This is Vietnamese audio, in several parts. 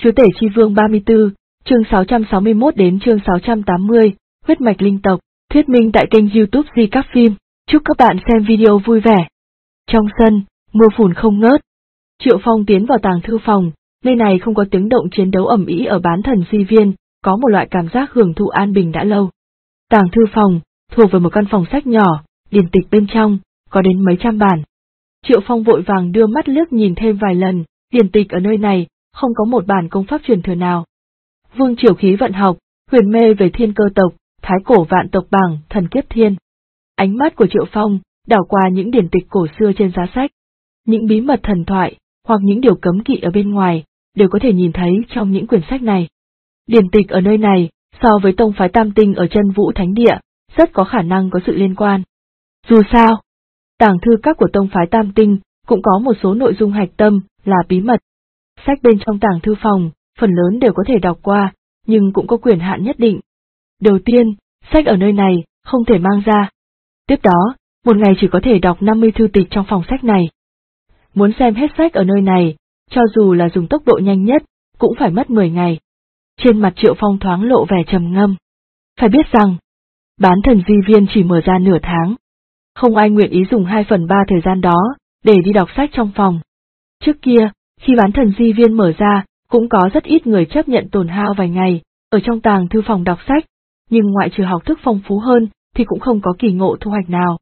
Chúa tể chi vương 34, chương 661 đến chương 680, huyết mạch linh tộc, thuyết minh tại kênh YouTube Di Các Phim. Chúc các bạn xem video vui vẻ. Trong sân, mưa phùn không ngớt. Triệu Phong tiến vào tàng thư phòng, nơi này không có tiếng động chiến đấu ầm ĩ ở bán thần di viên, có một loại cảm giác hưởng thụ an bình đã lâu. Tàng thư phòng, thuộc về một căn phòng sách nhỏ, điển tịch bên trong, có đến mấy trăm bản. Triệu Phong vội vàng đưa mắt liếc nhìn thêm vài lần, điển tịch ở nơi này, không có một bản công pháp truyền thừa nào. Vương triều khí vận học, huyền mê về thiên cơ tộc, thái cổ vạn tộc bảng, thần kiếp thiên. Ánh mắt của Triệu Phong đảo qua những điển tịch cổ xưa trên giá sách. Những bí mật thần thoại, hoặc những điều cấm kỵ ở bên ngoài, đều có thể nhìn thấy trong những quyển sách này. Điển tịch ở nơi này, so với tông phái Tam Tinh ở Chân Vũ Thánh Địa, rất có khả năng có sự liên quan. Dù sao, tàng thư các của tông phái Tam Tinh cũng có một số nội dung hạch tâm là bí mật. Sách bên trong tàng thư phòng, phần lớn đều có thể đọc qua, nhưng cũng có quyền hạn nhất định. Đầu tiên, sách ở nơi này không thể mang ra. Tiếp đó, một ngày chỉ có thể đọc 50 thư tịch trong phòng sách này. Muốn xem hết sách ở nơi này, cho dù là dùng tốc độ nhanh nhất, cũng phải mất 10 ngày. Trên mặt Triệu Phong thoáng lộ vẻ trầm ngâm. Phải biết rằng, bán thần di viên chỉ mở ra nửa tháng. Không ai nguyện ý dùng 2/3 thời gian đó để đi đọc sách trong phòng. Trước kia, khi bán thần di viên mở ra, cũng có rất ít người chấp nhận tổn hao vài ngày ở trong tàng thư phòng đọc sách, nhưng ngoại trừ học thức phong phú hơn thì cũng không có kỳ ngộ thu hoạch nào.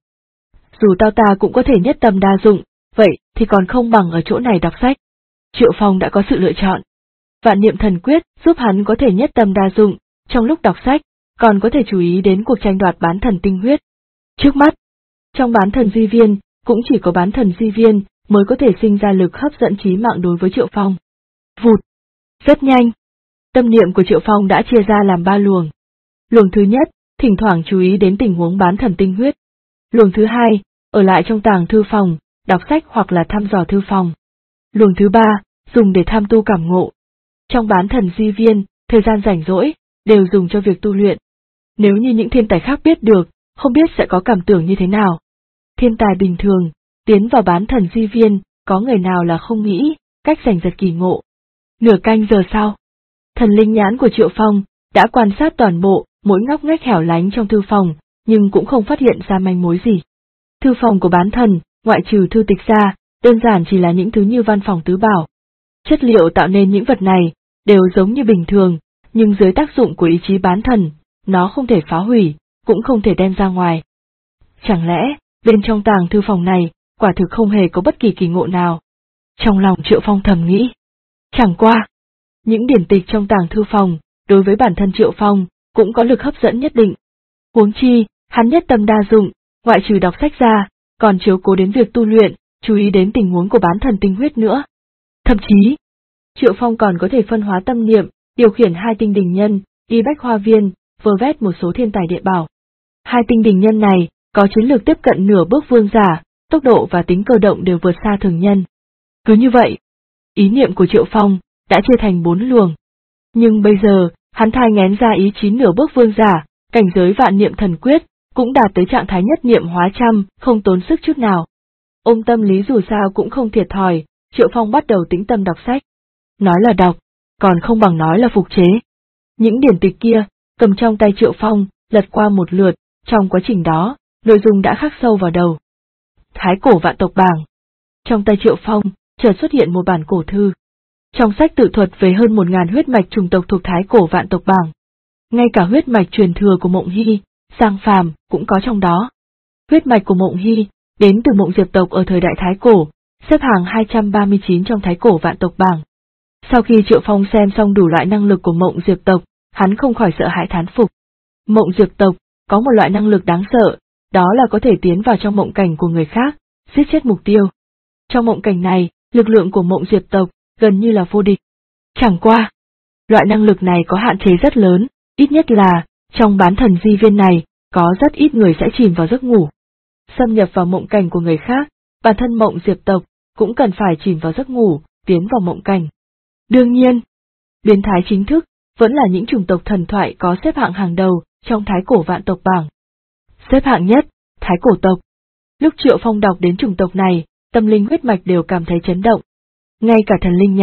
Dù ta cũng có thể nhất tâm đa dụng, vậy thì còn không bằng ở chỗ này đọc sách. Triệu Phong đã có sự lựa chọn. Vạn niệm thần quyết giúp hắn có thể nhất tâm đa dụng, trong lúc đọc sách, còn có thể chú ý đến cuộc tranh đoạt bán thần tinh huyết. Trước mắt, trong bán thần di viên, cũng chỉ có bán thần di viên mới có thể sinh ra lực hấp dẫn chí mạng đối với Triệu Phong. Vụt! Rất nhanh. Tâm niệm của Triệu Phong đã chia ra làm 3 luồng. Luồng thứ nhất, thỉnh thoảng chú ý đến tình huống bán thần tinh huyết. Luồng thứ hai, ở lại trong tàng thư phòng, đọc sách hoặc là thăm dò thư phòng. Luồng thứ ba, dùng để tham tu cảm ngộ. Trong bán thần di viên, thời gian rảnh rỗi, đều dùng cho việc tu luyện. Nếu như những thiên tài khác biết được, không biết sẽ có cảm tưởng như thế nào. Thiên tài bình thường, tiến vào bán thần di viên, có người nào là không nghĩ, cách giành giật kỳ ngộ. Nửa canh giờ sau, thần linh nhãn của Triệu Phong đã quan sát toàn bộ, mỗi ngóc ngách hẻo lánh trong thư phòng, nhưng cũng không phát hiện ra manh mối gì. Thư phòng của bán thần, ngoại trừ thư tịch ra, đơn giản chỉ là những thứ như văn phòng tứ bảo. Chất liệu tạo nên những vật này, đều giống như bình thường, nhưng dưới tác dụng của ý chí bán thần, nó không thể phá hủy, cũng không thể đem ra ngoài. Chẳng lẽ, bên trong tàng thư phòng này, quả thực không hề có bất kỳ kỳ ngộ nào? Trong lòng Triệu Phong thầm nghĩ. Chẳng qua, những điển tịch trong tàng thư phòng, đối với bản thân Triệu Phong, cũng có lực hấp dẫn nhất định. Huống chi, hắn nhất tâm đa dụng, ngoại trừ đọc sách ra, còn chiếu cố đến việc tu luyện, chú ý đến tình huống của bán thần tinh huyết nữa. Thậm chí, Triệu Phong còn có thể phân hóa tâm niệm, điều khiển 2 tinh đình nhân, đi bách hoa viên, vơ vét một số thiên tài địa bảo. 2 tinh đình nhân này, có chiến lược tiếp cận nửa bước vương giả, tốc độ và tính cơ động đều vượt xa thường nhân. Cứ như vậy, ý niệm của Triệu Phong đã chia thành 4 luồng. Nhưng bây giờ, hắn thai nghén ra ý chí nửa bước vương giả, cảnh giới vạn niệm thần quyết, cũng đạt tới trạng thái nhất niệm hóa trăm, không tốn sức chút nào. Ôm tâm lý dù sao cũng không thiệt thòi, Triệu Phong bắt đầu tĩnh tâm đọc sách. Nói là đọc, còn không bằng nói là phục chế. Những điển tịch kia, cầm trong tay Triệu Phong, lật qua một lượt, trong quá trình đó, nội dung đã khắc sâu vào đầu. Thái cổ vạn tộc bảng. Trong tay Triệu Phong, chợt xuất hiện một bản cổ thư. Trong sách tự thuật về hơn 1000 huyết mạch chủng tộc thuộc Thái cổ vạn tộc bảng. Ngay cả huyết mạch truyền thừa của Mộng Hy, Giang Phàm cũng có trong đó. Huyết mạch của Mộng Hy, đến từ Mộng Diệp tộc ở thời đại Thái cổ, xếp hàng 239 trong Thái cổ vạn tộc bảng. Sau khi Triệu Phong xem xong đủ loại năng lực của Mộng Diệp tộc, hắn không khỏi sợ hãi thán phục. Mộng Diệp tộc có một loại năng lực đáng sợ, đó là có thể tiến vào trong mộng cảnh của người khác, giết chết mục tiêu. Trong mộng cảnh này, lực lượng của Mộng Diệp tộc gần như là vô địch. Chẳng qua, loại năng lực này có hạn chế rất lớn, ít nhất là, trong bán thần di viên này, có rất ít người sẽ chìm vào giấc ngủ. Xâm nhập vào mộng cảnh của người khác, bản thân Mộng Diệp tộc cũng cần phải chìm vào giấc ngủ, tiến vào mộng cảnh. Đương nhiên, biến thái chính thức vẫn là những chủng tộc thần thoại có xếp hạng hàng đầu trong Thái cổ vạn tộc bảng. Xếp hạng nhất, Thái cổ tộc. Lúc Triệu Phong đọc đến chủng tộc này, tâm linh huyết mạch đều cảm thấy chấn động. Ngay cả thần linh nhãn,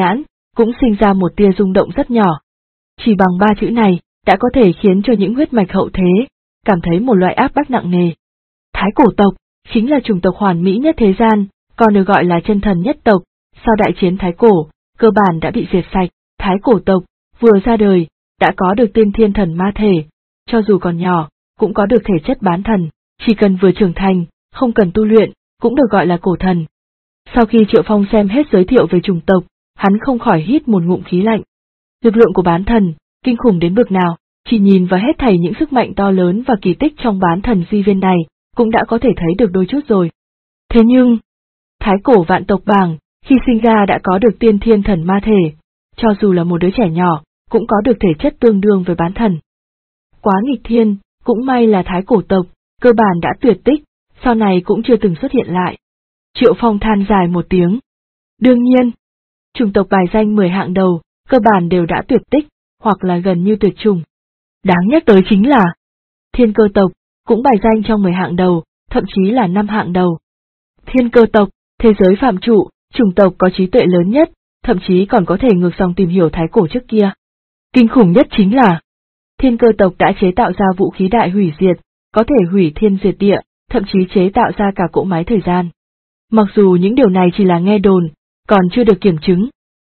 cũng sinh ra một tia rung động rất nhỏ. Chỉ bằng 3 chữ này, đã có thể khiến cho những huyết mạch hậu thế cảm thấy một loại áp bách nặng nề. Thái cổ tộc chính là chủng tộc hoàn mỹ nhất thế gian, còn được gọi là chân thần nhất tộc. Sau đại chiến Thái cổ, cơ bản đã bị diệt sạch. Thái cổ tộc vừa ra đời đã có được tiên thiên thần ma thể, cho dù còn nhỏ cũng có được thể chất bán thần, chỉ cần vừa trưởng thành, không cần tu luyện, cũng được gọi là cổ thần. Sau khi Triệu Phong xem hết giới thiệu về chủng tộc, hắn không khỏi hít một ngụm khí lạnh. Lực lượng của bán thần kinh khủng đến bực nào, chỉ nhìn vào hết thảy những sức mạnh to lớn và kỳ tích trong bán thần di viên này, cũng đã có thể thấy được đôi chút rồi. Thế nhưng, Thái cổ vạn tộc bảng, khi sinh ra đã có được tiên thiên thần ma thể, cho dù là một đứa trẻ nhỏ, cũng có được thể chất tương đương với bán thần. Quá nghịch thiên, cũng may là Thái cổ tộc, cơ bản đã tuyệt tích, sau này cũng chưa từng xuất hiện lại. Triệu Phong than dài một tiếng. Đương nhiên, chủng tộc bài danh 10 hạng đầu, cơ bản đều đã tuyệt tích, hoặc là gần như tuyệt chủng. Đáng nhắc tới chính là Thiên Cơ tộc, cũng bài danh trong 10 hạng đầu, thậm chí là 5 hạng đầu. Thiên Cơ tộc, thế giới phạm trụ, chủng tộc có trí tuệ lớn nhất, thậm chí còn có thể ngược dòng tìm hiểu Thái cổ trước kia. Kinh khủng nhất chính là Thiên Cơ tộc đã chế tạo ra vũ khí đại hủy diệt, có thể hủy thiên diệt địa, thậm chí chế tạo ra cả cỗ máy thời gian. Mặc dù những điều này chỉ là nghe đồn, còn chưa được kiểm chứng.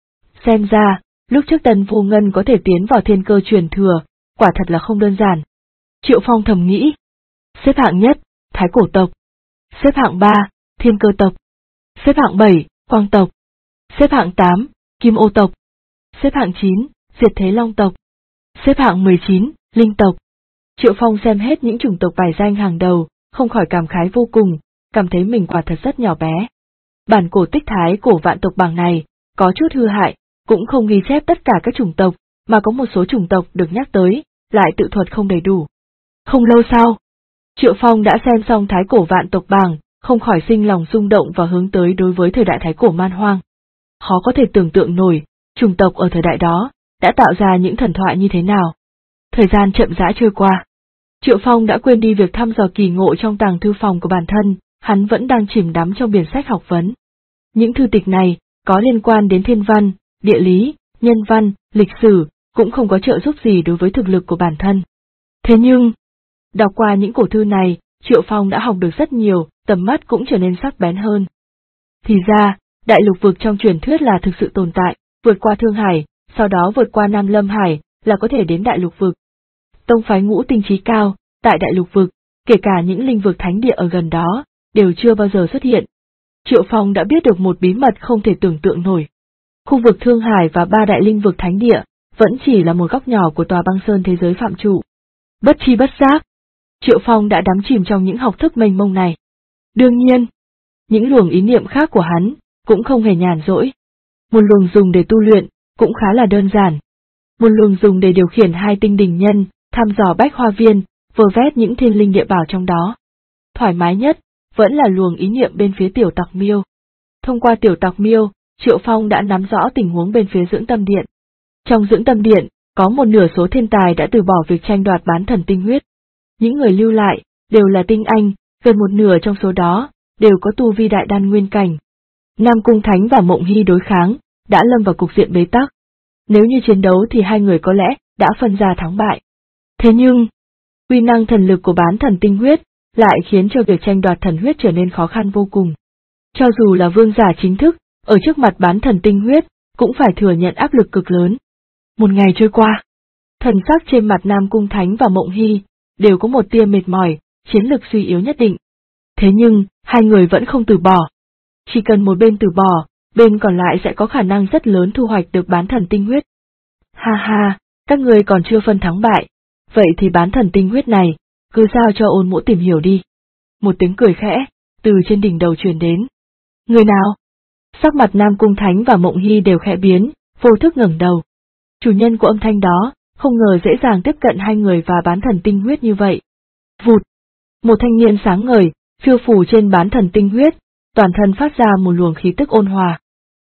Xem ra, lúc trước Tân Vô Ngân có thể tiến vào thiên cơ truyền thừa, quả thật là không đơn giản. Triệu Phong thầm nghĩ. Xếp hạng nhất, Thái cổ tộc. Xếp hạng 3, Thiên Cơ tộc. Xếp hạng 7, Quang tộc. Xếp hạng 8, Kim Ô tộc. Xếp hạng 9, Diệt Thế Long tộc. Xếp hạng 19, Linh tộc. Triệu Phong xem hết những chủng tộc bài danh hàng đầu, không khỏi cảm khái vô cùng, cảm thấy mình quả thật rất nhỏ bé. Bản cổ tích Thái cổ vạn tộc bảng này, có chút hư hại, cũng không ghi chép tất cả các chủng tộc, mà có một số chủng tộc được nhắc tới, lại tự thuật không đầy đủ. Không lâu sau, Triệu Phong đã xem xong Thái cổ vạn tộc bảng, không khỏi sinh lòng rung động và hướng tới đối với thời đại Thái cổ man hoang. Khó có thể tưởng tượng nổi, chủng tộc ở thời đại đó, đã tạo ra những thần thoại như thế nào. Thời gian chậm rãi trôi qua. Triệu Phong đã quên đi việc thăm dò kỳ ngộ trong tàng thư phòng của bản thân, hắn vẫn đang chìm đắm trong biển sách học vấn. Những thư tịch này, có liên quan đến thiên văn, địa lý, nhân văn, lịch sử, cũng không có trợ giúp gì đối với thực lực của bản thân. Thế nhưng, đọc qua những cổ thư này, Triệu Phong đã học được rất nhiều, tầm mắt cũng trở nên sắc bén hơn. Thì ra, đại lục vực trong truyền thuyết là thực sự tồn tại, vượt qua Thương Hải, sau đó vượt qua Nam Lâm Hải, là có thể đến đại lục vực. Tông phái ngũ tinh trí cao, tại đại lục vực, kể cả những linh vực thánh địa ở gần đó, đều chưa bao giờ xuất hiện. Triệu Phong đã biết được một bí mật không thể tưởng tượng nổi. Khu vực Thương Hải và 3 đại linh vực thánh địa, vẫn chỉ là một góc nhỏ của tòa băng sơn thế giới phạm trụ. Bất chi bất giác, Triệu Phong đã đắm chìm trong những học thức mênh mông này. Đương nhiên, những luồng ý niệm khác của hắn, cũng không hề nhàn rỗi. Một luồng dùng để tu luyện, cũng khá là đơn giản. Một luồng dùng để điều khiển 2 tinh đỉnh nhân, thăm dò bách hoa viên, vơ vét những thiên linh địa bảo trong đó. Thoải mái nhất, vẫn là luồng ý niệm bên phía tiểu tặc miêu. Thông qua tiểu tặc miêu, Triệu Phong đã nắm rõ tình huống bên phía dưỡng tâm điện. Trong dưỡng tâm điện, có một nửa số thiên tài đã từ bỏ việc tranh đoạt bán thần tinh huyết. Những người lưu lại, đều là tinh anh, gần một nửa trong số đó, đều có tu vi đại đan nguyên cảnh. Nam Cung Thánh và Mộng Hy đối kháng, đã lâm vào cục diện bế tắc. Nếu như chiến đấu thì hai người có lẽ đã phân ra thắng bại. Thế nhưng, uy năng thần lực của bán thần tinh huyết lại khiến cho việc tranh đoạt thần huyết trở nên khó khăn vô cùng. Cho dù là vương giả chính thức, ở trước mặt bán thần tinh huyết, cũng phải thừa nhận áp lực cực lớn. Một ngày trôi qua, thần sắc trên mặt Nam Cung Thánh và Mộng Hy đều có một tia mệt mỏi, chiến lực suy yếu nhất định. Thế nhưng, hai người vẫn không từ bỏ. Chỉ cần một bên từ bỏ, bên còn lại sẽ có khả năng rất lớn thu hoạch được bán thần tinh huyết. Ha ha, các người còn chưa phân thắng bại, vậy thì bán thần tinh huyết này, cứ giao cho Ôn Mỗ tìm hiểu đi. Một tiếng cười khẽ, từ trên đỉnh đầu truyền đến. Người nào? Sắc mặt Nam Cung Thánh và Mộng Hy đều khẽ biến, vô thức ngẩng đầu. Chủ nhân của âm thanh đó, không ngờ dễ dàng tiếp cận hai người và bán thần tinh huyết như vậy. Vụt! Một thanh niên sáng ngời, phiêu phù trên bán thần tinh huyết, toàn thân phát ra một luồng khí tức ôn hòa.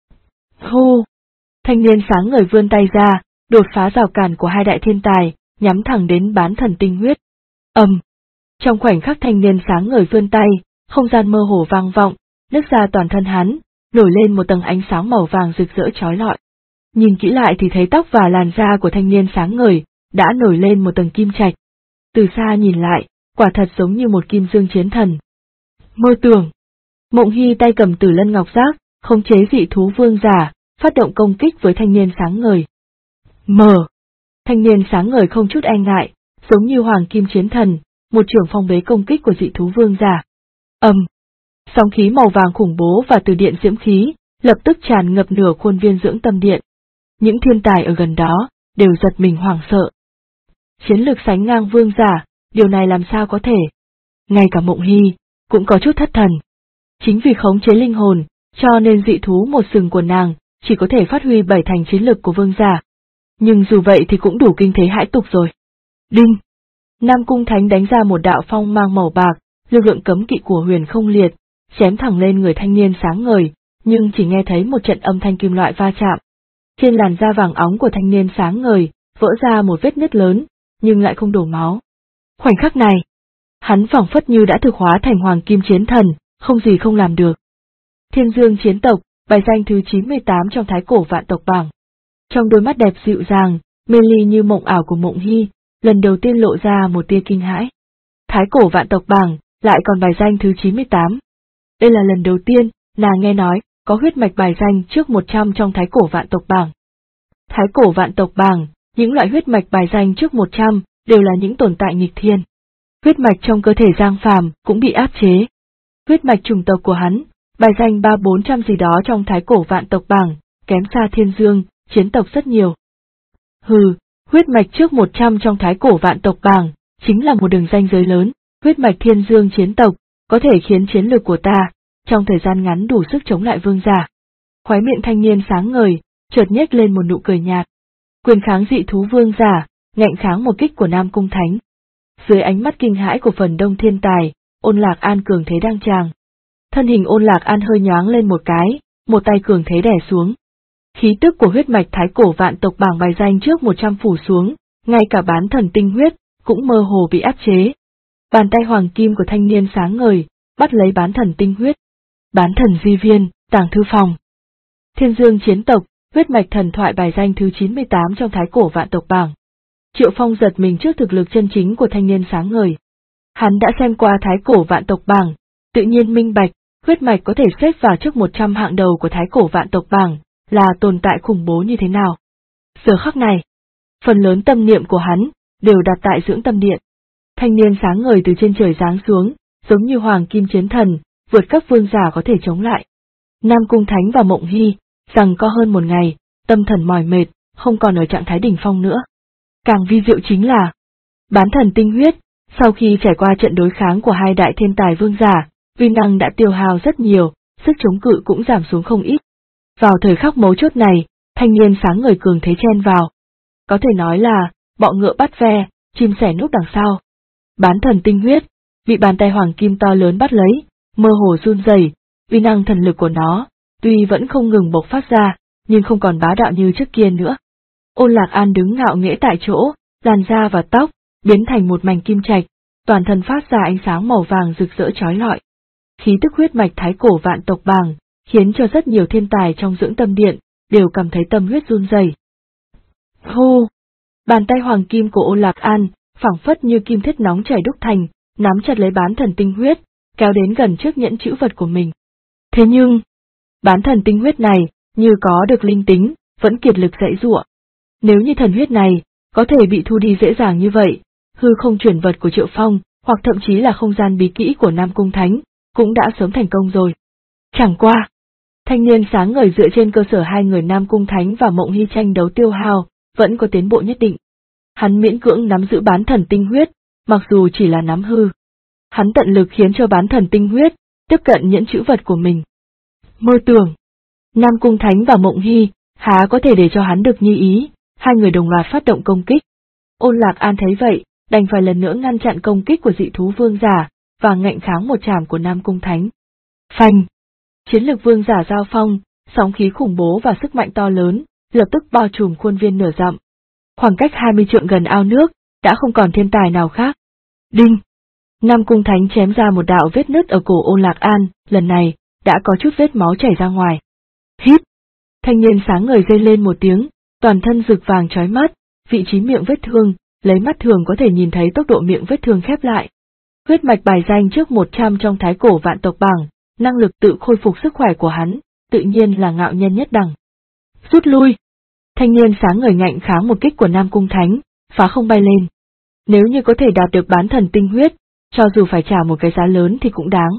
Hô! Thanh niên sáng ngời vươn tay ra, đột phá rào cản của hai đại thiên tài, nhắm thẳng đến bán thần tinh huyết. Trong khoảnh khắc thanh niên sáng ngời vươn tay, không gian mơ hồ vang vọng, nứt ra toàn thân hắn, nổi lên một tầng ánh sáng màu vàng rực rỡ chói lọi. Nhìn kỹ lại thì thấy tóc và làn da của thanh niên sáng ngời, đã nổi lên một tầng kim trạch. Từ xa nhìn lại, quả thật giống như một kim dương chiến thần. Mơ tưởng. Mộng Hy tay cầm Tử Lân Ngọc Giác, khống chế dị thú vương giả, phát động công kích với thanh niên sáng ngời. Thanh niên sáng ngời không chút e ngại, giống như hoàng kim chiến thần, một trường phong bế công kích của dị thú vương giả. Sóng khí màu vàng khủng bố và từ điện diễm khí, lập tức tràn ngập nửa khuôn viên dưỡng tâm điện. Những thiên tài ở gần đó, đều giật mình hoảng sợ. Chiến lực sánh ngang vương giả, điều này làm sao có thể? Ngay cả Mộng Hy, cũng có chút thất thần. Chính vì khống chế linh hồn, cho nên dị thú một sừng của nàng, chỉ có thể phát huy 7 thành chiến lực của vương giả. Nhưng dù vậy thì cũng đủ kinh thế hãi tục rồi. Đinh! Nam Cung Thánh đánh ra một đạo phong mang màu bạc, lực lượng cấm kỵ của Huyền Không Liệt, chém thẳng lên người thanh niên sáng ngời, nhưng chỉ nghe thấy một trận âm thanh kim loại va chạm. Trên làn da vàng óng của thanh niên sáng ngời, vỡ ra một vết nứt lớn, nhưng lại không đổ máu. Khoảnh khắc này, hắn phảng phất như đã thực hóa thành hoàng kim chiến thần, không gì không làm được. Thiên Dương chiến tộc, bài danh thứ 98 trong Thái Cổ Vạn Tộc bảng. Trong đôi mắt đẹp dịu dàng, mê ly như mộng ảo của Mộng Hy, lần đầu tiên lộ ra một tia kinh hãi. Thái Cổ Vạn Tộc bảng, lại còn bài danh thứ 98. Đây là lần đầu tiên, nàng nghe nói, có huyết mạch bài danh trước 100 trong Thái Cổ Vạn Tộc bảng. Thái Cổ Vạn Tộc bảng, những loại huyết mạch bài danh trước 100, đều là những tồn tại nghịch thiên. Huyết mạch trong cơ thể Giang Phàm cũng bị áp chế. Huyết mạch chủng tộc của hắn, bài danh 300-400 gì đó trong Thái Cổ Vạn Tộc bảng, kém xa Thiên Dương chiến tộc rất nhiều. Huyết mạch trước 100 trong Thái Cổ Vạn Tộc bảng, chính là một đường ranh giới lớn, huyết mạch Thiên Dương chiến tộc, có thể khiến chiến lược của ta, trong thời gian ngắn đủ sức chống lại vương giả. Khóe miệng thanh niên sáng ngời, chợt nhếch lên một nụ cười nhạt. Quyền kháng dị thú vương giả, ngạnh kháng một kích của Nam Cung Thánh. Dưới ánh mắt kinh hãi của phần đông thiên tài, Ôn Lạc An cường thế đang tràng. Thân hình Ôn Lạc An hơi nhoáng lên một cái, một tay cường thế đè xuống. Khí tức của huyết mạch Thái Cổ Vạn Tộc bảng bài danh trước 100 phủ xuống, ngay cả bán thần tinh huyết, cũng mơ hồ bị áp chế. Bàn tay hoàng kim của thanh niên sáng ngời, bắt lấy bán thần tinh huyết. Bán thần di viên, tàng thư phòng. Thiên Dương chiến tộc, huyết mạch thần thoại bài danh thứ 98 trong Thái Cổ Vạn Tộc bảng. Triệu Phong giật mình trước thực lực chân chính của thanh niên sáng ngời. Hắn đã xem qua Thái Cổ Vạn Tộc bảng, tự nhiên minh bạch, huyết mạch có thể xếp vào trước 100 hạng đầu của Thái Cổ Vạn Tộc bảng, là tồn tại khủng bố như thế nào. Giờ khắc này, phần lớn tâm niệm của hắn, đều đặt tại dưỡng tâm điện. Thanh niên sáng ngời từ trên trời giáng xuống, giống như hoàng kim chiến thần, vượt cấp vương giả có thể chống lại. Nam Cung Thánh và Mộng Hy, rằng có hơn một ngày, tâm thần mỏi mệt, không còn ở trạng thái đỉnh phong nữa. Càng vi diệu chính là, bán thần tinh huyết, sau khi trải qua trận đối kháng của hai đại thiên tài vương giả, uy năng đã tiêu hao rất nhiều, sức chống cự cũng giảm xuống không ít. Vào thời khắc mấu chốt này, thanh niên sáng ngời cường thế chen vào. Có thể nói là, bọ ngựa bắt ve, chim sẻ núp đằng sau. Bán thần tinh huyết, bị bàn tay hoàng kim to lớn bắt lấy, mơ hồ run rẩy, uy năng thần lực của nó, tuy vẫn không ngừng bộc phát ra, nhưng không còn bá đạo như trước kia nữa. Ôn Lạc An đứng ngạo nghễ tại chỗ, làn da và tóc, biến thành một mảnh kim trạch, toàn thân phát ra ánh sáng màu vàng rực rỡ chói lọi. Khí tức huyết mạch Thái Cổ Vạn Tộc bảng, khiến cho rất nhiều thiên tài trong dưỡng tâm điện, đều cảm thấy tâm huyết run rẩy. Hô! Bàn tay hoàng kim của Ôn Lạc An, phảng phất như kim thiết nóng chảy đúc thành, nắm chặt lấy bán thần tinh huyết, kéo đến gần trước nhẫn chữ vật của mình. Thế nhưng, bán thần tinh huyết này, như có được linh tính, vẫn kiệt lực giãy giụa. Nếu như thần huyết này, có thể bị thu đi dễ dàng như vậy, hư không chuyển vật của Triệu Phong, hoặc thậm chí là không gian bí kỹ của Nam Cung Thánh, cũng đã sớm thành công rồi. Chẳng qua, thanh niên sáng ngời dựa trên cơ sở hai người Nam Cung Thánh và Mộng Hy tranh đấu tiêu hao, vẫn có tiến bộ nhất định. Hắn miễn cưỡng nắm giữ bán thần tinh huyết, mặc dù chỉ là nắm hư. Hắn tận lực khiến cho bán thần tinh huyết, tiếp cận nhẫn chữ vật của mình. Mơ tưởng, Nam Cung Thánh và Mộng Hy, há có thể để cho hắn được như ý, hai người đồng loạt phát động công kích. Ôn Lạc An thấy vậy, đành phải lần nữa ngăn chặn công kích của dị thú vương giả, và ngạnh kháng một trảm của Nam Cung Thánh. Phanh! Chiến lực vương giả giao phong, sóng khí khủng bố và sức mạnh to lớn, lập tức bao trùm khuôn viên nửa dặm. Khoảng cách 20 trượng gần ao nước, đã không còn thiên tài nào khác. Đinh! Nam Cung Thánh chém ra một đạo vết nứt ở cổ Ôn Lạc An, lần này, đã có chút vết máu chảy ra ngoài. Hít! Thanh niên sáng ngời rên lên một tiếng, toàn thân rực vàng chói mắt, vị trí miệng vết thương, lấy mắt thường có thể nhìn thấy tốc độ miệng vết thương khép lại. Huyết mạch bài danh trước 100 trong thái cổ vạn tộc bảng, năng lực tự khôi phục sức khỏe của hắn, tự nhiên là ngạo nhân nhất đẳng. Rút lui. Thanh niên sáng ngời ngạnh kháng một kích của Nam Cung Thánh, phá không bay lên. Nếu như có thể đạt được bán thần tinh huyết, cho dù phải trả một cái giá lớn thì cũng đáng.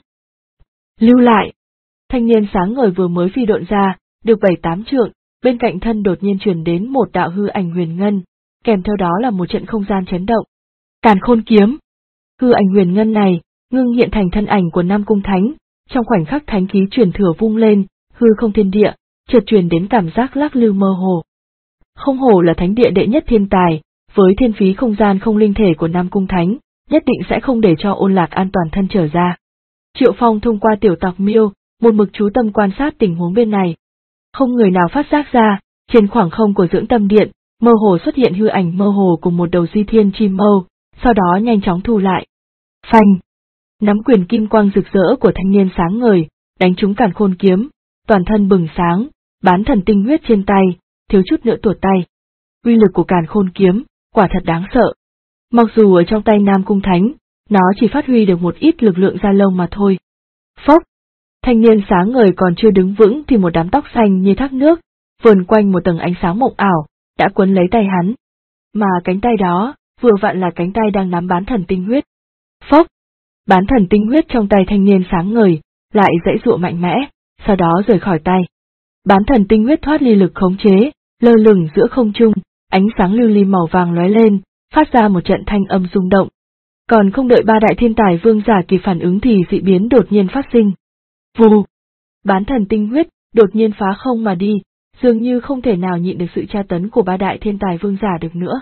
Lưu lại. Thanh niên sáng ngời vừa mới phi độn ra, được 7-8 trượng, bên cạnh thân đột nhiên truyền đến một đạo hư ảnh huyền ngân, kèm theo đó là một trận không gian chấn động. Càn Khôn kiếm. Hư ảnh huyền ngân này, ngưng hiện thành thân ảnh của Nam Cung Thánh, trong khoảnh khắc thánh khí truyền thừa vung lên, hư không thiên địa, chợt truyền đến cảm giác lắc lư mơ hồ. Không hổ là thánh địa đệ nhất thiên tài, với thiên phí không gian không linh thể của Nam Cung Thánh, nhất định sẽ không để cho Ôn Lạc an toàn thân trở ra. Triệu Phong thông qua tiểu tặc miêu, một mực chú tâm quan sát tình huống bên này. Không người nào phát giác ra, trên khoảng không của dưỡng tâm điện, mơ hồ xuất hiện hư ảnh mơ hồ cùng một đầu di thiên chim âu, sau đó nhanh chóng thu lại. Phanh! Nắm quyền kim quang rực rỡ của thanh niên sáng ngời, đánh trúng Càn Khôn kiếm, toàn thân bừng sáng, bán thần tinh huyết trên tay, thiếu chút nữa tuột tay. Uy lực của Càn Khôn kiếm, quả thật đáng sợ. Mặc dù ở trong tay Nam Cung Thánh, nó chỉ phát huy được một ít lực lượng da lông mà thôi. Phốc! Thanh niên sáng ngời còn chưa đứng vững thì một đám tóc xanh như thác nước, vờn quanh một tầng ánh sáng mộng ảo, đã quấn lấy tay hắn. Mà cánh tay đó, vừa vặn là cánh tay đang nắm bán thần tinh huyết. Phốc! Bán thần tinh huyết trong tay thanh niên sáng ngời, lại giãy giụa mạnh mẽ, sau đó rời khỏi tay. Bán thần tinh huyết thoát ly lực khống chế, lơ lửng giữa không trung, ánh sáng lưu ly màu vàng lóe lên, phát ra một trận thanh âm rung động. Còn không đợi ba đại thiên tài vương giả kịp phản ứng thì dị biến đột nhiên phát sinh. Vù! Bán thần tinh huyết đột nhiên phá không mà đi, dường như không thể nào nhịn được sự tra tấn của ba đại thiên tài vương giả được nữa.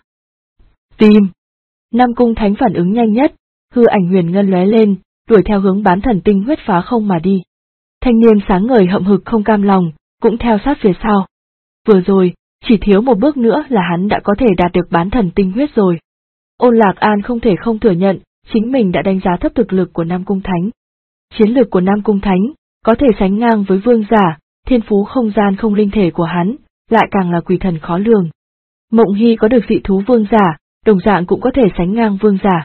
Tìm! Nam Cung Thánh phản ứng nhanh nhất, hư ảnh huyền ngân lóe lên, đuổi theo hướng bán thần tinh huyết phá không mà đi. Thanh niên sáng ngời hậm hực không cam lòng, cũng theo sát phía sau. Vừa rồi, chỉ thiếu một bước nữa là hắn đã có thể đạt được bán thần tinh huyết rồi. Ôn Lạc An không thể không thừa nhận, chính mình đã đánh giá thấp thực lực của Nam Cung Thánh. Chiến lược của Nam Cung Thánh, có thể sánh ngang với vương giả, thiên phú không gian không linh thể của hắn, lại càng là quỷ thần khó lường. Mộng Hy có được dị thú vương giả, đồng dạng cũng có thể sánh ngang vương giả.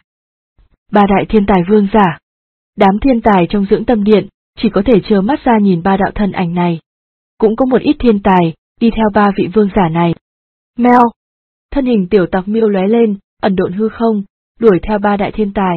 Ba đại thiên tài vương giả. Đám thiên tài trong dưỡng tâm điện, chỉ có thể trơ mắt ra nhìn ba đạo thân ảnh này. Cũng có một ít thiên tài, đi theo ba vị vương giả này. Mèo! Thân hình tiểu tặc miêu lóe lên, ẩn độn hư không, đuổi theo ba đại thiên tài.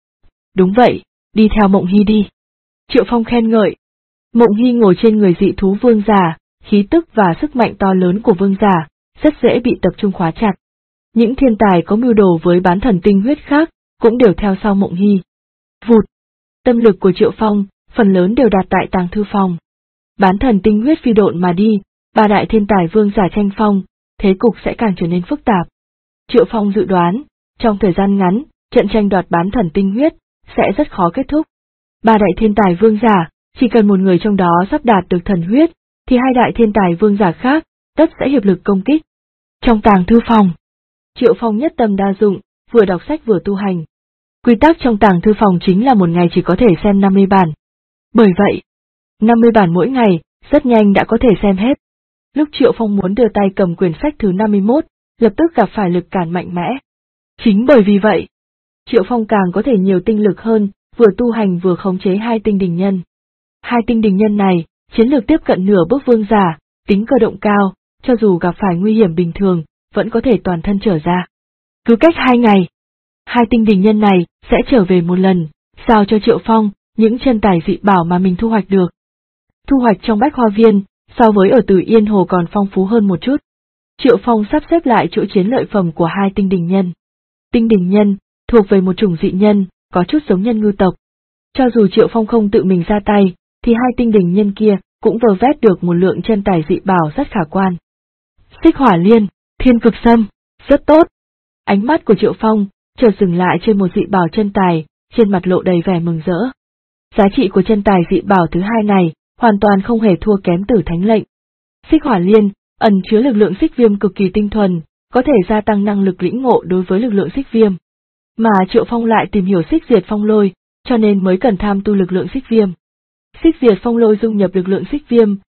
Đúng vậy, đi theo Mộng Hy đi. Triệu Phong khen ngợi. Mộng Hy ngồi trên người dị thú vương giả, khí tức và sức mạnh to lớn của vương giả, rất dễ bị tập trung khóa chặt. Những thiên tài có mưu đồ với bán thần tinh huyết khác, cũng đều theo sau Mộng Hy. Vụt! Tâm lực của Triệu Phong, phần lớn đều đặt tại tàng thư phòng. Bán thần tinh huyết phi độn mà đi, ba đại thiên tài vương giả tranh phong, thế cục sẽ càng trở nên phức tạp. Triệu Phong dự đoán, trong thời gian ngắn, trận tranh đoạt bán thần tinh huyết, sẽ rất khó kết thúc. Ba đại thiên tài vương giả, chỉ cần một người trong đó sắp đạt được thần huyết, thì hai đại thiên tài vương giả khác, tất sẽ hiệp lực công kích. Trong tàng thư phòng, Triệu Phong nhất tâm đa dụng, vừa đọc sách vừa tu hành. Quy tắc trong tàng thư phòng chính là một ngày chỉ có thể xem 50 bản. Bởi vậy, 50 bản mỗi ngày, rất nhanh đã có thể xem hết. Lúc Triệu Phong muốn đưa tay cầm quyển sách thứ 51, lập tức gặp phải lực cản mạnh mẽ. Chính bởi vì vậy, Triệu Phong càng có thể nhiều tinh lực hơn, vừa tu hành vừa khống chế hai tinh đình nhân. Hai tinh đình nhân này, chiến lược tiếp cận nửa bước vương giả, tính cơ động cao, cho dù gặp phải nguy hiểm bình thường, vẫn có thể toàn thân trở ra. Cứ cách 2 ngày, hai tinh đình nhân này sẽ trở về một lần, giao cho Triệu Phong những chân tài dị bảo mà mình thu hoạch được. Thu hoạch trong Bách Hoa Viên, so với ở Từ Yên Hồ còn phong phú hơn một chút. Triệu Phong sắp xếp lại chỗ chiến lợi phẩm của hai tinh đình nhân. Tinh đình nhân, thuộc về một chủng dị nhân, có chút giống nhân ngư tộc. Cho dù Triệu Phong không tự mình ra tay, thì hai tinh đình nhân kia cũng vơ vét được một lượng chân tài dị bảo rất khả quan. Xích hỏa liên, thiên cực sâm, rất tốt. Ánh mắt của Triệu Phong chợt dừng lại trên một dị bảo chân tài, trên mặt lộ đầy vẻ mừng rỡ. Giá trị của chân tài dị bảo thứ hai này hoàn toàn không hề thua kém Tử Thánh lệnh. Xích hỏa liên ẩn chứa lực lượng xích viêm cực kỳ tinh thuần, có thể gia tăng năng lực lĩnh ngộ đối với lực lượng xích viêm. Mà Triệu Phong lại tìm hiểu xích diệt phong lôi, cho nên mới cần tham tu lực lượng xích viêm. Xích diệt phong lôi dung nhập lực lượng xích viêm,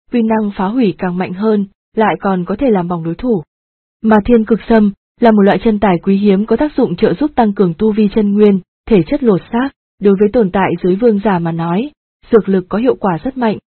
uy năng phá hủy càng mạnh hơn, lại còn có thể làm bỏng đối thủ. Mà Thiên Cực Sâm là một loại chân tài quý hiếm có tác dụng trợ giúp tăng cường tu vi chân nguyên, thể chất lột xác, đối với tồn tại dưới vương giả mà nói, dược lực có hiệu quả rất mạnh.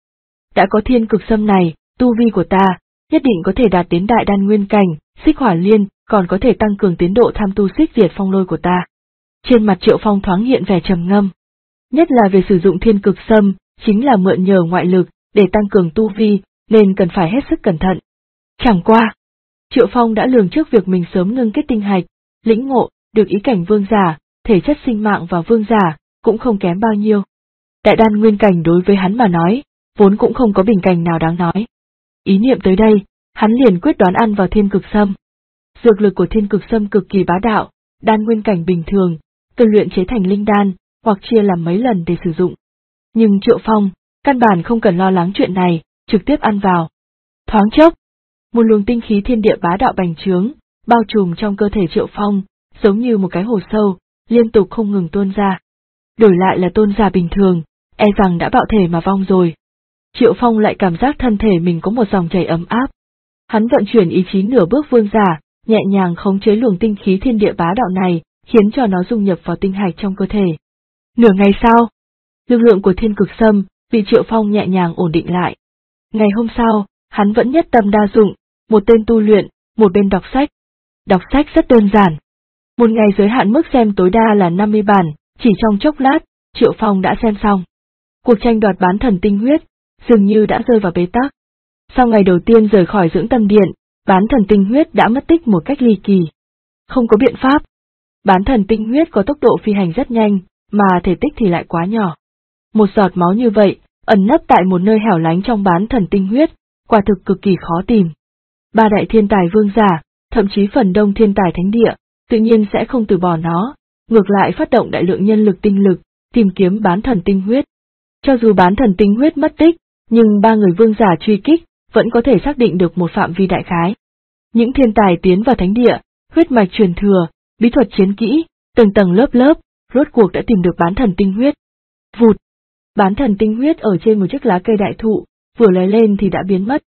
Đã có Thiên Cực Sâm này, tu vi của ta nhất định có thể đạt đến đại đan nguyên cảnh, xích hỏa liên, còn có thể tăng cường tiến độ tham tu xích diệt phong lôi của ta. Trên mặt Triệu Phong thoáng hiện vẻ trầm ngâm. Nhất là về sử dụng Thiên Cực Sâm, chính là mượn nhờ ngoại lực để tăng cường tu vi, nên cần phải hết sức cẩn thận. Chẳng qua, Triệu Phong đã lường trước việc mình sớm ngưng kết tinh hạch, lĩnh ngộ được ý cảnh vương giả, thể chất sinh mạng và vương giả cũng không kém bao nhiêu. Đại đan nguyên cảnh đối với hắn mà nói, vốn cũng không có bình cảnh nào đáng nói. Ý niệm tới đây, hắn liền quyết đoán ăn vào Thiên Cực Sâm. Dược lực của Thiên Cực Sâm cực kỳ bá đạo, đan nguyên cảnh bình thường, cần luyện chế thành linh đan, hoặc chia làm mấy lần để sử dụng. Nhưng Triệu Phong, căn bản không cần lo lắng chuyện này, trực tiếp ăn vào. Thoáng chốc, một luồng tinh khí thiên địa bá đạo bành trướng, bao trùm trong cơ thể Triệu Phong, giống như một cái hồ sâu, liên tục không ngừng tuôn ra. Đổi lại là tôn giả bình thường, e rằng đã bạo thể mà vong rồi. Triệu Phong lại cảm giác thân thể mình có một dòng chảy ấm áp. Hắn vận chuyển ý chí nửa bước vương giả, nhẹ nhàng khống chế luồng tinh khí thiên địa bá đạo này, khiến cho nó dung nhập vào tinh hạch trong cơ thể. Nửa ngày sau, lực lượng của Thiên Cực Sâm bị Triệu Phong nhẹ nhàng ổn định lại. Ngày hôm sau, hắn vẫn nhất tâm đa dụng, một tên tu luyện, một bên đọc sách. Đọc sách rất đơn giản. Một ngày giới hạn mức xem tối đa là 50 bản, chỉ trong chốc lát, Triệu Phong đã xem xong. Cuộc tranh đoạt bán thần tinh huyết, dường như đã rơi vào bế tắc. Sau ngày đầu tiên rời khỏi dưỡng tâm điện, bán thần tinh huyết đã mất tích một cách ly kỳ. Không có biện pháp. Bán thần tinh huyết có tốc độ phi hành rất nhanh, mà thể tích thì lại quá nhỏ. Một giọt máu như vậy, ẩn nấp tại một nơi hẻo lánh trong bán thần tinh huyết, quả thực cực kỳ khó tìm. Ba đại thiên tài vương giả, thậm chí phần đông thiên tài thánh địa, tự nhiên sẽ không từ bỏ nó, ngược lại phát động đại lượng nhân lực tinh lực, tìm kiếm bán thần tinh huyết. Cho dù bán thần tinh huyết mất tích, nhưng ba người vương giả truy kích, vẫn có thể xác định được một phạm vi đại khái. Những thiên tài tiến vào thánh địa, huyết mạch truyền thừa, bí thuật chiến kỹ, từng tầng lớp lớp, rốt cuộc đã tìm được bán thần tinh huyết. Vụt! Bán thần tinh huyết ở trên một chiếc lá cây đại thụ, vừa lóe lên thì đã biến mất.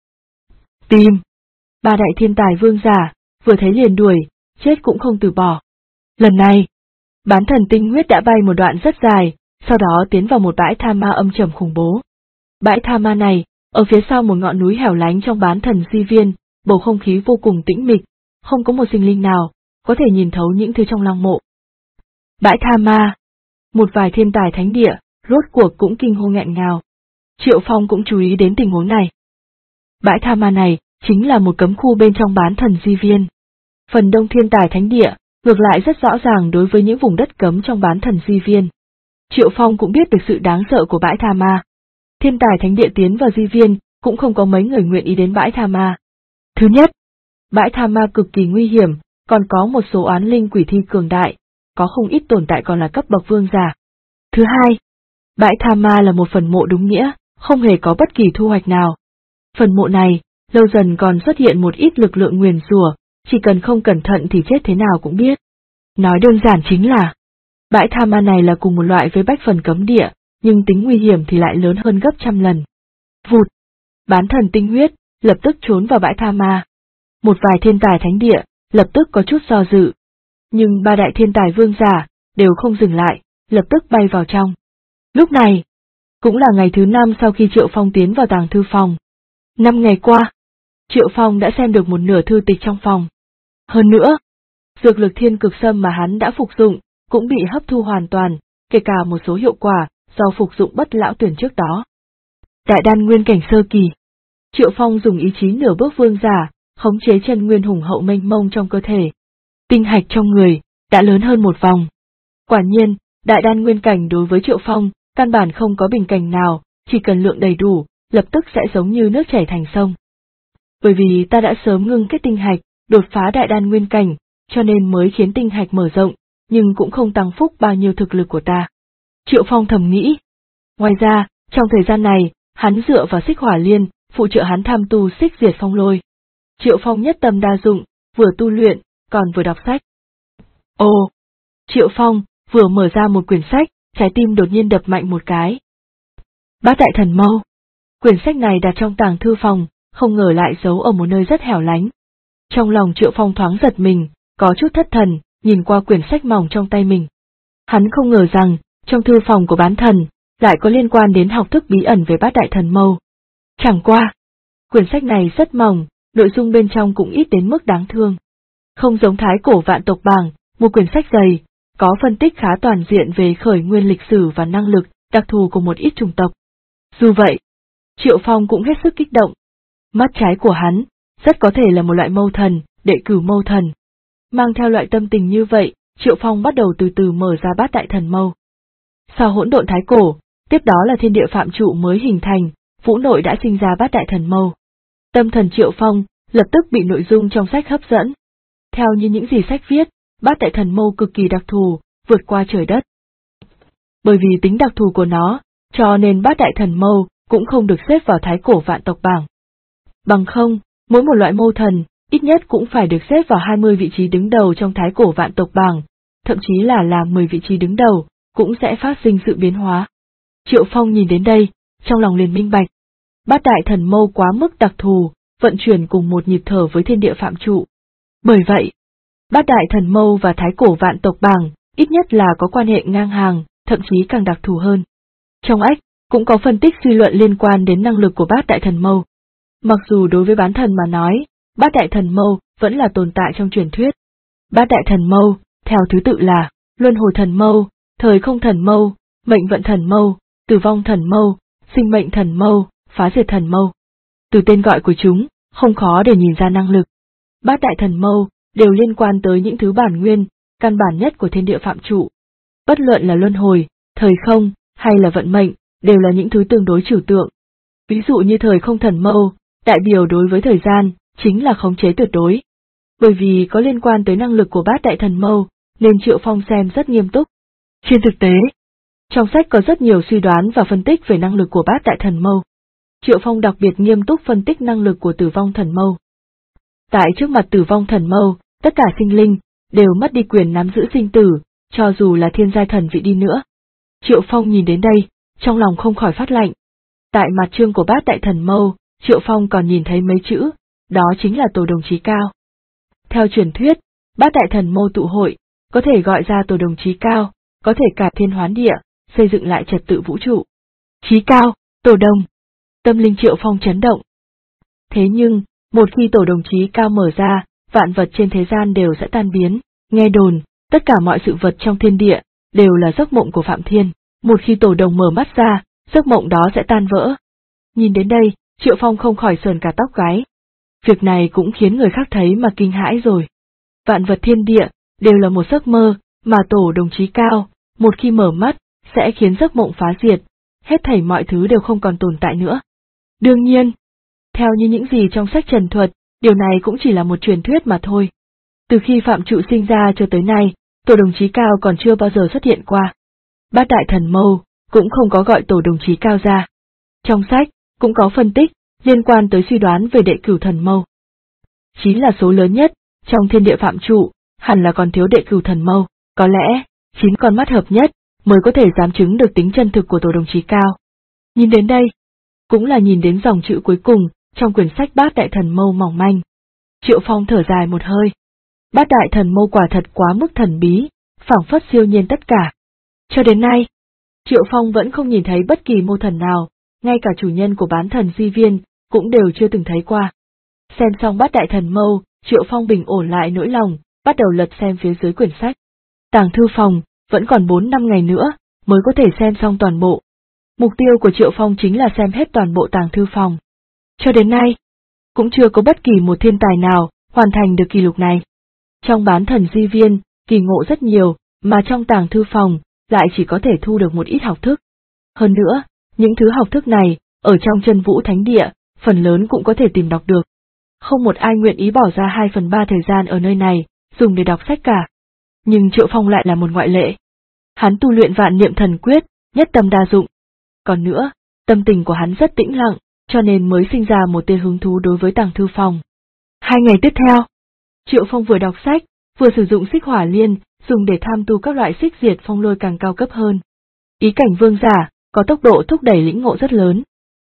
Tìm! Ba đại thiên tài vương giả, vừa thấy liền đuổi, chết cũng không từ bỏ. Lần này, bán thần tinh huyết đã bay một đoạn rất dài, sau đó tiến vào một bãi tha ma âm trầm khủng bố. Bãi tha ma này, ở phía sau một ngọn núi hẻo lánh trong bán thần di viên, bầu không khí vô cùng tĩnh mịch, không có một sinh linh nào có thể nhìn thấu những thứ trong lăng mộ. Bãi tha ma, một vài thiên tài thánh địa, rốt cuộc cũng kinh hô nghẹn ngào. Triệu Phong cũng chú ý đến tình huống này. Bãi tha ma này chính là một cấm khu bên trong bán thần di viên. Phần đông thiên tài thánh địa, ngược lại rất rõ ràng đối với những vùng đất cấm trong bán thần di viên. Triệu Phong cũng biết được sự đáng sợ của bãi tha ma. Thiên tài thánh địa tiến vào di viên, cũng không có mấy người nguyện ý đến bãi tha ma. Thứ nhất, bãi tha ma cực kỳ nguy hiểm, còn có một số oán linh quỷ thi cường đại, có không ít tồn tại còn là cấp bậc vương giả. Thứ hai, bãi tha ma là một phần mộ đúng nghĩa, không hề có bất kỳ thu hoạch nào. Phần mộ này, lâu dần còn xuất hiện một ít lực lượng nguyền rủa, chỉ cần không cẩn thận thì chết thế nào cũng biết. Nói đơn giản chính là, bãi tha ma này là cùng một loại với bách phần cấm địa, nhưng tính nguy hiểm thì lại lớn hơn gấp trăm lần. Vụt! Bán thần tinh huyết, lập tức trốn vào bãi tha ma. Một vài thiên tài thánh địa, lập tức có chút do dự. Nhưng ba đại thiên tài vương giả, đều không dừng lại, lập tức bay vào trong. Lúc này, cũng là ngày thứ 5 sau khi Triệu Phong tiến vào tàng thư phòng. 5 ngày qua, Triệu Phong đã xem được một nửa thư tịch trong phòng. Hơn nữa, dược lực Thiên Cực Sâm mà hắn đã phục dụng, cũng bị hấp thu hoàn toàn, kể cả một số hiệu quả do phục dụng bất lão tuyển trước đó. Đại đan nguyên cảnh sơ kỳ, Triệu Phong dùng ý chí nửa bước vương giả, khống chế chân nguyên hùng hậu mênh mông trong cơ thể. Tinh hạch trong người đã lớn hơn một vòng. Quả nhiên, đại đan nguyên cảnh đối với Triệu Phong, căn bản không có bình cảnh nào, chỉ cần lượng đầy đủ, lập tức sẽ giống như nước chảy thành sông. Bởi vì ta đã sớm ngưng kết tinh hạch, đột phá đại đan nguyên cảnh, cho nên mới khiến tinh hạch mở rộng, nhưng cũng không tăng phúc bao nhiêu thực lực của ta. Triệu Phong thầm nghĩ. Ngoài ra, trong thời gian này, hắn dựa vào xích hỏa liên, phụ trợ hắn tham tu xích diệt phong lôi. Triệu Phong nhất tâm đa dụng, vừa tu luyện, còn vừa đọc sách. Ồ! Triệu Phong vừa mở ra một quyển sách, trái tim đột nhiên đập mạnh một cái. Bát đại thần mâu. Quyển sách này đặt trong tàng thư phòng, không ngờ lại giấu ở một nơi rất hẻo lánh. Trong lòng Triệu Phong thoáng giật mình, có chút thất thần, nhìn qua quyển sách mỏng trong tay mình. Hắn không ngờ rằng, trong thư phòng của bán thần, lại có liên quan đến học thức bí ẩn về bát đại thần mâu. Chẳng qua, quyển sách này rất mỏng, nội dung bên trong cũng ít đến mức đáng thương. Không giống Thái Cổ Vạn Tộc Bảng, một quyển sách dày, có phân tích khá toàn diện về khởi nguyên lịch sử và năng lực, đặc thù của một ít chủng tộc. Dù vậy, Triệu Phong cũng hết sức kích động. Mắt trái của hắn, rất có thể là một loại mâu thần, đệ cửu mâu thần. Mang theo loại tâm tình như vậy, Triệu Phong bắt đầu từ từ mở ra bát đại thần mâu. Sau hỗn độn thái cổ, tiếp đó là thiên địa phạm trụ mới hình thành, vũ nội đã sinh ra bát đại thần mâu. Tâm thần Triệu Phong lập tức bị nội dung trong sách hấp dẫn. Theo như những gì sách viết, bát đại thần mâu cực kỳ đặc thù, vượt qua trời đất. Bởi vì tính đặc thù của nó, cho nên bát đại thần mâu cũng không được xếp vào Thái Cổ Vạn Tộc Bảng. Bằng không, mỗi một loại mâu thần, ít nhất cũng phải được xếp vào 20 vị trí đứng đầu trong Thái Cổ Vạn Tộc Bảng, thậm chí là 10 vị trí đứng đầu, cũng sẽ phát sinh sự biến hóa. Triệu Phong nhìn đến đây, trong lòng liền minh bạch. Bát đại thần mâu quá mức đặc thù, vận chuyển cùng một nhịp thở với thiên địa phạm trụ. Bởi vậy, bát đại thần mâu và Thái Cổ Vạn Tộc Bảng, ít nhất là có quan hệ ngang hàng, thậm chí càng đặc thù hơn. Trong ách, cũng có phân tích suy luận liên quan đến năng lực của bát đại thần mâu. Mặc dù đối với bán thần mà nói, bát đại thần mâu vẫn là tồn tại trong truyền thuyết. Bát đại thần mâu, theo thứ tự là luân hồi thần mâu, thời không thần mâu, mệnh vận thần mâu, tử vong thần mâu, sinh mệnh thần mâu, phá diệt thần mâu. Từ tên gọi của chúng, không khó để nhìn ra năng lực. Bát đại thần mâu đều liên quan tới những thứ bản nguyên, căn bản nhất của thiên địa phạm trụ. Bất luận là luân hồi, thời không, hay là vận mệnh, đều là những thứ tương đối trừu tượng. Ví dụ như thời không thần mâu, đại biểu đối với thời gian, chính là khống chế tuyệt đối. Bởi vì có liên quan tới năng lực của bát đại thần mâu, nên Triệu Phong xem rất nghiêm túc. Trên thực tế, trong sách có rất nhiều suy đoán và phân tích về năng lực của bát đại thần mâu. Triệu Phong đặc biệt nghiêm túc phân tích năng lực của tử vong thần mâu. Tại trước mặt tử vong thần mâu, tất cả sinh linh đều mất đi quyền nắm giữ sinh tử, cho dù là thiên giai thần vị đi nữa. Triệu Phong nhìn đến đây, trong lòng không khỏi phát lạnh. Tại mặt chương của bát đại thần mâu, Triệu Phong còn nhìn thấy mấy chữ, đó chính là tổ đồng chí cao. Theo truyền thuyết, bát đại thần mâu tụ hội, có thể gọi ra tổ đồng chí cao, có thể cải thiên hoán địa, xây dựng lại trật tự vũ trụ. Chí cao, tổ đồng. Tâm linh Triệu Phong chấn động. Thế nhưng, một khi tổ đồng chí cao mở ra, vạn vật trên thế gian đều sẽ tan biến, nghe đồn, tất cả mọi sự vật trong thiên địa, đều là giấc mộng của Phạm Thiên, một khi tổ đồng mở mắt ra, giấc mộng đó sẽ tan vỡ. Nhìn đến đây, Triệu Phong không khỏi sờn cả tóc gáy. Việc này cũng khiến người khác thấy mà kinh hãi rồi. Vạn vật thiên địa, đều là một giấc mơ, mà tổ đồng chí cao, một khi mở mắt, sẽ khiến giấc mộng phá diệt, hết thảy mọi thứ đều không còn tồn tại nữa. Đương nhiên, theo như những gì trong sách trần thuật, điều này cũng chỉ là một truyền thuyết mà thôi. Từ khi Phạm Trụ sinh ra cho tới nay, tổ đồng chí cao còn chưa bao giờ xuất hiện qua. Bát đại thần mâu cũng không có gọi tổ đồng chí cao ra. Trong sách, cũng có phân tích, liên quan tới suy đoán về đệ cửu thần mâu. 9 là số lớn nhất, trong thiên địa Phạm Trụ, hẳn là còn thiếu đệ cửu thần mâu, có lẽ, 9 con mắt hợp nhất, mới có thể giám chứng được tính chân thực của tổ đồng chí cao. Nhìn đến đây, cũng là nhìn đến dòng chữ cuối cùng, trong quyển sách bát đại thần mâu mỏng manh. Triệu Phong thở dài một hơi. Bát đại thần mâu quả thật quá mức thần bí, phảng phất siêu nhiên tất cả. Cho đến nay, Triệu Phong vẫn không nhìn thấy bất kỳ mâu thần nào, ngay cả chủ nhân của bán thần Di Viên, cũng đều chưa từng thấy qua. Xem xong bát đại thần mâu, Triệu Phong bình ổn lại nỗi lòng, bắt đầu lật xem phía dưới quyển sách. Tàng thư phòng, vẫn còn 4-5 ngày nữa, mới có thể xem xong toàn bộ. Mục tiêu của Triệu Phong chính là xem hết toàn bộ tàng thư phòng. Cho đến nay, cũng chưa có bất kỳ một thiên tài nào hoàn thành được kỷ lục này. Trong bán thần Di Viên, kỳ ngộ rất nhiều, mà trong tàng thư phòng, lại chỉ có thể thu được một ít học thức. Hơn nữa, những thứ học thức này, ở trong Chân Vũ Thánh Địa, phần lớn cũng có thể tìm đọc được. Không một ai nguyện ý bỏ ra 2/3 thời gian ở nơi này, dùng để đọc sách cả. Nhưng Triệu Phong lại là một ngoại lệ. Hắn tu luyện vạn niệm thần quyết, nhất tâm đa dụng. Còn nữa, tâm tình của hắn rất tĩnh lặng, cho nên mới sinh ra một tia hứng thú đối với tàng thư phòng. 2 ngày tiếp theo, Triệu Phong vừa đọc sách, vừa sử dụng xích hỏa liên, dùng để tham tu các loại xích diệt phong lôi càng cao cấp hơn. Ý cảnh vương giả, có tốc độ thúc đẩy lĩnh ngộ rất lớn.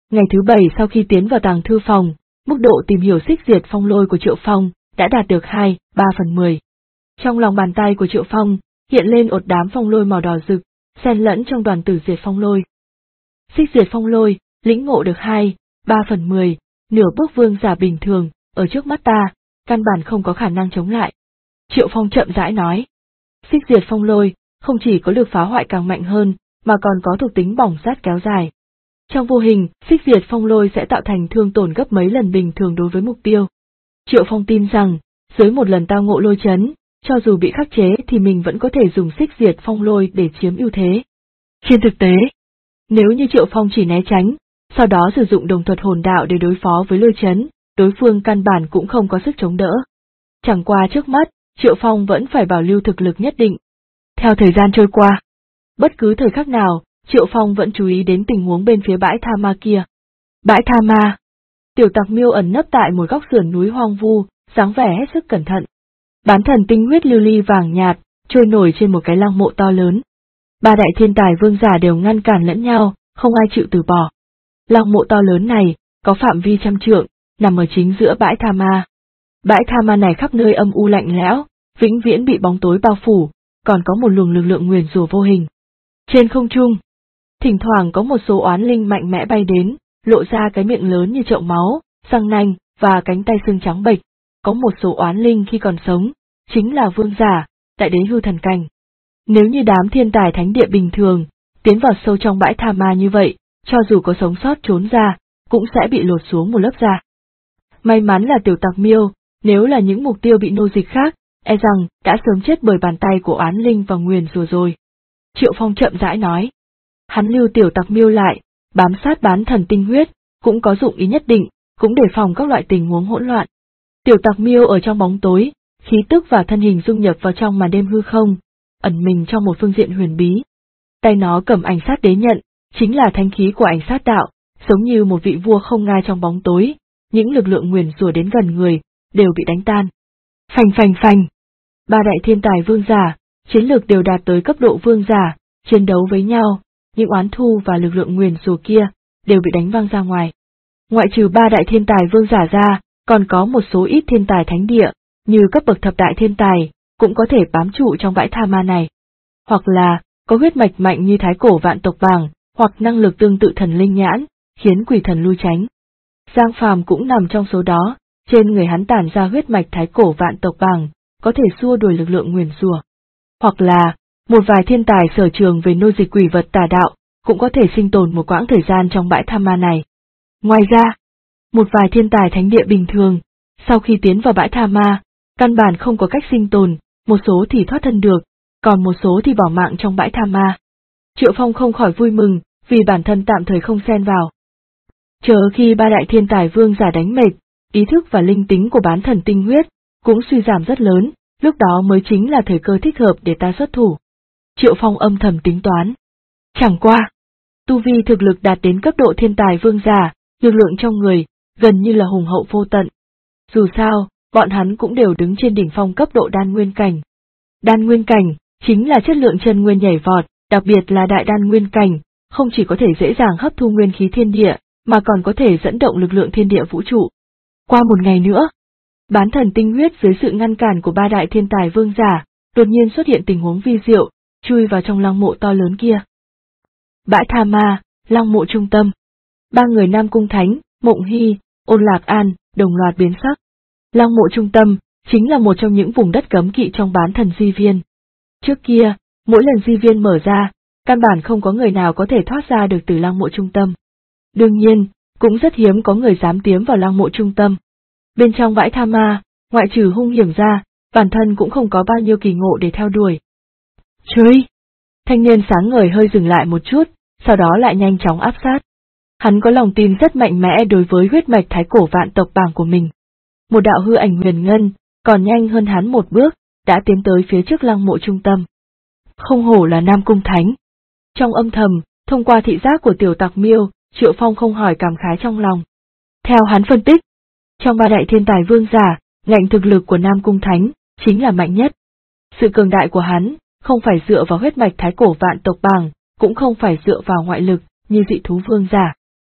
Ngày thứ 7 sau khi tiến vào tàng thư phòng, mức độ tìm hiểu xích diệt phong lôi của Triệu Phong đã đạt được 2/3/10. Trong lòng bàn tay của Triệu Phong hiện lên một đám phong lôi màu đỏ rực, xen lẫn trong đoàn tử diệt phong lôi. Xích diệt phong lôi, lĩnh ngộ được 2/3/10, nửa bước vương giả bình thường, ở trước mắt ta, căn bản không có khả năng chống lại. Triệu Phong chậm rãi nói. Xích diệt phong lôi, không chỉ có lực phá hoại càng mạnh hơn, mà còn có thuộc tính bỏng rát kéo dài. Trong vô hình, xích diệt phong lôi sẽ tạo thành thương tổn gấp mấy lần bình thường đối với mục tiêu. Triệu Phong tin rằng, dưới một lần tao ngộ lôi chấn, cho dù bị khắc chế thì mình vẫn có thể dùng xích diệt phong lôi để chiếm ưu thế. Trên thực tế, nếu như Triệu Phong chỉ né tránh, sau đó sử dụng đồng thuật hồn đạo để đối phó với lôi chấn, đối phương căn bản cũng không có sức chống đỡ. Chẳng qua trước mắt, Triệu Phong vẫn phải bảo lưu thực lực nhất định. Theo thời gian trôi qua, bất cứ thời khắc nào, Triệu Phong vẫn chú ý đến tình huống bên phía bãi tha ma kia. Bãi tha ma. Tiểu Tặc Miêu ẩn nấp tại một góc sườn núi hoang vu, dáng vẻ hết sức cẩn thận. Bán thần tinh huyết lưu ly vàng nhạt, trôi nổi trên một cái lăng mộ to lớn. Ba đại thiên tài vương giả đều ngăn cản lẫn nhau, không ai chịu từ bỏ. Lăng mộ to lớn này, có phạm vi trăm trượng, nằm ở chính giữa bãi tha ma. Bãi tha ma này khắp nơi âm u lạnh lẽo, vĩnh viễn bị bóng tối bao phủ, còn có một luồng lực lượng nguyền rủa vô hình. Trên không trung, thỉnh thoảng có một số oán linh mạnh mẽ bay đến, lộ ra cái miệng lớn như chậu máu, răng nanh và cánh tay xương trắng bệch. Có một số oán linh khi còn sống, chính là vương giả, đại đế hư thần cảnh. Nếu như đám thiên tài thánh địa bình thường, tiến vào sâu trong bãi tha ma như vậy, cho dù có sống sót trốn ra, cũng sẽ bị lột xuống một lớp da. May mắn là Tiểu Tặc Miêu, nếu là những mục tiêu bị nô dịch khác, e rằng đã sớm chết bởi bàn tay của oán linh và nguyền rủa rồi. Triệu Phong chậm rãi nói. Hắn lưu Tiểu Tặc Miêu lại, bám sát bán thần tinh huyết, cũng có dụng ý nhất định, cũng đề phòng các loại tình huống hỗn loạn. Tiểu Tặc Miêu ở trong bóng tối, khí tức và thân hình dung nhập vào trong màn đêm hư không, ẩn mình trong một phương diện huyền bí. Tay nó cầm ảnh sát đế nhận, chính là thánh khí của ảnh sát đạo, giống như một vị vua không ngai trong bóng tối, những lực lượng nguyền rủa đến gần người, đều bị đánh tan. Phành phành phành. Ba đại thiên tài vương giả, chiến lược đều đạt tới cấp độ vương giả, chiến đấu với nhau, những oán thu và lực lượng nguyền rủa kia, đều bị đánh văng ra ngoài. Ngoại trừ ba đại thiên tài vương giả ra, còn có một số ít thiên tài thánh địa, như cấp bậc thập đại thiên tài, cũng có thể bám trụ trong bãi tha ma này. Hoặc là, có huyết mạch mạnh như thái cổ vạn tộc bảng, hoặc năng lực tương tự thần linh nhãn, khiến quỷ thần lui tránh. Giang Phàm cũng nằm trong số đó, trên người hắn tản ra huyết mạch thái cổ vạn tộc bảng, có thể xua đuổi lực lượng nguyền rủa. Hoặc là, một vài thiên tài sở trường về nô dịch quỷ vật tà đạo, cũng có thể sinh tồn một quãng thời gian trong bãi tha ma này. Ngoài ra, một vài thiên tài thánh địa bình thường, sau khi tiến vào bãi tha ma, căn bản không có cách sinh tồn, một số thì thoát thân được, còn một số thì bỏ mạng trong bãi tha ma. Triệu Phong không khỏi vui mừng, vì bản thân tạm thời không xen vào. Chờ khi ba đại thiên tài vương giả đánh mệt, ý thức và linh tính của bán thần tinh huyết cũng suy giảm rất lớn, lúc đó mới chính là thời cơ thích hợp để ta xuất thủ. Triệu Phong âm thầm tính toán. Chẳng qua, tu vi thực lực đạt đến cấp độ thiên tài vương giả, lực lượng trong người, gần như là hùng hậu vô tận. Dù sao, bọn hắn cũng đều đứng trên đỉnh phong cấp độ đan nguyên cảnh. Đan nguyên cảnh, chính là chất lượng chân nguyên nhảy vọt, đặc biệt là đại đan nguyên cảnh, không chỉ có thể dễ dàng hấp thu nguyên khí thiên địa, mà còn có thể dẫn động lực lượng thiên địa vũ trụ. Qua một ngày nữa, bán thần tinh huyết dưới sự ngăn cản của ba đại thiên tài vương giả, đột nhiên xuất hiện tình huống vi diệu, chui vào trong lăng mộ to lớn kia. Bãi tha ma, lăng mộ trung tâm. Ba người Nam Cung Thánh, Mộng Hy, Ôn Lạc An, đồng loạt biến sắc. Lăng mộ trung tâm, chính là một trong những vùng đất cấm kỵ trong bán thần di viên. Trước kia, mỗi lần di viên mở ra, căn bản không có người nào có thể thoát ra được từ lăng mộ trung tâm. Đương nhiên, cũng rất hiếm có người dám tiến vào lăng mộ trung tâm. Bên trong bãi tha ma, ngoại trừ hung hiểm ra, bản thân cũng không có bao nhiêu kỳ ngộ để theo đuổi. Chơi! Thanh niên sáng ngời hơi dừng lại một chút, sau đó lại nhanh chóng áp sát. Hắn có lòng tin rất mạnh mẽ đối với huyết mạch thái cổ vạn tộc bảng của mình. Một đạo hư ảnh huyền ngân, còn nhanh hơn hắn một bước, đã tiến tới phía trước lăng mộ trung tâm. Không hổ là Nam Cung Thánh. Trong âm thầm, thông qua thị giác của Tiểu Tặc Miêu, Triệu Phong không hỏi cảm khái trong lòng. Theo hắn phân tích, trong ba đại thiên tài vương giả, ngạnh thực lực của Nam Cung Thánh chính là mạnh nhất. Sự cường đại của hắn không phải dựa vào huyết mạch thái cổ vạn tộc bảng, cũng không phải dựa vào ngoại lực như dị thú vương giả.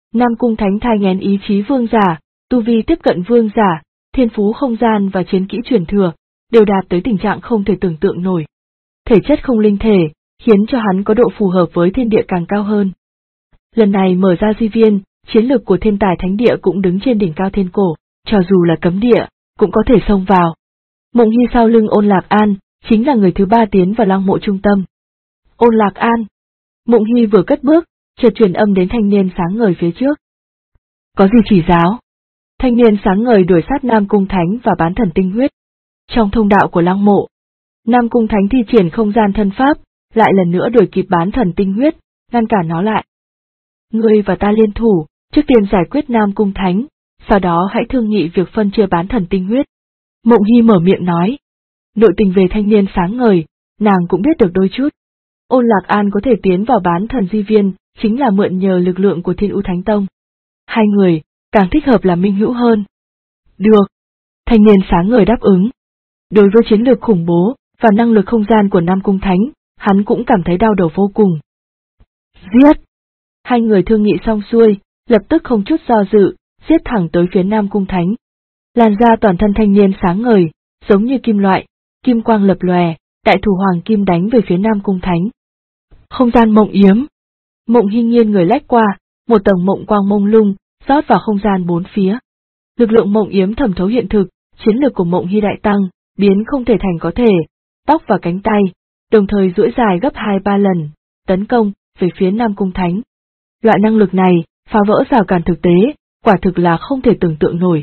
Nam Cung Thánh thai nghén ý chí vương giả, tu vi tiếp cận vương giả, thiên phú không gian và chiến kỹ truyền thừa, đều đạt tới tình trạng không thể tưởng tượng nổi. Thể chất không linh thể, khiến cho hắn có độ phù hợp với thiên địa càng cao hơn. Lần này mở ra di viên, chiến lực của thiên tài thánh địa cũng đứng trên đỉnh cao thiên cổ, cho dù là cấm địa, cũng có thể xông vào. Mộng Hy sau lưng Ôn Lạc An, chính là người thứ ba tiến vào lăng mộ trung tâm. Ôn Lạc An. Mộng Hy vừa cất bước, chợt truyền âm đến thanh niên sáng ngời phía trước. Có gì chỉ giáo? Thanh niên sáng ngời đuổi sát Nam Cung Thánh và bán thần tinh huyết. Trong thông đạo của lăng mộ, Nam Cung Thánh thi triển không gian thân pháp, lại lần nữa đuổi kịp bán thần tinh huyết, ngăn cản nó lại. Ngươi và ta liên thủ, trước tiên giải quyết Nam Cung Thánh, sau đó hãy thương nghị việc phân chia bán thần tinh huyết. Mộng Hy mở miệng nói. Nội tình về thanh niên sáng ngời, nàng cũng biết được đôi chút. Ôn Lạc An có thể tiến vào bán thần di viên, chính là mượn nhờ lực lượng của Thiên U Thánh Tông. Hai người, càng thích hợp là minh hữu hơn. Được. Thanh niên sáng ngời đáp ứng. Đối với chiến lược khủng bố, và năng lực không gian của Nam Cung Thánh, hắn cũng cảm thấy đau đầu vô cùng. Giết! Hai người thương nghị xong xuôi, lập tức không chút do dự, giết thẳng tới phía Nam Cung Thánh. Làn da toàn thân thanh niên sáng ngời, giống như kim loại, kim quang lập lòe, đại thủ hoàng kim đánh về phía Nam Cung Thánh. Không gian mộng yếm. Mộng Hy nghiêng người lách qua, một tầng mộng quang mông lung, rót vào không gian bốn phía. Lực lượng mộng yếm thẩm thấu hiện thực, chiến lực của Mộng Hy đại tăng, biến không thể thành có thể, tóc và cánh tay, đồng thời duỗi dài gấp 2-3 lần, tấn công về phía Nam Cung Thánh. Loại năng lực này, phá vỡ rào cản thực tế, quả thực là không thể tưởng tượng nổi.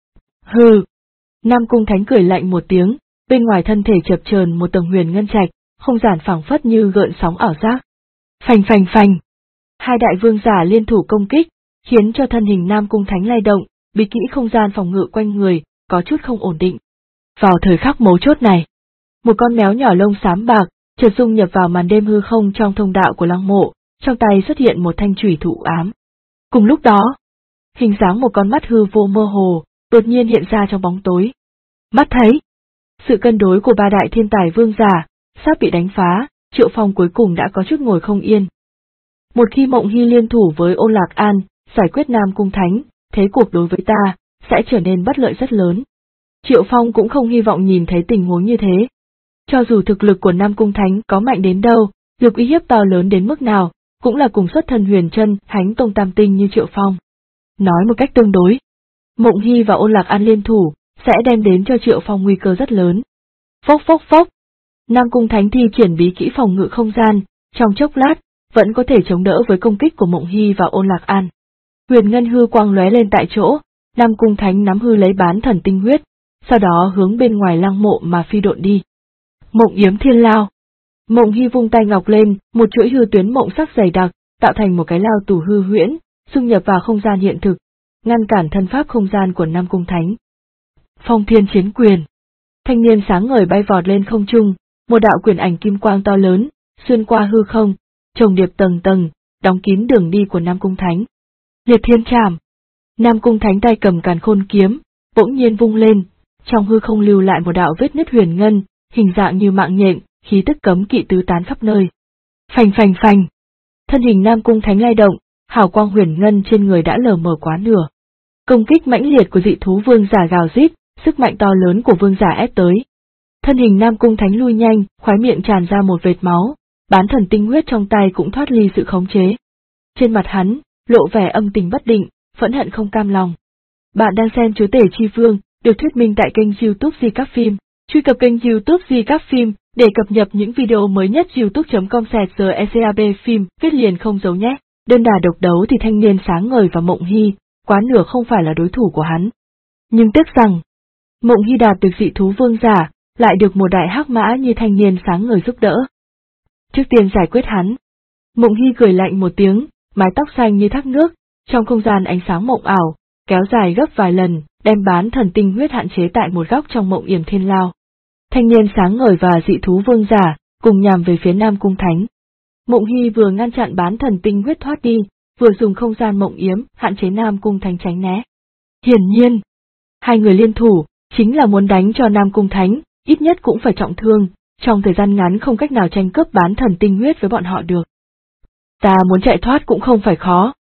Hừ! Nam Cung Thánh cười lạnh một tiếng, bên ngoài thân thể chập chờn một tầng huyền ngân trạch, không gian phảng phất như gợn sóng ảo giác. Phành phành phành! Hai đại vương giả liên thủ công kích, khiến cho thân hình Nam Cung Thánh lay động, bí kỹ không gian phòng ngự quanh người, có chút không ổn định. Vào thời khắc mấu chốt này, một con mèo nhỏ lông xám bạc, chợt dung nhập vào màn đêm hư không trong thông đạo của lăng mộ, trong tay xuất hiện một thanh chủy thủ ám. Cùng lúc đó, hình dáng một con mắt hư vô mơ hồ, đột nhiên hiện ra trong bóng tối. Mắt thấy, sự cân đối của ba đại thiên tài vương giả, sắp bị đánh phá, Triệu Phong cuối cùng đã có chút ngồi không yên. Một khi Mộng Hy liên thủ với Ôn Lạc An, giải quyết Nam Cung Thánh, thế cuộc đối với ta, sẽ trở nên bất lợi rất lớn. Triệu Phong cũng không hy vọng nhìn thấy tình huống như thế. Cho dù thực lực của Nam Cung Thánh có mạnh đến đâu, lực uy hiếp to lớn đến mức nào, cũng là cùng xuất thân huyền chân, Thánh Tông tam tinh như Triệu Phong. Nói một cách tương đối, Mộng Hy và Ôn Lạc An liên thủ, sẽ đem đến cho Triệu Phong nguy cơ rất lớn. Phốc phốc phốc! Nam Cung Thánh thi triển bí kỹ phòng ngự không gian, trong chốc lát, vẫn có thể chống đỡ với công kích của Mộng Hy và Ôn Lạc An. Huyền ngân hư quang lóe lên tại chỗ, Nam Cung Thánh nắm hư lấy bán thần tinh huyết, sau đó hướng bên ngoài lăng mộ mà phi độn đi. Mộng yếm thiên lao. Mộng Hy vung tay ngọc lên, một chuỗi hư tuyến mộng sắc dày đặc, tạo thành một cái lao tù hư huyễn, xung nhập vào không gian hiện thực, ngăn cản thân pháp không gian của Nam Cung Thánh. Phong thiên chiến quyền. Thanh niên sáng ngời bay vọt lên không trung, một đạo quyền ảnh kim quang to lớn, xuyên qua hư không, chồng điệp tầng tầng, đóng kín đường đi của Nam Cung Thánh. Liệt thiên trảm. Nam Cung Thánh tay cầm càn khôn kiếm, bỗng nhiên vung lên, trong hư không lưu lại một đạo vết nứt huyền ngân, hình dạng như mạng nhện, khí tức cấm kỵ tứ tán khắp nơi. Phành phành phành. Thân hình Nam Cung Thánh lay động, hào quang huyền ngân trên người đã lờ mờ quá nửa. Công kích mãnh liệt của dị thú vương giả gào rít, sức mạnh to lớn của vương giả ép tới. Thân hình Nam Cung Thánh lui nhanh, khóe miệng tràn ra một vệt máu, bán thần tinh huyết trong tay cũng thoát ly sự khống chế. Trên mặt hắn, lộ vẻ âm tình bất định, phẫn hận không cam lòng. Bạn đang xem Chúa Tể Chi Vương, được thuyết minh tại kênh YouTube Di Các Phim. Truy cập kênh YouTube Di Các Phim để cập nhật những video mới nhất. youtube.com/secab phim, viết liền không giấu nhé. Đơn đả độc đấu thì thanh niên sáng ngời và Mộng Hy, quá nửa không phải là đối thủ của hắn. Nhưng tiếc rằng, Mộng Hy đạt được dị thú vương giả, lại được một đại hắc mã như thanh niên sáng ngời giúp đỡ. Trước tiên giải quyết hắn. Mộng Hy cười lạnh một tiếng, mái tóc xanh như thác nước, trong không gian ánh sáng mộng ảo, kéo dài gấp vài lần, đem bán thần tinh huyết hạn chế tại một góc trong mộng yểm thiên lao. Thanh niên sáng ngời và dị thú vương giả, cùng nhằm về phía Nam Cung Thánh. Mộng Hy vừa ngăn chặn bán thần tinh huyết thoát đi, vừa dùng không gian mộng yếm, hạn chế Nam Cung Thánh tránh né. Hiển nhiên, hai người liên thủ, chính là muốn đánh cho Nam Cung Thánh, ít nhất cũng phải trọng thương, trong thời gian ngắn không cách nào tranh cướp bán thần tinh huyết với bọn họ được. Ta muốn chạy thoát cũng không phải khó,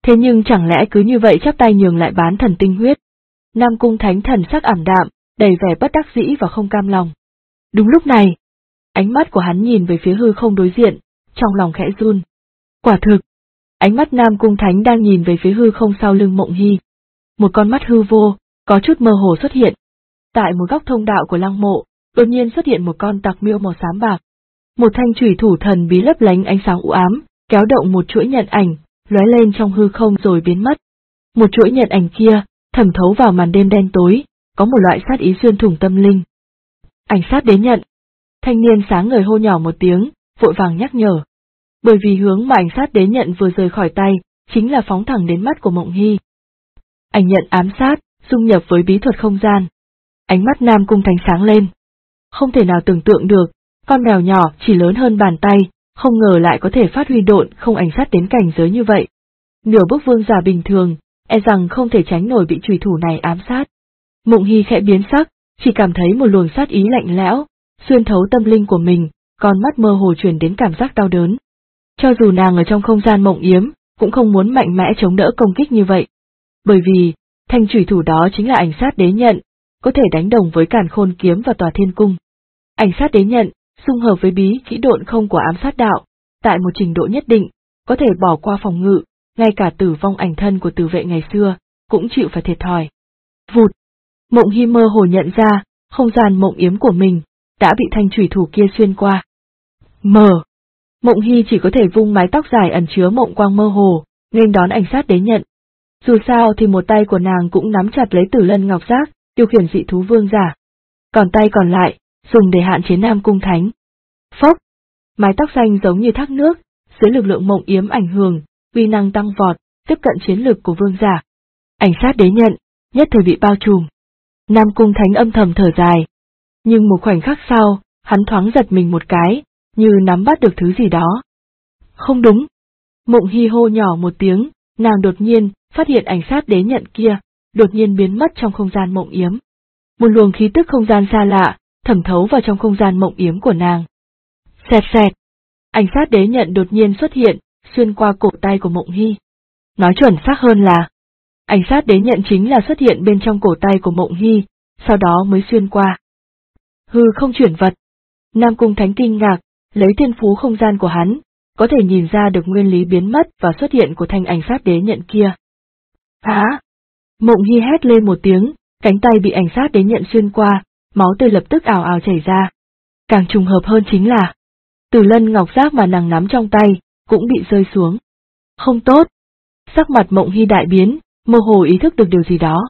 Thế nhưng chẳng lẽ cứ như vậy chắp tay nhường lại bán thần tinh huyết? Nam Cung Thánh thần sắc ảm đạm, đầy vẻ bất đắc dĩ và không cam lòng. Đúng lúc này, ánh mắt của hắn nhìn về phía hư không đối diện, trong lòng khẽ run. Quả thực, ánh mắt Nam Cung Thánh đang nhìn về phía hư không sau lưng Mộng Hy. Một con mắt hư vô, có chút mơ hồ xuất hiện. Tại một góc thông đạo của lăng mộ, đột nhiên xuất hiện một con tặc miêu màu xám bạc. Một thanh chủy thủ thần bí lấp lánh ánh sáng u ám, kéo động một chuỗi nhận ảnh, lóe lên trong hư không rồi biến mất. Một chuỗi nhận ảnh kia, thẩm thấu vào màn đêm đen tối, có một loại sát ý xuyên thủng tâm linh. Ảnh sát đế nhận. Thanh niên sáng ngời hô nhỏ một tiếng, vội vàng nhắc nhở. Bởi vì hướng mà ảnh sát đế nhận vừa rời khỏi tay, chính là phóng thẳng đến mắt của Mộng Hy. Ảnh nhận ám sát, dung nhập với bí thuật không gian. Ánh mắt Nam Cung Thánh sáng lên. Không thể nào tưởng tượng được, con mèo nhỏ chỉ lớn hơn bàn tay, không ngờ lại có thể phát huy độn không ảnh sát đến cảnh giới như vậy. Nửa bước vương giả bình thường, e rằng không thể tránh nổi bị chủy thủ này ám sát. Mộng Hy khẽ biến sắc, chỉ cảm thấy một luồng sát ý lạnh lẽo, xuyên thấu tâm linh của mình, con mắt mơ hồ truyền đến cảm giác đau đớn. Cho dù nàng ở trong không gian mộng yếm, cũng không muốn mạnh mẽ chống đỡ công kích như vậy. Bởi vì, thanh chủy thủ đó chính là ảnh sát đế nhận, có thể đánh đồng với Càn Khôn kiếm và Tòa Thiên Cung. Ảnh sát đế nhận, xung hợp với bí kỹ độn không của ám sát đạo, tại một trình độ nhất định, có thể bỏ qua phòng ngự, ngay cả tử vong ảnh thân của tử vệ ngày xưa, cũng chịu phải thiệt thòi. Vụt! Mộng Hy mơ hồ nhận ra, không gian mộng yếm của mình, đã bị thanh chủy thủ kia xuyên qua. Mộng Hy chỉ có thể vung mái tóc dài ẩn chứa mộng quang mơ hồ, nghênh đón ảnh sát đế nhận. Dù sao thì một tay của nàng cũng nắm chặt lấy Tử Lân Ngọc Giác, điều khiển dị thú vương giả. Còn tay còn lại, dùng để hạn chế Nam Cung Thánh. Phốc! Mái tóc xanh giống như thác nước, dưới lực lượng mộng yếm ảnh hưởng, uy năng tăng vọt, tiếp cận chiến lực của vương giả. Ảnh sát đế nhận, nhất thời bị bao trùm. Nam Cung Thánh âm thầm thở dài. Nhưng một khoảnh khắc sau, hắn thoáng giật mình một cái, như nắm bắt được thứ gì đó. Không đúng. Mộng Hy hô nhỏ một tiếng, nàng đột nhiên phát hiện ảnh sát đế nhận kia, đột nhiên biến mất trong không gian mộng yếm. Một luồng khí tức không gian xa lạ, thẩm thấu vào trong không gian mộng yếm của nàng. Xẹt xẹt. Ảnh sát đế nhận đột nhiên xuất hiện, xuyên qua cổ tay của Mộng Hy. Nói chuẩn xác hơn là, ảnh sát đế nhận chính là xuất hiện bên trong cổ tay của Mộng Hy, sau đó mới xuyên qua. Hư không chuyển vật. Nam Cung Thánh kinh ngạc, lấy thiên phú không gian của hắn, có thể nhìn ra được nguyên lý biến mất và xuất hiện của thanh ảnh sát đế nhận kia. Hả? Mộng Hy hét lên một tiếng, cánh tay bị ảnh sát đế nhận xuyên qua, máu tươi lập tức ào ào chảy ra. Càng trùng hợp hơn chính là, Tử Lân Ngọc Giác mà nàng nắm trong tay, cũng bị rơi xuống. Không tốt. Sắc mặt Mộng Hy đại biến, mơ hồ ý thức được điều gì đó.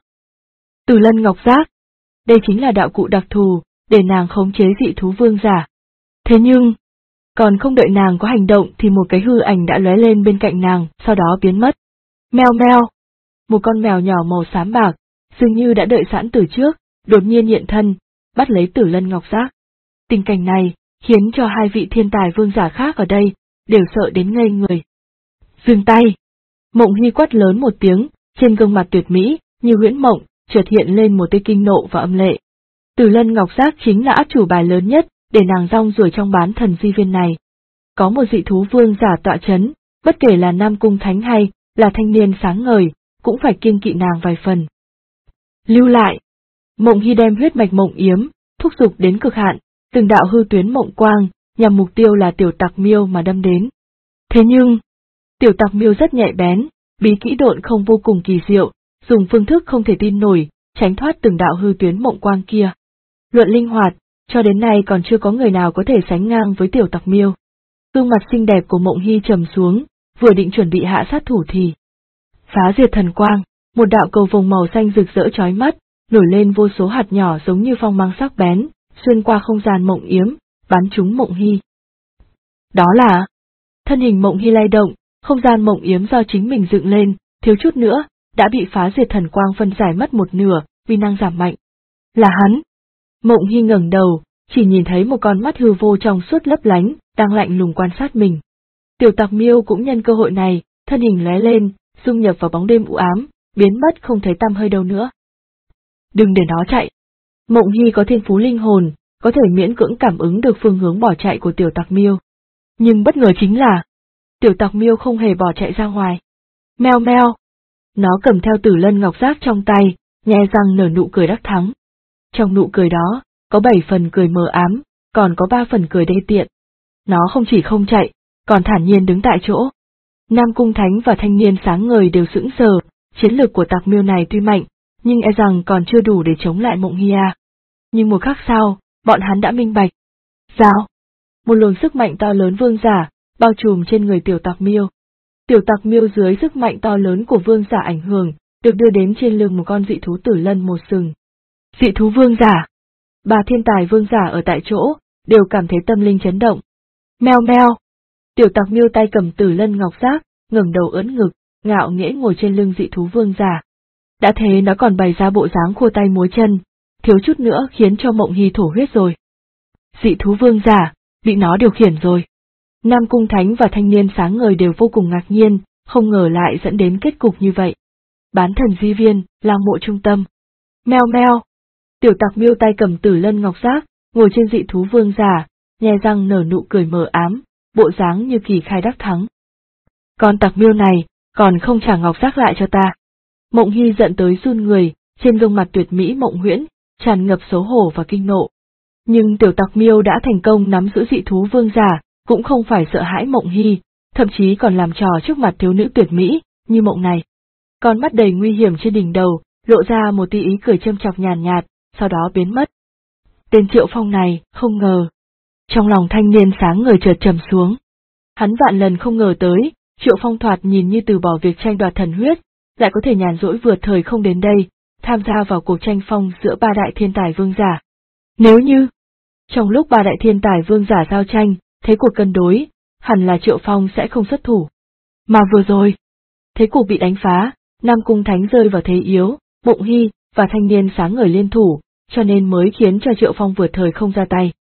Tử Lân Ngọc Giác. Đây chính là đạo cụ đặc thù, để nàng khống chế dị thú vương giả. Thế nhưng, còn không đợi nàng có hành động thì một cái hư ảnh đã lóe lên bên cạnh nàng, sau đó biến mất. Meo meo. Một con mèo nhỏ màu xám bạc, dường như đã đợi sẵn từ trước, đột nhiên hiện thân, bắt lấy Tử Lân Ngọc Giác. Tình cảnh này, khiến cho hai vị thiên tài vương giả khác ở đây, đều sợ đến ngây người. Dừng tay! Mộng Hy quát lớn một tiếng, trên gương mặt tuyệt mỹ, như huyễn mộng, chợt hiện lên một tia kinh nộ và âm lệ. Tử Lân Ngọc Giác chính là át chủ bài lớn nhất, để nàng rong ruổi trong bán thần di viên này. Có một dị thú vương giả tọa chấn, bất kể là Nam Cung Thánh hay là thanh niên sáng ngời, cũng phải kiêng kỵ nàng vài phần. Lưu lại! Mộng Hy đem huyết mạch mộng yếm, thúc giục đến cực hạn, từng đạo hư tuyến mộng quang, nhằm mục tiêu là tiểu tặc miêu mà đâm đến. Thế nhưng, tiểu tặc miêu rất nhạy bén, bí kỹ độn không vô cùng kỳ diệu, dùng phương thức không thể tin nổi, tránh thoát từng đạo hư tuyến mộng quang kia. Luận linh hoạt, cho đến nay còn chưa có người nào có thể sánh ngang với tiểu tặc miêu. Gương mặt xinh đẹp của Mộng Hy trầm xuống, vừa định chuẩn bị hạ sát thủ thì phá diệt thần quang, một đạo cầu vồng màu xanh rực rỡ chói mắt, nổi lên vô số hạt nhỏ giống như phong mang sắc bén, xuyên qua không gian mộng yếm, bắn trúng Mộng Hy. Đó là, thân hình Mộng Hy lay động, không gian mộng yếm do chính mình dựng lên, thiếu chút nữa, đã bị phá diệt thần quang phân giải mất một nửa, uy năng giảm mạnh. Là hắn! Mộng Hy ngẩng đầu, chỉ nhìn thấy một con mắt hư vô trong suốt lấp lánh, đang lạnh lùng quan sát mình. Tiểu tặc miêu cũng nhân cơ hội này, thân hình lóe lên, dung nhập vào bóng đêm u ám, biến mất không thấy tăm hơi đâu nữa. Đừng để nó chạy. Mộng Hy có thiên phú linh hồn, có thể miễn cưỡng cảm ứng được phương hướng bỏ chạy của tiểu tặc miêu. Nhưng bất ngờ chính là, tiểu tặc miêu không hề bỏ chạy ra ngoài. Meo meo. Nó cầm theo Tử Lân Ngọc Giác trong tay, nhe răng nở nụ cười đắc thắng. Trong nụ cười đó, có 7 phần cười mờ ám, còn có 3 phần cười đê tiện. Nó không chỉ không chạy, còn thản nhiên đứng tại chỗ. Nam Cung Thánh và thanh niên sáng ngời đều sững sờ, chiến lược của Tạc Miêu này tuy mạnh, nhưng e rằng còn chưa đủ để chống lại Mộng Hy à. Nhưng một khắc sau, bọn hắn đã minh bạch. Rào! Một luồng sức mạnh to lớn vương giả, bao trùm trên người Tiểu Tạc Miêu. Tiểu Tạc Miêu dưới sức mạnh to lớn của vương giả ảnh hưởng, được đưa đến trên lưng một con dị thú Tử Lân một sừng. Dị thú vương giả! 3 thiên tài vương giả ở tại chỗ, đều cảm thấy tâm linh chấn động. Meo meo! Tiểu Tạc Miêu tay cầm Tử Lân Ngọc Giác, ngẩng đầu ưỡn ngực, ngạo nghễ ngồi trên lưng dị thú vương giả. Đã thế nó còn bày ra bộ dáng khua tay múa chân, thiếu chút nữa khiến cho Mộng Hy thổ huyết rồi. Dị thú vương giả, bị nó điều khiển rồi. Nam Cung Thánh và thanh niên sáng ngời đều vô cùng ngạc nhiên, không ngờ lại dẫn đến kết cục như vậy. Bán thần di viên, lang mộ trung tâm. Meo meo. Tiểu Tạc Miêu tay cầm Tử Lân Ngọc Giác, ngồi trên dị thú vương giả, nhe răng nở nụ cười mờ ám, bộ dáng như kỳ khai đắc thắng. Con Tạc Miêu này, còn không trả Ngọc Giác lại cho ta. Mộng Hy giận tới run người, trên gương mặt tuyệt mỹ Mộng Huyễn, tràn ngập xấu hổ và kinh nộ. Nhưng Tiểu Tạc Miêu đã thành công nắm giữ dị thú vương giả, cũng không phải sợ hãi Mộng Hy, thậm chí còn làm trò trước mặt thiếu nữ tuyệt mỹ, như Mộng này. Con mắt đầy nguy hiểm trên đỉnh đầu, lộ ra một tia ý cười châm chọc nhàn nhạt, sau đó biến mất. Tên Triệu Phong này, không ngờ. Trong lòng thanh niên sáng ngời chợt trầm xuống. Hắn vạn lần không ngờ tới, Triệu Phong thoạt nhìn như từ bỏ việc tranh đoạt thần huyết, lại có thể nhàn rỗi vượt thời không đến đây, tham gia vào cuộc tranh phong giữa 3 đại thiên tài vương giả. Nếu như, trong lúc 3 đại thiên tài vương giả giao tranh, thế cuộc cân đối, hẳn là Triệu Phong sẽ không xuất thủ. Mà vừa rồi, thế cuộc bị đánh phá, Nam Cung Thánh rơi vào thế yếu, Mộng Hy và thanh niên sáng ngời liên thủ, cho nên mới khiến cho Triệu Phong vượt thời không ra tay.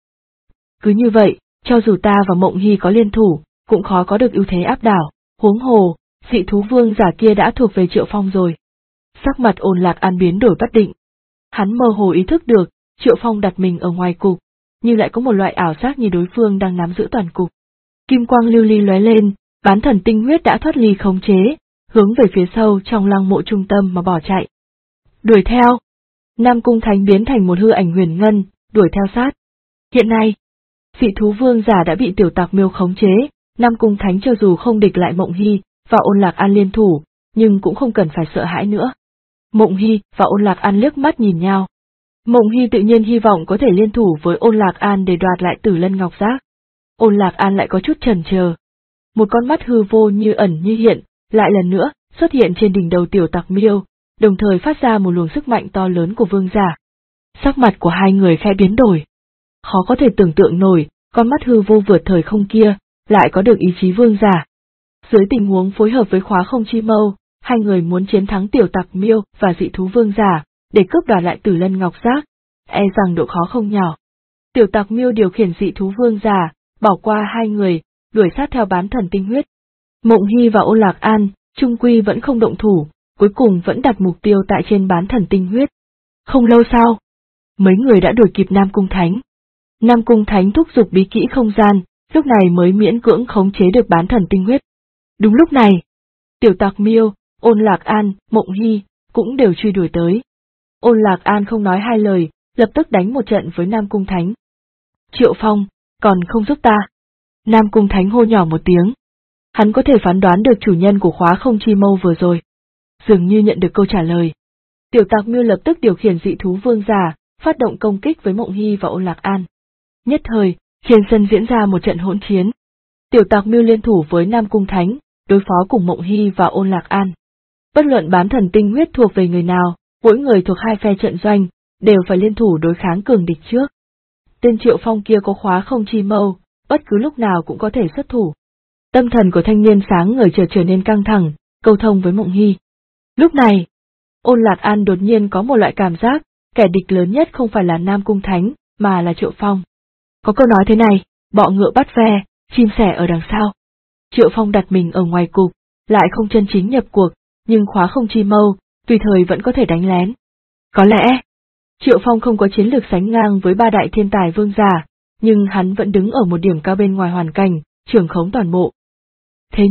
Cứ như vậy, cho dù ta và Mộng Hy có liên thủ, cũng khó có được ưu thế áp đảo, huống hồ, dị thú vương giả kia đã thuộc về Triệu Phong rồi. Sắc mặt Ôn Lạc An biến đổi bất định. Hắn mơ hồ ý thức được, Triệu Phong đặt mình ở ngoài cục, nhưng lại có một loại ảo giác như đối phương đang nắm giữ toàn cục. Kim quang lưu ly lóe lên, bán thần tinh huyết đã thoát ly khống chế, hướng về phía sâu trong lăng mộ trung tâm mà bỏ chạy. Đuổi theo! Nam Cung Thánh biến thành một hư ảnh huyền ngân, đuổi theo sát. Hiện nay, dị thú vương giả đã bị Tiểu Tạc Miêu khống chế, Nam Cung Thánh cho dù không địch lại Mộng Hy và Ôn Lạc An liên thủ, nhưng cũng không cần phải sợ hãi nữa. Mộng Hy và Ôn Lạc An liếc mắt nhìn nhau. Mộng Hy tự nhiên hy vọng có thể liên thủ với Ôn Lạc An để đoạt lại Tử Lân Ngọc Giác. Ôn Lạc An lại có chút chần chờ. Một con mắt hư vô như ẩn như hiện, lại lần nữa xuất hiện trên đỉnh đầu Tiểu Tạc Miêu, đồng thời phát ra một luồng sức mạnh to lớn của vương giả. Sắc mặt của hai người khẽ biến đổi. Khó có thể tưởng tượng nổi, con mắt hư vô vượt thời không kia, lại có được ý chí vương giả. Dưới tình huống phối hợp với khóa không chi mâu, hai người muốn chiến thắng Tiểu Tạc Miêu và dị thú vương giả, để cướp đoạt lại Tử Lân Ngọc Giác, e rằng độ khó không nhỏ. Tiểu Tạc Miêu điều khiển dị thú vương giả, bỏ qua hai người, đuổi sát theo bán thần tinh huyết. Mộng Hy và Ôn Lạc An, trung quy vẫn không động thủ, cuối cùng vẫn đặt mục tiêu tại trên bán thần tinh huyết. Không lâu sau, mấy người đã đuổi kịp Nam Cung Thánh. Nam Cung Thánh thúc giục bí kỹ không gian, lúc này mới miễn cưỡng khống chế được bán thần tinh huyết. Đúng lúc này, Tiểu Tạc Miêu, Ôn Lạc An, Mộng Hy, cũng đều truy đuổi tới. Ôn Lạc An không nói hai lời, lập tức đánh một trận với Nam Cung Thánh. Triệu Phong, còn không giúp ta. Nam Cung Thánh hô nhỏ một tiếng. Hắn có thể phán đoán được chủ nhân của khóa không chi mâu vừa rồi. Dường như nhận được câu trả lời. Tiểu Tạc Miêu lập tức điều khiển dị thú vương giả, phát động công kích với Mộng Hy và Ôn Lạc An. Nhất thời, trên sân diễn ra một trận hỗn chiến. Tiểu Tạc Miêu liên thủ với Nam Cung Thánh, đối phó cùng Mộng Hy và Ôn Lạc An. Bất luận bán thần tinh huyết thuộc về người nào, mỗi người thuộc hai phe trận doanh, đều phải liên thủ đối kháng cường địch trước. Tên Triệu Phong kia có khóa không chi mâu, bất cứ lúc nào cũng có thể xuất thủ. Tâm thần của thanh niên sáng ngời chợt trở nên căng thẳng, câu thông với Mộng Hy. Lúc này, Ôn Lạc An đột nhiên có một loại cảm giác, kẻ địch lớn nhất không phải là Nam Cung Thánh, mà là Triệu Phong. Có câu nói thế này, bọ ngựa bắt ve, chim sẻ ở đằng sau. Triệu Phong đặt mình ở ngoài cục, lại không chân chính nhập cuộc, nhưng khóa không chi mâu, tùy thời vẫn có thể đánh lén. Có lẽ, Triệu Phong không có chiến lược sánh ngang với 3 đại thiên tài vương giả, nhưng hắn vẫn đứng ở một điểm cao bên ngoài hoàn cảnh, trưởng khống toàn bộ. Thế nhưng,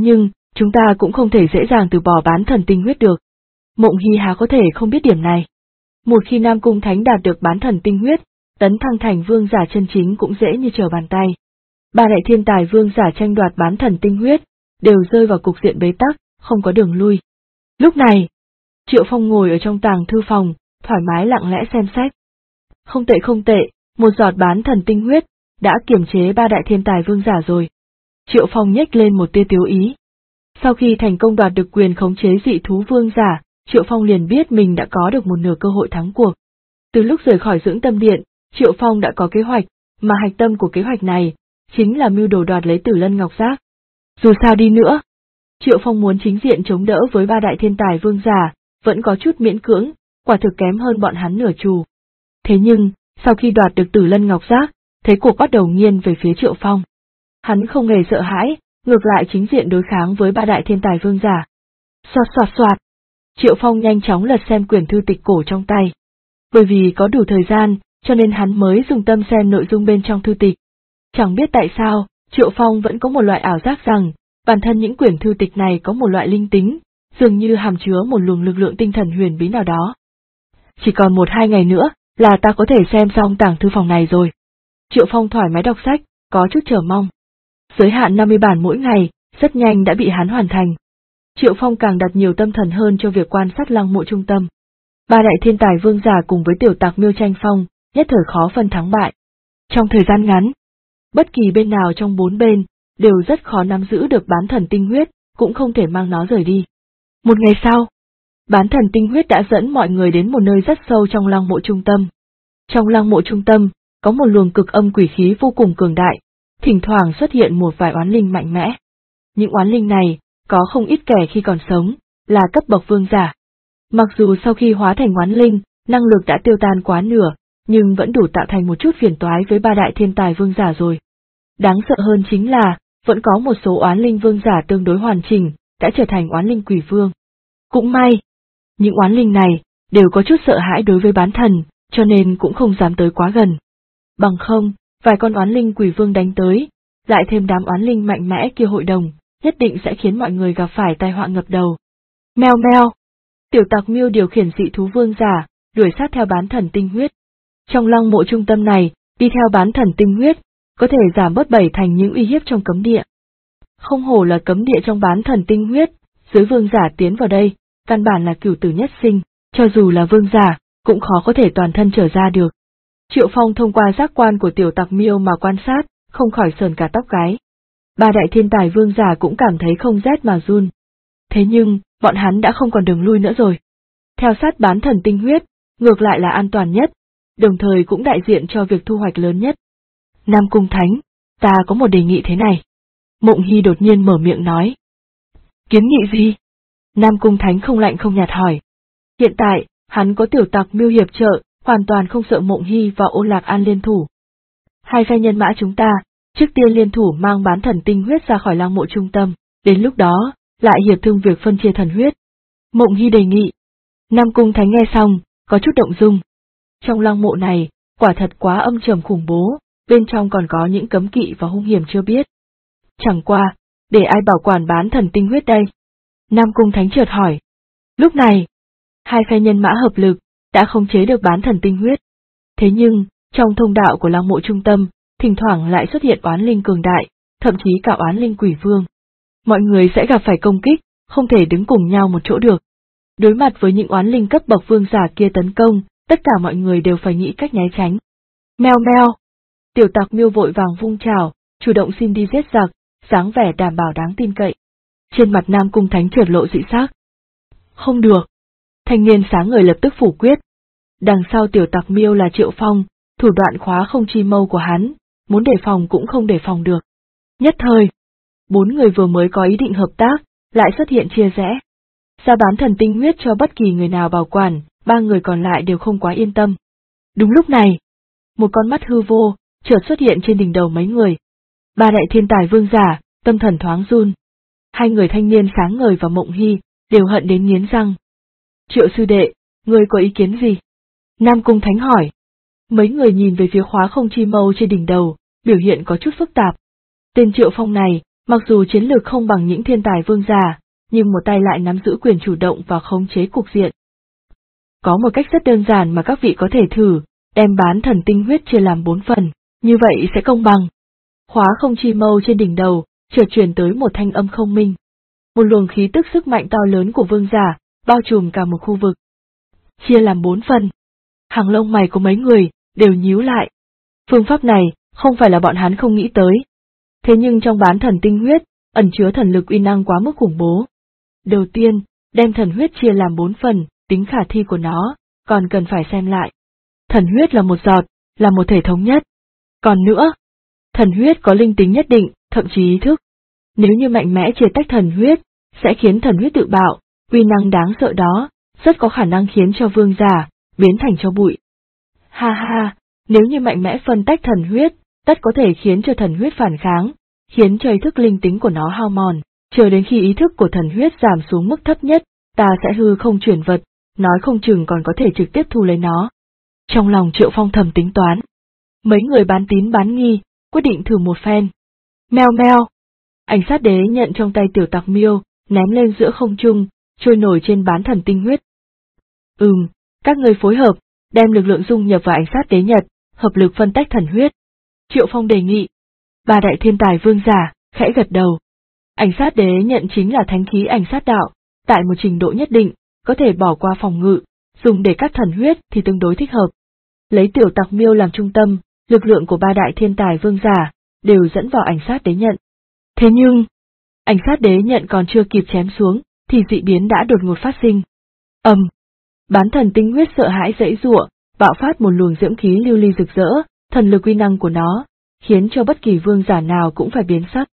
Chúng ta cũng không thể dễ dàng từ bỏ bán thần tinh huyết được. Mộng Hy há có thể không biết điểm này. Một khi Nam Cung Thánh đạt được bán thần tinh huyết, tấn thăng thành vương giả chân chính cũng dễ như trở bàn tay. Ba đại thiên tài vương giả tranh đoạt bán thần tinh huyết, đều rơi vào cục diện bế tắc, không có đường lui. Lúc này, Triệu Phong ngồi ở trong tàng thư phòng, thoải mái lặng lẽ xem xét. Không tệ, một giọt bán thần tinh huyết, đã kiềm chế ba đại thiên tài vương giả rồi. Triệu Phong nhếch lên một tia tiếu ý. Sau khi thành công đoạt được quyền khống chế dị thú vương giả, Triệu Phong liền biết mình đã có được một nửa cơ hội thắng cuộc. Từ lúc rời khỏi dưỡng tâm điện, Triệu Phong đã có kế hoạch, mà hạch tâm của kế hoạch này, chính là mưu đồ đoạt lấy Tử Lân Ngọc Giác. Dù sao đi nữa, Triệu Phong muốn chính diện chống đỡ với ba đại thiên tài vương giả, vẫn có chút miễn cưỡng, quả thực kém hơn bọn hắn nửa chù. Thế nhưng, sau khi đoạt được Tử Lân Ngọc Giác, thế cuộc bắt đầu nghiêng về phía Triệu Phong. Hắn không hề sợ hãi, ngược lại chính diện đối kháng với ba đại thiên tài vương giả. Soạt. Triệu Phong nhanh chóng lật xem quyển thư tịch cổ trong tay. Bởi vì có đủ thời gian, cho nên hắn mới dùng tâm xem nội dung bên trong thư tịch. Chẳng biết tại sao, Triệu Phong vẫn có một loại ảo giác rằng, bản thân những quyển thư tịch này có một loại linh tính, dường như hàm chứa một luồng lực lượng tinh thần huyền bí nào đó. Chỉ còn 1-2 ngày nữa, là ta có thể xem xong tàng thư phòng này rồi. Triệu Phong thoải mái đọc sách, có chút chờ mong. Giới hạn 50 bản mỗi ngày, rất nhanh đã bị hắn hoàn thành. Triệu Phong càng đặt nhiều tâm thần hơn cho việc quan sát lăng mộ trung tâm. Ba đại thiên tài vương giả cùng với tiểu tặc Miêu tranh phong, nhất thời khó phân thắng bại. Trong thời gian ngắn, bất kỳ bên nào trong bốn bên, đều rất khó nắm giữ được bán thần tinh huyết, cũng không thể mang nó rời đi. Một ngày sau, bán thần tinh huyết đã dẫn mọi người đến một nơi rất sâu trong lăng mộ trung tâm. Trong lăng mộ trung tâm, có một luồng cực âm quỷ khí vô cùng cường đại, thỉnh thoảng xuất hiện một vài oán linh mạnh mẽ. Những oán linh này, có không ít kẻ khi còn sống, là cấp bậc vương giả. Mặc dù sau khi hóa thành oán linh, năng lực đã tiêu tan quá nửa, nhưng vẫn đủ tạo thành một chút phiền toái với ba đại thiên tài vương giả rồi. Đáng sợ hơn chính là, vẫn có một số oán linh vương giả tương đối hoàn chỉnh, đã trở thành oán linh quỷ vương. Cũng may, những oán linh này, đều có chút sợ hãi đối với bán thần, cho nên cũng không dám tới quá gần. Bằng không, vài con oán linh quỷ vương đánh tới, lại thêm đám oán linh mạnh mẽ kia hội đồng, nhất định sẽ khiến mọi người gặp phải tai họa ngập đầu. Meo meo. Tiểu tặc Miêu điều khiển dị thú vương giả, đuổi sát theo bán thần tinh huyết. Trong lăng mộ trung tâm này, đi theo bán thần tinh huyết, có thể giảm bớt 7 thành những uy hiếp trong cấm địa. Không hổ là cấm địa trong bán thần tinh huyết, dưới vương giả tiến vào đây, căn bản là cửu tử nhất sinh, cho dù là vương giả, cũng khó có thể toàn thân trở ra được. Triệu Phong thông qua giác quan của tiểu tặc Miêu mà quan sát, không khỏi sờn cả tóc gáy. Ba đại thiên tài vương giả cũng cảm thấy không rét mà run. Thế nhưng, bọn hắn đã không còn đường lui nữa rồi. Theo sát bán thần tinh huyết, ngược lại là an toàn nhất, đồng thời cũng đại diện cho việc thu hoạch lớn nhất. Nam Cung Thánh, ta có một đề nghị thế này. Mộng Hy đột nhiên mở miệng nói. Kiến nghị gì? Nam Cung Thánh không lạnh không nhạt hỏi. Hiện tại, hắn có tiểu tặc Miêu hiệp trợ, hoàn toàn không sợ Mộng Hy và Ôn Lạc An liên thủ. Hai phe nhân mã chúng ta, trước tiên liên thủ mang bán thần tinh huyết ra khỏi lăng mộ trung tâm, đến lúc đó, lại hiệp thương việc phân chia thần huyết. Mộng Hy đề nghị. Nam Cung Thánh nghe xong, có chút động dung. Trong lăng mộ này, quả thật quá âm trầm khủng bố, bên trong còn có những cấm kỵ và hung hiểm chưa biết. Chẳng qua, để ai bảo quản bán thần tinh huyết đây? Nam Cung Thánh chợt hỏi. Lúc này, hai phe nhân mã hợp lực, đã khống chế được bán thần tinh huyết. Thế nhưng, trong thông đạo của lăng mộ trung tâm, thỉnh thoảng lại xuất hiện oán linh cường đại, thậm chí cả oán linh quỷ vương. Mọi người sẽ gặp phải công kích, không thể đứng cùng nhau một chỗ được. Đối mặt với những oán linh cấp bậc vương giả kia tấn công, tất cả mọi người đều phải nghĩ cách né tránh. Meo meo. Tiểu tặc Miêu vội vàng vung chảo, chủ động xin đi giết giặc, dáng vẻ đảm bảo đáng tin cậy. Trên mặt Nam Cung Thánh chợt lộ dị sắc. Không được. Thanh niên sáng ngời lập tức phủ quyết. Đằng sau tiểu tặc Miêu là Triệu Phong, thủ đoạn khóa không chi mâu của hắn, muốn đề phòng cũng không đề phòng được. Nhất thời, 4 người vừa mới có ý định hợp tác, lại xuất hiện chia rẽ. Ra bán thần tinh huyết cho bất kỳ người nào bảo quản, 3 người còn lại đều không quá yên tâm. Đúng lúc này, một con mắt hư vô, chợt xuất hiện trên đỉnh đầu mấy người. Ba đại thiên tài vương giả, tâm thần thoáng run. Hai người thanh niên sáng ngời và Mộng Hy, đều hận đến nghiến răng. Triệu sư đệ, ngươi có ý kiến gì? Nam Cung Thánh hỏi. Mấy người nhìn về phía khóa không chi mâu trên đỉnh đầu, biểu hiện có chút phức tạp. Tên Triệu Phong này, Mặc dù chiến lược không bằng những thiên tài vương giả, nhưng một tay lại nắm giữ quyền chủ động và khống chế cục diện. Có một cách rất đơn giản mà các vị có thể thử, đem bán thần tinh huyết chia làm 4 phần, như vậy sẽ công bằng. Khóa không chi mâu trên đỉnh đầu, chợt truyền tới một thanh âm không minh. Một luồng khí tức sức mạnh to lớn của vương giả, bao trùm cả một khu vực. Chia làm 4 phần. Hàng lông mày của mấy người, đều nhíu lại. Phương pháp này, không phải là bọn hắn không nghĩ tới. Thế nhưng trong bán thần tinh huyết, ẩn chứa thần lực uy năng quá mức khủng bố. Đầu tiên, đem thần huyết chia làm 4 phần, tính khả thi của nó, còn cần phải xem lại. Thần huyết là một giọt, là một thể thống nhất. Còn nữa, thần huyết có linh tính nhất định, thậm chí ý thức. Nếu như mạnh mẽ chia tách thần huyết, sẽ khiến thần huyết tự bạo, uy năng đáng sợ đó, rất có khả năng khiến cho vương giả, biến thành tro bụi. Ha ha, nếu như mạnh mẽ phân tách thần huyết, tất có thể khiến cho thần huyết phản kháng, khiến cho ý thức linh tính của nó hao mòn, chờ đến khi ý thức của thần huyết giảm xuống mức thấp nhất, ta sẽ hư không chuyển vật, nói không chừng còn có thể trực tiếp thu lấy nó. Trong lòng Triệu Phong thầm tính toán. Mấy người bán tín bán nghi, quyết định thử một phen. Meo meo. Ảnh sát đế nhận trong tay tiểu tặc miêu, ném lên giữa không trung, trôi nổi trên bán thần tinh huyết. Các người phối hợp, đem lực lượng dung nhập vào ảnh sát đế nhật, hợp lực phân tách thần huyết. Triệu Phong đề nghị. Ba đại thiên tài vương giả, khẽ gật đầu. Ảnh sát đế nhận chính là thánh khí ảnh sát đạo, tại một trình độ nhất định, có thể bỏ qua phòng ngự, dùng để cắt thần huyết thì tương đối thích hợp. Lấy tiểu tặc miêu làm trung tâm, lực lượng của ba đại thiên tài vương giả, đều dẫn vào ảnh sát đế nhận. Thế nhưng, ảnh sát đế nhận còn chưa kịp chém xuống, thì dị biến đã đột ngột phát sinh. Bán thần tinh huyết sợ hãi giãy giụa, bạo phát một luồng diễm khí lưu ly rực rỡ, thần lực uy năng của nó, khiến cho bất kỳ vương giả nào cũng phải biến sắc.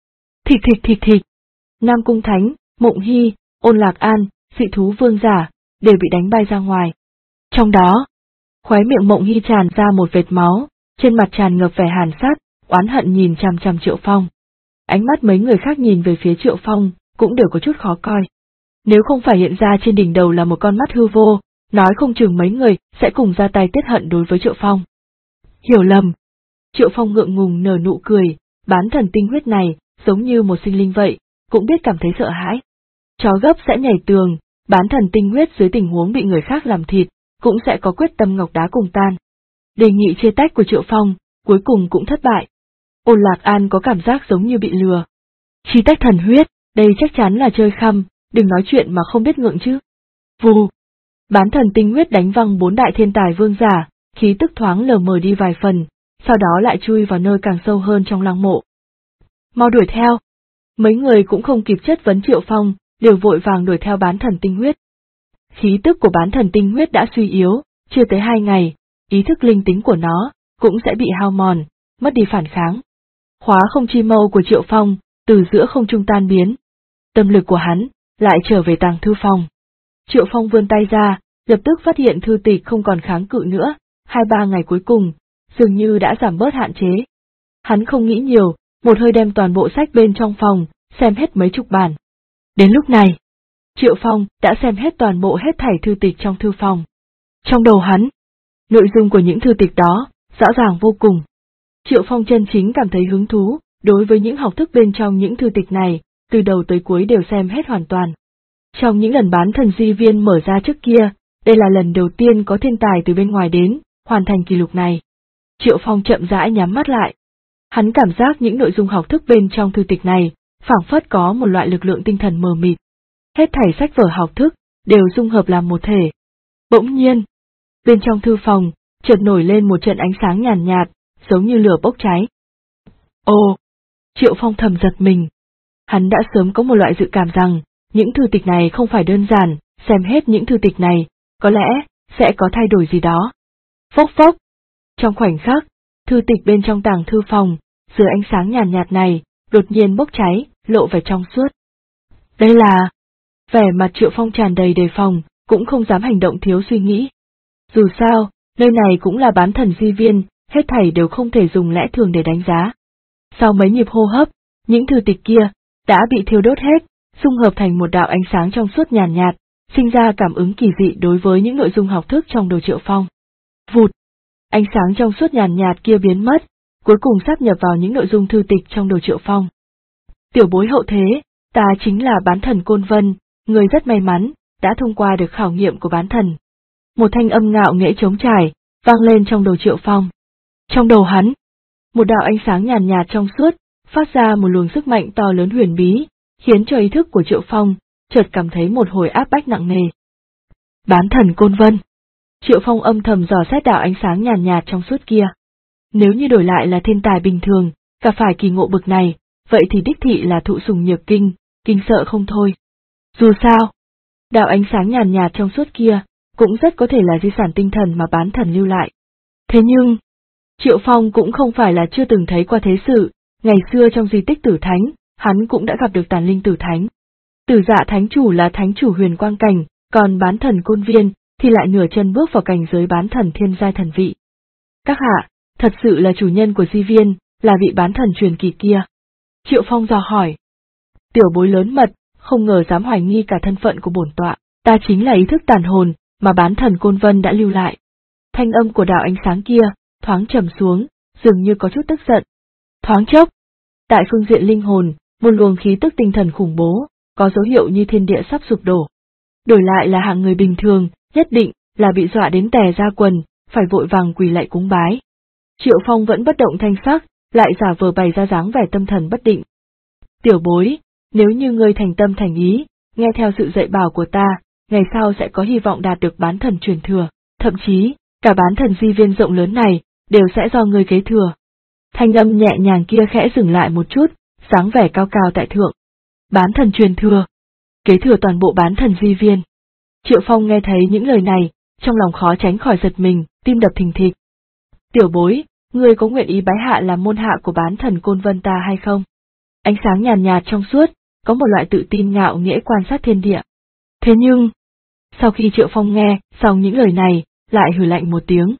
Thịch. Nam Cung Thánh, Mộng Hy, Ôn Lạc An, dị thú vương giả, đều bị đánh bay ra ngoài. Trong đó, khóe miệng Mộng Hy tràn ra một vệt máu, trên mặt tràn ngập vẻ hàn sát, oán hận nhìn chằm chằm Triệu Phong. Ánh mắt mấy người khác nhìn về phía Triệu Phong, cũng đều có chút khó coi. Nếu không phải hiện ra trên đỉnh đầu là một con mắt hư vô, nói không chừng mấy người sẽ cùng ra tay tiết hận đối với Triệu Phong. Hiểu lầm. Triệu Phong ngượng ngùng nở nụ cười, bán thần tinh huyết này, giống như một sinh linh vậy, cũng biết cảm thấy sợ hãi. Chó gấp sẽ nhảy tường, bán thần tinh huyết dưới tình huống bị người khác làm thịt, cũng sẽ có quyết tâm ngọc đá cùng tan. Đề nghị chia tách của Triệu Phong, cuối cùng cũng thất bại. Ôn Lạc An có cảm giác giống như bị lừa. Chia tách thần huyết, đây chắc chắn là chơi khăm, đừng nói chuyện mà không biết ngượng chứ. Vù. Bán thần tinh huyết đánh văng 4 đại thiên tài vương giả, khí tức thoáng lờ mờ đi vài phần, sau đó lại chui vào nơi càng sâu hơn trong lăng mộ. Mau đuổi theo. Mấy người cũng không kịp chất vấn Triệu Phong, đều vội vàng đuổi theo bán thần tinh huyết. Khí tức của bán thần tinh huyết đã suy yếu, chưa tới 2 ngày, ý thức linh tính của nó cũng sẽ bị hao mòn, mất đi phản kháng. Khóa không chi mâu của Triệu Phong, từ giữa không trung tan biến. Tâm lực của hắn, lại trở về tàng thư phòng. Triệu Phong vươn tay ra, lập tức phát hiện thư tịch không còn kháng cự nữa, 2-3 ngày cuối cùng, dường như đã giảm bớt hạn chế. Hắn không nghĩ nhiều, một hơi đem toàn bộ sách bên trong phòng, xem hết mấy chục bản. Đến lúc này, Triệu Phong đã xem hết toàn bộ hết thảy thư tịch trong thư phòng. Trong đầu hắn, nội dung của những thư tịch đó, rõ ràng vô cùng. Triệu Phong chân chính cảm thấy hứng thú, đối với những học thức bên trong những thư tịch này, từ đầu tới cuối đều xem hết hoàn toàn. Trong những lần bán thần di viên mở ra trước kia, đây là lần đầu tiên có thiên tài từ bên ngoài đến, hoàn thành kỷ lục này. Triệu Phong chậm rãi nhắm mắt lại. Hắn cảm giác những nội dung học thức bên trong thư tịch này, phảng phất có một loại lực lượng tinh thần mờ mịt. Hết thảy sách vở học thức, đều dung hợp làm một thể. Bỗng nhiên, bên trong thư phòng, chợt nổi lên một trận ánh sáng nhàn nhạt, giống như lửa bốc cháy. Ồ! Triệu Phong thầm giật mình. Hắn đã sớm có một loại dự cảm rằng, những thư tịch này không phải đơn giản, xem hết những thư tịch này, có lẽ, sẽ có thay đổi gì đó. Phốc phốc! Trong khoảnh khắc, thư tịch bên trong tàng thư phòng, dưới ánh sáng nhàn nhạt này, đột nhiên bốc cháy, lộ vẻ trong suốt. Đây là... Vẻ mặt Triệu Phong tràn đầy đề phòng, cũng không dám hành động thiếu suy nghĩ. Dù sao, nơi này cũng là bán thần di viên, hết thảy đều không thể dùng lẽ thường để đánh giá. Sau mấy nhịp hô hấp, những thư tịch kia, đã bị thiêu đốt hết, dung hợp thành một đạo ánh sáng trong suốt nhàn nhạt, sinh ra cảm ứng kỳ dị đối với những nội dung học thức trong đầu Triệu Phong. Vụt! Ánh sáng trong suốt nhàn nhạt kia biến mất, cuối cùng sáp nhập vào những nội dung thư tịch trong đầu Triệu Phong. Tiểu bối hậu thế, ta chính là bán thần Côn Vân, người rất may mắn, đã thông qua được khảo nghiệm của bán thần. Một thanh âm ngạo nghễ trống trải, vang lên trong đầu Triệu Phong. Trong đầu hắn, một đạo ánh sáng nhàn nhạt trong suốt, phát ra một luồng sức mạnh to lớn huyền bí, khiến cho ý thức của Triệu Phong chợt cảm thấy một hồi áp bách nặng nề. Bán thần Côn Vân. Triệu Phong âm thầm dò xét đạo ánh sáng nhàn nhạt trong suốt kia. Nếu như đổi lại là thiên tài bình thường, gặp phải kỳ ngộ bực này, vậy thì đích thị là thụ sùng nhược kinh, kinh sợ không thôi. Dù sao, đạo ánh sáng nhàn nhạt trong suốt kia, cũng rất có thể là di sản tinh thần mà bán thần lưu lại. Thế nhưng, Triệu Phong cũng không phải là chưa từng thấy qua thế sự, ngày xưa trong di tích Tử Thánh, hắn cũng đã gặp được tàn linh Tử Thánh. Tử Dạ Thánh Chủ là Thánh Chủ Huyền Quang Cảnh, còn bán thần Côn Viên thì lại nửa chân bước vào cảnh giới bán thần thiên giai thần vị. Các hạ, thật sự là chủ nhân của di viên, là vị bán thần truyền kỳ kia. Triệu Phong dò hỏi. Tiểu bối lớn mật, không ngờ dám hoài nghi cả thân phận của bổn tọa, ta chính là ý thức tàn hồn mà bán thần Côn Vân đã lưu lại. Thanh âm của đạo ánh sáng kia thoáng trầm xuống, dường như có chút tức giận. Thoáng chốc, tại phương diện linh hồn, một luồng khí tức tinh thần khủng bố, có dấu hiệu như thiên địa sắp sụp đổ. Đổi lại là hạng người bình thường, nhất định là bị dọa đến tè ra quần, phải vội vàng quỳ lạy cúng bái. Triệu Phong vẫn bất động thanh sắc, lại giả vờ bày ra dáng vẻ tâm thần bất định. Tiểu bối, nếu như ngươi thành tâm thành ý, nghe theo sự dạy bảo của ta, ngày sau sẽ có hy vọng đạt được bán thần truyền thừa, thậm chí, cả bán thần di viên rộng lớn này, đều sẽ do ngươi kế thừa. Thanh âm nhẹ nhàng kia khẽ dừng lại một chút, dáng vẻ cao cao tại thượng. Bán thần truyền thừa, kế thừa toàn bộ bán thần di viên. Triệu Phong nghe thấy những lời này, trong lòng khó tránh khỏi giật mình, tim đập thình thịch. Tiểu bối, ngươi có nguyện ý bái hạ làm môn hạ của bán thần Côn Vân ta hay không? Ánh sáng nhàn nhạt trong suốt, có một loại tự tin ngạo nghễ quan sát thiên địa. Thế nhưng, sau khi Triệu Phong nghe xong những lời này, lại hừ lạnh một tiếng.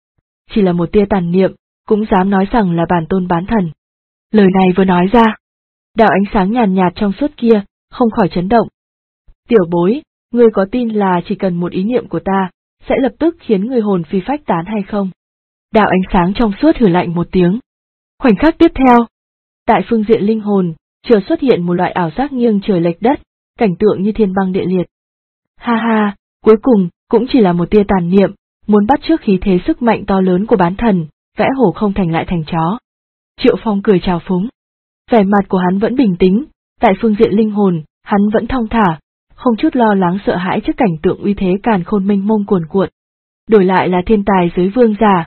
Chỉ là một tia tàn niệm, cũng dám nói rằng là bản tôn bán thần. Lời này vừa nói ra, đạo ánh sáng nhàn nhạt trong suốt kia, không khỏi chấn động. Tiểu bối, ngươi có tin là chỉ cần một ý niệm của ta, sẽ lập tức khiến người hồn phi phách tán hay không? Đạo ánh sáng trong suốt hừ lạnh một tiếng. Khoảnh khắc tiếp theo, tại phương diện linh hồn, chợt xuất hiện một loại ảo giác nghiêng trời lệch đất, cảnh tượng như thiên băng địa liệt. Ha ha, cuối cùng, cũng chỉ là một tia tàn niệm, muốn bắt chước khí thế sức mạnh to lớn của bán thần, vẽ hổ không thành lại thành chó. Triệu Phong cười trào phúng. Vẻ mặt của hắn vẫn bình tĩnh, tại phương diện linh hồn, hắn vẫn thong thả, không chút lo lắng sợ hãi trước cảnh tượng uy thế càn khôn mênh mông cuồn cuộn. Đổi lại là thiên tài dưới vương giả,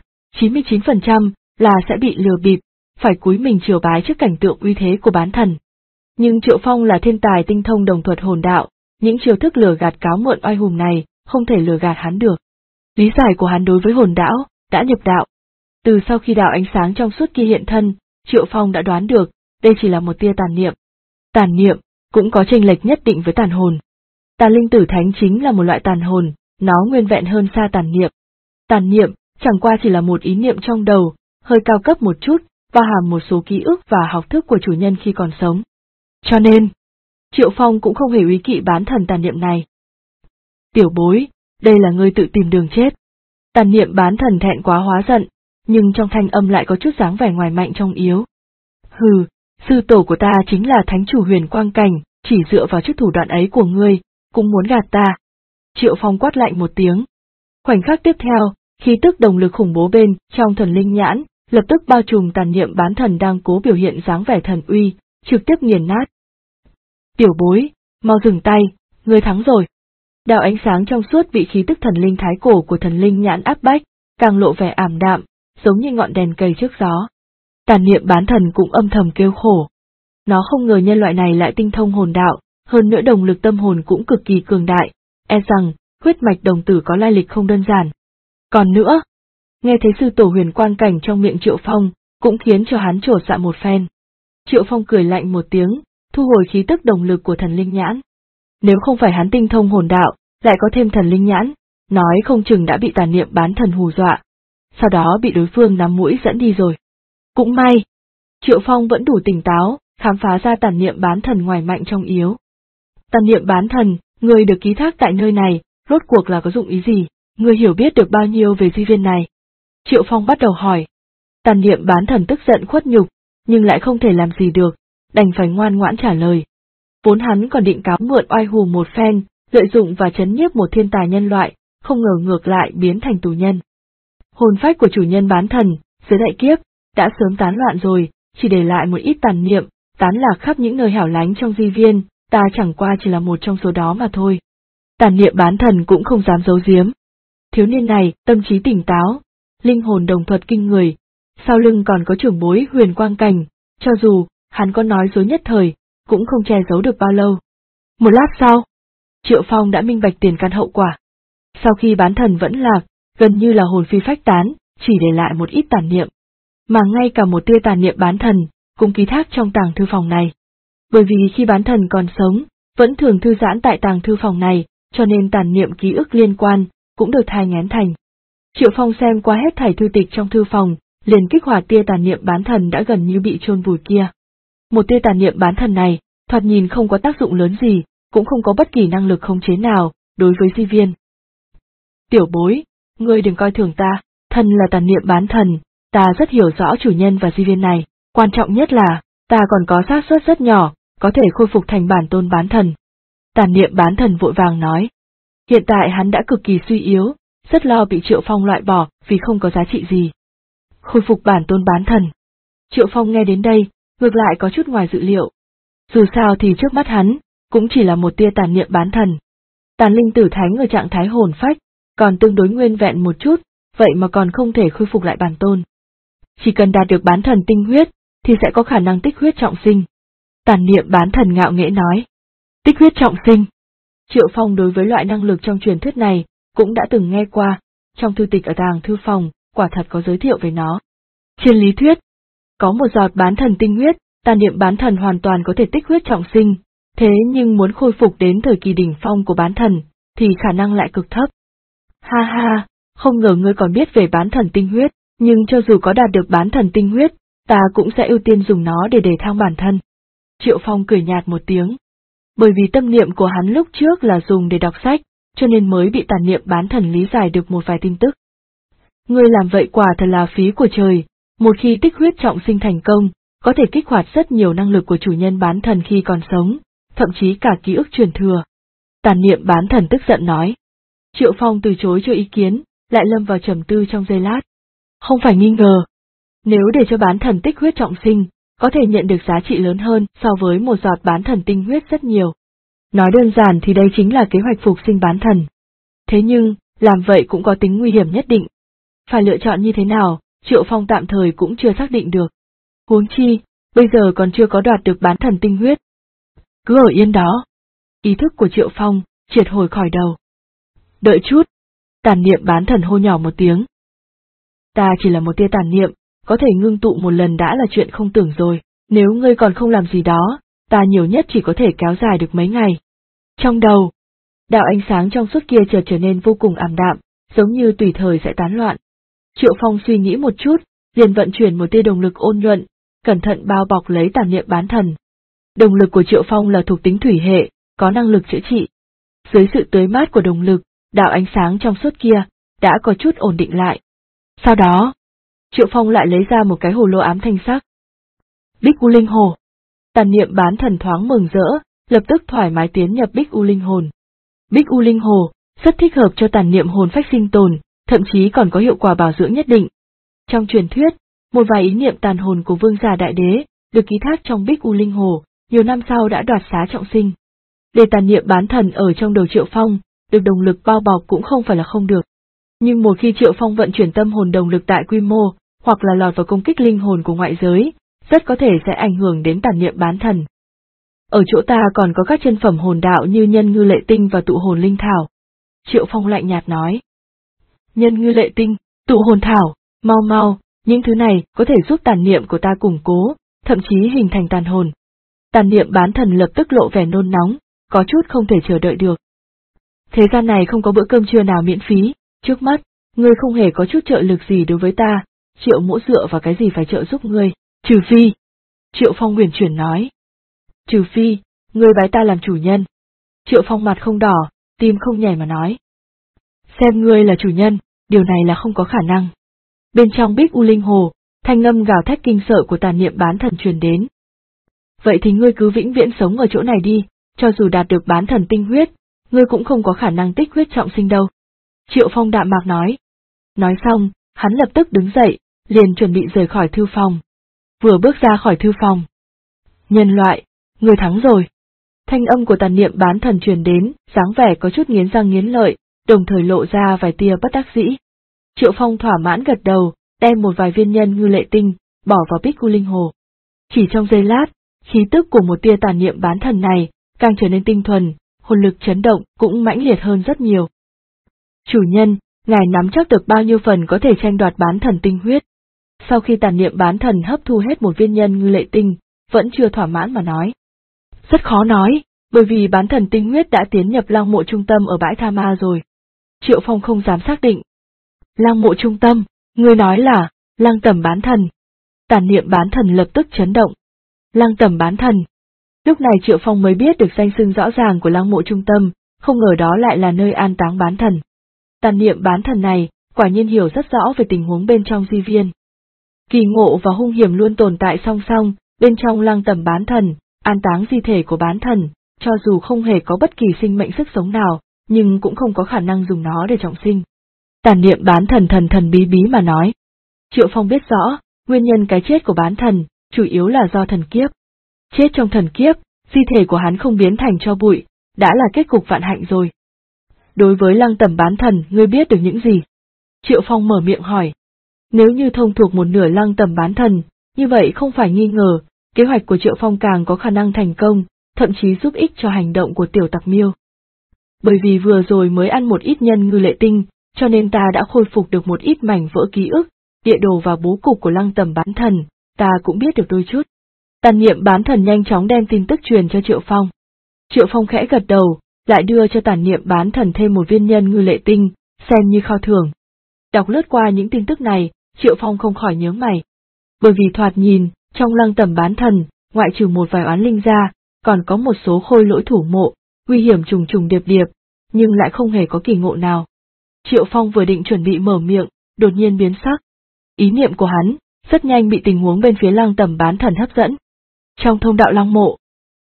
99% là sẽ bị lừa bịp, phải cúi mình triều bái trước cảnh tượng uy thế của bán thần. Nhưng Triệu Phong là thiên tài tinh thông đồng thuật hồn đạo, những chiêu thức lừa gạt cáo mượn oai hùng này, không thể lừa gạt hắn được. Lý giải của hắn đối với hồn đạo, đã nhập đạo. Từ sau khi đạo ánh sáng trong suốt kia hiện thân, Triệu Phong đã đoán được, đây chỉ là một tia tàn niệm. Tàn niệm, cũng có chênh lệch nhất định với tàn hồn. Tàn linh Tử Thánh chính là một loại tàn hồn, nó nguyên vẹn hơn xa tàn niệm. Tàn niệm, chẳng qua chỉ là một ý niệm trong đầu, hơi cao cấp một chút, bao hàm một số ký ức và học thức của chủ nhân khi còn sống. Cho nên, Triệu Phong cũng không hề úy kỵ bán thần tàn niệm này. Tiểu bối, đây là ngươi tự tìm đường chết. Tàn niệm bán thần thẹn quá hóa giận, nhưng trong thanh âm lại có chút dáng vẻ ngoài mạnh trong yếu. Hừ, sư tổ của ta chính là Thánh Chủ Huyền Quang Cảnh, chỉ dựa vào chút thủ đoạn ấy của ngươi, cũng muốn gạt ta. Triệu Phong quát lạnh một tiếng. Khoảnh khắc tiếp theo, khí tức đồng lực khủng bố bên trong thần linh nhãn, lập tức bao trùm tàn niệm bán thần đang cố biểu hiện dáng vẻ thần uy, trực tiếp nghiền nát. Tiểu bối, mau dừng tay, ngươi thắng rồi. Đạo ánh sáng trong suốt bị khí tức thần linh thái cổ của thần linh nhãn áp bách, càng lộ vẻ ảm đạm, giống như ngọn đèn cầy trước gió. Tàn niệm bán thần cũng âm thầm kêu khổ. Nó không ngờ nhân loại này lại tinh thông hồn đạo, hơn nữa đồng lực tâm hồn cũng cực kỳ cường đại, e rằng, huyết mạch đồng tử có lai lịch không đơn giản. Còn nữa, nghe thấy sư tổ Huyền Quang Cảnh trong miệng Triệu Phong, cũng khiến cho hắn chột dạ một phen. Triệu Phong cười lạnh một tiếng, thu hồi khí tức đồng lực của thần linh nhãn. Nếu không phải hắn tinh thông hồn đạo, lại có thêm thần linh nhãn, nói không chừng đã bị tàn niệm bán thần hù dọa, sau đó bị đối phương nắm mũi dẫn đi rồi. Cũng may, Triệu Phong vẫn đủ tỉnh táo, khám phá ra tàn niệm bán thần ngoài mạnh trong yếu. Tàn niệm bán thần, người được ký thác tại nơi này, rốt cuộc là có dụng ý gì, người hiểu biết được bao nhiêu về di viên này? Triệu Phong bắt đầu hỏi. Tàn niệm bán thần tức giận khuất nhục, nhưng lại không thể làm gì được, đành phải ngoan ngoãn trả lời. Vốn hắn còn định cáo mượn oai hùm một phen, lợi dụng và trấn nhiếp một thiên tài nhân loại, không ngờ ngược lại biến thành tù nhân. Hồn phách của chủ nhân bán thần, dưới đại kiếp, đã sớm tán loạn rồi, chỉ để lại một ít tàn niệm, tán lạc khắp những nơi hẻo lánh trong di viên, ta chẳng qua chỉ là một trong số đó mà thôi. Tàn niệm bán thần cũng không dám giấu giếm. Thiếu niên này, tâm trí tỉnh táo, linh hồn đồng thuật kinh người, sau lưng còn có trưởng bối Huyền Quang Cảnh, cho dù hắn có nói dối nhất thời, cũng không che giấu được bao lâu. Một lát sau, Triệu Phong đã minh bạch tiền căn hậu quả. Sau khi bán thần vẫn lạc, gần như là hồn phi phách tán, chỉ để lại một ít tàn niệm. Mà ngay cả một tia tàn niệm bán thần, cũng ký thác trong tàng thư phòng này. Bởi vì khi bán thần còn sống, vẫn thường thư giãn tại tàng thư phòng này, cho nên tàn niệm ký ức liên quan, cũng được thai nghén thành. Triệu Phong xem qua hết thảy thư tịch trong thư phòng, liền kích hoạt tia tàn niệm bán thần đã gần như bị chôn vùi kia. Một tia tàn niệm bán thần này, thoạt nhìn không có tác dụng lớn gì, cũng không có bất kỳ năng lực khống chế nào, đối với di viên. Tiểu bối, ngươi đừng coi thường ta, thần là tàn niệm bán thần, ta rất hiểu rõ chủ nhân và di viên này, quan trọng nhất là, ta còn có xác suất rất nhỏ, có thể khôi phục thành bản tôn bán thần. Tàn niệm bán thần vội vàng nói. Hiện tại hắn đã cực kỳ suy yếu, rất lo bị Triệu Phong loại bỏ vì không có giá trị gì. Khôi phục bản tôn bán thần. Triệu Phong nghe đến đây, ngược lại có chút ngoài dự liệu. Dù sao thì trước mắt hắn, cũng chỉ là một tia tàn niệm bán thần. Tàn linh tử thánh ở trạng thái hồn phách, còn tương đối nguyên vẹn một chút, vậy mà còn không thể khôi phục lại bản tôn. Chỉ cần đạt được bán thần tinh huyết, thì sẽ có khả năng tích huyết trọng sinh. Tàn niệm bán thần ngạo nghễ nói. Tích huyết trọng sinh. Triệu Phong đối với loại năng lực trong truyền thuyết này, cũng đã từng nghe qua, trong thư tịch ở tàng thư phòng, quả thật có giới thiệu về nó. Trên lý thuyết, có một giọt bán thần tinh huyết, tàn niệm bán thần hoàn toàn có thể tích huyết trọng sinh, thế nhưng muốn khôi phục đến thời kỳ đỉnh phong của bán thần, thì khả năng lại cực thấp. Ha ha, không ngờ ngươi còn biết về bán thần tinh huyết, nhưng cho dù có đạt được bán thần tinh huyết, ta cũng sẽ ưu tiên dùng nó để đề thăng bản thân. Triệu Phong cười nhạt một tiếng. Bởi vì tâm niệm của hắn lúc trước là dùng để đọc sách, cho nên mới bị tàn niệm bán thần lý giải được một vài tin tức. Ngươi làm vậy quả thật là phí của trời, một khi tích huyết trọng sinh thành công, có thể kích hoạt rất nhiều năng lực của chủ nhân bán thần khi còn sống, thậm chí cả ký ức truyền thừa. Tàn niệm bán thần tức giận nói. Triệu Phong từ chối cho ý kiến, lại lâm vào trầm tư trong giây lát. Không phải nghi ngờ. Nếu để cho bán thần tích huyết trọng sinh, có thể nhận được giá trị lớn hơn so với một giọt bán thần tinh huyết rất nhiều. Nói đơn giản thì đây chính là kế hoạch phục sinh bán thần. Thế nhưng, làm vậy cũng có tính nguy hiểm nhất định. Phải lựa chọn như thế nào, Triệu Phong tạm thời cũng chưa xác định được. Huống chi, bây giờ còn chưa có đoạt được bán thần tinh huyết. Cứ ở yên đó. Ý thức của Triệu Phong triệt hồi khỏi đầu. Đợi chút. Tàn niệm bán thần hô nhỏ một tiếng. Ta chỉ là một tia tàn niệm, có thể ngưng tụ một lần đã là chuyện không tưởng rồi, nếu ngươi còn không làm gì đó, ta nhiều nhất chỉ có thể kéo dài được mấy ngày. Trong đầu, đạo ánh sáng trong suốt kia chợt trở nên vô cùng ảm đạm, giống như tùy thời sẽ tán loạn. Triệu Phong suy nghĩ một chút, liền vận chuyển một tia đồng lực ôn nhuận, cẩn thận bao bọc lấy tàn niệm bán thần. Đồng lực của Triệu Phong là thuộc tính thủy hệ, có năng lực chữa trị. Dưới sự tưới mát của đồng lực, đạo ánh sáng trong suốt kia đã có chút ổn định lại. Sau đó, Triệu Phong lại lấy ra một cái hồ lô ám thanh sắc. Bích U Linh Hồ. Tàn niệm bán thần thoáng mừng rỡ, lập tức thoải mái tiến nhập Bích U Linh Hồn. Bích U Linh Hồ rất thích hợp cho tàn niệm hồn phách sinh tồn, thậm chí còn có hiệu quả bảo dưỡng nhất định. Trong truyền thuyết, một vài ý niệm tàn hồn của vương giả đại đế được ký thác trong Bích U Linh Hồ, nhiều năm sau đã đoạt xá trọng sinh. Để tàn niệm bán thần ở trong đầu Triệu Phong, được đồng lực bao bọc cũng không phải là không được. Nhưng một khi Triệu Phong vận chuyển tâm hồn đồng lực tại quy mô, hoặc là lọt vào công kích linh hồn của ngoại giới, rất có thể sẽ ảnh hưởng đến tàn niệm bán thần. Ở chỗ ta còn có các chân phẩm hồn đạo như nhân ngư lệ tinh và tụ hồn linh thảo. Triệu Phong lạnh nhạt nói. Nhân ngư lệ tinh, tụ hồn thảo, mau mau, những thứ này có thể giúp tàn niệm của ta củng cố, thậm chí hình thành tàn hồn. Tàn niệm bán thần lập tức lộ vẻ nôn nóng, có chút không thể chờ đợi được. Thế gian này không có bữa cơm trưa nào miễn phí, trước mắt, ngươi không hề có chút trợ lực gì đối với ta, Triệu Mỗ dựa vào cái gì phải trợ giúp ngươi, trừ phi. Triệu Phong huyền chuyển nói. Trừ phi, ngươi bái ta làm chủ nhân. Triệu Phong mặt không đỏ, tim không nhảy mà nói. Xem ngươi là chủ nhân, điều này là không có khả năng. Bên trong Bích U Linh Hồ, thanh âm gào thét kinh sợ của tàn niệm bán thần truyền đến. Vậy thì ngươi cứ vĩnh viễn sống ở chỗ này đi, cho dù đạt được bán thần tinh huyết, ngươi cũng không có khả năng tích huyết trọng sinh đâu. Triệu Phong đạm mạc nói. Nói xong, hắn lập tức đứng dậy, liền chuẩn bị rời khỏi thư phòng. Vừa bước ra khỏi thư phòng. Nhân loại, ngươi thắng rồi. Thanh âm của tàn niệm bán thần truyền đến, dáng vẻ có chút nghiến răng nghiến lợi, đồng thời lộ ra vài tia bất đắc dĩ. Triệu Phong thỏa mãn gật đầu, đem một vài viên nhân ngư lệ tinh, bỏ vào bích cu linh hồ. Chỉ trong giây lát, khí tức của một tia tàn niệm bán thần này, càng trở nên tinh thuần, hồn lực chấn động cũng mãnh liệt hơn rất nhiều. Chủ nhân, ngài nắm chắc được bao nhiêu phần có thể tranh đoạt bán thần tinh huyết? Sau khi tàn niệm bán thần hấp thu hết một viên nhân ngư lệ tinh, vẫn chưa thỏa mãn mà nói. Rất khó nói, bởi vì bán thần tinh huyết đã tiến nhập lăng mộ trung tâm ở bãi Tha Ma rồi. Triệu Phong không dám xác định. Lăng mộ trung tâm, ngươi nói là, lăng tẩm bán thần. Tàn niệm bán thần lập tức chấn động. Lăng tẩm bán thần. Lúc này Triệu Phong mới biết được danh xưng rõ ràng của lăng mộ trung tâm, không ngờ đó lại là nơi an táng bán thần. Tàn niệm bán thần này, quả nhiên hiểu rất rõ về tình huống bên trong di viên. Kỳ ngộ và hung hiểm luôn tồn tại song song, bên trong lăng tẩm bán thần, an táng di thể của bán thần, cho dù không hề có bất kỳ sinh mệnh sức sống nào, nhưng cũng không có khả năng dùng nó để trọng sinh. Tàn niệm bán thần thần bí bí mà nói. Triệu Phong biết rõ, nguyên nhân cái chết của bán thần, chủ yếu là do thần kiếp. Chết trong thần kiếp, di thể của hắn không biến thành tro bụi, đã là kết cục vạn hạnh rồi. Đối với lăng tẩm bán thần, ngươi biết được những gì? Triệu Phong mở miệng hỏi. Nếu như thông thuộc một nửa lăng tẩm bán thần, như vậy không phải nghi ngờ, kế hoạch của Triệu Phong càng có khả năng thành công, thậm chí giúp ích cho hành động của tiểu tặc miêu. Bởi vì vừa rồi mới ăn một ít nhân ngư lệ tinh, cho nên ta đã khôi phục được một ít mảnh vỡ ký ức, địa đồ và bố cục của lăng tẩm bán thần, ta cũng biết được đôi chút. Tàn niệm bán thần nhanh chóng đem tin tức truyền cho Triệu Phong. Triệu Phong khẽ gật đầu, lại đưa cho tàn niệm bán thần thêm một viên nhân ngư lệ tinh, xem như khao thưởng. Đọc lướt qua những tin tức này, Triệu Phong không khỏi nhướng mày. Bởi vì thoạt nhìn, trong lăng tẩm bán thần, ngoại trừ một vài oán linh ra, còn có một số khôi lỗi thủ mộ, nguy hiểm trùng trùng điệp điệp, nhưng lại không hề có kỳ ngộ nào. Triệu Phong vừa định chuẩn bị mở miệng, đột nhiên biến sắc. Ý niệm của hắn, rất nhanh bị tình huống bên phía lăng tẩm bán thần hấp dẫn. Trong thông đạo lăng mộ,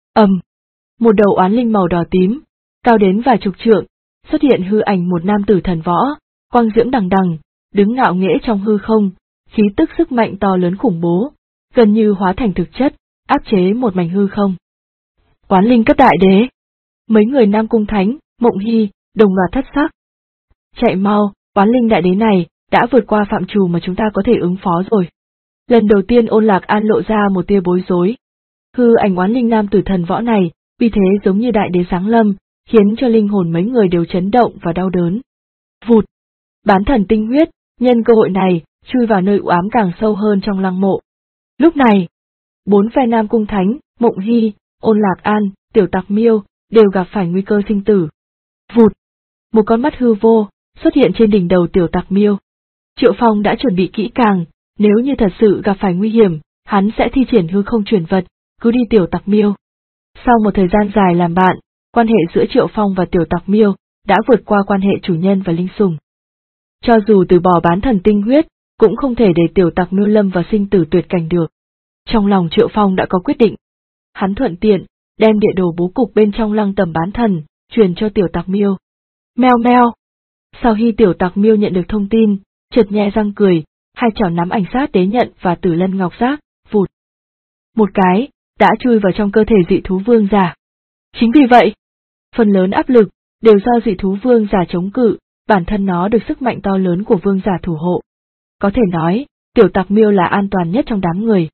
một đầu oán linh màu đỏ tím, cao đến vài chục trượng, xuất hiện hư ảnh một nam tử thần võ, quang diễm đằng đằng, đứng ngạo nghễ trong hư không, khí tức sức mạnh to lớn khủng bố, gần như hóa thành thực chất, áp chế một mảnh hư không. Oán linh cấp đại đế. Mấy người Nam Cung Thánh, Mộng Hy, đồng loạt thất sắc. Chạy mau, oán linh đại đế này, đã vượt qua phạm trù mà chúng ta có thể ứng phó rồi. Lần đầu tiên Ôn Lạc An lộ ra một tia bối rối. Hư ảnh oán linh nam tử thần võ này, vì thế giống như đại đế giáng lâm, khiến cho linh hồn mấy người đều chấn động và đau đớn. Vụt! Bán thần tinh huyết, nhân cơ hội này, chui vào nơi u ám càng sâu hơn trong lăng mộ. Lúc này, bốn phe Nam Cung Thánh, Mộng Hy, Ôn Lạc An, Tiểu Tặc Miêu, đều gặp phải nguy cơ sinh tử. Vụt! Một con mắt hư vô, xuất hiện trên đỉnh đầu Tiểu Tặc Miêu. Triệu Phong đã chuẩn bị kỹ càng, nếu như thật sự gặp phải nguy hiểm, hắn sẽ thi triển hư không chuyển vật, cứ đi Tiểu Tặc Miêu. Sau một thời gian dài làm bạn, quan hệ giữa Triệu Phong và Tiểu Tặc Miêu đã vượt qua quan hệ chủ nhân và linh sủng. Cho dù từ bỏ bán thần tinh huyết, cũng không thể để Tiểu Tặc Miêu lâm vào sinh tử tuyệt cảnh được. Trong lòng Triệu Phong đã có quyết định. Hắn thuận tiện, đem địa đồ bố cục bên trong lăng tẩm bán thần, truyền cho Tiểu Tặc Miêu. Meo meo. Sau khi Tiểu Tặc Miêu nhận được thông tin, chợt nhẹ răng cười, hai chảo nắm ảnh sát đế nhận và Tử Lân Ngọc Giác, vụt. Một cái, đã chui vào trong cơ thể dị thú vương giả. Chính vì vậy, phần lớn áp lực, đều do dị thú vương giả chống cự, bản thân nó được sức mạnh to lớn của vương giả thủ hộ. Có thể nói, Tiểu Tặc Miêu là an toàn nhất trong đám người.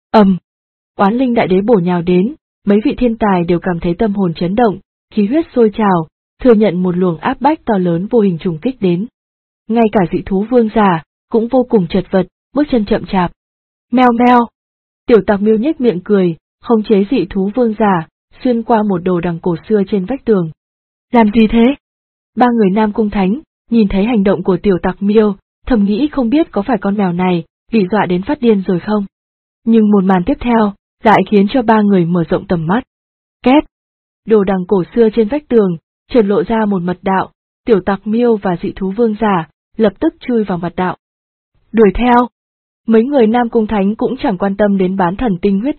Oán linh đại đế bổ nhào đến, mấy vị thiên tài đều cảm thấy tâm hồn chấn động, khí huyết sôi trào, thừa nhận một luồng áp bách to lớn vô hình trùng kích đến. Ngay cả dị thú vương giả, cũng vô cùng chật vật, bước chân chậm chạp. Meo meo. Tiểu Tặc Miêu nhếch miệng cười, khống chế dị thú vương giả, xuyên qua một đồ đằng cổ xưa trên vách tường. Làm gì thế? Ba người Nam Cung Thánh, nhìn thấy hành động của Tiểu Tặc Miêu, thầm nghĩ không biết có phải con mèo này, bị dọa đến phát điên rồi không? Nhưng một màn tiếp theo, lại khiến cho ba người mở rộng tầm mắt. Két! Đồ đằng cổ xưa trên vách tường, chợt lộ ra một mật đạo, Tiểu Tặc Miêu và dị thú vương giả, lập tức chui vào mật đạo. Đuổi theo! Mấy người Nam Cung Thánh cũng chẳng quan tâm đến bán thần tinh huyết nữa,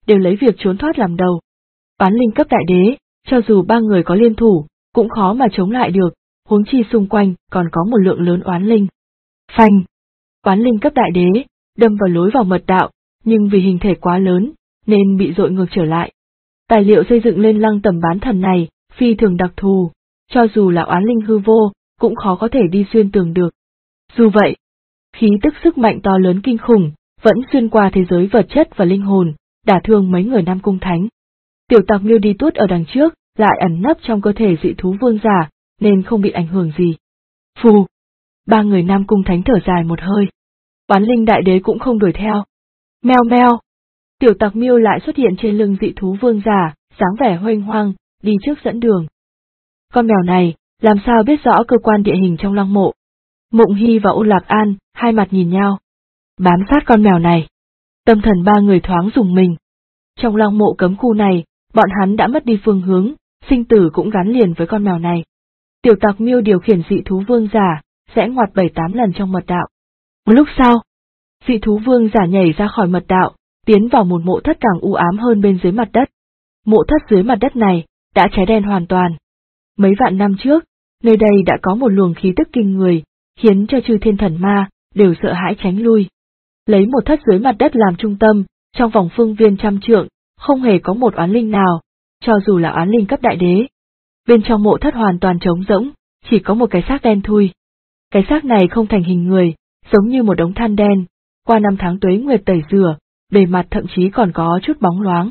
đều lấy việc trốn thoát làm đầu. Oán linh cấp đại đế, cho dù ba người có liên thủ, cũng khó mà chống lại được, huống chi xung quanh còn có một lượng lớn oán linh. Phanh! Oán linh cấp đại đế, đâm vào lối vào mật đạo, nhưng vì hình thể quá lớn, nên bị dội ngược trở lại. Tài liệu xây dựng lên lăng tẩm bán thần này, phi thường đặc thù, cho dù là oán linh hư vô, cũng khó có thể đi xuyên tường được. Dù vậy, khí tức sức mạnh to lớn kinh khủng, vẫn xuyên qua thế giới vật chất và linh hồn, đả thương mấy người Nam Cung Thánh. Tiểu tặc Miêu đi tuốt ở đằng trước, lại ẩn nấp trong cơ thể dị thú vương giả, nên không bị ảnh hưởng gì. Phù! Ba người Nam Cung Thánh thở dài một hơi. Oán linh đại đế cũng không đuổi theo. Meo meo! Tiểu tặc Miêu lại xuất hiện trên lưng dị thú vương giả, dáng vẻ huênh hoang, đi trước dẫn đường. Con mèo này, làm sao biết rõ cơ quan địa hình trong lăng mộ? Mộng Hy và Ôn Lạc An, hai mặt nhìn nhau. Bám sát con mèo này. Tâm thần ba người thoáng rùng mình. Trong lăng mộ cấm khu này, bọn hắn đã mất đi phương hướng, sinh tử cũng gắn liền với con mèo này. Tiểu tặc Miêu điều khiển dị thú vương giả, rẽ ngoặt 7-8 lần trong mật đạo. Một lúc sau, dị thú vương giả nhảy ra khỏi mật đạo, tiến vào một mộ thất càng u ám hơn bên dưới mặt đất. Mộ thất dưới mặt đất này, đã cháy đen hoàn toàn. Mấy vạn năm trước, nơi đây đã có một luồng khí tức kinh người, khiến cho chư thiên thần ma, đều sợ hãi tránh lui. Lấy một thất dưới mặt đất làm trung tâm, trong vòng phương viên 100 trượng, không hề có một oán linh nào, cho dù là oán linh cấp đại đế. Bên trong mộ thất hoàn toàn trống rỗng, chỉ có một cái xác đen thui. Cái xác này không thành hình người, giống như một đống than đen, qua năm tháng tuế nguyệt tẩy rửa, bề mặt thậm chí còn có chút bóng loáng.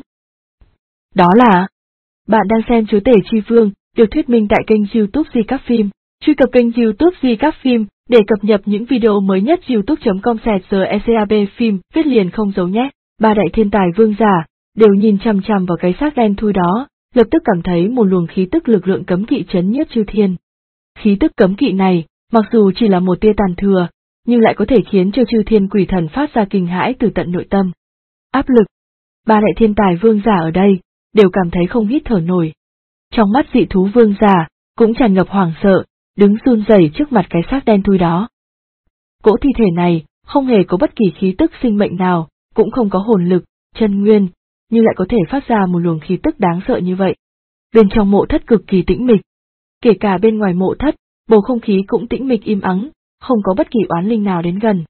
Đó là... Bạn đang xem Chúa Tể Chi Vương, được thuyết minh tại kênh YouTube Di Các Phim. Truy cập kênh YouTube Di Các Phim để cập nhật những video mới nhất. youtube.com/secab phim, viết liền không giấu nhé. Ba đại thiên tài vương giả đều nhìn chằm chằm vào cái xác đen thui đó, lập tức cảm thấy một luồng khí tức lực lượng cấm kỵ chấn nhiếp chư thiên. Khí tức cấm kỵ này, mặc dù chỉ là một tia tàn thừa, nhưng lại có thể khiến cho chư thiên quỷ thần phát ra kinh hãi từ tận nội tâm. Áp lực. Ba đại thiên tài vương giả ở đây đều cảm thấy không hít thở nổi. Trong mắt dị thú vương giả cũng tràn ngập hoảng sợ, đứng run rẩy trước mặt cái xác đen thui đó. Cỗ thi thể này không hề có bất kỳ khí tức sinh mệnh nào, cũng không có hồn lực, chân nguyên, nhưng lại có thể phát ra một luồng khí tức đáng sợ như vậy. Bên trong mộ thất cực kỳ tĩnh mịch, kể cả bên ngoài mộ thất, bầu không khí cũng tĩnh mịch im ắng, không có bất kỳ oán linh nào đến gần.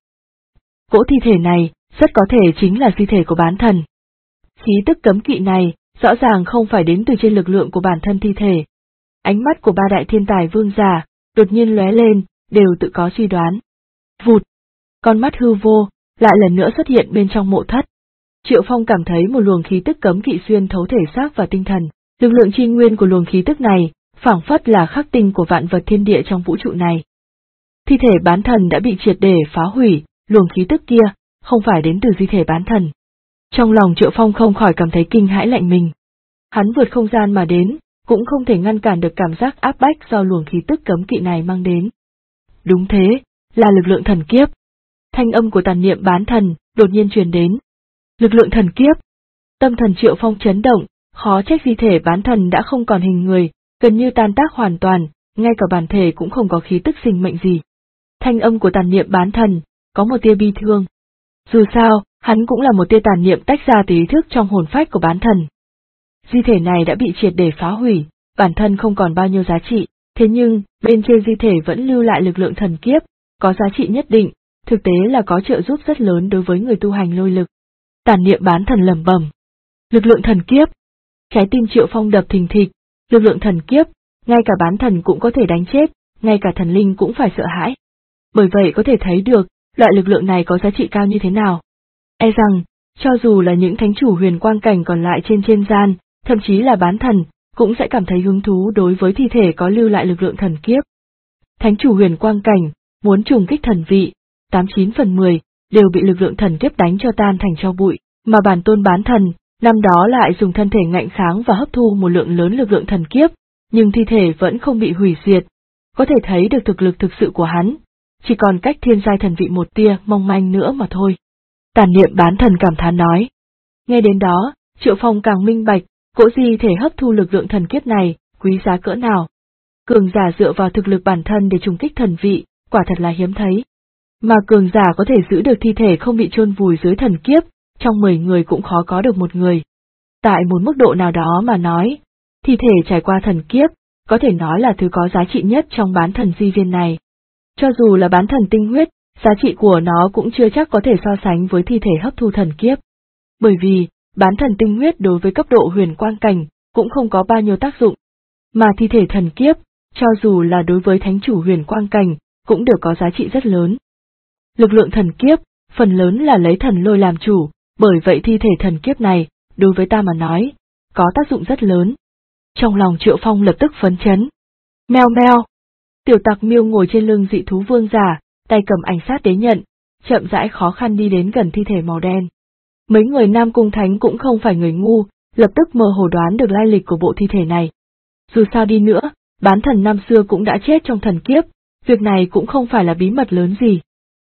Cỗ thi thể này rất có thể chính là thi thể của bán thần. Khí tức cấm kỵ này rõ ràng không phải đến từ trên lực lượng của bản thân thi thể. Ánh mắt của ba đại thiên tài vương giả đột nhiên lóe lên, đều tự có suy đoán. Vụt! Con mắt hư vô lại lần nữa xuất hiện bên trong mộ thất. Triệu Phong cảm thấy một luồng khí tức cấm kỵ xuyên thấu thể xác và tinh thần. Lực lượng chi nguyên của luồng khí tức này phảng phất là khắc tinh của vạn vật thiên địa trong vũ trụ này. Thi thể bán thần đã bị triệt để phá hủy, luồng khí tức kia không phải đến từ di thể bán thần. Trong lòng Triệu Phong không khỏi cảm thấy kinh hãi lạnh mình. Hắn vượt không gian mà đến, cũng không thể ngăn cản được cảm giác áp bách do luồng khí tức cấm kỵ này mang đến. Đúng thế, là lực lượng thần kiếp. Thanh âm của tàn niệm bán thần đột nhiên truyền đến. Lực lượng thần kiếp. Tâm thần Triệu Phong chấn động, khó trách di thể bán thần đã không còn hình người, gần như tan tác hoàn toàn, ngay cả bản thể cũng không có khí tức sinh mệnh gì. Thanh âm của tàn niệm bán thần có một tia bi thương. Dù sao, hắn cũng là một tia tàn niệm tách ra từ ý thức trong hồn phách của bán thần. Di thể này đã bị triệt để phá hủy, bản thân không còn bao nhiêu giá trị, thế nhưng, bên trên di thể vẫn lưu lại lực lượng thần kiếp, có giá trị nhất định, thực tế là có trợ giúp rất lớn đối với người tu hành lôi lực. Tàn niệm bán thần lẩm bẩm. Lực lượng thần kiếp. Trái tim Triệu Phong đập thình thịch, lực lượng thần kiếp, ngay cả bán thần cũng có thể đánh chết, ngay cả thần linh cũng phải sợ hãi. Bởi vậy có thể thấy được, loại lực lượng này có giá trị cao như thế nào. E rằng, cho dù là những thánh chủ huyền quang cảnh còn lại trên gian, thậm chí là bán thần, cũng sẽ cảm thấy hứng thú đối với thi thể có lưu lại lực lượng thần kiếp. Thánh chủ huyền quang cảnh, muốn trùng kích thần vị, 89 phần 10, đều bị lực lượng thần kiếp đánh cho tan thành tro bụi, mà bản tôn bán thần, năm đó lại dùng thân thể ngạnh kháng và hấp thu một lượng lớn lực lượng thần kiếp, nhưng thi thể vẫn không bị hủy diệt. Có thể thấy được thực lực thực sự của hắn, chỉ còn cách thiên giai thần vị một tia mong manh nữa mà thôi. Tàn niệm bán thần cảm thán nói. Nghe đến đó, Triệu Phong càng minh bạch, cỗ di thể hấp thu lực lượng thần kiếp này, quý giá cỡ nào. Cường giả dựa vào thực lực bản thân để trùng kích thần vị, quả thật là hiếm thấy. Mà cường giả có thể giữ được thi thể không bị chôn vùi dưới thần kiếp, trong 10 người cũng khó có được một người. Tại một mức độ nào đó mà nói, thi thể trải qua thần kiếp, có thể nói là thứ có giá trị nhất trong bán thần di viên này. Cho dù là bán thần tinh huyết, giá trị của nó cũng chưa chắc có thể so sánh với thi thể hấp thu thần kiếp. Bởi vì, bán thần tinh huyết đối với cấp độ huyền quang cảnh, cũng không có bao nhiêu tác dụng. Mà thi thể thần kiếp, cho dù là đối với thánh chủ huyền quang cảnh, cũng đều có giá trị rất lớn. Lực lượng thần kiếp, phần lớn là lấy thần lôi làm chủ, bởi vậy thi thể thần kiếp này, đối với ta mà nói, có tác dụng rất lớn. Trong lòng Triệu Phong lập tức phấn chấn. Meo meo. Tiểu Tặc Miêu ngồi trên lưng dị thú vương giả, tay cầm ảnh sát đế nhận, chậm rãi khó khăn đi đến gần thi thể màu đen. Mấy người Nam Cung Thánh cũng không phải người ngu, lập tức mơ hồ đoán được lai lịch của bộ thi thể này. Dù sao đi nữa, bán thần năm xưa cũng đã chết trong thần kiếp, việc này cũng không phải là bí mật lớn gì.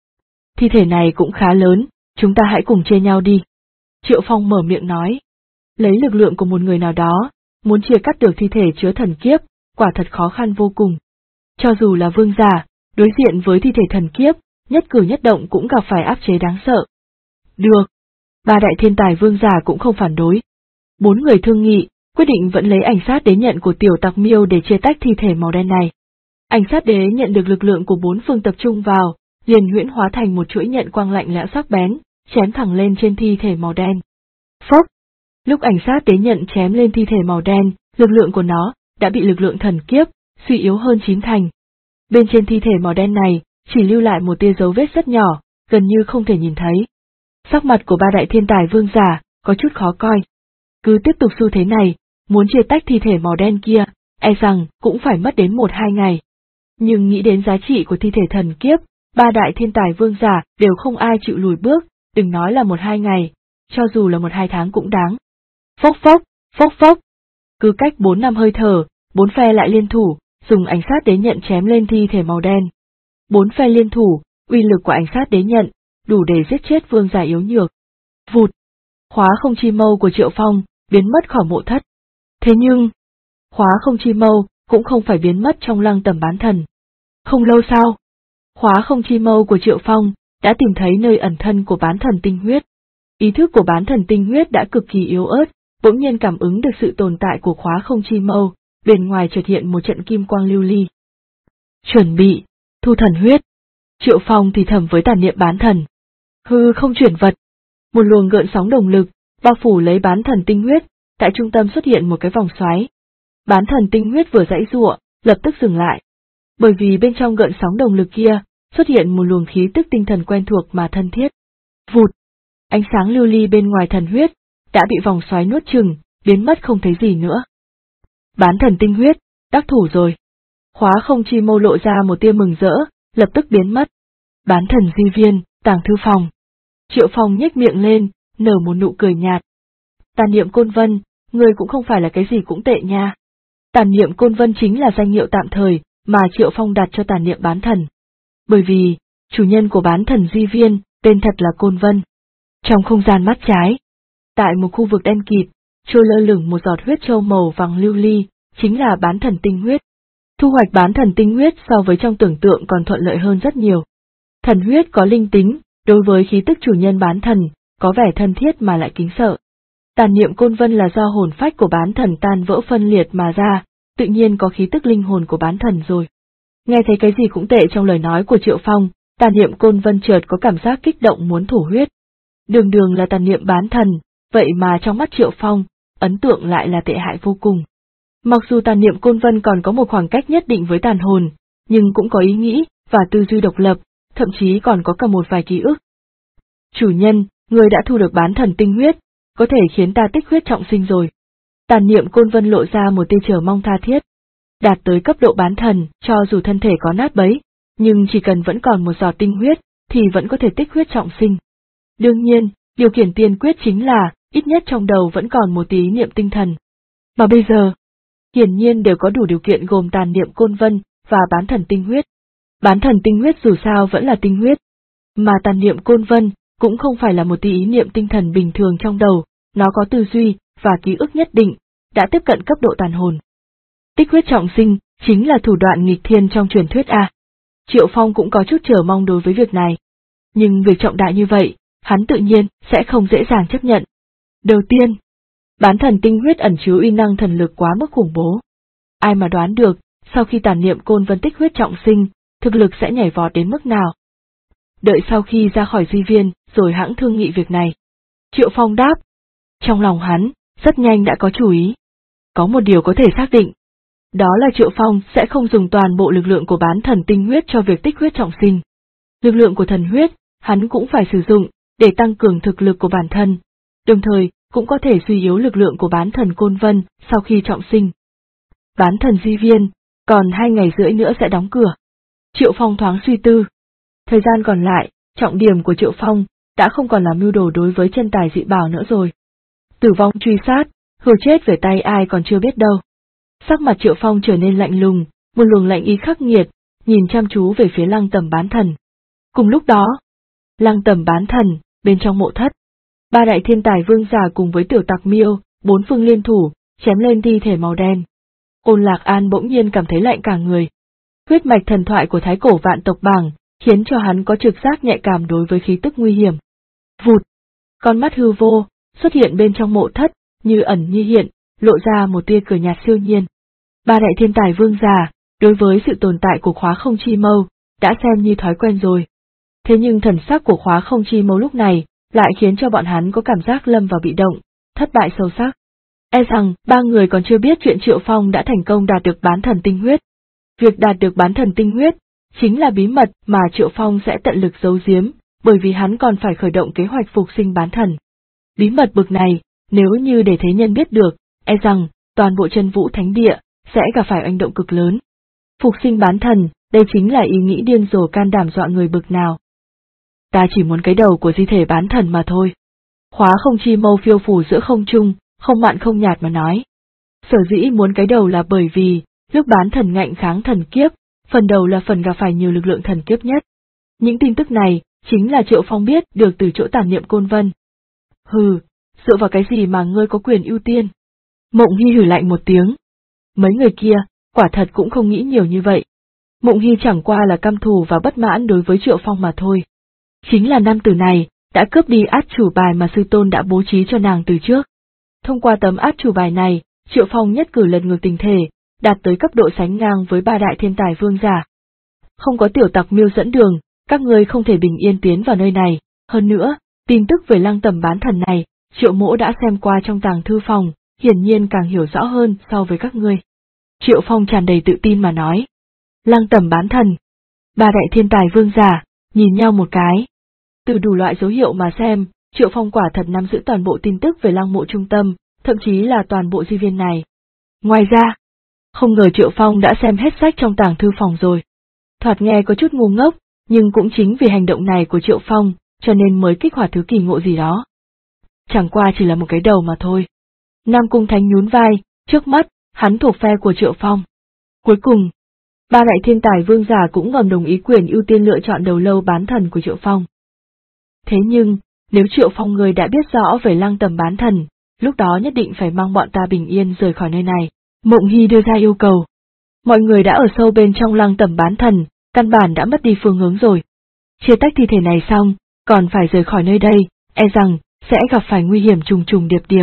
Thi thể này cũng khá lớn, chúng ta hãy cùng chia nhau đi. Triệu Phong mở miệng nói. Lấy lực lượng của một người nào đó, muốn chia cắt được thi thể chứa thần kiếp, quả thật khó khăn vô cùng. Cho dù là vương giả, đối diện với thi thể thần kiếp, nhất cử nhất động cũng gặp phải áp chế đáng sợ. Được. Ba đại thiên tài vương giả cũng không phản đối. Bốn người thương nghị, quyết định vẫn lấy ảnh sát đế nhận của Tiểu Tặc Miêu để chia tách thi thể màu đen này. Ảnh sát đế nhận được lực lượng của bốn phương tập trung vào, liền huyễn hóa thành một chuỗi nhận quang lạnh lẽo sắc bén, chém thẳng lên trên thi thể màu đen. Phốc! Lúc ảnh sát đế nhận chém lên thi thể màu đen, lực lượng của nó đã bị lực lượng thần kiếp suy yếu hơn 9 thành. Bên trên thi thể màu đen này chỉ lưu lại một tia dấu vết rất nhỏ, gần như không thể nhìn thấy. Sắc mặt của ba đại thiên tài vương giả có chút khó coi. Cứ tiếp tục xu thế này, muốn chia tách thi thể màu đen kia, e rằng cũng phải mất đến 1-2 ngày. Nhưng nghĩ đến giá trị của thi thể thần kiếp, ba đại thiên tài vương giả đều không ai chịu lùi bước, đừng nói là 1-2 ngày, cho dù là 1-2 tháng cũng đáng. Phốc phốc, phốc phốc. Cứ cách 4 năm hơi thở, bốn phe lại liên thủ, dùng ảnh sát đế nhận chém lên thi thể màu đen. Bốn phe liên thủ, uy lực của ảnh sát đế nhận, đủ để giết chết vương giả yếu nhược. Vụt! Khóa không chi mâu của Triệu Phong, biến mất khỏi mộ thất. Thế nhưng, khóa không chi mâu, cũng không phải biến mất trong lăng tẩm bán thần. Không lâu sau, khóa không chi mâu của Triệu Phong, đã tìm thấy nơi ẩn thân của bán thần tinh huyết. Ý thức của bán thần tinh huyết đã cực kỳ yếu ớt, bỗng nhiên cảm ứng được sự tồn tại của khóa không chi mâu, bên ngoài chợt hiện một trận kim quang lưu ly. Chuẩn bị, thu thần huyết. Triệu Phong thì thầm với tàn niệm bán thần. Hư không chuyển vật. Một luồng gợn sóng đồng lực, bao phủ lấy bán thần tinh huyết, tại trung tâm xuất hiện một cái vòng xoáy. Bán thần tinh huyết vừa giãy giụa, lập tức dừng lại. Bởi vì bên trong gợn sóng đồng lực kia, xuất hiện một luồng khí tức tinh thần quen thuộc mà thân thiết. Vụt! Ánh sáng lưu ly bên ngoài thần huyết, đã bị vòng xoáy nuốt chừng, biến mất không thấy gì nữa. Bán thần tinh huyết, đắc thủ rồi. Khóa không chi mâu lộ ra một tia mừng rỡ, lập tức biến mất. Bán thần di viên, tàng thư phòng. Triệu Phong nhếch miệng lên, nở một nụ cười nhạt. Tàn niệm Côn Vân, ngươi cũng không phải là cái gì cũng tệ nha. Tàn niệm Côn Vân chính là danh hiệu tạm thời mà Triệu Phong đặt cho tàn niệm bán thần. Bởi vì, chủ nhân của bán thần di viên, tên thật là Côn Vân. Trong không gian mắt trái, tại một khu vực đen kịt, trôi lơ lửng một giọt huyết châu màu vàng lưu ly, chính là bán thần tinh huyết. Thu hoạch bán thần tinh huyết so với trong tưởng tượng còn thuận lợi hơn rất nhiều. Thần huyết có linh tính, đối với khí tức chủ nhân bán thần, có vẻ thân thiết mà lại kính sợ. Tàn niệm Côn Vân là do hồn phách của bán thần tan vỡ phân liệt mà ra, tự nhiên có khí tức linh hồn của bán thần rồi. Nghe thấy cái gì cũng tệ trong lời nói của Triệu Phong, tàn niệm Côn Vân chợt có cảm giác kích động muốn thổ huyết. Đường đường là tàn niệm bán thần, vậy mà trong mắt Triệu Phong, ấn tượng lại là tệ hại vô cùng. Mặc dù tàn niệm Côn Vân còn có một khoảng cách nhất định với tàn hồn, nhưng cũng có ý nghĩ và tư duy độc lập, thậm chí còn có cả một vài ký ức. Chủ nhân, người đã thu được bán thần tinh huyết, có thể khiến ta tích huyết trọng sinh rồi. Tàn niệm Côn Vân lộ ra một tia chờ mong tha thiết. Đạt tới cấp độ bán thần, cho dù thân thể có nát bấy, nhưng chỉ cần vẫn còn một giọt tinh huyết, thì vẫn có thể tích huyết trọng sinh. Đương nhiên, điều kiện tiên quyết chính là, ít nhất trong đầu vẫn còn một tí ý niệm tinh thần. Mà bây giờ, hiển nhiên đều có đủ điều kiện gồm tàn niệm Côn Vân và bán thần tinh huyết. Bán thần tinh huyết dù sao vẫn là tinh huyết, mà tàn niệm Côn Vân cũng không phải là một tí ý niệm tinh thần bình thường trong đầu, nó có tư duy và ký ức nhất định, đã tiếp cận cấp độ tàn hồn. Tích huyết trọng sinh chính là thủ đoạn nghịch thiên trong truyền thuyết a. Triệu Phong cũng có chút chờ mong đối với việc này. Nhưng việc trọng đại như vậy, hắn tự nhiên sẽ không dễ dàng chấp nhận. Đầu tiên, Bán thần tinh huyết ẩn chứa uy năng thần lực quá mức khủng bố. Ai mà đoán được, sau khi tàn niệm côn vân tích huyết trọng sinh, thực lực sẽ nhảy vọt đến mức nào? Đợi sau khi ra khỏi di viên, rồi hãng thương nghị việc này. Triệu Phong đáp. Trong lòng hắn, rất nhanh đã có chủ ý. Có một điều có thể xác định. Đó là Triệu Phong sẽ không dùng toàn bộ lực lượng của bán thần tinh huyết cho việc tích huyết trọng sinh. Lực lượng của thần huyết, hắn cũng phải sử dụng, để tăng cường thực lực của bản thân, đồng thời cũng có thể suy yếu lực lượng của bán thần côn vân sau khi trọng sinh. Bán thần di viên, còn 2 ngày rưỡi nữa sẽ đóng cửa. Triệu Phong thoáng suy tư. Thời gian còn lại, trọng điểm của Triệu Phong đã không còn là mưu đồ đối với chân tài dị bảo nữa rồi. Tử vong truy sát, hừa chết về tay ai còn chưa biết đâu. Sắc mặt Triệu Phong trở nên lạnh lùng, một luồng lạnh ý khắc nghiệt, nhìn chăm chú về phía Lăng Tầm bán thần. Cùng lúc đó, Lăng Tầm bán thần, bên trong mộ thất, 3 đại thiên tài vương giả cùng với Tiểu Tặc Miêu, 4 phương liên thủ, chém lên thi thể màu đen. Ôn Lạc An bỗng nhiên cảm thấy lạnh cả người. Huyết mạch thần thoại của Thái Cổ Vạn Tộc Bảng khiến cho hắn có trực giác nhạy cảm đối với khí tức nguy hiểm. Vụt, con mắt hư vô xuất hiện bên trong mộ thất, như ẩn như hiện, lộ ra một tia cười nhạt siêu nhiên. 3 đại thiên tài vương giả, đối với sự tồn tại của khóa không chi mâu, đã xem như thói quen rồi. Thế nhưng thần sắc của khóa không chi mâu lúc này, lại khiến cho bọn hắn có cảm giác lâm vào bị động, thất bại sâu sắc. E rằng, 3 người còn chưa biết chuyện Triệu Phong đã thành công đạt được bán thần tinh huyết. Việc đạt được bán thần tinh huyết, chính là bí mật mà Triệu Phong sẽ tận lực giấu giếm, bởi vì hắn còn phải khởi động kế hoạch phục sinh bán thần. Bí mật bực này, nếu như để thế nhân biết được, e rằng, toàn bộ chân vũ thánh địa, sẽ gặp phải oanh động cực lớn. Phục sinh bán thần, đây chính là ý nghĩ điên rồ can đảm dọa người bực nào. Ta chỉ muốn cái đầu của di thể bán thần mà thôi. Khóa không chi mâu phiêu phù giữa không trung, không mặn không nhạt mà nói. Sở dĩ muốn cái đầu là bởi vì, lúc bán thần ngạnh kháng thần kiếp, phần đầu là phần gặp phải nhiều lực lượng thần kiếp nhất. Những tin tức này, chính là Triệu Phong biết được từ chỗ tàn niệm côn vân. Hừ, dựa vào cái gì mà ngươi có quyền ưu tiên? Mộng Hy hử lạnh một tiếng. Mấy người kia, quả thật cũng không nghĩ nhiều như vậy. Mộng Hy chẳng qua là căm thù và bất mãn đối với Triệu Phong mà thôi. Chính là nam tử này, đã cướp đi át chủ bài mà sư tôn đã bố trí cho nàng từ trước. Thông qua tấm át chủ bài này, Triệu Phong nhất cử lật ngược tình thể, đạt tới cấp độ sánh ngang với 3 đại thiên tài vương giả. Không có Tiểu Tặc Miêu dẫn đường, các ngươi không thể bình yên tiến vào nơi này, hơn nữa, tin tức về Lăng Tầm bán thần này, Triệu Mỗ đã xem qua trong tàng thư phòng, hiển nhiên càng hiểu rõ hơn so với các ngươi. Triệu Phong tràn đầy tự tin mà nói. Lăng Tầm bán thần. 3 đại thiên tài vương giả, nhìn nhau một cái. Từ đủ loại dấu hiệu mà xem, Triệu Phong quả thật nắm giữ toàn bộ tin tức về lăng mộ trung tâm, thậm chí là toàn bộ di viên này. Ngoài ra, không ngờ Triệu Phong đã xem hết sách trong tàng thư phòng rồi. Thoạt nghe có chút ngu ngốc, nhưng cũng chính vì hành động này của Triệu Phong, cho nên mới kích hoạt thứ kỳ ngộ gì đó. Chẳng qua chỉ là một cái đầu mà thôi. Nam Cung Thánh nhún vai, trước mắt, hắn thuộc phe của Triệu Phong. Cuối cùng, 3 đại thiên tài vương giả cũng ngầm đồng ý quyền ưu tiên lựa chọn đầu lâu bán thần của Triệu Phong. Thế nhưng, nếu Triệu Phong người đã biết rõ về Lăng Tầm bán thần, lúc đó nhất định phải mang bọn ta bình yên rời khỏi nơi này. Mộng Hy đưa ra yêu cầu. Mọi người đã ở sâu bên trong Lăng Tầm bán thần, căn bản đã mất đi phương hướng rồi. Chia tách thi thể này xong, còn phải rời khỏi nơi đây, e rằng, sẽ gặp phải nguy hiểm trùng trùng điệp điệp.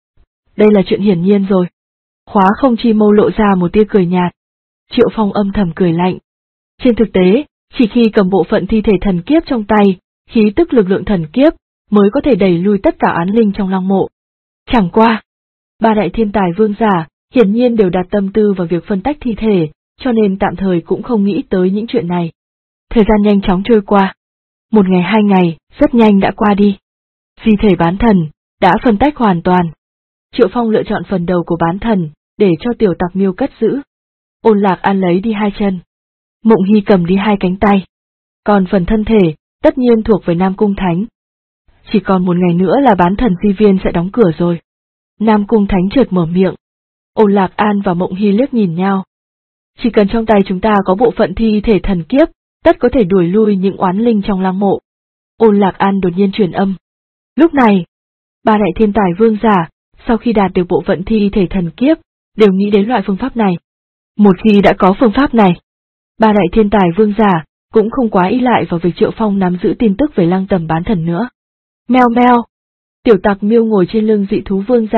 Đây là chuyện hiển nhiên rồi. Khóa không chi mâu lộ ra một tia cười nhạt. Triệu Phong âm thầm cười lạnh. Trên thực tế, chỉ khi cầm bộ phận thi thể thần kiếp trong tay, khí tức lực lượng thần kiếp, mới có thể đẩy lui tất cả án linh trong lăng mộ. Chẳng qua, 3 đại thiên tài vương giả, hiển nhiên đều đặt tâm tư vào việc phân tách thi thể, cho nên tạm thời cũng không nghĩ tới những chuyện này. Thời gian nhanh chóng trôi qua. 1 ngày 2 ngày, rất nhanh đã qua đi. Di thể bán thần, đã phân tách hoàn toàn. Triệu Phong lựa chọn phần đầu của bán thần, để cho Tiểu Tặc Miêu cất giữ. Ôn Lạc An lấy đi 2 chân. Mộng Hy cầm đi 2 cánh tay. Còn phần thân thể, tất nhiên thuộc về Nam Cung Thánh. Chỉ còn 1 ngày nữa là bán thần di viên sẽ đóng cửa rồi. Nam Cung Thánh chợt mở miệng. Ôn Lạc An và Mộng Hy liếc nhìn nhau. Chỉ cần trong tay chúng ta có bộ phận thi thể thần kiếp, tất có thể đuổi lui những oán linh trong lăng mộ. Ôn Lạc An đột nhiên truyền âm. Lúc này, 3 đại thiên tài vương giả, sau khi đạt được bộ phận thi thể thần kiếp, đều nghĩ đến loại phương pháp này. Một khi đã có phương pháp này, 3 đại thiên tài vương giả, cũng không quá ý lại vào việc Triệu Phong nắm giữ tin tức về Lăng Tầm bán thần nữa. Meo meo. Tiểu Tặc Miêu ngồi trên lưng dị thú vương giả,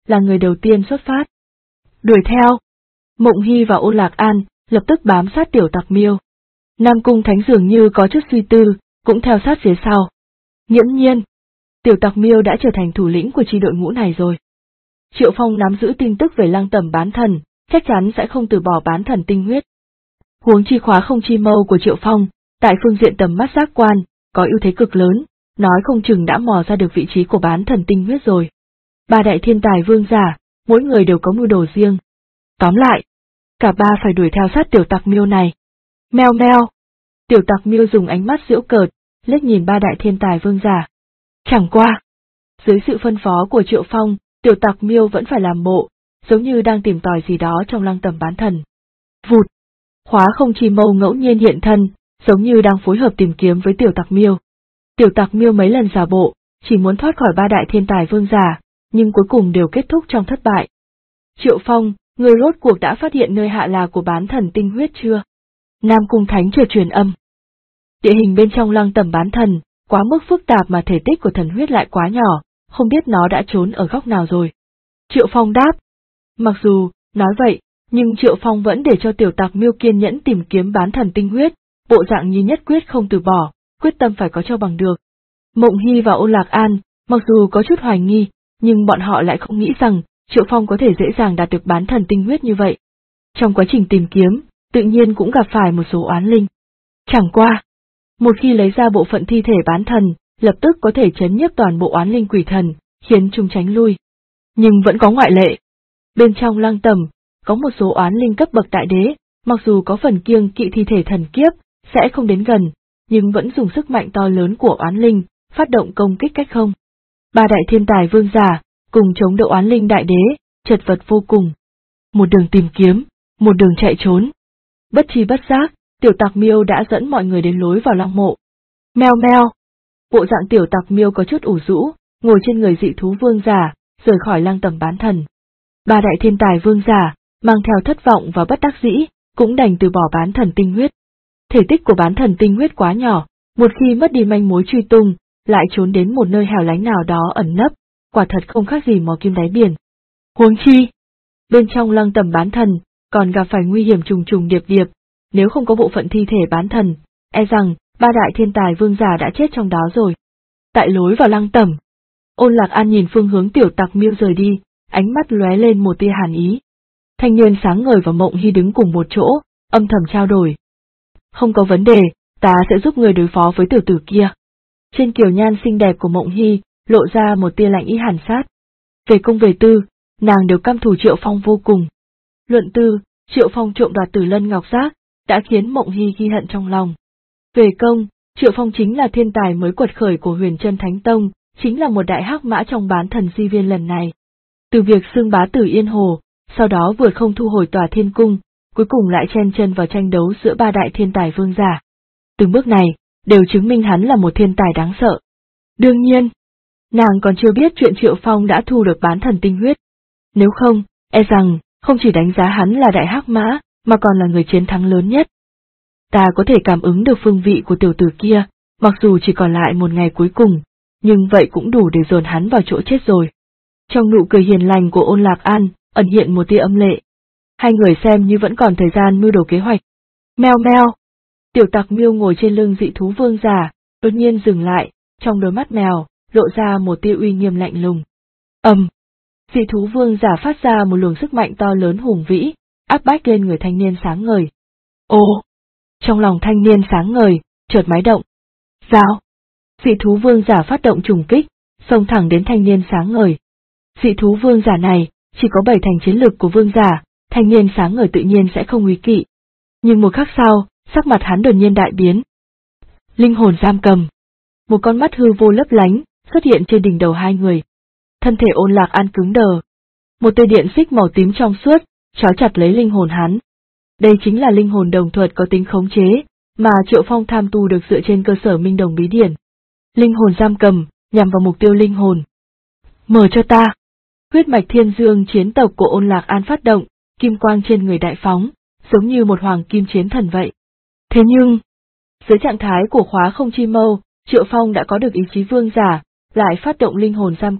là người đầu tiên xuất phát. Đuổi theo. Mộng Hy và Ôn Lạc An lập tức bám sát Tiểu Tặc Miêu. Nam Cung Thánh dường như có chút suy tư, cũng theo sát phía sau. Nghiễm nhiên, Tiểu Tặc Miêu đã trở thành thủ lĩnh của chi đội ngũ này rồi. Triệu Phong nắm giữ tin tức về Lăng Tẩm bán thần, chắc chắn sẽ không từ bỏ bán thần tinh huyết. Huống chi khóa không chi mâu của Triệu Phong, tại phương diện tầm mắt giác quan, có ưu thế cực lớn, nói không chừng đã mò ra được vị trí của bán thần tinh huyết rồi. Ba đại thiên tài vương giả, mỗi người đều có mưu đồ riêng. Tóm lại, cả ba phải đuổi theo sát Tiểu Tặc Miêu này. Meo meo. Tiểu Tặc Miêu dùng ánh mắt giễu cợt, liếc nhìn ba đại thiên tài vương giả. Chẳng qua, dưới sự phân phó của Triệu Phong, Tiểu Tặc Miêu vẫn phải làm bộ, giống như đang tìm tòi gì đó trong Lăng Tẩm bán thần. Vụt. Khóa không chi mâu ngẫu nhiên hiện thân, giống như đang phối hợp tìm kiếm với Tiểu Tặc Miêu. Tiểu Tặc Miêu mấy lần giả bộ, chỉ muốn thoát khỏi ba đại thiên tài vương giả, nhưng cuối cùng đều kết thúc trong thất bại. Triệu Phong, người rốt cuộc đã phát hiện nơi hạ lạc của bán thần tinh huyết chưa? Nam Cung Thánh chợt truyền âm. Địa hình bên trong Lăng Tẩm bán thần, quá mức phức tạp mà thể tích của thần huyết lại quá nhỏ, không biết nó đã trốn ở góc nào rồi. Triệu Phong đáp. Mặc dù, nói vậy, nhưng Triệu Phong vẫn để cho Tiểu Tặc Miêu kiên nhẫn tìm kiếm bán thần tinh huyết, bộ dạng như nhất quyết không từ bỏ, quyết tâm phải có cho bằng được. Mộng Hy và Ôn Lạc An, mặc dù có chút hoài nghi, nhưng bọn họ lại không nghĩ rằng Triệu Phong có thể dễ dàng đạt được bán thần tinh huyết như vậy. Trong quá trình tìm kiếm, tự nhiên cũng gặp phải một số oán linh. Chẳng qua, một khi lấy ra bộ phận thi thể bán thần, lập tức có thể chấn nhiếp toàn bộ oán linh quỷ thần, khiến chúng tránh lui. Nhưng vẫn có ngoại lệ. Bên trong Lăng Tẩm, có một số oán linh cấp bậc đại đế, mặc dù có phần kiêng kỵ thi thể thần kiếp, sẽ không đến gần, nhưng vẫn dùng sức mạnh to lớn của oán linh, phát động công kích cách không. Ba đại thiên tài vương giả, cùng chống đỡ oán linh đại đế, chật vật vô cùng. Một đường tìm kiếm, một đường chạy trốn. Bất tri bất giác, Tiểu Tặc Miêu đã dẫn mọi người đến lối vào lăng mộ. Meo meo. Bộ dạng Tiểu Tặc Miêu có chút ủ rũ, ngồi trên người dị thú vương giả, rời khỏi Lăng Tẩm bán thần. Ba đại thiên tài vương giả, mang theo thất vọng và bất đắc dĩ, cũng đành từ bỏ bán thần tinh huyết. Thể tích của bán thần tinh huyết quá nhỏ, một khi mất đi manh mối truy tung, lại trốn đến một nơi hẻo lánh nào đó ẩn nấp, quả thật không khác gì mò kim đáy biển. Huống chi, bên trong Lăng Tẩm bán thần, còn gặp phải nguy hiểm trùng trùng điệp điệp, nếu không có bộ phận thi thể bán thần, e rằng ba đại thiên tài vương giả đã chết trong đó rồi. Tại lối vào Lăng Tẩm, Ôn Lạc An nhìn phương hướng Tiểu Tặc Miêu rời đi, ánh mắt lóe lên một tia hàn ý. Thanh niên sáng ngời và Mộng Hy đứng cùng một chỗ, âm thầm trao đổi. Không có vấn đề, ta sẽ giúp người đối phó với tiểu tử kia. Trên kiều nhan xinh đẹp của Mộng Hy, lộ ra một tia lạnh ý hàn sát. Về công về tư, nàng đều căm thù Triệu Phong vô cùng. Luận tư, Triệu Phong trộm đoạt Tử Lân Ngọc Giác, đã khiến Mộng Hy ghi hận trong lòng. Về công, Triệu Phong chính là thiên tài mới quật khởi của Huyền Chân Thánh Tông, chính là một đại hắc mã trong bán thần di viên lần này. Từ việc xưng bá tử Yên Hồ, sau đó vượt không thu hồi Tòa Thiên Cung, cuối cùng lại chen chân vào tranh đấu giữa ba đại thiên tài vương giả. Từng bước này, đều chứng minh hắn là một thiên tài đáng sợ. Đương nhiên, nàng còn chưa biết chuyện Triệu Phong đã thu được bán thần tinh huyết. Nếu không, e rằng, không chỉ đánh giá hắn là đại hắc mã, mà còn là người chiến thắng lớn nhất. Ta có thể cảm ứng được phương vị của tiểu tử kia, mặc dù chỉ còn lại một ngày cuối cùng, nhưng vậy cũng đủ để dồn hắn vào chỗ chết rồi. Trong nụ cười hiền lành của Ôn Lạc An, ẩn hiện một tia âm lệ. Hai người xem như vẫn còn thời gian mưu đồ kế hoạch. Meo meo. Tiểu Tặc Miêu ngồi trên lưng dị thú vương giả, đột nhiên dừng lại, trong đôi mắt mèo, lộ ra một tia uy nghiêm lạnh lùng. Dị thú vương giả phát ra một luồng sức mạnh to lớn hùng vĩ, áp bách lên người thanh niên sáng ngời. Ồ! Trong lòng thanh niên sáng ngời, chợt máy động. Sao? Dị thú vương giả phát động trùng kích, xông thẳng đến thanh niên sáng ngời. Dị thú vương giả này, chỉ có 7 thành chiến lực của vương giả, thanh niên sáng ngời tự nhiên sẽ không nguy kỵ. Nhưng một khắc sau, sắc mặt hắn đột nhiên đại biến. Linh hồn giam cầm. Một con mắt hư vô lấp lánh, xuất hiện trên đỉnh đầu hai người. Thân thể Ôn Lạc An cứng đờ. Một tia điện xích màu tím trong suốt, trói chặt lấy linh hồn hắn. Đây chính là linh hồn đồng thuật có tính khống chế, mà Triệu Phong tham tu được dựa trên cơ sở Minh Đồng Bí Điển. Linh hồn giam cầm, nhằm vào mục tiêu linh hồn. Mở cho ta! Huyết mạch thiên dương chiến tộc của Ôn Lạc An phát động, kim quang trên người đại phóng, giống như một hoàng kim chiến thần vậy. Thế nhưng, dưới trạng thái của khóa không chi mâu, Triệu Phong đã có được ý chí vương giả, lại phát động linh hồn giam cầm,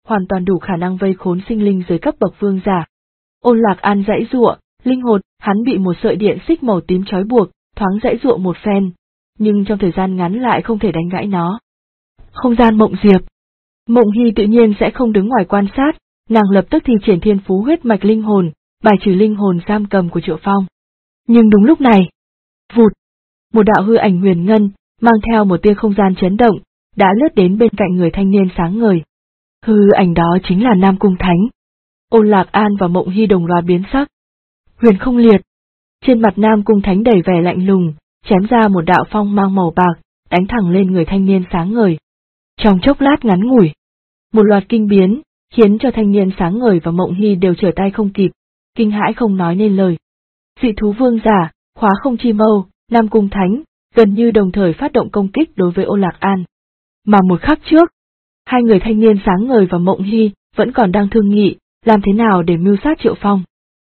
hoàn toàn đủ khả năng vây khốn sinh linh dưới cấp bậc vương giả. Ôn Lạc An giãy giụa, linh hồn, hắn bị một sợi điện xích màu tím trói buộc, thoáng giãy giụa một phen, nhưng trong thời gian ngắn lại không thể đánh gãy nó. Không gian Mộng Diệp. Mộng Hy tự nhiên sẽ không đứng ngoài quan sát, nàng lập tức thi triển thiên phú huyết mạch linh hồn, bài trừ linh hồn giam cầm của Triệu Phong. Nhưng đúng lúc này, vụt, một đạo hư ảnh huyền ngân, mang theo một tia không gian chấn động, đã lướt đến bên cạnh người thanh niên sáng ngời. Hư ảnh đó chính là Nam Cung Thánh. Ôn Lạc An và Mộng Hy đồng loạt biến sắc. Huyền không liệt. Trên mặt Nam Cung Thánh đầy vẻ lạnh lùng, chém ra một đạo phong mang màu bạc, đánh thẳng lên người thanh niên sáng ngời. Trong chốc lát ngắn ngủi, một loạt kinh biến, khiến cho thanh niên sáng ngời và Mộng Hy đều trở tay không kịp, kinh hãi không nói nên lời. Dị thú vương giả, khóa không chi mâu, Nam Cung Thánh, gần như đồng thời phát động công kích đối với Ôn Lạc An. Mà một khắc trước, hai người thanh niên sáng ngời và Mộng Hy vẫn còn đang thương nghị, làm thế nào để mưu sát Triệu Phong.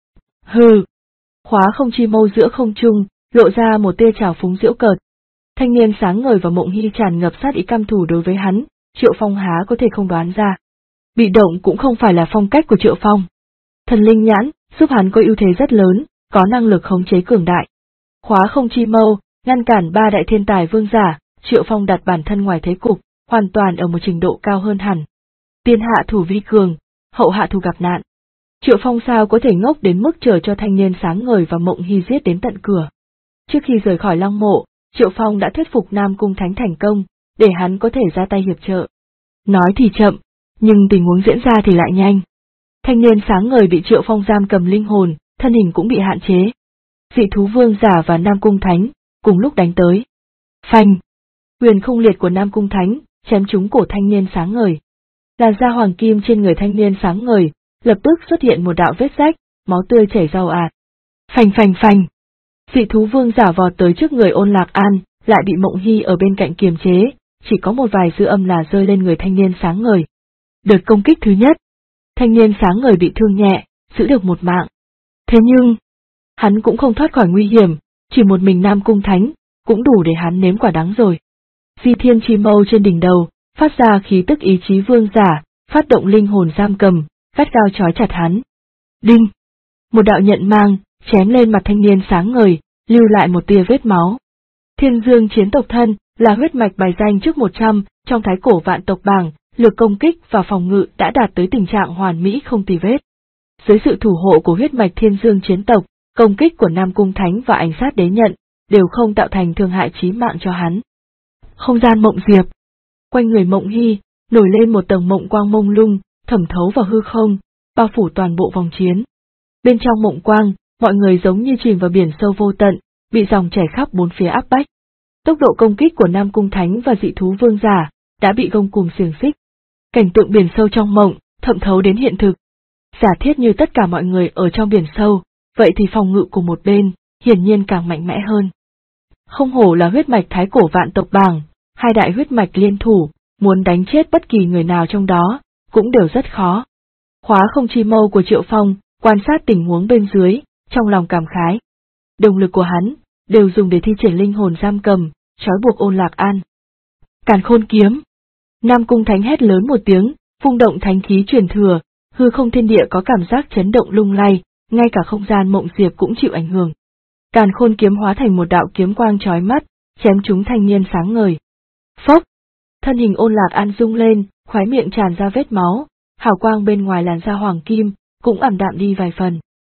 Hừ! Khóa không chi mâu giữa không trung, lộ ra một tia trào phúng giễu cợt. Thanh niên sáng ngời và Mộng Hy tràn ngập sát ý căm thù đối với hắn, Triệu Phong há có thể không đoán ra. Bị động cũng không phải là phong cách của Triệu Phong. Thần linh nhãn, giúp hắn có ưu thế rất lớn, có năng lực khống chế cường đại. Khóa không chi mâu, ngăn cản ba đại thiên tài vương giả, Triệu Phong đặt bản thân ngoài thế cục, hoàn toàn ở một trình độ cao hơn hẳn. Tiên hạ thủ vi cường, hậu hạ thủ gặp nạn. Triệu Phong sao có thể ngốc đến mức chờ cho thanh niên sáng ngời và Mộng Hy giết đến tận cửa. Trước khi rời khỏi Long Mộ, Triệu Phong đã thuyết phục Nam Cung Thánh thành công, để hắn có thể ra tay hiệp trợ. Nói thì chậm, nhưng tình huống diễn ra thì lại nhanh. Thanh niên sáng ngời bị Triệu Phong giam cầm linh hồn, thân hình cũng bị hạn chế. Dị thú vương giả và Nam Cung Thánh cùng lúc đánh tới. Phanh! Huyền không liệt của Nam Cung Thánh chém trúng cổ thanh niên sáng ngời. Làn da hoàng kim trên người thanh niên sáng ngời, lập tức xuất hiện một đạo vết rách, máu tươi chảy rào ạt. Phanh phanh phanh! Dị thú vương giả vọt tới trước người Ôn Lạc An, lại bị Mộng Hy ở bên cạnh kiềm chế, chỉ có một vài dư âm là rơi lên người thanh niên sáng ngời. Đợt công kích thứ nhất, thanh niên sáng ngời bị thương nhẹ, giữ được một mạng. Thế nhưng, hắn cũng không thoát khỏi nguy hiểm, chỉ một mình Nam Cung Thánh, cũng đủ để hắn nếm quả đắng rồi. Di thiên chi mâu trên đỉnh đầu, phát ra khí tức ý chí vương giả, phát động linh hồn giam cầm, gắt gao trói chặt hắn. Đinh! Một đạo nhận mang, chém lên mặt thanh niên sáng ngời, lưu lại một tia vết máu. Thiên Dương chiến tộc thân, là huyết mạch bài danh trước 100, trong thái cổ vạn tộc bảng, lực công kích và phòng ngự đã đạt tới tình trạng hoàn mỹ không tì vết. Dưới sự thủ hộ của huyết mạch Thiên Dương chiến tộc, công kích của Nam Cung Thánh và Ảnh sát đế nhận, đều không tạo thành thương hại chí mạng cho hắn. Không gian Mộng Diệp. Quanh người Mộng Hy, nổi lên một tầng mộng quang mông lung, thẩm thấu vào hư không, bao phủ toàn bộ vòng chiến. Bên trong mộng quang, mọi người giống như chìm vào biển sâu vô tận, bị dòng chảy khắp bốn phía áp bách. Tốc độ công kích của Nam Cung Thánh và dị thú vương giả đã bị gông cùm xiềng xích. Cảnh tượng biển sâu trong mộng, thẩm thấu đến hiện thực. Giả thiết như tất cả mọi người ở trong biển sâu, vậy thì phòng ngự của một bên, hiển nhiên càng mạnh mẽ hơn. Không hổ là huyết mạch thái cổ vạn tộc bảng, hai đại huyết mạch liên thủ, muốn đánh chết bất kỳ người nào trong đó, cũng đều rất khó. Khóa không chi mâu của Triệu Phong, quan sát tình huống bên dưới, trong lòng cảm khái. Động lực của hắn, đều dùng để thi triển linh hồn giam cầm, trói buộc Ôn Lạc An. Càn khôn kiếm. Nam Cung Thánh hét lớn một tiếng, vung động thánh khí truyền thừa, hư không thiên địa có cảm giác chấn động lung lay, ngay cả không gian Mộng Diệp cũng chịu ảnh hưởng. Càn khôn kiếm hóa thành một đạo kiếm quang chói mắt, chém trúng thanh niên sáng ngời. Phốc! Thân hình Ôn Lạc An rung lên, khóe miệng tràn ra vết máu, hào quang bên ngoài làn da hoàng kim, cũng ảm đạm đi vài phần.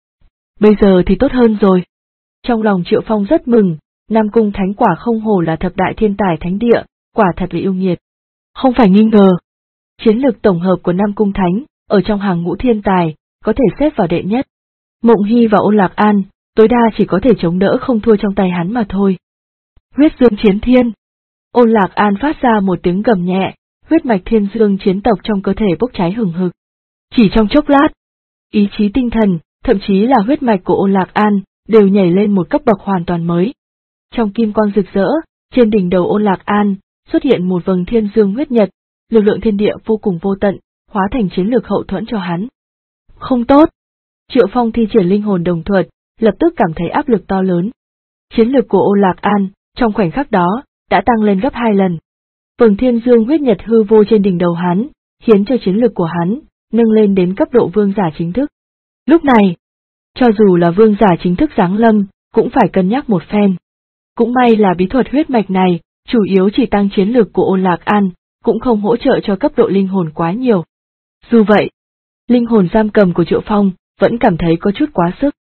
Bây giờ thì tốt hơn rồi. Trong lòng Triệu Phong rất mừng, Nam Cung Thánh quả không hổ là thập đại thiên tài thánh địa, quả thật là yêu nghiệt. Không phải nghi ngờ. Chiến lược tổng hợp của Nam Cung Thánh, ở trong hàng ngũ thiên tài, có thể xếp vào đệ nhất. Mộng Hy và Ôn Lạc An, tối đa chỉ có thể chống đỡ không thua trong tay hắn mà thôi. Huyết Dương chiến thiên. Ôn Lạc An phát ra một tiếng gầm nhẹ, huyết mạch Thiên Dương chiến tộc trong cơ thể bốc cháy hừng hực. Chỉ trong chốc lát, ý chí tinh thần, thậm chí là huyết mạch của Ôn Lạc An, đều nhảy lên một cấp bậc hoàn toàn mới. Trong kim quang rực rỡ, trên đỉnh đầu Ôn Lạc An, xuất hiện một vầng thiên dương huyết nhật, lực lượng thiên địa vô cùng vô tận, hóa thành chiến lược hậu thuẫn cho hắn. Không tốt! Triệu Phong thi triển linh hồn đồng thuật, lập tức cảm thấy áp lực to lớn. Chiến lược của Ôn Lạc An, trong khoảnh khắc đó, đã tăng lên gấp 2 lần. Vầng thiên dương huyết nhật hư vô trên đỉnh đầu hắn, khiến cho chiến lực của hắn nâng lên đến cấp độ vương giả chính thức. Lúc này, cho dù là vương giả chính thức giáng lâm, cũng phải cân nhắc một phen. Cũng may là bí thuật huyết mạch này, chủ yếu chỉ tăng chiến lực của Ôn Lạc An, cũng không hỗ trợ cho cấp độ linh hồn quá nhiều. Dù vậy, linh hồn giam cầm của Triệu Phong vẫn cảm thấy có chút quá sức.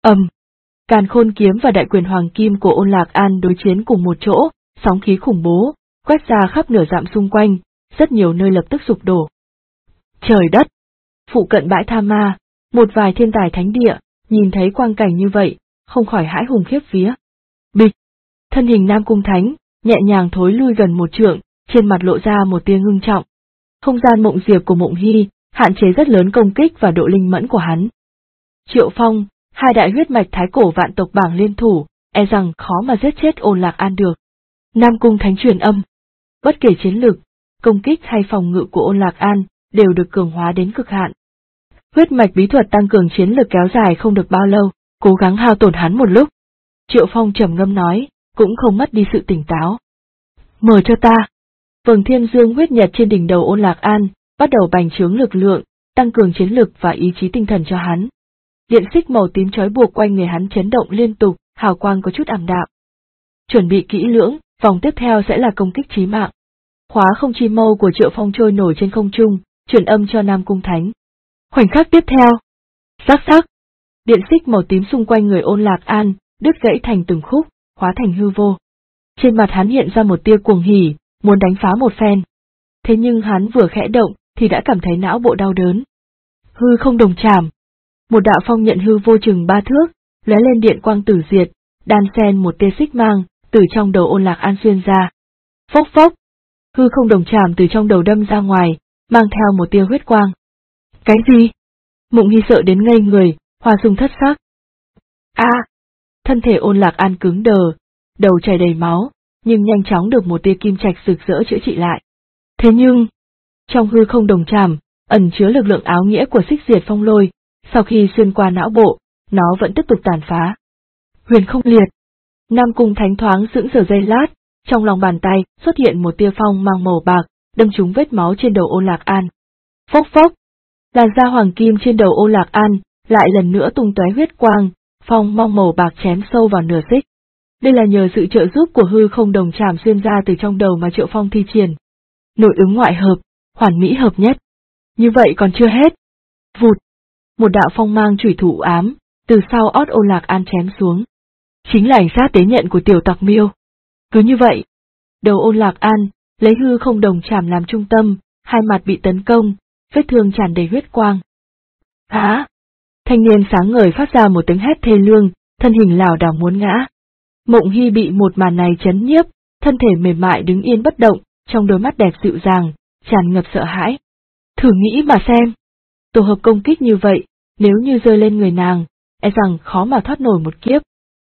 Càn Khôn kiếm và Đại Quyền Hoàng Kim của Ôn Lạc An đối chiến cùng một chỗ, sóng khí khủng bố, quét ra khắp nửa dặm xung quanh, rất nhiều nơi lập tức sụp đổ. Trời đất! Phụ cận bãi Tha Ma, một vài thiên tài thánh địa, nhìn thấy quang cảnh như vậy, không khỏi hãi hùng khiếp vía. Bịch! Thân hình Nam Cung Thánh, nhẹ nhàng thối lui gần một trượng, trên mặt lộ ra một tia ngưng trọng. Không gian mộng diệp của Mộng Hy, hạn chế rất lớn công kích và độ linh mẫn của hắn. Triệu Phong, hai đại huyết mạch thái cổ vạn tộc bảng liên thủ, e rằng khó mà giết chết Ôn Lạc An được. Nam Cung Thánh truyền âm. Bất kể chiến lực, công kích hay phòng ngự của Ôn Lạc An, đều được cường hóa đến cực hạn. Huyết mạch bí thuật tăng cường chiến lực kéo dài không được bao lâu, cố gắng hao tổn hắn một lúc. Triệu Phong trầm ngâm nói, cũng không mất đi sự tỉnh táo. Mở cho ta. Vầng thiên dương huyết nhật trên đỉnh đầu Ôn Lạc An, bắt đầu bành trướng lực lượng, tăng cường chiến lực và ý chí tinh thần cho hắn. Điện xích màu tím trói buộc quanh người hắn chấn động liên tục, hào quang có chút ảm đạm. Chuẩn bị kỹ lưỡng, vòng tiếp theo sẽ là công kích chí mạng. Khóa không chi mâu của Triệu Phong trôi nổi trên không trung, truyền âm cho Nam Cung Thánh. Khoảnh khắc tiếp theo. Sắc sắc. Điện xích màu tím xung quanh người Ôn Lạc An, đứt gãy thành từng khúc, hóa thành hư vô. Trên mặt hắn hiện ra một tia cuồng hỉ, muốn đánh phá một phen. Thế nhưng hắn vừa khẽ động, thì đã cảm thấy não bộ đau đớn. Hư không đồng chảm. Một đạo phong nhận hư vô chừng 3 thước, lóe lên điện quang tử diệt, đan xen một tia xích mang, từ trong đầu Ôn Lạc An xuyên ra. Phốc phốc. Hư không đồng chảm từ trong đầu đâm ra ngoài, mang theo một tia huyết quang. Cái gì? Mộng Hy sợ đến ngây người, hoa dung thất sắc. Thân thể Ôn Lạc An cứng đờ, đầu chảy đầy máu, nhưng nhanh chóng được một tia kim trạch rực rỡ chữa trị lại. Thế nhưng, trong hư không đồng chảm, ẩn chứa lực lượng áo nghĩa của xích diệt phong lôi, sau khi xuyên qua não bộ, nó vẫn tiếp tục tàn phá. Huyền không liệt. Nam Cung Thánh thoáng sững sờ giây lát, trong lòng bàn tay xuất hiện một tia phong mang màu bạc, đâm trúng vết máu trên đầu Ôn Lạc An. Phốc phốc. Làn da hoàng kim trên đầu Ôn Lạc An lại lần nữa tung tóe huyết quang, phong mang màu bạc chém sâu vào nửa xích. Đây là nhờ sự trợ giúp của hư không đồng chảm xuyên ra từ trong đầu mà Triệu Phong thi triển. Nội ứng ngoại hợp, hoàn mỹ hợp nhất. Như vậy còn chưa hết. Vụt. Một đạo phong mang chủy thủ ám, từ sau ót Ôn Lạc An chém xuống. Chính là ảnh sát tế nhận của tiểu tặc miêu. Cứ như vậy, đầu Ôn Lạc An, lấy hư không đồng chảm làm trung tâm, hai mặt bị tấn công, vết thương tràn đầy huyết quang. Thanh niên sáng ngời phát ra một tiếng hét thê lương, thân hình lảo đảo muốn ngã. Mộng Hy bị một màn này chấn nhiếp, thân thể mềm mại đứng yên bất động, trong đôi mắt đẹp dịu dàng, tràn ngập sợ hãi. Thử nghĩ mà xem, tổ hợp công kích như vậy, nếu như rơi lên người nàng, e rằng khó mà thoát nổi một kiếp.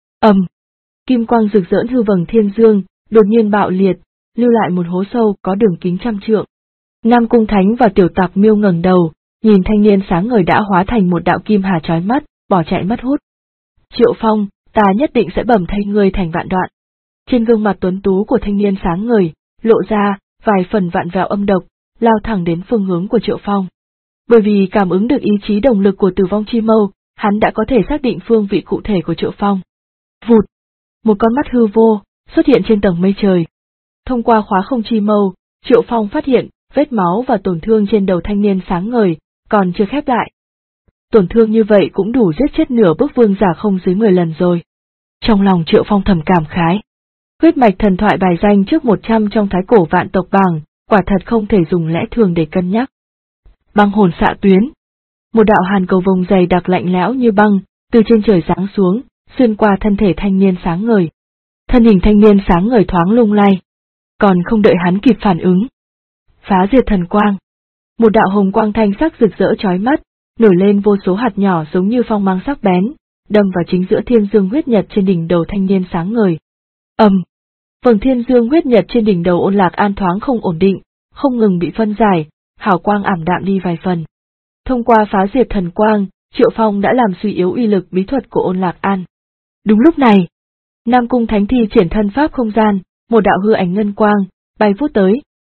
Kim quang rực rỡ hư vầng thiên dương, đột nhiên bạo liệt, lưu lại một hố sâu có đường kính 100 trượng. Nam Cung Thánh và tiểu tặc miêu ngẩng đầu, nhìn thanh niên sáng ngời đã hóa thành một đạo kim hà chói mắt, bỏ chạy mất hút. Triệu Phong, ta nhất định sẽ bầm thay ngươi thành vạn đoạn. Trên gương mặt tuấn tú của thanh niên sáng ngời, lộ ra vài phần vạn vẹo âm độc, lao thẳng đến phương hướng của Triệu Phong. Bởi vì cảm ứng được ý chí đồng lực của Tử Vong Chi Mâu, hắn đã có thể xác định phương vị cụ thể của Triệu Phong. Vụt! Một con mắt hư vô xuất hiện trên tầng mây trời. Thông qua khóa không chi mâu, Triệu Phong phát hiện vết máu và tổn thương trên đầu thanh niên sáng ngời, còn chưa khép lại. Tổn thương như vậy cũng đủ giết chết nửa bước vương giả không dưới 10 lần rồi. Trong lòng Triệu Phong thầm cảm khái. Huyết mạch thần thoại bài danh trước 100 trong thái cổ vạn tộc bảng, quả thật không thể dùng lẽ thường để cân nhắc. Băng hồn xạ tuyến. Một đạo hàn cầu vồng dày đặc lạnh lẽo như băng, từ trên trời giáng xuống, xuyên qua thân thể thanh niên sáng ngời. Thân hình thanh niên sáng ngời thoáng lung lay. Còn không đợi hắn kịp phản ứng. Phá diệt thần quang. Một đạo hồng quang thanh sắc rực rỡ chói mắt, nổi lên vô số hạt nhỏ giống như phong mang sắc bén, đâm vào chính giữa thiên dương huyết nhật trên đỉnh đầu thanh niên sáng ngời. Vầng thiên dương huyết nhật trên đỉnh đầu Ôn Lạc An thoáng không ổn định, không ngừng bị phân giải, hào quang ảm đạm đi vài phần. Thông qua phá diệt thần quang, Triệu Phong đã làm suy yếu uy lực bí thuật của Ôn Lạc An. Đúng lúc này, Nam Cung Thánh thi triển thân pháp không gian, một đạo hư ảnh ngân quang bay vút tới,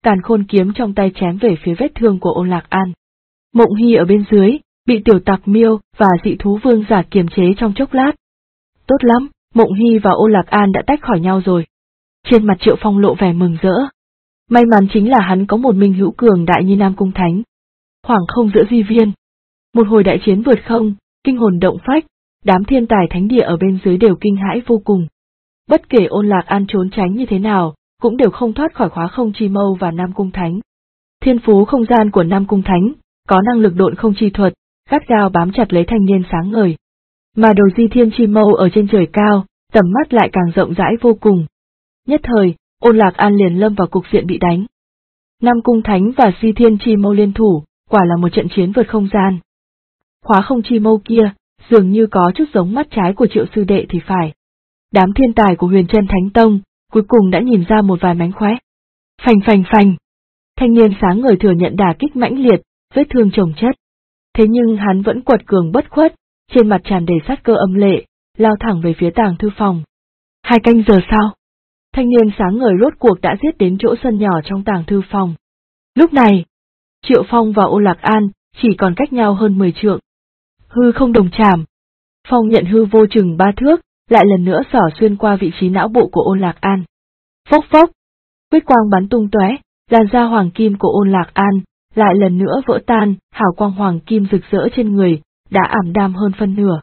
càn khôn kiếm trong tay chém về phía vết thương của Ôn Lạc An. Mộng Hy ở bên dưới, bị tiểu tặc miêu và dị thú vương giả kiềm chế trong chốc lát. Tốt lắm, Mộng Hy và Ôn Lạc An đã tách khỏi nhau rồi. Trên mặt Triệu Phong lộ vẻ mừng rỡ. May mắn chính là hắn có một minh hữu cường đại như Nam Cung Thánh. Khoảng không giữa di viên. Một hồi đại chiến vượt không, kinh hồn động phách, đám thiên tài thánh địa ở bên dưới đều kinh hãi vô cùng. Bất kể Ôn Lạc An trốn tránh như thế nào, cũng đều không thoát khỏi khóa không chi mâu và Nam Cung Thánh. Thiên phú không gian của Nam Cung Thánh, có năng lực độn không chi thuật, gắt gao bám chặt lấy thanh niên sáng ngời. Mà đầu di thiên chi mâu ở trên trời cao, tầm mắt lại càng rộng rãi vô cùng. Nhất thời, Ôn Lạc An liền lâm vào cục diện bị đánh. Nam Cung Thánh và di thiên chi mâu liên thủ, quả là một trận chiến vượt không gian. Khóa không chi mâu kia, dường như có chút giống mắt trái của Triệu sư đệ thì phải. Đám thiên tài của Huyền Chân Thánh Tông, cuối cùng đã nhìn ra một vài mánh khóe. Phành phành phành. Thanh niên sáng ngời thừa nhận đả kích mãnh liệt, vết thương chồng chất. Thế nhưng hắn vẫn quật cường bất khuất, trên mặt tràn đầy sát cơ âm lệ, lao thẳng về phía tàng thư phòng. 2 canh giờ sau, thanh niên sáng ngời rốt cuộc đã giết đến chỗ sân nhỏ trong tàng thư phòng. Lúc này, Triệu Phong và Ôn Lạc An chỉ còn cách nhau hơn 10 trượng. Hư không đồng chạm. Phong nhận hư vô chừng 3 thước, lại lần nữa xỏ xuyên qua vị trí não bộ của Ôn Lạc An. Phốc phốc, huyết quang bắn tung tóe, làn da hoàng kim của Ôn Lạc An lại lần nữa vỡ tan, hào quang hoàng kim rực rỡ trên người đã ảm đạm hơn phân nửa.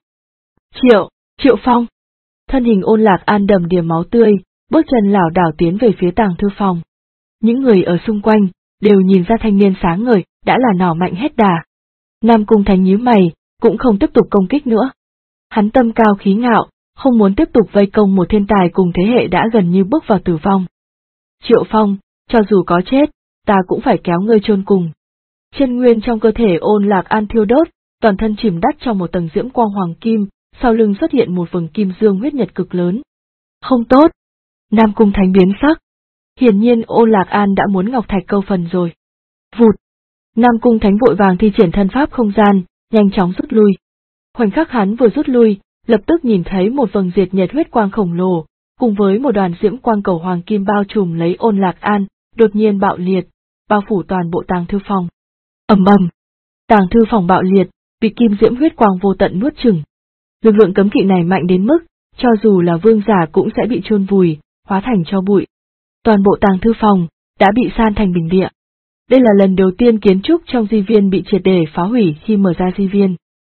Triệu Phong. Thân hình Ôn Lạc An đầm đìa máu tươi, bước chân lảo đảo tiến về phía tàng thư phòng. Những người ở xung quanh đều nhìn ra thanh niên sáng ngời đã là nỏ mạnh hết đà. Nam Cung Thánh nhíu mày, cũng không tiếp tục công kích nữa. Hắn tâm cao khí ngạo, không muốn tiếp tục vây công một thiên tài cùng thế hệ đã gần như bước vào tử vong. Triệu Phong, cho dù có chết, ta cũng phải kéo ngươi chôn cùng. Chân nguyên trong cơ thể Ôn Lạc An thiêu đốt, toàn thân chìm đắt trong một tầng diễm quang hoàng kim, sau lưng xuất hiện một vầng kim dương huyết nhật cực lớn. Không tốt! Nam Cung Thánh biến sắc. Hiển nhiên Ôn Lạc An đã muốn ngọc thạch câu phần rồi. Vụt! Nam Cung Thánh vội vàng thi triển thân pháp không gian, nhanh chóng rút lui. Khoảnh khắc hắn vừa rút lui, lập tức nhìn thấy một vầng diệt nhật huyết quang khổng lồ, cùng với một đoàn diễm quang cầu hoàng kim bao trùm lấy Ôn Lạc An, đột nhiên bạo liệt, bao phủ toàn bộ tàng thư phòng. Ầm ầm, tàng thư phòng bạo liệt, bị kim diễm huyết quang vô tận nuốt chửng. Lực lượng cấm kỵ này mạnh đến mức, cho dù là vương giả cũng sẽ bị chôn vùi, hóa thành tro bụi. Toàn bộ tàng thư phòng đã bị san thành bình địa. Đây là lần đầu tiên kiến trúc trong di viên bị triệt để phá hủy khi mở ra di viên.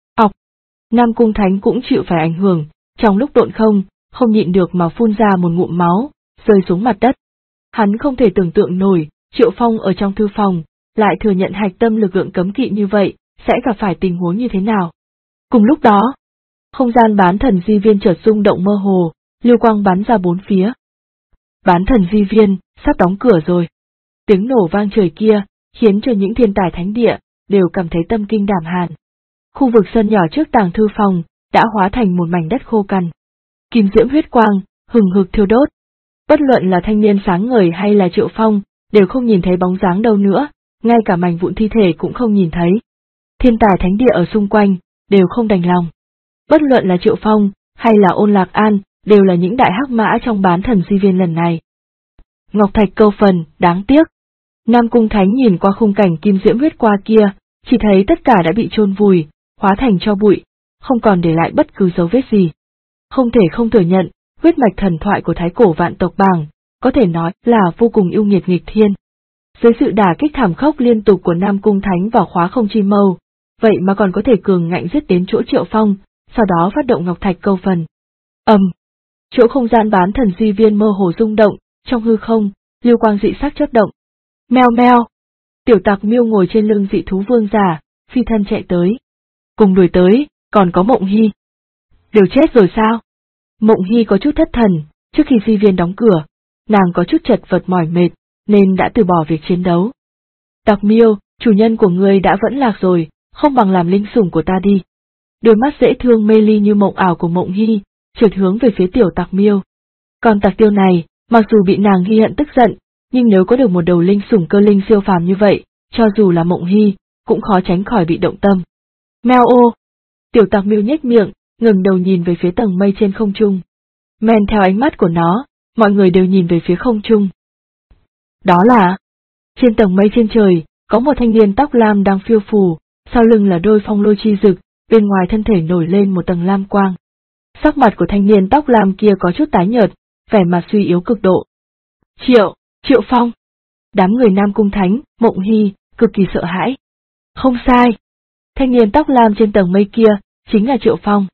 Nam Cung Thánh cũng chịu phải ảnh hưởng, trong lúc độn không nhịn được mà phun ra một ngụm máu, rơi xuống mặt đất. Hắn không thể tưởng tượng nổi, Triệu Phong ở trong thư phòng, lại thừa nhận hạch tâm lực lượng cấm kỵ như vậy, sẽ gặp phải tình huống như thế nào. Cùng lúc đó, không gian bán thần di viên chợt rung động mơ hồ, lưu quang bắn ra bốn phía. Bán thần di viên, sắp đóng cửa rồi. Tiếng nổ vang trời kia, khiến cho những thiên tài thánh địa, đều cảm thấy tâm kinh đảm hàn. Khu vực sân nhỏ trước tàng thư phòng, đã hóa thành một mảnh đất khô cằn. Kim diễm huyết quang, hừng hực thiêu đốt. Bất luận là thanh niên sáng ngời hay là Triệu Phong, đều không nhìn thấy bóng dáng đâu nữa, ngay cả mảnh vụn thi thể cũng không nhìn thấy. Thiên tài thánh địa ở xung quanh, đều không đành lòng. Bất luận là Triệu Phong, hay là Ôn Lạc An, đều là những đại hắc mã trong bán thần di viên lần này. Ngọc thạch câu phần, đáng tiếc. Nam Cung Thánh nhìn qua khung cảnh kim diễm huyết qua kia, chỉ thấy tất cả đã bị chôn vùi, hóa thành tro bụi, không còn để lại bất cứ dấu vết gì. Không thể không thừa nhận, huyết mạch thần thoại của thái cổ vạn tộc bảng, có thể nói là vô cùng yêu nghiệt nghịch thiên. Dưới sự đả kích thảm khốc liên tục của Nam Cung Thánh vào khóa không chi mâu, vậy mà còn có thể cường ngạnh giết đến chỗ Triệu Phong, sau đó phát động ngọc thạch câu phần. Chỗ không gian bán thần di viên mơ hồ rung động, trong hư không, lưu quang dị sắc chớp động. Meo meo. Tiểu tặc miêu ngồi trên lưng dị thú vương giả, phi thân chạy tới. Cùng đuổi tới, còn có Mộng Hy. Đều chết rồi sao? Mộng Hy có chút thất thần, trước khi di viên đóng cửa, nàng có chút chật vật mỏi mệt, nên đã từ bỏ việc chiến đấu. Tặc miêu, chủ nhân của ngươi đã vẫn lạc rồi, không bằng làm linh sủng của ta đi. Đôi mắt dễ thương mê ly như mộng ảo của Mộng Hy, chợt hướng về phía tiểu tặc miêu. Còn tặc tiêu này, mặc dù bị nàng ghi hận tức giận, nhưng nếu có được một đầu linh sủng cơ linh siêu phàm như vậy, cho dù là Mộng Hy, cũng khó tránh khỏi bị động tâm. Meo ô! Tiểu tặc miêu nhếch miệng, ngẩng đầu nhìn về phía tầng mây trên không trung. Men theo ánh mắt của nó, mọi người đều nhìn về phía không trung. Đó là... Trên tầng mây trên trời, có một thanh niên tóc lam đang phiêu phù, sau lưng là đôi phong lôi chi rực, bên ngoài thân thể nổi lên một tầng lam quang. Sắc mặt của thanh niên tóc lam kia có chút tái nhợt, vẻ mặt suy yếu cực độ. Triệu Phong! Đám người Nam Cung Thánh, Mộng Hy, cực kỳ sợ hãi. Không sai! Thanh niên tóc lam trên tầng mây kia, chính là Triệu Phong.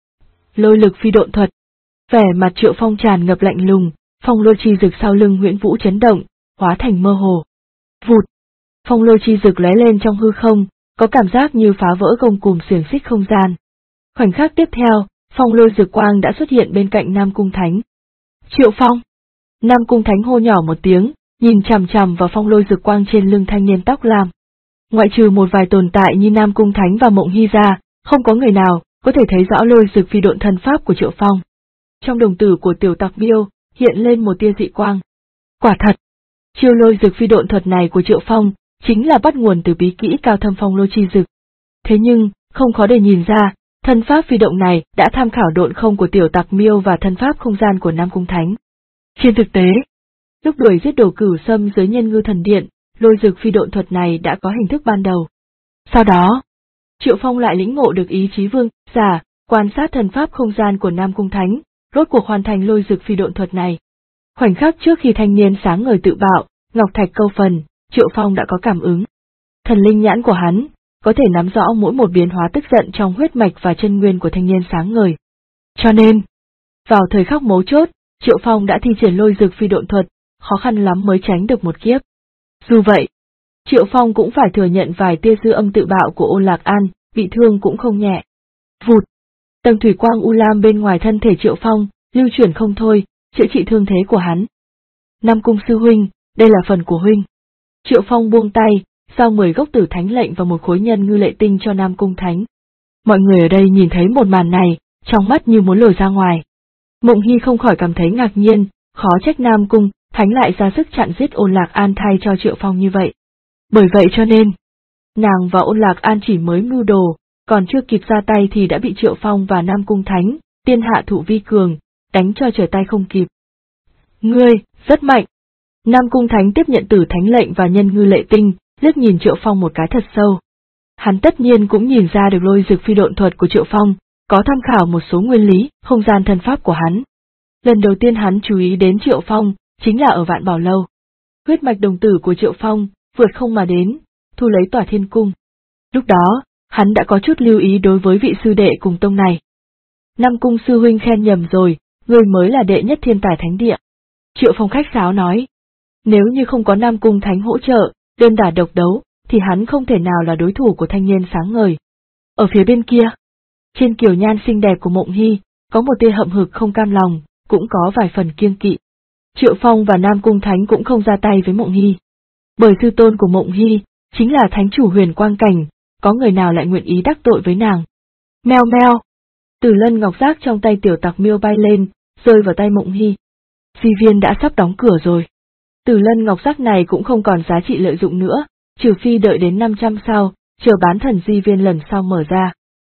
Lôi lực phi độn thuật. Vẻ mặt Triệu Phong tràn ngập lạnh lùng, phong lôi chi rực sau lưng Huyễn Vũ chấn động, hóa thành mơ hồ. Vụt! Phong lôi chi rực lóe lên trong hư không, có cảm giác như phá vỡ gông cùm xiềng xích không gian. Khoảnh khắc tiếp theo, phong lôi rực quang đã xuất hiện bên cạnh Nam Cung Thánh. Triệu Phong! Nam Cung Thánh hô nhỏ một tiếng, nhìn chằm chằm vào phong lôi rực quang trên lưng thanh niên tóc lam. Ngoại trừ một vài tồn tại như Nam Cung Thánh và Mộng Hy ra, không có người nào có thể thấy rõ lôi rực phi độn thần pháp của Triệu Phong. Trong đồng tử của Tiểu Tặc Miêu hiện lên một tia dị quang. Quả thật, chiêu lôi rực phi độn thuật này của Triệu Phong chính là bắt nguồn từ bí kỹ cao thâm phong lôi chi rực. Thế nhưng, không khó để nhìn ra, thân pháp phi động này đã tham khảo độn không của Tiểu Tặc Miêu và thân pháp không gian của Nam Cung Thánh. Trên thực tế, lúc đuổi giết Đồ Cửu Sâm dưới Nhân Ngư Thần Điện, lôi rực phi độn thuật này đã có hình thức ban đầu. Sau đó, Triệu Phong lại lĩnh ngộ được ý chí vương giả, quan sát thần pháp không gian của Nam Cung Thánh, rốt cuộc hoàn thành lôi rực phi độn thuật này. Khoảnh khắc trước khi thanh niên sáng ngời tự bạo, ngọc thạch câu phần, Triệu Phong đã có cảm ứng. Thần linh nhãn của hắn có thể nắm rõ mỗi một biến hóa tức giận trong huyết mạch và chân nguyên của thanh niên sáng ngời. Cho nên, vào thời khắc mấu chốt, Triệu Phong đã thi triển lôi rực phi độn thuật, khó khăn lắm mới tránh được một kiếp. Dù vậy, Triệu Phong cũng phải thừa nhận vài tia dư âm tự bạo của Ôn Lạc An, bị thương cũng không nhẹ. Vụt! Tầng thủy quang u lam bên ngoài thân thể Triệu Phong, lưu chuyển không thôi, chữa trị thương thế của hắn. Nam Cung sư huynh, đây là phần của huynh. Triệu Phong buông tay, giao 10 gốc tử thánh lệnh và một khối nhân ngư lệ tinh cho Nam Cung Thánh. Mọi người ở đây nhìn thấy một màn này, trong mắt như muốn lồi ra ngoài. Mộng Hy không khỏi cảm thấy ngạc nhiên, khó trách Nam Cung Thánh lại ra sức chặn giết Ôn Lạc An thay cho Triệu Phong như vậy. Bởi vậy cho nên, nàng và Ôn Lạc An chỉ mới mưu đồ, còn chưa kịp ra tay thì đã bị Triệu Phong và Nam Cung Thánh, tiên hạ thủ vi cường, đánh cho trở tay không kịp. Ngươi, rất mạnh. Nam Cung Thánh tiếp nhận tử thánh lệnh và nhân ngư lệ tinh, liếc nhìn Triệu Phong một cái thật sâu. Hắn tất nhiên cũng nhìn ra được lôi rực phi độn thuật của Triệu Phong, có tham khảo một số nguyên lý, không gian thân pháp của hắn. Lần đầu tiên hắn chú ý đến Triệu Phong, chính là ở Vạn Bảo Lâu. Huyết mạch đồng tử của Triệu Phong, vượt không mà đến, thu lấy Tỏa Thiên Cung. Lúc đó, hắn đã có chút lưu ý đối với vị sư đệ cùng tông này. Nam Cung sư huynh khen nhầm rồi, ngươi mới là đệ nhất thiên tài thánh địa. Triệu Phong khách sáo nói. Nếu như không có Nam Cung Thánh hỗ trợ, đơn đả độc đấu, thì hắn không thể nào là đối thủ của thanh niên sáng ngời. Ở phía bên kia, trên kiều nhan xinh đẹp của Mộng Hy, có một tia hậm hực không cam lòng, cũng có vài phần kiêng kỵ. Triệu Phong và Nam Cung Thánh cũng không ra tay với Mộng Hy. Bởi sư tôn của Mộng Hy, chính là thánh chủ Huyền Quang Cảnh, có người nào lại nguyện ý đắc tội với nàng. Meo meo! Tử lân ngọc giác trong tay Tiểu Tặc Miêu bay lên, rơi vào tay Mộng Hy. Di viên đã sắp đóng cửa rồi. Tử lân ngọc giác này cũng không còn giá trị lợi dụng nữa, trừ phi đợi đến 500 sau, chờ bán thần di viên lần sau mở ra.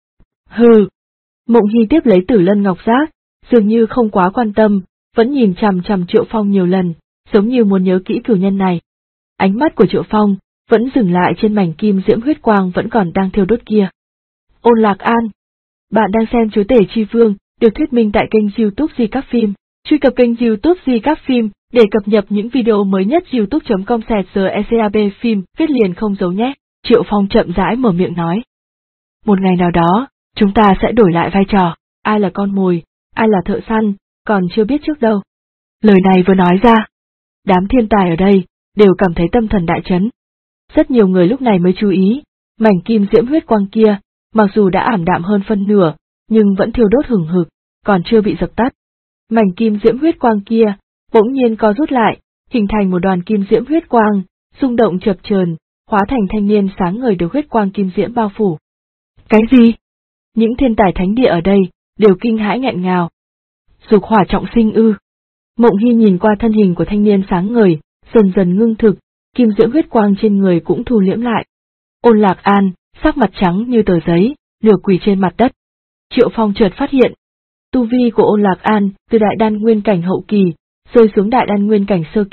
Hừ! Mộng Hy tiếp lấy tử lân ngọc giác, dường như không quá quan tâm, vẫn nhìn chằm chằm Triệu Phong nhiều lần, giống như muốn nhớ kỹ cửu nhân này. Ánh mắt của Triệu Phong vẫn dừng lại trên mảnh kim diễm huyết quang vẫn còn đang thiêu đốt kia. Ôn Lạc An! Bạn đang xem Chúa Tể Chi Vương, được thuyết minh tại kênh YouTube Di Các Phim. Truy cập kênh YouTube Di Các Phim để cập nhật những video mới nhất. youtube.com/GECAB phim, viết liền không giấu nhé. Triệu Phong chậm rãi mở miệng nói. Một ngày nào đó, chúng ta sẽ đổi lại vai trò, ai là con mồi, ai là thợ săn, còn chưa biết trước đâu. Lời này vừa nói ra, đám thiên tài ở đây đều cảm thấy tâm thần đại chấn. Rất nhiều người lúc này mới chú ý, mảnh kim diễm huyết quang kia, mặc dù đã ảm đạm hơn phân nửa, nhưng vẫn thiêu đốt hừng hực, còn chưa bị dập tắt. Mảnh kim diễm huyết quang kia, bỗng nhiên co rút lại, hình thành một đoàn kim diễm huyết quang, rung động chập chờn, hóa thành thanh niên sáng ngời được huyết quang kim diễm bao phủ. Cái gì? Những thiên tài thánh địa ở đây, đều kinh hãi nghẹn ngào. Dục hỏa trọng sinh ư? Mộng Hy nhìn qua thân hình của thanh niên sáng ngời, dần dần ngưng thực, kim diễm huyết quang trên người cũng thu liễm lại. Ôn Lạc An, sắc mặt trắng như tờ giấy, nửa quỳ trên mặt đất. Triệu Phong chợt phát hiện, tu vi của Ôn Lạc An từ đại đan nguyên cảnh hậu kỳ, rơi xuống đại đan nguyên cảnh sơ kỳ,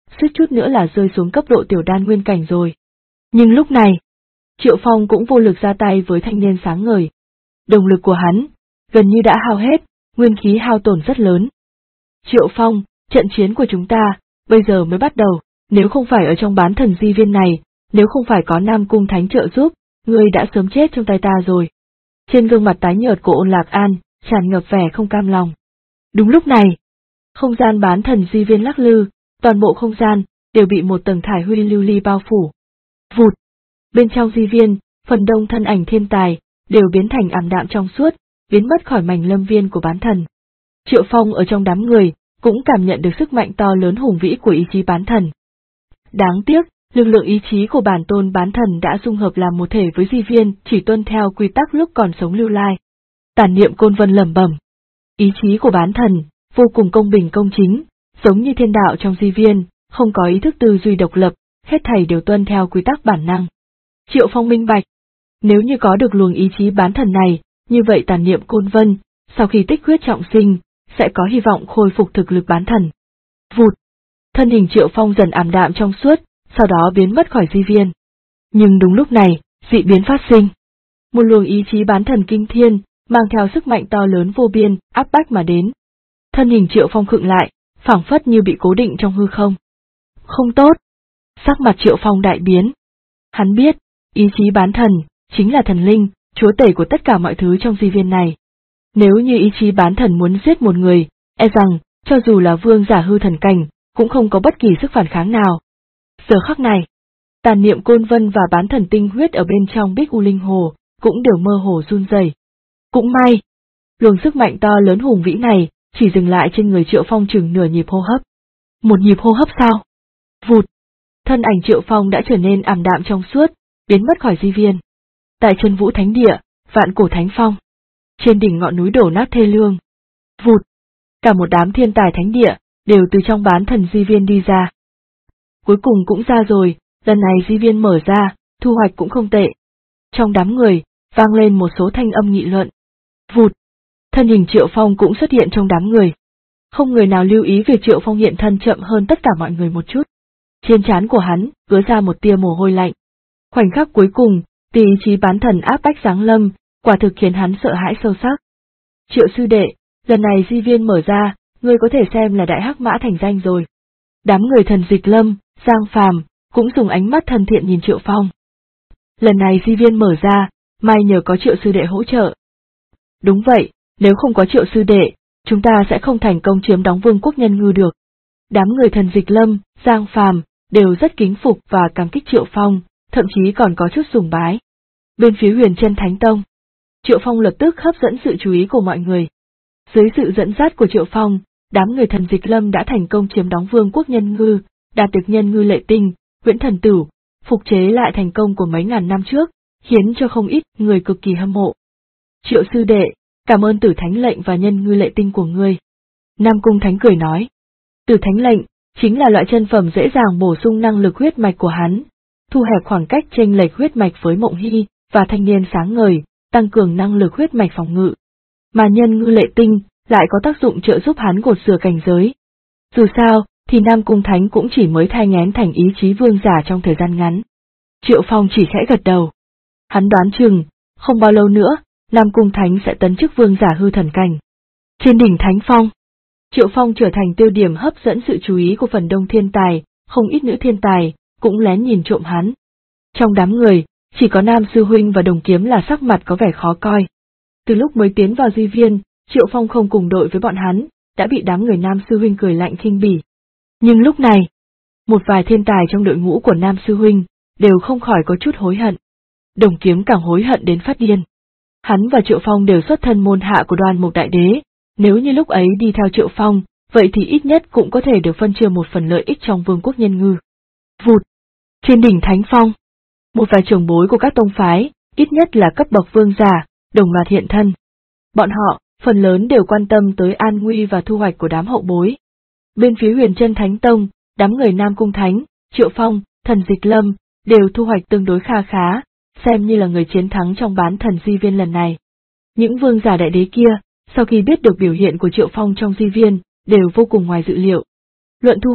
suýt chút nữa là rơi xuống cấp độ tiểu đan nguyên cảnh rồi. Nhưng lúc này, Triệu Phong cũng vô lực ra tay với thanh niên sáng ngời. Động lực của hắn, gần như đã hao hết, nguyên khí hao tổn rất lớn. Triệu Phong, trận chiến của chúng ta, bây giờ mới bắt đầu, nếu không phải ở trong bán thần di viên này, nếu không phải có Nam Cung Thánh trợ giúp, ngươi đã sớm chết trong tay ta rồi. Trên gương mặt tái nhợt của Ôn Lạc An, tràn ngập vẻ không cam lòng. Đúng lúc này, không gian bán thần di viên lắc lư, toàn bộ không gian, đều bị một tầng thải huy lưu ly bao phủ. Vụt! Bên trong di viên, phần đông thân ảnh thiên tài, đều biến thành ảm đạm trong suốt, biến mất khỏi mảnh lâm viên của bán thần. Triệu Phong ở trong đám người, cũng cảm nhận được sức mạnh to lớn hùng vĩ của ý chí bán thần. Đáng tiếc, lực lượng ý chí của bản tôn bán thần đã dung hợp làm một thể với di viên, chỉ tuân theo quy tắc lúc còn sống lưu lai. Tản niệm Côn Vân lẩm bẩm. Ý chí của bán thần, vô cùng công bình công chính, giống như thiên đạo trong di viên, không có ý thức tư duy độc lập, hết thảy đều tuân theo quy tắc bản năng. Triệu Phong minh bạch. Nếu như có được luồng ý chí bán thần này, như vậy tản niệm Côn Vân, sau khi tích huyết trọng sinh, sẽ có hy vọng khôi phục thực lực bán thần. Vụt! Thân hình Triệu Phong dần ảm đạm trong suốt, sau đó biến mất khỏi di viên. Nhưng đúng lúc này, dị biến phát sinh. Một luồng ý chí bán thần kinh thiên, mang theo sức mạnh to lớn vô biên, áp bách mà đến. Thân hình Triệu Phong khựng lại, phảng phất như bị cố định trong hư không. Không tốt! Sắc mặt Triệu Phong đại biến. Hắn biết, ý chí bán thần, chính là thần linh, chúa tể của tất cả mọi thứ trong di viên này. Nếu như ý chí bán thần muốn giết một người, e rằng, cho dù là vương giả hư thần cảnh, cũng không có bất kỳ sức phản kháng nào. Giờ khắc này, tàn niệm Côn Vân và bán thần tinh huyết ở bên trong Bích U Linh Hồ, cũng đều mơ hồ run rẩy. Cũng may, luồng sức mạnh to lớn hùng vĩ này, chỉ dừng lại trên người Triệu Phong chừng nửa nhịp hô hấp. Một nhịp hô hấp sau. Vụt! Thân ảnh Triệu Phong đã trở nên ảm đạm trong suốt, biến mất khỏi di viên. Tại chân Vũ Thánh Địa, Vạn Cổ Thánh Phong. Trên đỉnh ngọn núi đổ nát thê lương. Vụt! Cả một đám thiên tài thánh địa, đều từ trong bán thần di viên đi ra. Cuối cùng cũng ra rồi, lần này di viên mở ra, thu hoạch cũng không tệ. Trong đám người, vang lên một số thanh âm nghị luận. Vụt! Thân hình Triệu Phong cũng xuất hiện trong đám người. Không người nào lưu ý việc Triệu Phong hiện thân chậm hơn tất cả mọi người một chút. Trên trán của hắn, ứa ra một tia mồ hôi lạnh. Khoảnh khắc cuối cùng, tia ý chí bán thần áp bách giáng lâm, quả thực khiến hắn sợ hãi sâu sắc. Triệu sư đệ, lần này di viên mở ra, ngươi có thể xem là đại hắc mã thành danh rồi. Đám người Thần Dịch Lâm, Giang Phàm cũng dùng ánh mắt thân thiện nhìn Triệu Phong. Lần này di viên mở ra, may nhờ có Triệu sư đệ hỗ trợ. Đúng vậy, nếu không có Triệu sư đệ, chúng ta sẽ không thành công chiếm đóng Vương quốc Nhân Ngư được. Đám người Thần Dịch Lâm, Giang Phàm đều rất kính phục và cảm kích Triệu Phong, thậm chí còn có chút sùng bái. Bên phía Huyền Chân Thánh Tông, Triệu Phong lập tức hấp dẫn sự chú ý của mọi người. Dưới sự dẫn dắt của Triệu Phong, đám người Thần Dịch Lâm đã thành công chiếm đóng Vương quốc Nhân Ngư, đạt được Nhân Ngư Lệ Tinh, Huyễn Thần Tử, phục chế lại thành công của mấy ngàn năm trước, khiến cho không ít người cực kỳ hâm mộ. Triệu sư đệ, cảm ơn Tử Thánh Lệnh và Nhân Ngư Lệ Tinh của ngươi. Nam Cung Thánh cười nói. Tử Thánh Lệnh chính là loại chân phẩm dễ dàng bổ sung năng lực huyết mạch của hắn, thu hẹp khoảng cách chênh lệch huyết mạch với Mộng Hy và thanh niên sáng ngời, tăng cường năng lực huyết mạch phòng ngự. Mà Nhân Ngư Lệ Tinh lại có tác dụng trợ giúp hắn cột sửa cảnh giới. Dù sao, thì Nam Cung Thánh cũng chỉ mới thai nghén thành ý chí vương giả trong thời gian ngắn. Triệu Phong chỉ khẽ gật đầu. Hắn đoán chừng, không bao lâu nữa, Nam Cung Thánh sẽ tấn chức vương giả hư thần cảnh. Trên đỉnh Thánh Phong, Triệu Phong trở thành tiêu điểm hấp dẫn sự chú ý của phần đông thiên tài, không ít nữ thiên tài, cũng lén nhìn trộm hắn. Trong đám người, chỉ có Nam Sư Huynh và Đồng Kiếm là sắc mặt có vẻ khó coi. Từ lúc mới tiến vào di viên, Triệu Phong không cùng đội với bọn hắn, đã bị đám người Nam Sư Huynh cười lạnh khinh bỉ. Nhưng lúc này, một vài thiên tài trong đội ngũ của Nam Sư Huynh, đều không khỏi có chút hối hận. Đồng Kiếm càng hối hận đến phát điên. Hắn và Triệu Phong đều xuất thân môn hạ của Đoan Mục Đại Đế, nếu như lúc ấy đi theo Triệu Phong, vậy thì ít nhất cũng có thể được phân chia một phần lợi ích trong Vương quốc Nhân Ngư. Vụt! Trên đỉnh Thánh Phong, một vài trưởng bối của các tông phái, ít nhất là cấp bậc vương giả, đồng loạt hiện thân. Bọn họ, phần lớn đều quan tâm tới an nguy và thu hoạch của đám hậu bối. Bên phía Huyền Chân Thánh Tông, đám người Nam Cung Thánh, Triệu Phong, Thần Dịch Lâm, đều thu hoạch tương đối kha khá, xem như là người chiến thắng trong bán thần di viên lần này. Những vương giả đại đế kia, sau khi biết được biểu hiện của Triệu Phong trong di viên, đều vô cùng ngoài dự liệu. Luận thu hoạch,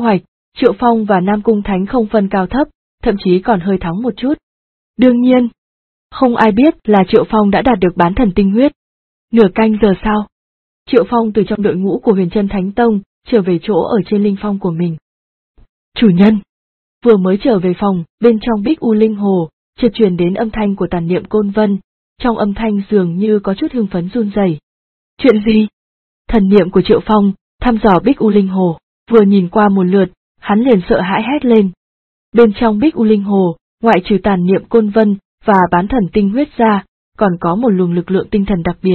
Triệu Phong và Nam Cung Thánh không phân cao thấp, thậm chí còn hơi thắng một chút. Đương nhiên, không ai biết là Triệu Phong đã đạt được bán thần tinh huyết. Nửa canh giờ sau, Triệu Phong từ trong đội ngũ của Huyền Chân Thánh Tông trở về chỗ ở trên linh phong của mình. Chủ nhân, vừa mới trở về phòng, bên trong Bích U Linh Hồ, chợt truyền đến âm thanh của Tàn Niệm Côn Vân, trong âm thanh dường như có chút hưng phấn run rẩy. Chuyện gì? Thần niệm của Triệu Phong thăm dò Bích U Linh Hồ, vừa nhìn qua một lượt, hắn liền sợ hãi hét lên. Bên trong Bích U Linh Hồ, ngoại trừ Tàn Niệm Côn Vân và bán thần tinh huyết ra, còn có một luồng lực lượng tinh thần đặc biệt.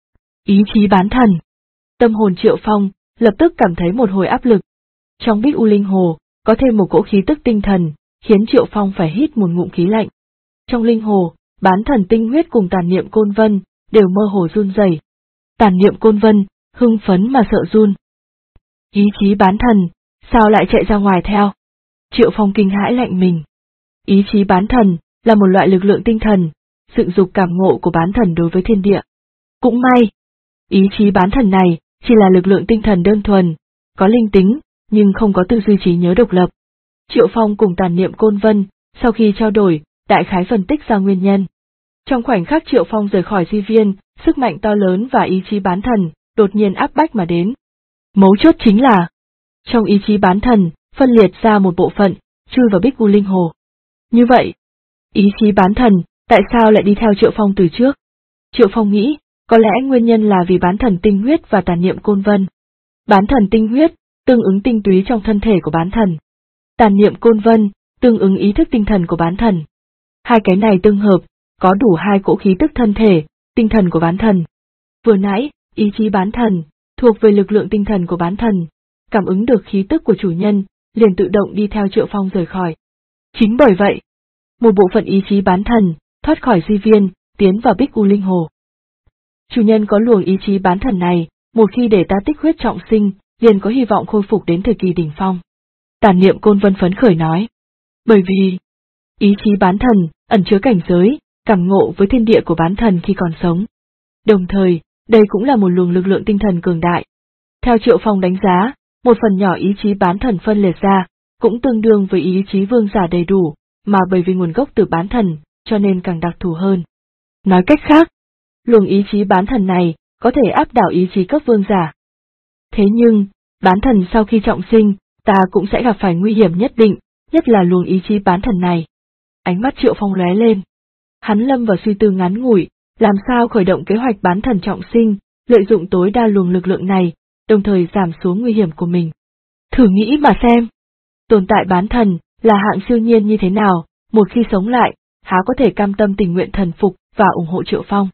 Ý chí bán thần. Tâm hồn Triệu Phong lập tức cảm thấy một hồi áp lực. Trong Bích U Linh Hồ có thêm một cỗ khí tức tinh thần, khiến Triệu Phong phải hít một ngụm khí lạnh. Trong linh hồ, bán thần tinh huyết cùng Tàn Niệm Côn Vân đều mơ hồ run rẩy. Tàn Niệm Côn Vân hưng phấn mà sợ run. Ý chí bán thần, sao lại chạy ra ngoài theo? Triệu Phong kinh hãi lạnh mình. Ý chí bán thần là một loại lực lượng tinh thần, sự dục cảm ngộ của bán thần đối với thiên địa. Cũng may, ý chí bán thần này chỉ là lực lượng tinh thần đơn thuần, có linh tính, nhưng không có tư duy trí nhớ độc lập. Triệu Phong cùng Tàn Niệm Côn Vân, sau khi trao đổi, đại khái phân tích ra nguyên nhân. Trong khoảnh khắc Triệu Phong rời khỏi di viên, sức mạnh to lớn và ý chí bán thần đột nhiên áp bách mà đến. Mấu chốt chính là, trong ý chí bán thần, phân liệt ra một bộ phận, chui vào Bích U Linh Hồ. Như vậy, ý chí bán thần, tại sao lại đi theo Triệu Phong từ trước? Triệu Phong nghĩ, có lẽ nguyên nhân là vì bán thần tinh huyết và Tàn Niệm Côn Vân. Bán thần tinh huyết, tương ứng tinh túy trong thân thể của bán thần. Tàn Niệm Côn Vân, tương ứng ý thức tinh thần của bán thần. Hai cái này tương hợp, có đủ hai cỗ khí tức thân thể, tinh thần của bán thần. Vừa nãy, ý chí bán thần, thuộc về lực lượng tinh thần của bán thần, cảm ứng được khí tức của chủ nhân, liền tự động đi theo Triệu Phong rời khỏi. Chính bởi vậy, một bộ phận ý chí bán thần, thoát khỏi di viên, tiến vào Bích U Linh Hồ. Chủ nhân có luồng ý chí bán thần này, một khi để ta tích huyết trọng sinh, liền có hy vọng khôi phục đến thời kỳ đỉnh phong. Tàn Niệm Côn Vân phấn khởi nói. Bởi vì, ý chí bán thần, ẩn chứa cảnh giới, cảm ngộ với thiên địa của bán thần khi còn sống. Đồng thời, đây cũng là một luồng lực lượng tinh thần cường đại. Theo Triệu Phong đánh giá, một phần nhỏ ý chí bán thần phân liệt ra, cũng tương đương với ý chí vương giả đầy đủ, mà bởi vì nguồn gốc từ bán thần, cho nên càng đặc thù hơn. Nói cách khác, luồng ý chí bán thần này, có thể áp đảo ý chí cấp vương giả. Thế nhưng, bán thần sau khi trọng sinh, ta cũng sẽ gặp phải nguy hiểm nhất định, nhất là luồng ý chí bán thần này. Ánh mắt Triệu Phong lóe lên. Hắn lâm vào suy tư ngắn ngủi, làm sao khởi động kế hoạch bán thần trọng sinh, lợi dụng tối đa luồng lực lượng này, đồng thời giảm xuống nguy hiểm của mình. Thử nghĩ mà xem, tồn tại bán thần là hạng siêu nhiên như thế nào, một khi sống lại, há có thể cam tâm tình nguyện thần phục và ủng hộ Triệu Phong.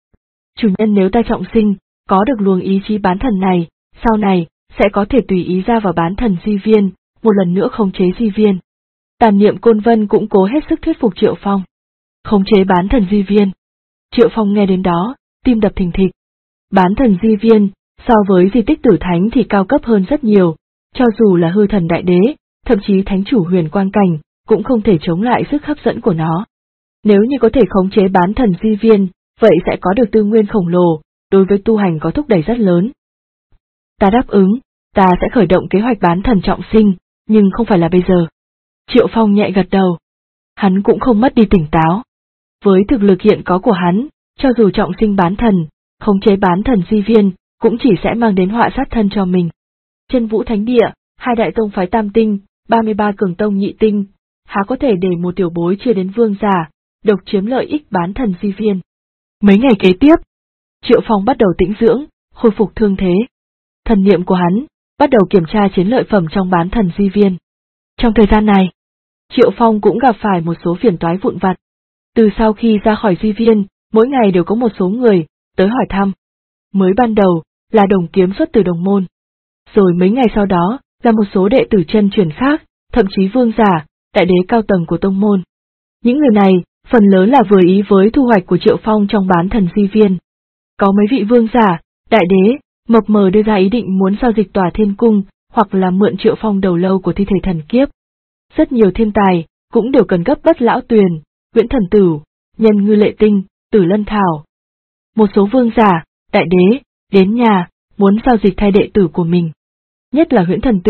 Chủ nhân, nếu ta trọng sinh, có được luồng ý chí bán thần này, sau này, sẽ có thể tùy ý ra vào bán thần di viên, một lần nữa khống chế di viên. Tàn Niệm Côn Vân cũng cố hết sức thuyết phục Triệu Phong. Khống chế bán thần di viên. Triệu Phong nghe đến đó, tim đập thình thịch. Bán thần di viên, so với di tích tử thánh thì cao cấp hơn rất nhiều, cho dù là hư thần đại đế, thậm chí thánh chủ huyền quang cảnh, cũng không thể chống lại sức hấp dẫn của nó. Nếu như có thể khống chế bán thần di viên, vậy sẽ có được tư nguyên khổng lồ, đối với tu hành có thúc đẩy rất lớn. Ta đáp ứng, ta sẽ khởi động kế hoạch bán thần trọng sinh, nhưng không phải là bây giờ. Triệu Phong nhẹ gật đầu. Hắn cũng không mất đi tỉnh táo. Với thực lực hiện có của hắn, cho dù trọng sinh bán thần, khống chế bán thần di viên, cũng chỉ sẽ mang đến họa sát thân cho mình. Chân Vũ Thánh Địa, hai đại tông phái tam tinh, 33 cường tông nhị tinh, há có thể để một tiểu bối chưa đến vương giả, độc chiếm lợi ích bán thần di viên. Mấy ngày kế tiếp, Triệu Phong bắt đầu tĩnh dưỡng, khôi phục thương thế. Thần niệm của hắn, bắt đầu kiểm tra chiến lợi phẩm trong bán thần di viên. Trong thời gian này, Triệu Phong cũng gặp phải một số phiền toái vụn vặt. Từ sau khi ra khỏi di viên, mỗi ngày đều có một số người tới hỏi thăm. Mới ban đầu là đồng kiếm xuất từ đồng môn. Rồi mấy ngày sau đó là một số đệ tử chân truyền khác, thậm chí vương giả, đại đế cao tầng của tông môn. Những người này, phần lớn là vừa ý với thu hoạch của Triệu Phong trong bán thần di viên. Có mấy vị vương giả, đại đế, mập mờ đưa ra ý định muốn giao dịch Tòa Thiên Cung, hoặc là mượn Triệu Phong đầu lâu của thi thể thần kiếp. Rất nhiều thiên tài, cũng đều cần gấp Bất Lão Tuyền, Viễn Thần Tử, Nhân Ngư Lệ Tinh, Tử Lân Thảo. Một số vương giả, đại đế, đến nhà, muốn giao dịch thay đệ tử của mình. Nhất là Viễn Thần Tử,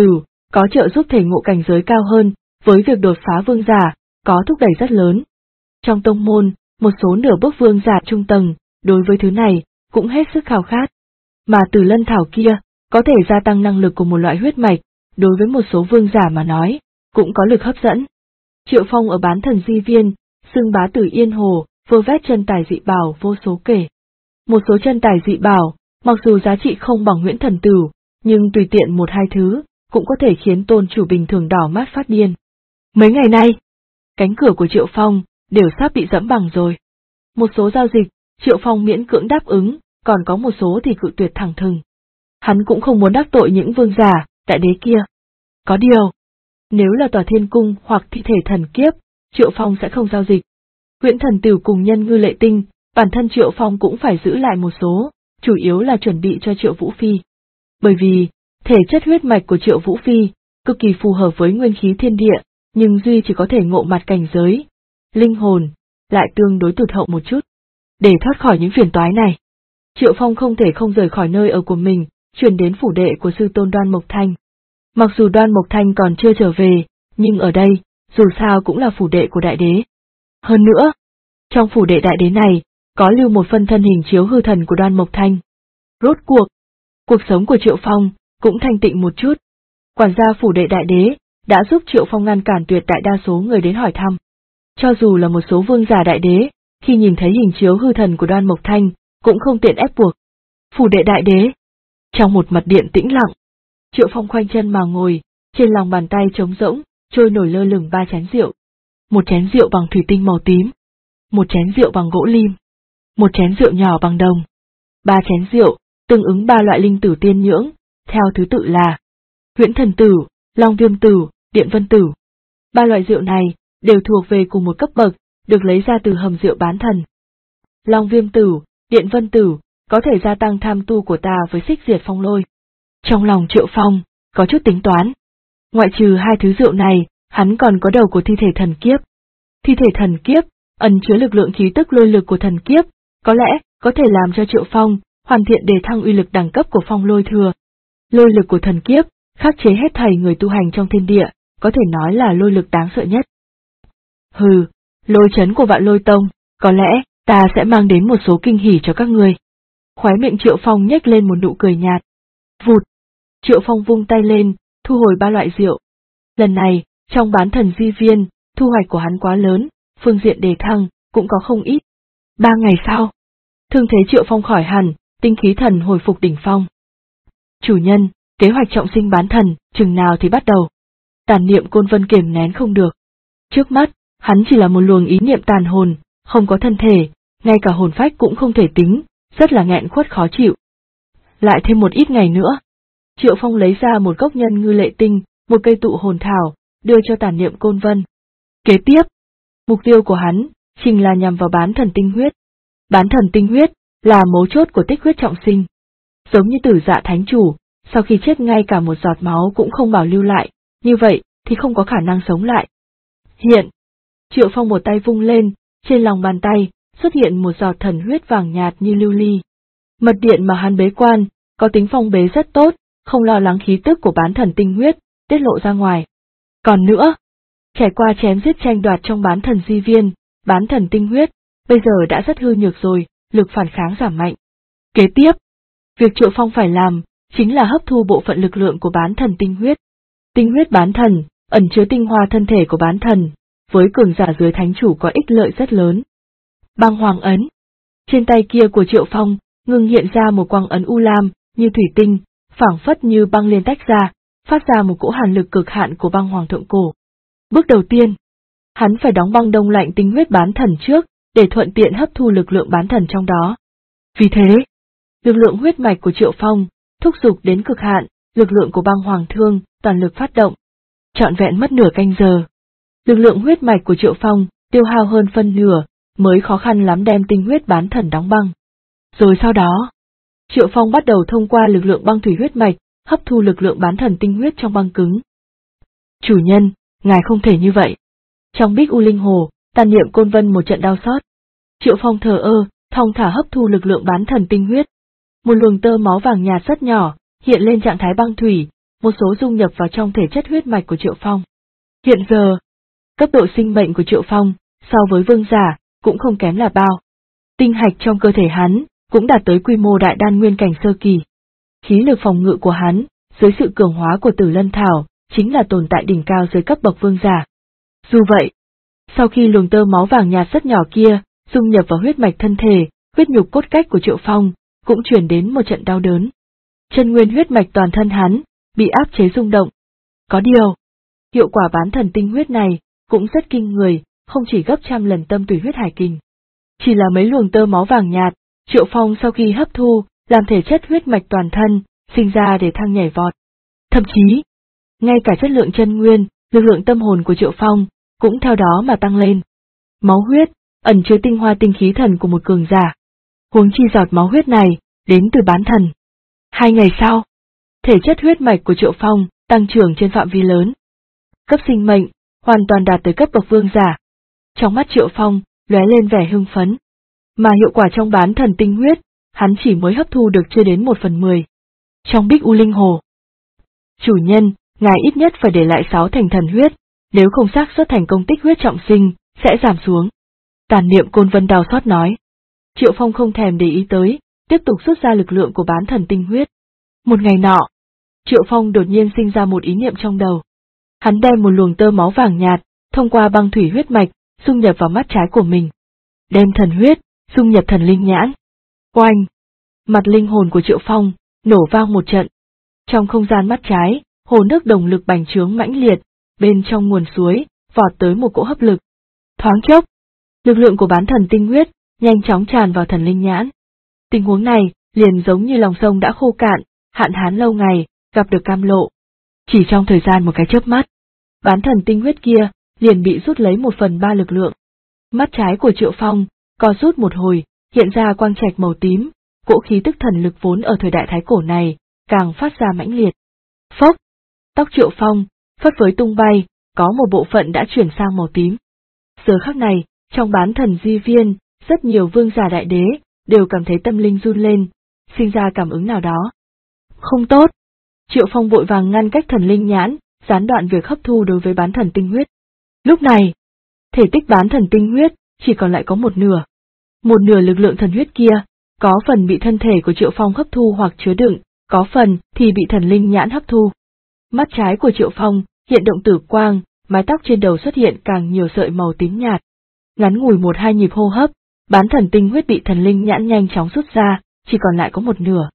có trợ giúp thể ngộ cảnh giới cao hơn, với việc đột phá vương giả, có thúc đẩy rất lớn. Trong tông môn, một số nửa bước vương giả trung tầng, đối với thứ này, cũng hết sức khao khát. Mà Tử Lân Thảo kia, có thể gia tăng năng lực của một loại huyết mạch, đối với một số vương giả mà nói, cũng có lực hấp dẫn. Triệu Phong ở Bán Thần Di Viên, xưng bá Tử Yên Hồ, vơ vét chân tài dị bảo vô số kể. Một số chân tài dị bảo, mặc dù giá trị không bằng Huyễn Thần Tửu, nhưng tùy tiện một hai thứ, cũng có thể khiến tôn chủ bình thường đỏ mắt phát điên. Mấy ngày nay, cánh cửa của Triệu Phong đều sắp bị dẫm bằng rồi. Một số giao dịch, Triệu Phong miễn cưỡng đáp ứng, còn có một số thì cự tuyệt thẳng thừng. Hắn cũng không muốn đắc tội những vương giả, đại đế kia. Có điều, nếu là Tòa Thiên Cung hoặc Thi Thể Thần Kiếp, Triệu Phong sẽ không giao dịch. Huyễn Thần Tửu cùng Nhân Ngư Lệ Tinh, bản thân Triệu Phong cũng phải giữ lại một số, chủ yếu là chuẩn bị cho Triệu Vũ Phi. Bởi vì, thể chất huyết mạch của Triệu Vũ Phi, cực kỳ phù hợp với nguyên khí thiên địa, nhưng duy chỉ có thể ngộ mặt cảnh giới. Linh hồn, lại tương đối tụt hậu một chút. Để thoát khỏi những phiền toái này, Triệu Phong không thể không rời khỏi nơi ở của mình, chuyển đến phủ đệ của sư tôn Đoan Mộc Thanh. Mặc dù Đoan Mộc Thanh còn chưa trở về, nhưng ở đây, dù sao cũng là phủ đệ của đại đế. Hơn nữa, trong phủ đệ đại đế này, có lưu một phân thân hình chiếu hư thần của Đoan Mộc Thanh. Rốt cuộc sống của Triệu Phong cũng thanh tịnh một chút. Quản gia phủ đệ đại đế đã giúp Triệu Phong ngăn cản tuyệt đại đa số người đến hỏi thăm. Cho dù là một số vương giả đại đế, khi nhìn thấy hình chiếu hư thần của Đoan Mộc Thanh, cũng không tiện ép buộc. Phủ đệ đại đế, trong một mật điện tĩnh lặng, Triệu Phong khoanh chân mà ngồi, trên lòng bàn tay trống rỗng, trôi nổi lơ lửng 3 chén rượu. Một chén rượu bằng thủy tinh màu tím, một chén rượu bằng gỗ lim, một chén rượu nhỏ bằng đồng. 3 chén rượu, tương ứng 3 loại linh tử tiên nhưỡng, theo thứ tự là Huyễn Thần Tửu, Long Viêm Tửu, Điện Vân Tửu. 3 loại rượu này đều thuộc về cùng một cấp bậc, được lấy ra từ hầm rượu bán thần. Long Viêm Tửu, Điện Vân Tửu, có thể gia tăng tham tu của ta với xích diệt phong lôi. Trong lòng Triệu Phong, có chút tính toán. Ngoại trừ 2 thứ rượu này, hắn còn có đầu của Thi Thể Thần Kiếp. Thi Thể Thần Kiếp, ẩn chứa lực lượng khí tức lôi lực của thần kiếp, có lẽ có thể làm cho Triệu Phong hoàn thiện đề thăng uy lực đẳng cấp của phong lôi thừa. Lôi lực của thần kiếp, khắc chế hết thảy người tu hành trong thiên địa, có thể nói là lôi lực đáng sợ nhất. Hừ, lôi chấn của Vạn Lôi Tông, có lẽ ta sẽ mang đến một số kinh hỉ cho các người. Khóe miệng Triệu Phong nhếch lên một nụ cười nhạt. Vụt! Triệu Phong vung tay lên, thu hồi 3 loại rượu. Lần này, trong Bán Thần Di Viên, thu hoạch của hắn quá lớn, phương diện đề thăng, cũng có không ít. 3 ngày sau, thương thế Triệu Phong khỏi hẳn, tinh khí thần hồi phục đỉnh phong. Chủ nhân, kế hoạch trọng sinh bán thần, chừng nào thì bắt đầu. Tàn niệm Côn Vân kiềm nén không được. Trước mắt, hắn chỉ là một luồng ý niệm tàn hồn, không có thân thể, ngay cả hồn phách cũng không thể tính, rất là nghẹn khuất khó chịu. Lại thêm một ít ngày nữa, Triệu Phong lấy ra một gốc Nhân Ngư Lệ Tinh, một cây tụ hồn thảo, đưa cho tàn niệm Côn Vân. Kế tiếp, mục tiêu của hắn, chính là nhằm vào bán thần tinh huyết. Bán thần tinh huyết, là mấu chốt của tích huyết trọng sinh. Giống như Tử Dạ Thánh Chủ, sau khi chết ngay cả một giọt máu cũng không bảo lưu lại, như vậy thì không có khả năng sống lại. Hiện, Triệu Phong một tay vung lên, trên lòng bàn tay, xuất hiện một giọt thần huyết vàng nhạt như lưu ly. Mật điện mà hắn bế quan, có tính phong bế rất tốt, không lo lắng khí tức của bán thần tinh huyết, tiết lộ ra ngoài. Còn nữa, trải qua chém giết tranh đoạt trong Bán Thần Di Viên, bán thần tinh huyết, bây giờ đã rất hư nhược rồi, lực phản kháng giảm mạnh. Kế tiếp, việc Triệu Phong phải làm, chính là hấp thu bộ phận lực lượng của bán thần tinh huyết. Tinh huyết bán thần, ẩn chứa tinh hoa thân thể của bán thần, với cường giả dưới thánh chủ có ích lợi rất lớn. Băng Hoàng Ấn. Trên tay kia của Triệu Phong, ngưng hiện ra một quang ấn u lam, như thủy tinh, phảng phất như băng liên tách ra, phát ra một cỗ hàn lực cực hạn của băng hoàng thượng cổ. Bước đầu tiên, hắn phải đóng băng đông lạnh tinh huyết bán thần trước, để thuận tiện hấp thu lực lượng bán thần trong đó. Vì thế, lực lượng huyết mạch của Triệu Phong, thúc giục đến cực hạn, lực lượng của băng hoàng thương, toàn lực phát động. Trọn vẹn mất nửa canh giờ. Lực lượng huyết mạch của Triệu Phong, tiêu hao hơn phân nửa, mới khó khăn lắm đem tinh huyết bán thần đóng băng. Rồi sau đó, Triệu Phong bắt đầu thông qua lực lượng băng thủy huyết mạch, hấp thu lực lượng bán thần tinh huyết trong băng cứng. Chủ nhân, ngài không thể như vậy. Trong Bích U Linh Hồ, tàn niệm Côn Vân một trận đau xót. Triệu Phong thờ ơ, thong thả hấp thu lực lượng bán thần tinh huyết. Một luồng tơ máu vàng nhạt rất nhỏ, hiện lên trạng thái băng thủy, một số dung nhập vào trong thể chất huyết mạch của Triệu Phong. Hiện giờ, cấp độ sinh mệnh của Triệu Phong, so với vương giả, cũng không kém là bao. Tinh hạch trong cơ thể hắn, cũng đạt tới quy mô đại đan nguyên cảnh sơ kỳ. Khí lực phòng ngự của hắn, dưới sự cường hóa của Tử Lân Thảo, chính là tồn tại đỉnh cao dưới cấp bậc vương giả. Dù vậy, sau khi luồng tơ máu vàng nhạt rất nhỏ kia, dung nhập vào huyết mạch thân thể, huyết nhục cốt cách của Triệu Phong, cũng truyền đến một trận đau đớn. Chân nguyên huyết mạch toàn thân hắn, bị áp chế rung động. Có điều, hiệu quả bán thần tinh huyết này, cũng rất kinh người, không chỉ gấp trăm lần tâm tùy huyết hải kình. Chỉ là mấy luồng tơ máu vàng nhạt, Triệu Phong sau khi hấp thu, làm thể chất huyết mạch toàn thân, sinh ra để thăng nhảy vọt. Thậm chí, ngay cả chất lượng chân nguyên, lực lượng tâm hồn của Triệu Phong, cũng theo đó mà tăng lên. Máu huyết, ẩn chứa tinh hoa tinh khí thần của một cường giả. Huống chi giọt máu huyết này, đến từ bán thần. 2 ngày sau, thể chất huyết mạch của Triệu Phong, tăng trưởng trên phạm vi lớn. Cấp sinh mệnh, hoàn toàn đạt tới cấp bậc vương giả. Trong mắt Triệu Phong, lóe lên vẻ hưng phấn. Mà hiệu quả trong bán thần tinh huyết, hắn chỉ mới hấp thu được chưa đến 1/10. Trong Bích U Linh Hồ, chủ nhân, ngài ít nhất phải để lại 6 thành thần huyết, nếu không xác suất thành công tích huyết trọng sinh, sẽ giảm xuống. Tàn niệm Côn Vân đau xót nói. Triệu Phong không thèm để ý tới, tiếp tục rút ra lực lượng của bán thần tinh huyết. Một ngày nọ, Triệu Phong đột nhiên sinh ra một ý niệm trong đầu. Hắn đem một luồng tơ máu vàng nhạt, thông qua băng thủy huyết mạch, dung nhập vào mắt trái của mình. Đem thần huyết, dung nhập thần linh nhãn. Oanh! Mặt linh hồn của Triệu Phong, nổ vang một trận. Trong không gian mắt trái, hồ nước đồng lực bành trướng mãnh liệt, bên trong nguồn suối, vọt tới một cỗ hấp lực. Thoáng chốc, lực lượng của bán thần tinh huyết, nhanh chóng tràn vào thần linh nhãn. Tình huống này, liền giống như lòng sông đã khô cạn, hạn hán lâu ngày, gặp được cam lộ. Chỉ trong thời gian một cái chớp mắt, bán thần tinh huyết kia, liền bị rút lấy 1/3 lực lượng. Mắt trái của Triệu Phong, co rút một hồi, hiện ra quang trạch màu tím, cỗ khí tức thần lực vốn ở thời đại thái cổ này, càng phát ra mãnh liệt. Phốc! Tóc Triệu Phong, phất phới tung bay, có một bộ phận đã chuyển sang màu tím. Giờ khắc này, trong bán thần di viên, rất nhiều vương giả đại đế, đều cảm thấy tâm linh run lên, sinh ra cảm ứng nào đó. Không tốt! Triệu Phong vội vàng ngăn cách thần linh nhãn, gián đoạn việc hấp thu đối với bán thần tinh huyết. Lúc này, thể tích bán thần tinh huyết, chỉ còn lại có một nửa. Một nửa lực lượng thần huyết kia, có phần bị thân thể của Triệu Phong hấp thu hoặc chứa đựng, có phần thì bị thần linh nhãn hấp thu. Mắt trái của Triệu Phong, hiện động tử quang, mái tóc trên đầu xuất hiện càng nhiều sợi màu tím nhạt. Ngắn ngủi 1-2 nhịp hô hấp, bán thần tinh huyết bị thần linh nhãn nhanh chóng rút ra, chỉ còn lại có một nửa.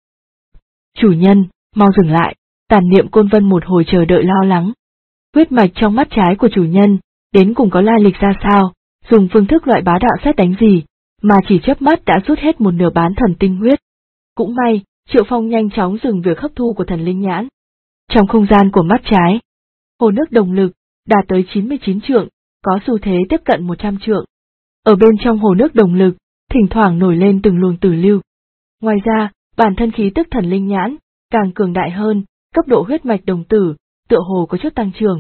Chủ nhân, mau dừng lại, tàn niệm Côn Vân một hồi chờ đợi lo lắng. Huyết mạch trong mắt trái của chủ nhân, đến cùng có lai lịch ra sao, dùng phương thức loại bá đạo sét đánh gì, mà chỉ chớp mắt đã rút hết một nửa bán thần tinh huyết. Cũng may, Triệu Phong nhanh chóng dừng việc hấp thu của thần linh nhãn. Trong không gian của mắt trái, hồ nước đồng lực, đạt tới 99 trượng, có xu thế tiếp cận 100 trượng. Ở bên trong hồ nước đồng lực, thỉnh thoảng nổi lên từng luồng tử lưu. Ngoài ra, bản thân khí tức thần linh nhãn, càng cường đại hơn, cấp độ huyết mạch đồng tử, tựa hồ có chút tăng trưởng.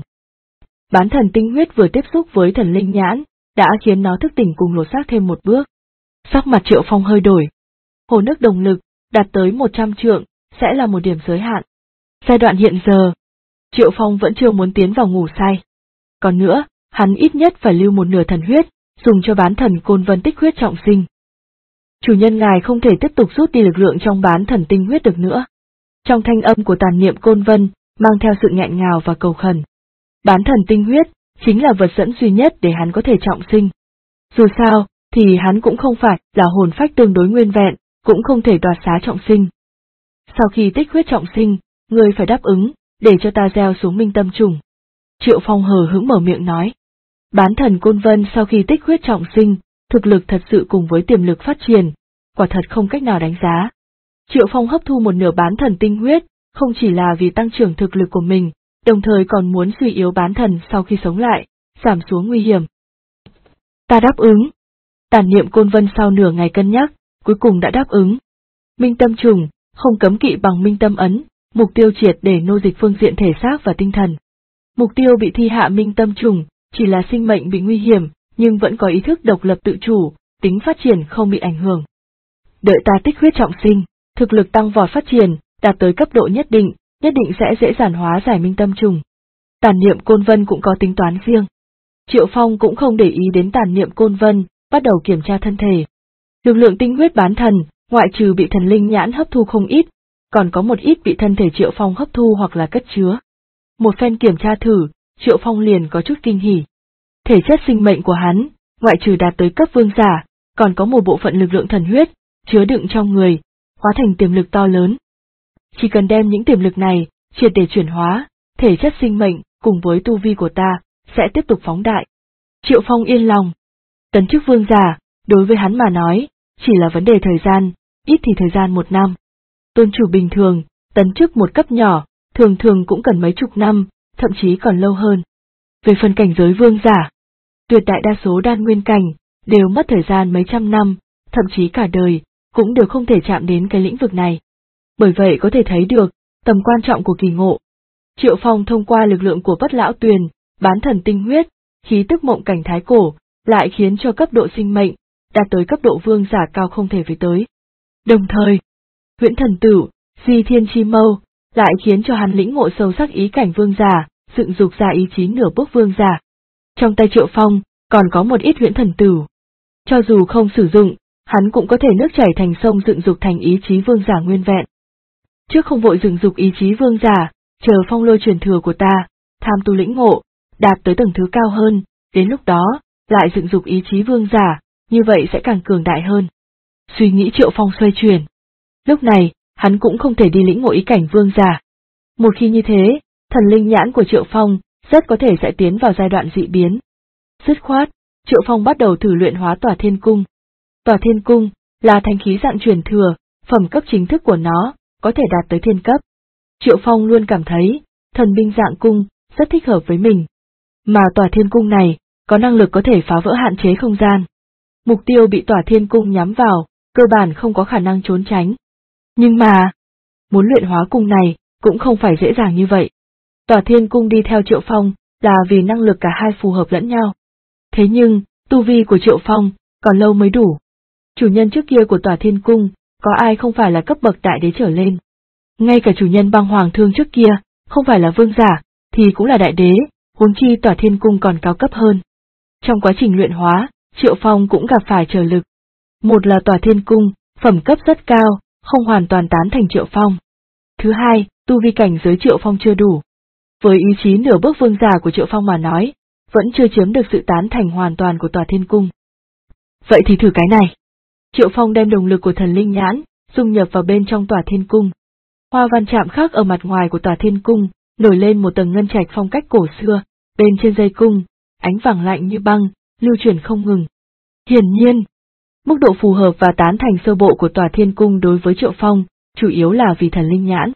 Bán thần tinh huyết vừa tiếp xúc với thần linh nhãn, đã khiến nó thức tỉnh cùng lột xác thêm một bước. Sắc mặt Triệu Phong hơi đổi. Hồ nước đồng lực, đạt tới 100 trượng, sẽ là một điểm giới hạn. Giai đoạn hiện giờ, Triệu Phong vẫn chưa muốn tiến vào ngủ say. Còn nữa, hắn ít nhất phải lưu một nửa thần huyết, dùng cho bán thần Côn Vân tích huyết trọng sinh. Chủ nhân ngài không thể tiếp tục rút đi lực lượng trong bán thần tinh huyết được nữa. Trong thanh âm của tàn niệm Côn Vân, mang theo sự nghẹn ngào và cầu khẩn. Bán thần tinh huyết, chính là vật dẫn duy nhất để hắn có thể trọng sinh. Dù sao, thì hắn cũng không phải là hồn phách tương đối nguyên vẹn, cũng không thể đoạt xá trọng sinh. Sau khi tích huyết trọng sinh, ngươi phải đáp ứng, để cho ta gieo xuống minh tâm trùng. Triệu Phong hờ hững mở miệng nói. Bán thần Côn Vân sau khi tích huyết trọng sinh, thực lực thật sự cùng với tiềm lực phát triển, quả thật không cách nào đánh giá. Triệu Phong hấp thu một nửa bán thần tinh huyết, không chỉ là vì tăng trưởng thực lực của mình, đồng thời còn muốn suy yếu bán thần sau khi sống lại, giảm xuống nguy hiểm. Ta đáp ứng. Tàn niệm Côn Vân sau nửa ngày cân nhắc, cuối cùng đã đáp ứng. Minh tâm trùng, không cấm kỵ bằng minh tâm ấn, mục tiêu triệt để nô dịch phương diện thể xác và tinh thần. Mục tiêu bị thi hạ minh tâm trùng, chỉ là sinh mệnh bị nguy hiểm, nhưng vẫn có ý thức độc lập tự chủ, tính phát triển không bị ảnh hưởng. Đợi ta tích huyết trọng sinh, thực lực tăng vọt phát triển, đạt tới cấp độ nhất định, nhất định sẽ dễ dàng hóa giải minh tâm trùng. Tản niệm Côn Vân cũng có tính toán riêng. Triệu Phong cũng không để ý đến tản niệm Côn Vân, bắt đầu kiểm tra thân thể. Lực lượng tinh huyết bán thần, ngoại trừ bị thần linh nhãn hấp thu không ít, còn có một ít bị thân thể Triệu Phong hấp thu hoặc là cất chứa. Một phen kiểm tra thử, Triệu Phong liền có chút kinh hỉ. Thể chất sinh mệnh của hắn, ngoại trừ đạt tới cấp vương giả, còn có một bộ phận lực lượng thần huyết, chứa đựng trong người, hóa thành tiềm lực to lớn. Chỉ cần đem những tiềm lực này, triệt để chuyển hóa, thể chất sinh mệnh, cùng với tu vi của ta, sẽ tiếp tục phóng đại. Triệu Phong yên lòng. Tấn chức vương giả, đối với hắn mà nói, chỉ là vấn đề thời gian, ít thì thời gian 1 năm. Tôn chủ bình thường, tấn chức một cấp nhỏ, thường thường cũng cần mấy chục năm, thậm chí còn lâu hơn. Về phần cảnh giới vương giả, tuyệt đại đa số đan nguyên cảnh, đều mất thời gian mấy trăm năm, thậm chí cả đời, cũng đều không thể chạm đến cái lĩnh vực này. Bởi vậy có thể thấy được, tầm quan trọng của kỳ ngộ. Triệu Phong thông qua lực lượng của Bất Lão Tuyền, bán thần tinh huyết, khí tức mộng cảnh thái cổ, lại khiến cho cấp độ sinh mệnh, đạt tới cấp độ vương giả cao không thể với tới. Đồng thời, Huyễn Thần Tử, Di Thiên Chi Mâu, lại khiến cho hắn lĩnh ngộ sâu sắc ý cảnh vương giả, dựng dục ra ý chí nửa bước vương giả. Trong tay Triệu Phong, còn có một ít Huyễn Thần Tử. Cho dù không sử dụng, hắn cũng có thể nước chảy thành sông dựng dục thành ý chí vương giả nguyên vẹn. Trước không vội dựng dục ý chí vương giả, chờ phong lôi truyền thừa của ta, tham tu lĩnh ngộ, đạt tới tầng thứ cao hơn, đến lúc đó, lại dựng dục ý chí vương giả, như vậy sẽ càng cường đại hơn. Suy nghĩ Triệu Phong xoay chuyển. Lúc này, hắn cũng không thể đi lĩnh ngộ ý cảnh vương giả. Một khi như thế, thần linh nhãn của Triệu Phong, rất có thể sẽ tiến vào giai đoạn dị biến. Dứt khoát, Triệu Phong bắt đầu thử luyện hóa Tỏa Thiên Cung. Tỏa Thiên Cung, là thánh khí dạng truyền thừa, phẩm cấp chính thức của nó, có thể đạt tới thiên cấp. Triệu Phong luôn cảm thấy, thần binh dạng cung, rất thích hợp với mình. Mà Tỏa Thiên Cung này, có năng lực có thể phá vỡ hạn chế không gian. Mục tiêu bị Tỏa Thiên Cung nhắm vào, cơ bản không có khả năng trốn tránh. Nhưng mà, muốn luyện hóa cung này, cũng không phải dễ dàng như vậy. Tỏa Thiên Cung đi theo Triệu Phong, là vì năng lực cả hai phù hợp lẫn nhau. Thế nhưng, tu vi của Triệu Phong, còn lâu mới đủ. Chủ nhân trước kia của Tỏa Thiên Cung, có ai không phải là cấp bậc đại đế trở lên. Ngay cả chủ nhân Băng Hoàng Thương trước kia, không phải là vương giả, thì cũng là đại đế, huống chi Tỏa Thiên Cung còn cao cấp hơn. Trong quá trình luyện hóa, Triệu Phong cũng gặp phải trở lực. Một là Tỏa Thiên Cung, phẩm cấp rất cao, không hoàn toàn tán thành Triệu Phong. Thứ hai, tu vi cảnh giới Triệu Phong chưa đủ. Với ý chí nửa bước vương giả của Triệu Phong mà nói, vẫn chưa chiếm được sự tán thành hoàn toàn của Tỏa Thiên Cung. Vậy thì thử cái này. Triệu Phong đem động lực của thần linh nhãn, dung nhập vào bên trong Tỏa Thiên Cung. Hoa văn chạm khắc ở mặt ngoài của Tỏa Thiên Cung, nổi lên một tầng ngân trạch phong cách cổ xưa, bên trên dây cung, ánh vàng lạnh như băng, lưu chuyển không ngừng. Hiển nhiên, mức độ phù hợp và tán thành sơ bộ của Tỏa Thiên Cung đối với Triệu Phong, chủ yếu là vì thần linh nhãn.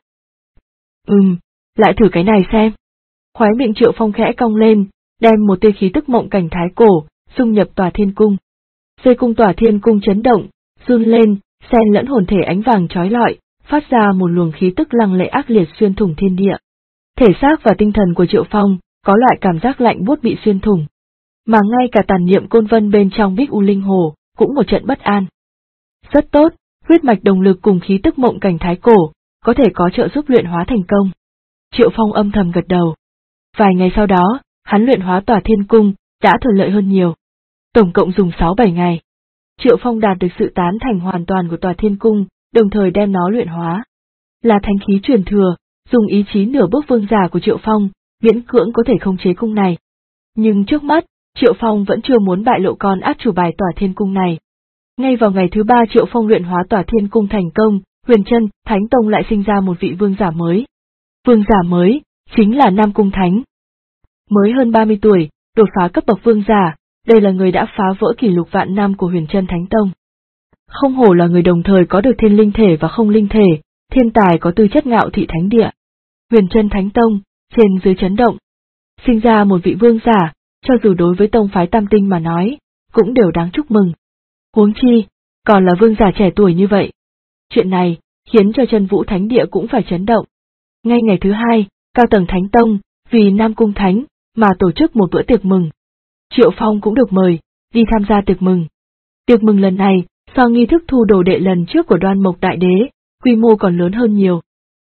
Lại thử cái này xem. Khóe miệng Triệu Phong khẽ cong lên, đem một tia khí tức mộng cảnh thái cổ, dung nhập Tỏa Thiên Cung. Dây cung Tỏa Thiên Cung chấn động, run lên, xen lẫn hồn thể ánh vàng chói lọi, phát ra một luồng khí tức lăng lệ ác liệt xuyên thủng thiên địa. Thể xác và tinh thần của Triệu Phong, có loại cảm giác lạnh buốt bị xuyên thủng. Mà ngay cả tàn niệm Côn Vân bên trong Bích U Linh Hồ, cũng một trận bất an. Rất tốt, huyết mạch đồng lực cùng khí tức mộng cảnh thái cổ, có thể có trợ giúp luyện hóa thành công. Triệu Phong âm thầm gật đầu. Vài ngày sau đó, hắn luyện hóa Tỏa Thiên Cung, đã thuận lợi hơn nhiều. Tổng cộng dùng 6-7 ngày. Triệu Phong đạt được sự tán thành hoàn toàn của Tỏa Thiên Cung, đồng thời đem nó luyện hóa. Là thánh khí truyền thừa, dùng ý chí nửa bước vương giả của Triệu Phong, miễn cưỡng có thể khống chế cung này. Nhưng trước mắt, Triệu Phong vẫn chưa muốn bại lộ con át chủ bài Tỏa Thiên Cung này. Ngay vào ngày thứ 3 Triệu Phong luyện hóa Tỏa Thiên Cung thành công, Huyền Chân Thánh Tông lại sinh ra một vị vương giả mới. Vương giả mới, chính là Nam Cung Thánh. Mới hơn 30 tuổi, đột phá cấp bậc vương giả, đây là người đã phá vỡ kỷ lục vạn năm của Huyền Chân Thánh Tông. Không hổ là người đồng thời có được thiên linh thể và không linh thể, thiên tài có tư chất ngạo thị thánh địa. Huyền Chân Thánh Tông, trên dưới chấn động. Sinh ra một vị vương giả, cho dù đối với tông phái Tam Tinh mà nói, cũng đều đáng chúc mừng. Huống chi, còn là vương giả trẻ tuổi như vậy. Chuyện này, khiến cho Chân Vũ Thánh Địa cũng phải chấn động. Ngay ngày thứ 2, cao tầng Thánh Tông, vì Nam Cung Thánh, mà tổ chức một bữa tiệc mừng. Triệu Phong cũng được mời, đi tham gia tiệc mừng. Tiệc mừng lần này, so nghi thức thu đồ đệ lần trước của Đoan Mộc Đại Đế, quy mô còn lớn hơn nhiều.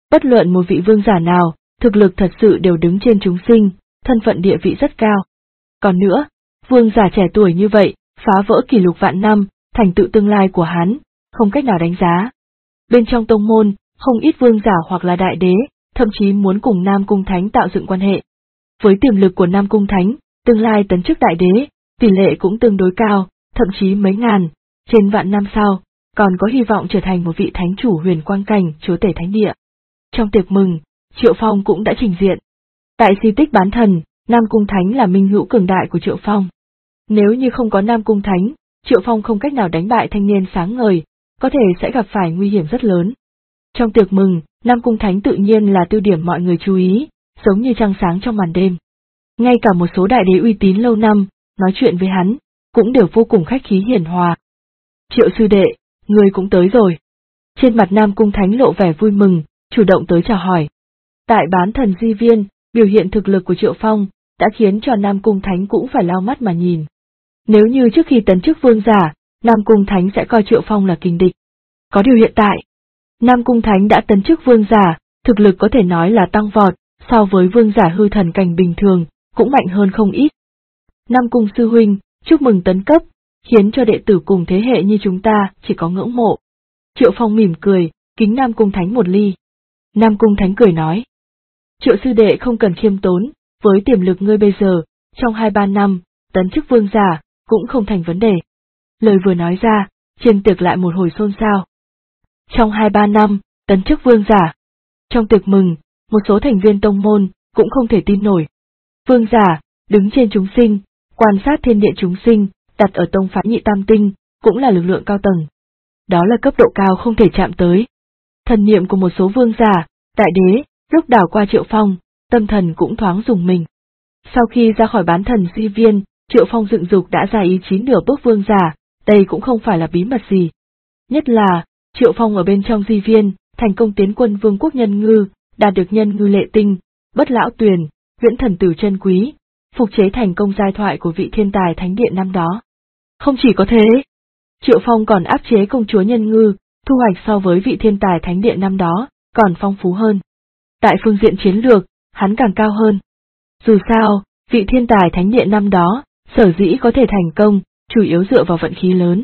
Bất luận một vị vương giả nào, thực lực thật sự đều đứng trên chúng sinh, thân phận địa vị rất cao. Còn nữa, vương giả trẻ tuổi như vậy, phá vỡ kỷ lục vạn năm, thành tựu tương lai của hắn, không cách nào đánh giá. Bên trong tông môn, không ít vương giả hoặc là đại đế, thậm chí muốn cùng Nam Cung Thánh tạo dựng quan hệ. Với tiềm lực của Nam Cung Thánh, tương lai tấn chức đại đế, tỷ lệ cũng tương đối cao, thậm chí mấy ngàn, trên vạn năm sau, còn có hy vọng trở thành một vị thánh chủ huyền quang cảnh chúa tể thánh địa. Trong tiệc mừng, Triệu Phong cũng đã trình diện. Tại di tích bán thần, Nam Cung Thánh là minh hữu cường đại của Triệu Phong. Nếu như không có Nam Cung Thánh, Triệu Phong không cách nào đánh bại thanh niên sáng ngời, có thể sẽ gặp phải nguy hiểm rất lớn. Trong tiệc mừng, Nam Cung Thánh tự nhiên là tiêu điểm mọi người chú ý, giống như trăng sáng trong màn đêm. Ngay cả một số đại đế uy tín lâu năm, nói chuyện với hắn, cũng đều vô cùng khách khí hiền hòa. Triệu sư đệ, người cũng tới rồi. Trên mặt Nam Cung Thánh lộ vẻ vui mừng, chủ động tới chào hỏi. Tại bán thần di viên, biểu hiện thực lực của Triệu Phong, đã khiến cho Nam Cung Thánh cũng phải lau mắt mà nhìn. Nếu như trước khi tấn chức vương giả, Nam Cung Thánh sẽ coi Triệu Phong là kình địch. Có điều hiện tại, Nam Cung Thánh đã tấn chức vương giả, thực lực có thể nói là tăng vọt, so với vương giả hư thần cảnh bình thường, cũng mạnh hơn không ít. Nam Cung sư huynh, chúc mừng tấn cấp, khiến cho đệ tử cùng thế hệ như chúng ta chỉ có ngưỡng mộ. Triệu Phong mỉm cười, kính Nam Cung Thánh một ly. Nam Cung Thánh cười nói. Triệu sư đệ không cần khiêm tốn, với tiềm lực ngươi bây giờ, trong 2-3 năm, tấn chức vương giả, cũng không thành vấn đề. Lời vừa nói ra, trên tiệc lại một hồi xôn xao. Trong 2-3 năm, tấn chức vương giả. Trong tiệc mừng, một số thành viên tông môn, cũng không thể tin nổi. Vương giả, đứng trên chúng sinh, quan sát thiên địa chúng sinh, đặt ở tông phái nhị tam tinh, cũng là lực lượng cao tầng. Đó là cấp độ cao không thể chạm tới. Thần niệm của một số vương giả, đại đế, lúc đảo qua Triệu Phong, tâm thần cũng thoáng rùng mình. Sau khi ra khỏi bán thần di viên, Triệu Phong dựng dục đã ra ý chí nửa bước vương giả, đây cũng không phải là bí mật gì. Nhất là, Triệu Phong ở bên trong di viên, thành công tiến quân vương quốc nhân ngư, đạt được nhân ngư lệ tinh, bất lão tuyền, viễn thần tử chân quý, phục chế thành công giai thoại của vị thiên tài thánh điện năm đó. Không chỉ có thế, Triệu Phong còn áp chế công chúa nhân ngư, thu hoạch so với vị thiên tài thánh điện năm đó, còn phong phú hơn. Tại phương diện chiến lược, hắn càng cao hơn. Dù sao, vị thiên tài thánh điện năm đó, sở dĩ có thể thành công, chủ yếu dựa vào vận khí lớn.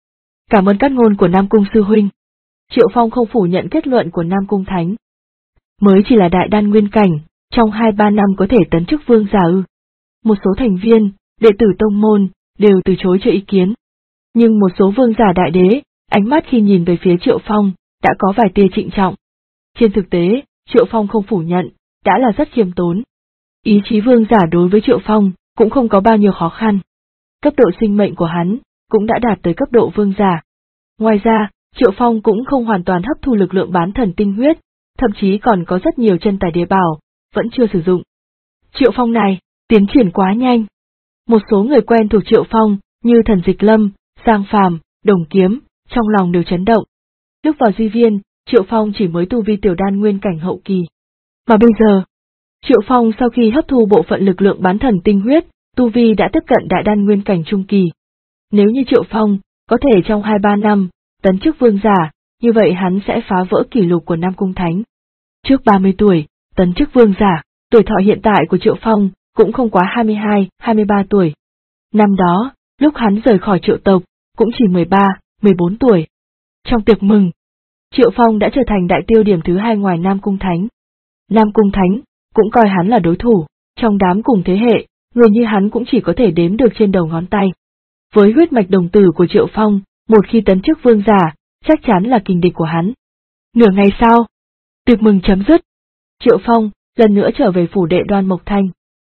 Cảm ơn các ngôn của Nam Cung sư huynh. Triệu Phong không phủ nhận kết luận của Nam Cung Thánh. Mới chỉ là đại đan nguyên cảnh, trong 2-3 năm có thể tấn chức vương giả ư. Một số thành viên, đệ tử tông môn, đều từ chối cho ý kiến. Nhưng một số vương giả đại đế, ánh mắt khi nhìn về phía Triệu Phong, đã có vài tia trịnh trọng. Trên thực tế, Triệu Phong không phủ nhận, đã là rất khiêm tốn. Ý chí vương giả đối với Triệu Phong, cũng không có bao nhiêu khó khăn. Cấp độ sinh mệnh của hắn, cũng đã đạt tới cấp độ vương giả. Ngoài ra, Triệu Phong cũng không hoàn toàn hấp thu lực lượng bán thần tinh huyết, thậm chí còn có rất nhiều chân tài địa bảo, vẫn chưa sử dụng. Triệu Phong này, tiến triển quá nhanh. Một số người quen thuộc Triệu Phong, như Thần Dịch Lâm, Giang Phàm, Đồng Kiếm, trong lòng đều chấn động. Lúc vào di viên, Triệu Phong chỉ mới tu vi tiểu đan nguyên cảnh hậu kỳ. Mà bây giờ, Triệu Phong sau khi hấp thu bộ phận lực lượng bán thần tinh huyết, tu vi đã tiếp cận đại đan nguyên cảnh trung kỳ. Nếu như Triệu Phong, có thể trong 2-3 năm, tấn chức vương giả, như vậy hắn sẽ phá vỡ kỷ lục của Nam Cung Thánh. Trước 30 tuổi, tấn chức vương giả, tuổi thọ hiện tại của Triệu Phong, cũng không quá 22-23 tuổi. Năm đó, lúc hắn rời khỏi Triệu tộc, cũng chỉ 13-14 tuổi. Trong tiệc mừng, Triệu Phong đã trở thành đại tiêu điểm thứ 2 ngoài Nam Cung Thánh. Nam Cung Thánh, cũng coi hắn là đối thủ, trong đám cùng thế hệ, người như hắn cũng chỉ có thể đếm được trên đầu ngón tay. Với huyết mạch đồng tử của Triệu Phong, một khi tấn chức vương giả, chắc chắn là kình địch của hắn. Nửa ngày sau, tiệc mừng chấm dứt. Triệu Phong, lần nữa trở về phủ đệ Đoan Mộc Thanh.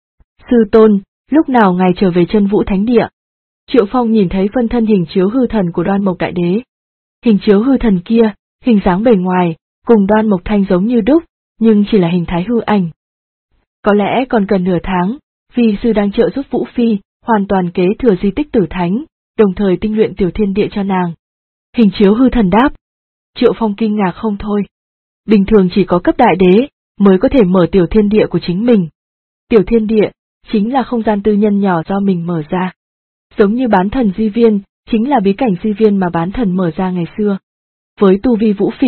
Sư tôn, lúc nào ngài trở về Chân Vũ Thánh Địa? Triệu Phong nhìn thấy phân thân hình chiếu hư thần của Đoan Mộc Đại Đế. Hình chiếu hư thần kia, hình dáng bề ngoài, cùng Đoan Mộc Thanh giống như đúc, nhưng chỉ là hình thái hư ảnh. Có lẽ còn cần nửa tháng, vì sư đang trợ giúp Vũ Phi, hoàn toàn kế thừa di tích Tử Thánh, đồng thời tinh luyện tiểu thiên địa cho nàng. Hình chiếu hư thần đáp. Triệu Phong kinh ngạc không thôi. Bình thường chỉ có cấp đại đế, mới có thể mở tiểu thiên địa của chính mình. Tiểu thiên địa, chính là không gian tư nhân nhỏ do mình mở ra. Giống như bán thần di viên, chính là bí cảnh di viên mà bán thần mở ra ngày xưa. Với tu vi Vũ Phỉ,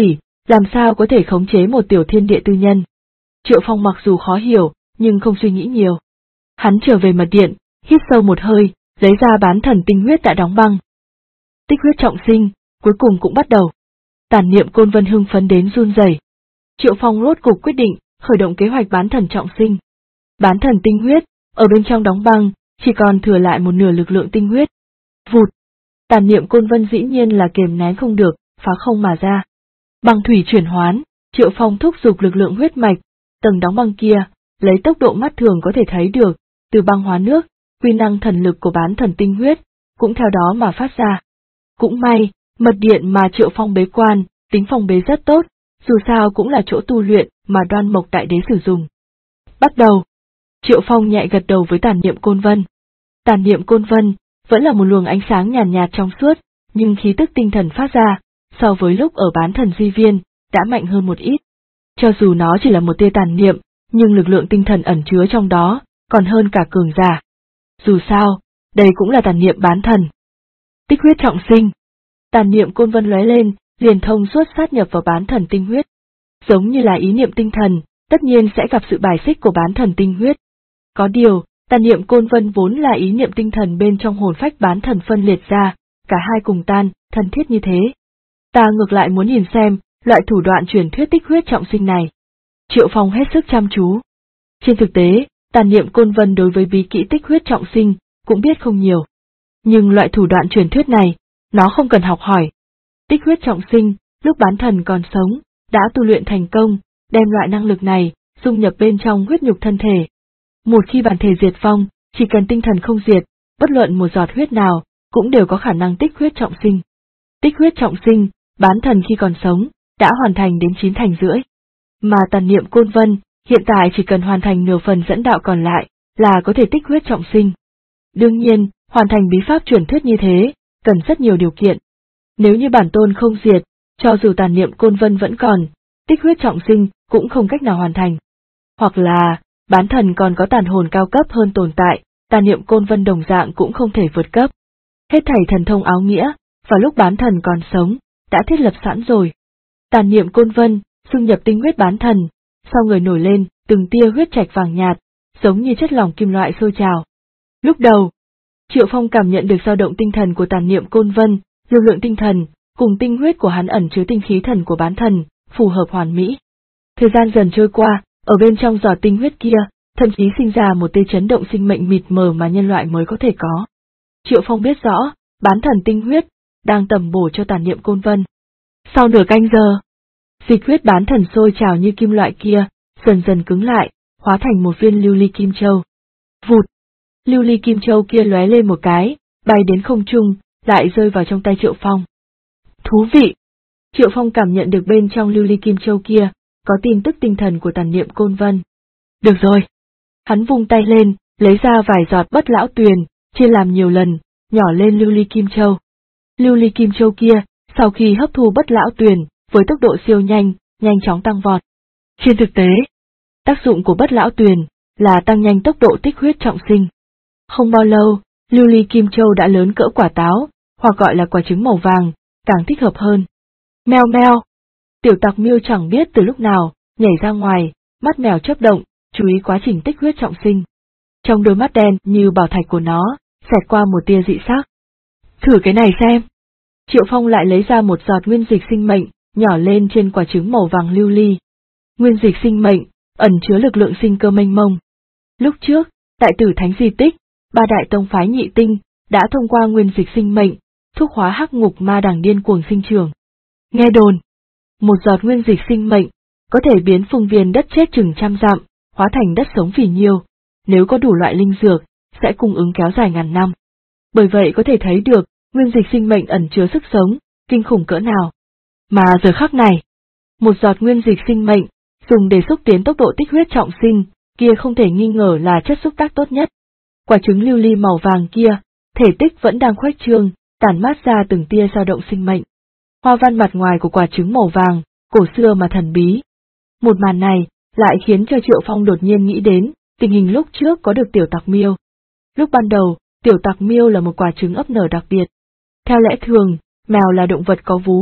Làm sao có thể khống chế một tiểu thiên địa tư nhân? Triệu Phong mặc dù khó hiểu, nhưng không suy nghĩ nhiều. Hắn trở về mật điện, hít sâu một hơi, lấy ra bán thần tinh huyết đã đóng băng. Tích huyết trọng sinh, cuối cùng cũng bắt đầu. Tản niệm Côn Vân hưng phấn đến run rẩy. Triệu Phong rốt cục quyết định, khởi động kế hoạch bán thần trọng sinh. Bán thần tinh huyết, ở bên trong đóng băng, chỉ còn thừa lại một nửa lực lượng tinh huyết. Vụt! Tản niệm Côn Vân dĩ nhiên là kiềm nén không được, phá không mà ra. Băng thủy chuyển hoán, Triệu Phong thúc giục lực lượng huyết mạch, tầng đóng băng kia, lấy tốc độ mắt thường có thể thấy được, từ băng hóa nước, quy năng thần lực của bán thần tinh huyết, cũng theo đó mà phát ra. Cũng may, mật điện mà Triệu Phong bế quan, tính phòng bế rất tốt, dù sao cũng là chỗ tu luyện mà Đoan Mộc Đại Đế sử dụng. Bắt đầu. Triệu Phong nhẹ gật đầu với tản niệm Côn Vân. Tản niệm Côn Vân vẫn là một luồng ánh sáng nhàn nhạt trong suốt, nhưng khí tức tinh thần phát ra, so với lúc ở bán thần di viên, đã mạnh hơn một ít. Cho dù nó chỉ là một tia tàn niệm, nhưng lực lượng tinh thần ẩn chứa trong đó, còn hơn cả cường giả. Dù sao, đây cũng là tàn niệm bán thần. Tích huyết trọng sinh. Tàn niệm Côn Vân lóe lên, liền thông suốt sát nhập vào bán thần tinh huyết. Giống như là ý niệm tinh thần, tất nhiên sẽ gặp sự bài xích của bán thần tinh huyết. Có điều, tàn niệm Côn Vân vốn là ý niệm tinh thần bên trong hồn phách bán thần phân liệt ra, cả hai cùng tan, thân thiết như thế. Ta ngược lại muốn nhìn xem, loại thủ đoạn truyền thuyết tích huyết trọng sinh này. Triệu Phong hết sức chăm chú. Trên thực tế, tàn niệm Côn Vân đối với bí kỹ tích huyết trọng sinh, cũng biết không nhiều. Nhưng loại thủ đoạn truyền thuyết này, nó không cần học hỏi. Tích huyết trọng sinh, lúc bán thần còn sống, đã tu luyện thành công, đem loại năng lực này, dung nhập bên trong huyết nhục thân thể. Một khi bản thể diệt vong, chỉ cần tinh thần không diệt, bất luận một giọt huyết nào, cũng đều có khả năng tích huyết trọng sinh. Tích huyết trọng sinh, bán thần khi còn sống, đã hoàn thành đến 9 thành rưỡi. Mà tàn niệm Côn Vân, hiện tại chỉ cần hoàn thành nửa phần dẫn đạo còn lại, là có thể tích huyết trọng sinh. Đương nhiên, hoàn thành bí pháp truyền thuyết như thế, cần rất nhiều điều kiện. Nếu như bản tôn không diệt, cho dù tàn niệm Côn Vân vẫn còn, tích huyết trọng sinh cũng không cách nào hoàn thành. Hoặc là, bán thần còn có tàn hồn cao cấp hơn tồn tại, tàn niệm Côn Vân đồng dạng cũng không thể vượt cấp. Hết thảy thần thông áo nghĩa, vào lúc bán thần còn sống, đã thiết lập sẵn rồi. Tàn niệm Côn Vân, xung nhập tinh huyết bán thần, sau người nổi lên, từng tia huyết trạch vàng nhạt, giống như chất lỏng kim loại sôi trào. Lúc đầu, Triệu Phong cảm nhận được dao động tinh thần của tàn niệm Côn Vân, lực lượng tinh thần, cùng tinh huyết của hắn ẩn chứa tinh khí thần của bán thần, phù hợp hoàn mỹ. Thời gian dần trôi qua, ở bên trong giọt tinh huyết kia, thậm chí sinh ra một tia chấn động sinh mệnh mịt mờ mà nhân loại mới có thể có. Triệu Phong biết rõ, bán thần tinh huyết, đang tầm bổ cho tàn niệm Côn Vân. Sau nửa canh giờ, dịch huyết bán thần sôi trào như kim loại kia, dần dần cứng lại, hóa thành một viên lưu ly kim châu. Vụt! Lưu ly kim châu kia lóe lên một cái, bay đến không trung, lại rơi vào trong tay Triệu Phong. Thú vị! Triệu Phong cảm nhận được bên trong lưu ly kim châu kia, có tin tức tinh thần của tàn niệm Côn Vân. Được rồi! Hắn vung tay lên, lấy ra vài giọt bất lão tuyền, chia làm nhiều lần, nhỏ lên lưu ly kim châu. Lưu ly kim châu kia, sau khi hấp thu bất lão tuyền, với tốc độ siêu nhanh, nhanh chóng tăng vọt. Trên thực tế, tác dụng của bất lão tuyền là tăng nhanh tốc độ tích huyết trọng sinh. Không bao lâu, lưu ly kim châu đã lớn cỡ quả táo, hoặc gọi là quả trứng màu vàng, càng thích hợp hơn. Meo meo! Tiểu Tặc Miêu chẳng biết từ lúc nào, nhảy ra ngoài, mắt mèo chớp động, chú ý quá trình tích huyết trọng sinh. Trong đôi mắt đen như bảo thạch của nó, xẹt qua một tia dị sắc. Thử cái này xem. Triệu Phong lại lấy ra một giọt nguyên dịch sinh mệnh, nhỏ lên trên quả trứng màu vàng lưu ly. Nguyên dịch sinh mệnh, ẩn chứa lực lượng sinh cơ mênh mông. Lúc trước, tại Tử Thánh di tích, ba đại tông phái nhị tinh, đã thông qua nguyên dịch sinh mệnh, thúc hóa hắc ngục ma đằng điên cuồng sinh trưởng. Nghe đồn, một giọt nguyên dịch sinh mệnh, có thể biến phương viên đất chết chừng 100 dặm, hóa thành đất sống phì nhiêu, nếu có đủ loại linh dược, sẽ cung ứng kéo dài ngàn năm. Bởi vậy có thể thấy được, nguyên dịch sinh mệnh ẩn chứa sức sống, kinh khủng cỡ nào. Mà giờ khắc này, một giọt nguyên dịch sinh mệnh, dùng để xúc tiến tốc độ tích huyết trọng sinh, kia không thể nghi ngờ là chất xúc tác tốt nhất. Quả trứng lưu ly màu vàng kia, thể tích vẫn đang khuếch trương, tản mát ra từng tia dao động sinh mệnh. Hoa văn mặt ngoài của quả trứng màu vàng, cổ xưa mà thần bí. Một màn này, lại khiến cho Triệu Phong đột nhiên nghĩ đến, tình hình lúc trước có được Tiểu Tặc Miêu. Lúc ban đầu, Tiểu Tặc Miêu là một quả trứng ấp nở đặc biệt. Theo lẽ thường, mèo là động vật có vú,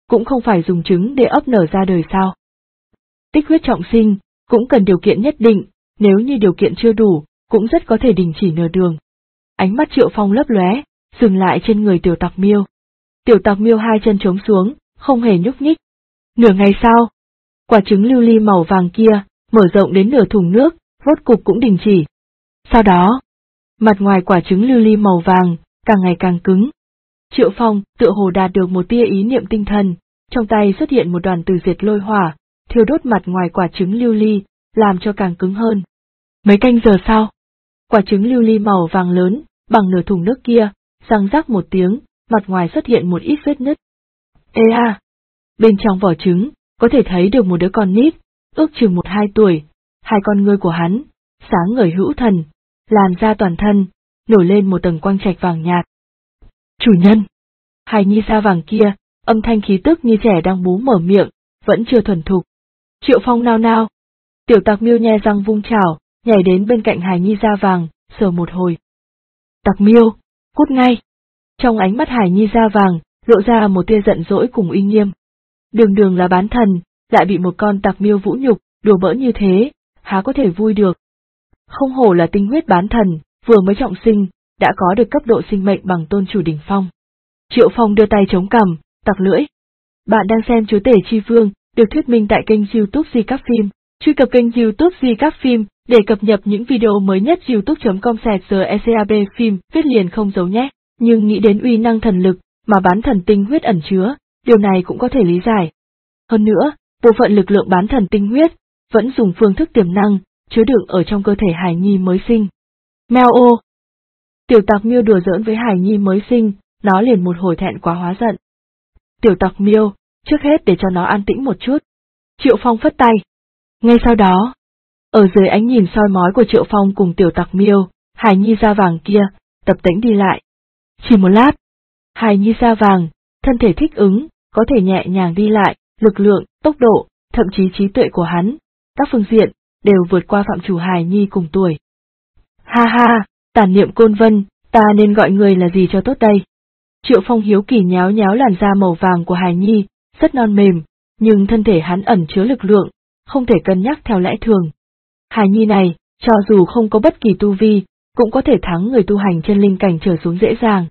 cũng không phải dùng trứng để ấp nở ra đời sao? Tích huyết trọng sinh, cũng cần điều kiện nhất định, nếu như điều kiện chưa đủ, cũng rất có thể đình chỉ nửa đường. Ánh mắt Triệu Phong lấp lóe, dừng lại trên người Tiểu Tặc Miêu. Tiểu Tặc Miêu hai chân trống xuống, không hề nhúc nhích. Nửa ngày sau, quả trứng lưu ly màu vàng kia, mở rộng đến nửa thùng nước, rốt cục cũng đình chỉ. Sau đó, mặt ngoài quả trứng lưu ly màu vàng, càng ngày càng cứng. Triệu Phong tựa hồ đạt được một tia ý niệm tinh thần, trong tay xuất hiện một đoàn từ diệt lôi hỏa, thiêu đốt mặt ngoài quả trứng lưu ly, làm cho càng cứng hơn. Mấy canh giờ sau, quả trứng lưu ly màu vàng lớn, bằng nửa thùng nước kia, răng rắc một tiếng, mặt ngoài xuất hiện một ít vết nứt. Ê a! Bên trong vỏ trứng, có thể thấy được một đứa con nít, ước chừng 1-2 tuổi, hai con ngươi của hắn, sáng ngời hữu thần, làn da toàn thân, nổi lên một tầng quang trạch vàng nhạt. Chủ nhân! Hài nhi da vàng kia, âm thanh khí tức như trẻ đang bú mở miệng, vẫn chưa thuần thục. Triệu Phong nao nao. Tiểu Tặc Miêu nhe răng vung chảo, nhảy đến bên cạnh hài nhi da vàng, sờ một hồi. Tặc Miêu, cút ngay! Trong ánh mắt hài nhi da vàng, lộ ra một tia giận dỗi cùng uy nghiêm. Đường đường là bán thần, lại bị một con Tặc Miêu vũ nhục, đùa bỡn như thế, há có thể vui được. Không hổ là tinh huyết bán thần, vừa mới trọng sinh, đã có được cấp độ sinh mệnh bằng tôn chủ đỉnh phong. Triệu Phong đưa tay chống cằm, tặc lưỡi. Bạn đang xem Chúa Tể Chi Vương, được thuyết minh tại kênh YouTube Di Các Phim. Truy cập kênh YouTube Di Các Phim để cập nhật những video mới nhất. youtube.com/GECAB phim viết liền không giấu nhé. Nhưng nghĩ đến uy năng thần lực mà bán thần tinh huyết ẩn chứa, điều này cũng có thể lý giải. Hơn nữa, bộ phận lực lượng bán thần tinh huyết vẫn dùng phương thức tiềm năng chứa đựng ở trong cơ thể hài nhi mới sinh. Meo ô! Tiểu Tặc Miêu đùa giỡn với hài nhi mới sinh, nó liền một hồi thẹn quá hóa giận. Tiểu Tặc Miêu, trước hết để cho nó an tĩnh một chút. Triệu Phong phất tay. Ngay sau đó, ở dưới ánh nhìn soi mói của Triệu Phong cùng Tiểu Tặc Miêu, hài nhi da vàng kia, tập tễnh đi lại. Chỉ một lát, hài nhi da vàng, thân thể thích ứng, có thể nhẹ nhàng đi lại, lực lượng, tốc độ, thậm chí trí tuệ của hắn, các phương diện, đều vượt qua phạm chủ hài nhi cùng tuổi. Ha ha, Tản Niệm Côn Vân, ta nên gọi người là gì cho tốt đây? Triệu Phong hiếu kỳ nhéo nhéo làn da màu vàng của hài nhi, rất non mềm, nhưng thân thể hắn ẩn chứa lực lượng, không thể cân nhắc theo lẽ thường. Hài nhi này, cho dù không có bất kỳ tu vi, cũng có thể thắng người tu hành chân linh cảnh trở xuống dễ dàng.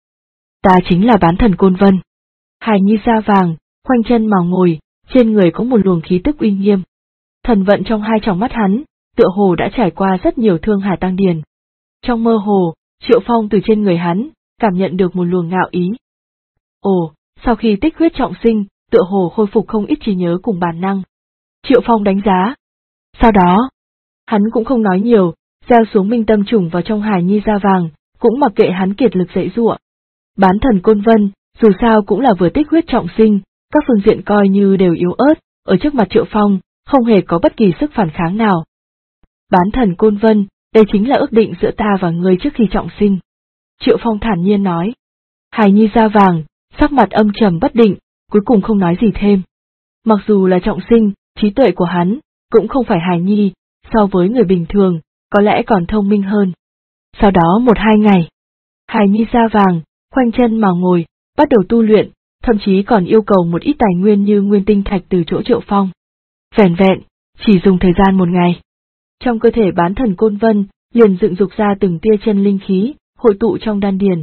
Ta chính là bán thần Côn Vân. Hài nhi da vàng, khoanh chân mà ngồi, trên người có một luồng khí tức uy nghiêm. Thần vận trong hai tròng mắt hắn, tựa hồ đã trải qua rất nhiều thương hà tăng điền. Trong mơ hồ, Triệu Phong từ trên người hắn, cảm nhận được một luồng ngạo ý. Ồ, sau khi tích huyết trọng sinh, tựa hồ khôi phục không ít trí nhớ cùng bản năng. Triệu Phong đánh giá. Sau đó, hắn cũng không nói nhiều, gieo xuống minh tâm trùng vào trong hài nhi da vàng, cũng mặc kệ hắn kiệt lực dãy giụa. Bán thần Côn Vân, dù sao cũng là vừa tích huyết trọng sinh, các phương diện coi như đều yếu ớt, ở trước mặt Triệu Phong, không hề có bất kỳ sức phản kháng nào. Bán thần Côn Vân, đây chính là ước định giữa ta và ngươi trước khi trọng sinh. Triệu Phong thản nhiên nói. Hài nhi da vàng, sắc mặt âm trầm bất định, cuối cùng không nói gì thêm. Mặc dù là trọng sinh, trí tuệ của hắn, cũng không phải hài nhi, so với người bình thường, có lẽ còn thông minh hơn. Sau đó 1-2 ngày, hài nhi da vàng, khoanh chân mà ngồi, bắt đầu tu luyện, thậm chí còn yêu cầu một ít tài nguyên như nguyên tinh thạch từ chỗ Triệu Phong. Vẻn vẹn, chỉ dùng thời gian 1 ngày. Trong cơ thể bán thần Côn Vân, liền dựng dục ra từng tia chân linh khí, hội tụ trong đan điền.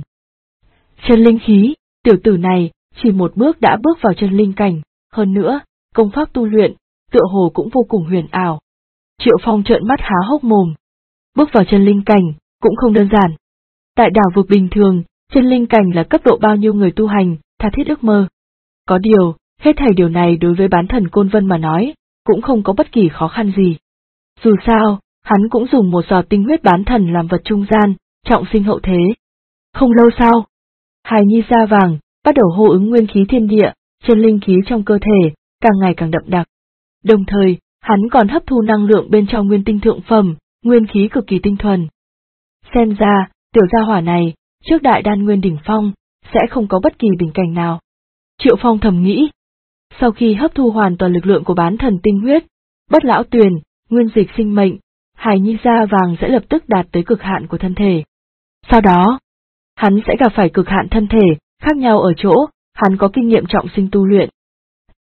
Chân linh khí, tiểu tử này, chỉ một bước đã bước vào chân linh cảnh, hơn nữa, công pháp tu luyện, tựa hồ cũng vô cùng huyền ảo. Triệu Phong trợn mắt há hốc mồm. Bước vào chân linh cảnh, cũng không đơn giản. Tại đảo vực bình thường, chân linh cảnh là cấp độ bao nhiêu người tu hành, tha thiết ước mơ. Có điều, hết thảy điều này đối với bán thần Côn Vân mà nói, cũng không có bất kỳ khó khăn gì. Dù sao, hắn cũng dùng một giọt tinh huyết bán thần làm vật trung gian, trọng sinh hậu thế. Không lâu sau, hài nhi da vàng, bắt đầu hô ứng nguyên khí thiên địa, chân linh khí trong cơ thể, càng ngày càng đậm đặc. Đồng thời, hắn còn hấp thu năng lượng bên trong nguyên tinh thượng phẩm, nguyên khí cực kỳ tinh thuần. Xem ra, tiểu gia hỏa này, trước đại đan nguyên đỉnh phong, sẽ không có bất kỳ bình cảnh nào. Triệu Phong thầm nghĩ. Sau khi hấp thu hoàn toàn lực lượng của bán thần tinh huyết, bất lão tuyền, nguyên dịch sinh mệnh, hài nhi da vàng sẽ lập tức đạt tới cực hạn của thân thể. Sau đó, hắn sẽ gặp phải cực hạn thân thể, khác nhau ở chỗ, hắn có kinh nghiệm trọng sinh tu luyện,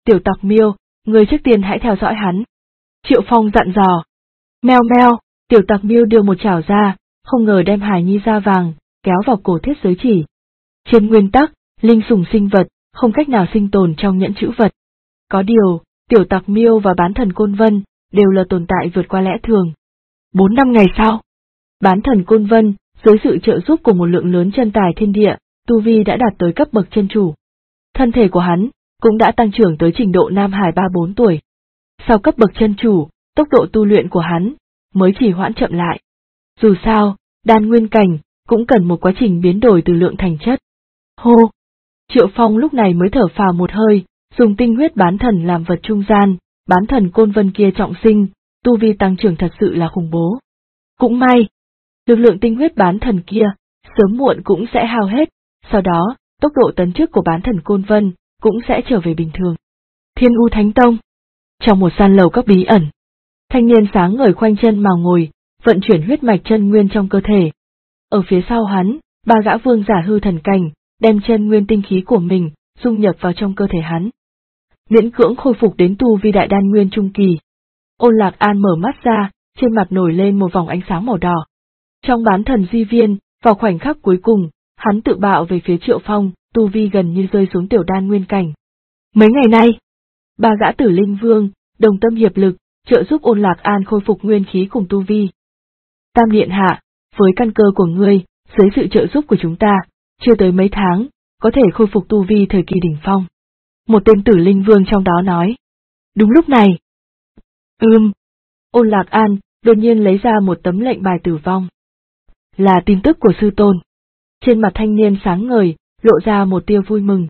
Tiểu Tặc Miêu, người trước tiên hãy theo dõi hắn. Triệu Phong dặn dò. Meo meo, Tiểu Tặc Miêu đưa một chảo ra, không ngờ đem hài nhi da vàng, kéo vào cổ thiết giới chỉ. Trên nguyên tắc, linh sủng sinh vật, không cách nào sinh tồn trong nhẫn trữ vật. Có điều, Tiểu Tặc Miêu và bán thần Côn Vân, đều là tồn tại vượt qua lẽ thường. 4 năm ngày sau, bán thần Côn Vân, dưới sự trợ giúp của một lượng lớn chân tài thiên địa, tu vi đã đạt tới cấp bậc chân chủ. Thân thể của hắn cũng đã tăng trưởng tới trình độ Nam Hải 3-4 tuổi. Sau cấp bậc chân chủ, tốc độ tu luyện của hắn mới chỉ hoãn chậm lại. Dù sao, đan nguyên cảnh cũng cần một quá trình biến đổi từ lượng thành chất. Hô! Triệu Phong lúc này mới thở phào một hơi, dùng tinh huyết bán thần làm vật trung gian, bán thần Côn Vân kia trọng sinh, tu vi tăng trưởng thật sự là khủng bố. Cũng may, lực lượng tinh huyết bán thần kia, sớm muộn cũng sẽ hao hết, sau đó, tốc độ tấn chức của bán thần Côn Vân cũng sẽ trở về bình thường. Thiên U Thánh Tông. Trong một gian lầu các bí ẩn, thanh niên sáng ngời khoanh chân mà ngồi, vận chuyển huyết mạch chân nguyên trong cơ thể. Ở phía sau hắn, 3 gã vương giả hư thần cảnh, đem chân nguyên tinh khí của mình dung nhập vào trong cơ thể hắn. Miễn cưỡng khôi phục đến tu vi đại đan nguyên trung kỳ. Ôn Lạc An mở mắt ra, trên mặt nổi lên một vòng ánh sáng màu đỏ. Trong bán thần di viên, vào khoảnh khắc cuối cùng, hắn tự bạo về phía Triệu Phong, tu vi gần như rơi xuống tiểu đan nguyên cảnh. Mấy ngày nay, 3 gã tử linh vương, đồng tâm hiệp lực, trợ giúp Ôn Lạc An khôi phục nguyên khí cùng tu vi. Tam Điện Hạ, với căn cơ của ngươi, dưới sự trợ giúp của chúng ta, chưa tới mấy tháng, có thể khôi phục tu vi thời kỳ đỉnh phong. Một tên tử linh vương trong đó nói. Đúng lúc này. Ôn Lạc An đột nhiên lấy ra một tấm lệnh bài tử vong. Là tin tức của sư tôn. Trên mặt thanh niên sáng ngời, lộ ra một tia vui mừng.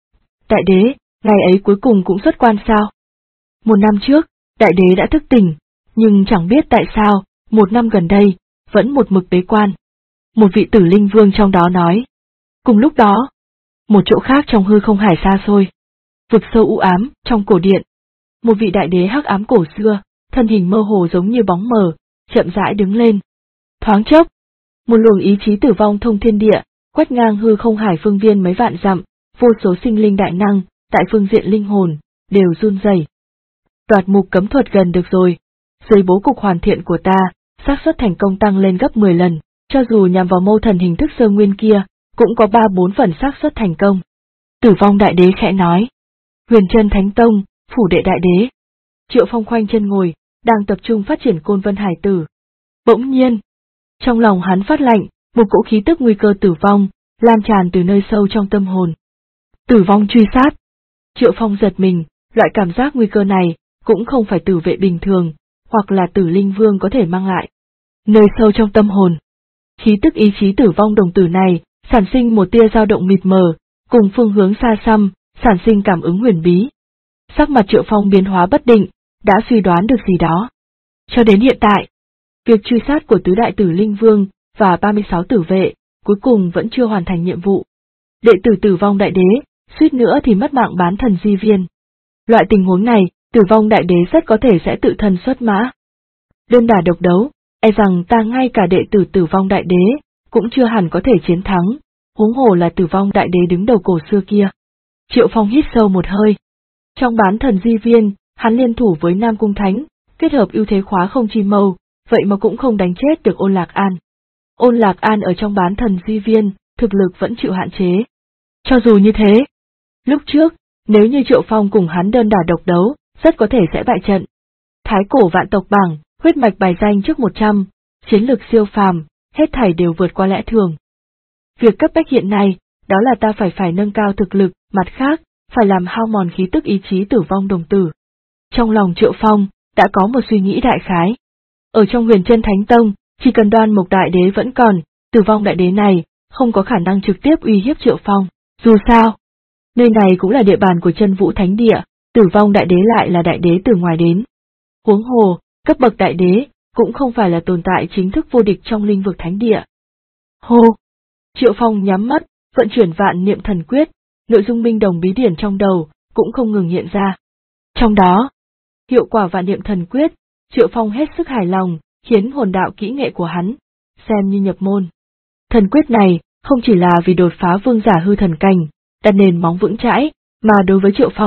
Đại đế, ngày ấy cuối cùng cũng xuất quan sao? 1 năm trước, đại đế đã thức tỉnh, nhưng chẳng biết tại sao, 1 năm gần đây, vẫn một mực bế quan. Một vị tử linh vương trong đó nói. Cùng lúc đó, một chỗ khác trong hư không hải xa xôi, vực sâu u ám, trong cổ điện, một vị đại đế hắc ám cổ xưa, thân hình mơ hồ giống như bóng mờ, chậm rãi đứng lên. Thoáng chốc, một luồng ý chí tử vong thông thiên địa, quét ngang hư không hải phương viên mấy vạn dặm, vô số sinh linh đại năng, tại phương diện linh hồn, đều run rẩy. Đoạt mục cấm thuật gần được rồi, dưới bố cục hoàn thiện của ta, xác suất thành công tăng lên gấp 10 lần, cho dù nhằm vào mâu thần hình thức sơ nguyên kia, cũng có 3-4 phần xác suất thành công. Tử vong đại đế khẽ nói. Huyền Chân Thánh Tông, phủ đệ đại đế. Triệu Phong khoanh chân ngồi, đang tập trung phát triển Côn Vân hải tử. Bỗng nhiên, trong lòng hắn phát lạnh, một cỗ khí tức nguy cơ tử vong, lan tràn từ nơi sâu trong tâm hồn. Tử vong truy sát. Triệu Phong giật mình, loại cảm giác nguy cơ này, cũng không phải tử vệ bình thường, hoặc là tử linh vương có thể mang lại. Nơi sâu trong tâm hồn. Khí tức ý chí tử vong đồng tử này, sản sinh một tia dao động mịt mờ, cùng phương hướng xa xăm, sản sinh cảm ứng huyền bí. Sắc mặt Triệu Phong biến hóa bất định, đã suy đoán được gì đó. Cho đến hiện tại, việc truy sát của tứ đại tử linh vương và 36 tử vệ, cuối cùng vẫn chưa hoàn thành nhiệm vụ. Đệ tử tử vong đại đế, suýt nữa thì mất mạng bán thần di viên. Loại tình huống này, tử vong đại đế rất có thể sẽ tự thân xuất mã. Đơn đả độc đấu, e rằng ta ngay cả đệ tử tử vong đại đế, cũng chưa hẳn có thể chiến thắng, huống hồ là tử vong đại đế đứng đầu cổ xưa kia. Triệu Phong hít sâu một hơi. Trong bán thần di viên, hắn liên thủ với Nam Cung Thánh, kết hợp ưu thế khóa không chi mâu, vậy mà cũng không đánh chết được Ôn Lạc An. Ôn Lạc An ở trong bán thần di viên, thực lực vẫn chịu hạn chế. Cho dù như thế, lúc trước, nếu như Triệu Phong cùng hắn đơn đả độc đấu, rất có thể sẽ bại trận. Thái cổ vạn tộc bảng, huyết mạch bài danh trước 100, chiến lực siêu phàm, hết thảy đều vượt qua lẽ thường. Việc cấp bách hiện nay, đó là ta phải nâng cao thực lực, mặt khác, phải làm hao mòn khí tức ý chí tử vong đồng tử. Trong lòng Triệu Phong, đã có một suy nghĩ đại khái. Ở trong Huyền Chân Thánh Tông, chỉ cần Đoan Mục đại đế vẫn còn, tử vong đại đế này, không có khả năng trực tiếp uy hiếp Triệu Phong. Dù sao, nơi này cũng là địa bàn của Chân Vũ Thánh Địa, tử vong đại đế lại là đại đế từ ngoài đến. Huống hồ, cấp bậc đại đế, cũng không phải là tồn tại chính thức vô địch trong linh vực thánh địa. Hô! Triệu Phong nhắm mắt, vận chuyển vạn niệm thần quyết, nội dung minh đồng bí điển trong đầu, cũng không ngừng hiện ra. Trong đó, hiệu quả vạn niệm thần quyết, Triệu Phong hết sức hài lòng, khiến hồn đạo kỹ nghệ của hắn, xem như nhập môn. Thần quyết này, không chỉ là vì đột phá vương giả hư thần cảnh, đặt nền móng vững chãi, mà đối với Triệu Phong,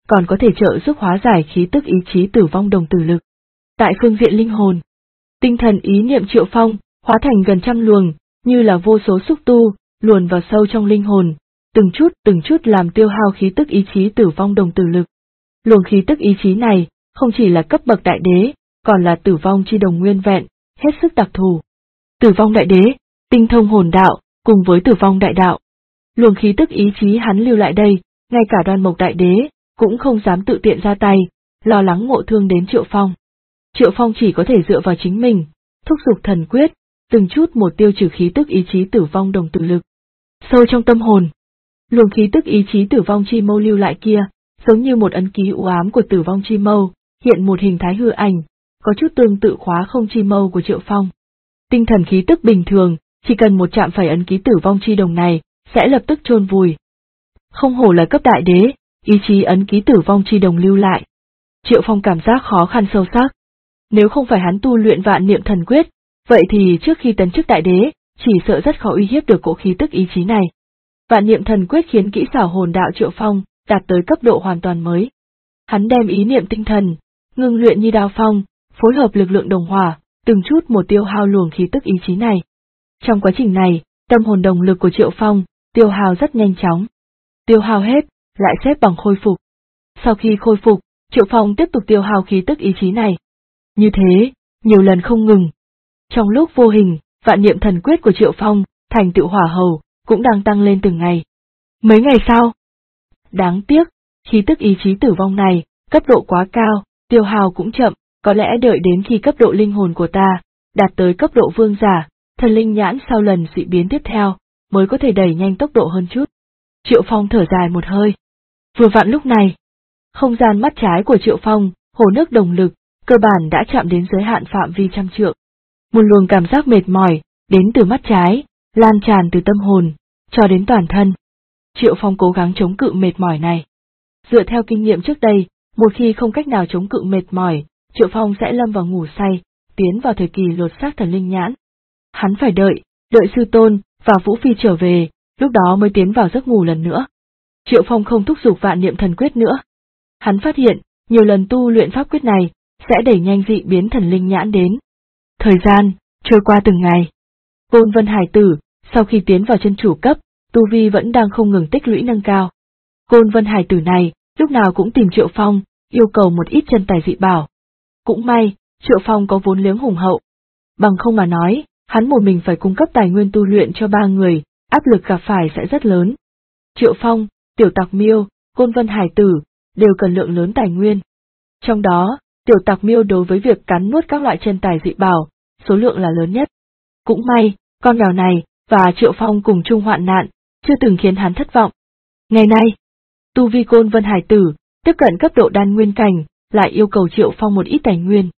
còn có thể trợ giúp hóa giải khí tức ý chí tử vong đồng tử lực. Tại phương diện linh hồn, tinh thần ý niệm Triệu Phong hóa thành gần trăm luồng, như là vô số xúc tu, luồn vào sâu trong linh hồn, từng chút làm tiêu hao khí tức ý chí tử vong đồng tử lực. Luồng khí tức ý chí này không chỉ là cấp bậc đại đế, còn là tử vong chi đồng nguyên vẹn, hết sức đặc thù. Tử vong đại đế, tinh thông hồn đạo, cùng với tử vong đại đạo. Luồng khí tức ý chí hắn lưu lại đây, ngay cả Đoan Mộc đại đế cũng không dám tự tiện ra tay, lo lắng ngộ thương đến Triệu Phong. Triệu Phong chỉ có thể dựa vào chính mình, thúc giục thần quyết, từng chút một tiêu trừ khí tức ý chí tử vong đồng tử lực. Sâu trong tâm hồn, luồng khí tức ý chí tử vong chi mâu lưu lại kia, giống như một ấn ký u ám của tử vong chi mâu, hiện một hình thái hư ảnh, có chút tương tự khóa không chi mâu của Triệu Phong. Tinh thần khí tức bình thường, chỉ cần một chạm phải ấn ký tử vong chi đồng này, sẽ lập tức chôn vùi. Không hổ là cấp đại đế, ý chí ấn ký tử vong chi đồng lưu lại. Triệu Phong cảm giác khó khăn sâu sắc. Nếu không phải hắn tu luyện vạn niệm thần quyết, vậy thì trước khi tấn chức đại đế, chỉ sợ rất khó uy hiếp được cỗ khí tức ý chí này. Vạn niệm thần quyết khiến kỹ xảo hồn đạo Triệu Phong đạt tới cấp độ hoàn toàn mới. Hắn đem ý niệm tinh thần, ngưng luyện như đao phong, phối hợp lực lượng đồng hỏa, từng chút một tiêu hao luồng khí tức ý chí này. Trong quá trình này, tâm hồn đồng lực của Triệu Phong tiêu hao rất nhanh chóng. Tiêu hao hết, lại xếp bằng khôi phục. Sau khi khôi phục, Triệu Phong tiếp tục tiêu hao khí tức ý chí này. Như thế, nhiều lần không ngừng. Trong lúc vô hình, vạn niệm thần quyết của Triệu Phong, thành tựu hỏa hầu, cũng đang tăng lên từng ngày. Mấy ngày sau, đáng tiếc, khí tức ý chí tử vong này, cấp độ quá cao, tiêu hao cũng chậm, có lẽ đợi đến khi cấp độ linh hồn của ta đạt tới cấp độ vương giả, thần linh nhãn sau lần dị biến tiếp theo, mới có thể đẩy nhanh tốc độ hơn chút. Triệu Phong thở dài một hơi. Vừa vặn lúc này, không gian mắt trái của Triệu Phong, hồ nước đồng lực, cơ bản đã chạm đến giới hạn phạm vi trăm trượng. Một luồng cảm giác mệt mỏi, đến từ mắt trái, lan tràn từ tâm hồn, cho đến toàn thân. Triệu Phong cố gắng chống cự mệt mỏi này. Dựa theo kinh nghiệm trước đây, một khi không cách nào chống cự mệt mỏi, Triệu Phong sẽ lâm vào ngủ say, tiến vào thời kỳ lột xác thần linh nhãn. Hắn phải đợi sư tôn và Vũ Phi trở về, lúc đó mới tiến vào giấc ngủ lần nữa. Triệu Phong không thúc giục vạn niệm thần quyết nữa. Hắn phát hiện, nhiều lần tu luyện pháp quyết này, sẽ đẩy nhanh dị biến thần linh nhãn đến. Thời gian, trôi qua từng ngày. Côn Vân Hải Tử, sau khi tiến vào chân chủ cấp, tu vi vẫn đang không ngừng tích lũy nâng cao. Côn Vân Hải Tử này, lúc nào cũng tìm Triệu Phong, yêu cầu một ít chân tài dị bảo. Cũng may, Triệu Phong có vốn liếng hùng hậu. Bằng không mà nói, hắn một mình phải cung cấp tài nguyên tu luyện cho 3 người, áp lực gặp phải sẽ rất lớn. Triệu Phong, Tiểu Tặc Miêu, Côn Vân Hải Tử, đều cần lượng lớn tài nguyên. Trong đó, Tiểu Tặc Miêu đối với việc cắn nuốt các loại chân tài dị bảo, số lượng là lớn nhất. Cũng may, con mèo này, và Triệu Phong cùng chung hoạn nạn, chưa từng khiến hắn thất vọng. Ngày nay, tu vi Côn Vân Hải Tử, tiếp cận cấp độ đan nguyên cảnh, lại yêu cầu Triệu Phong một ít tài nguyên.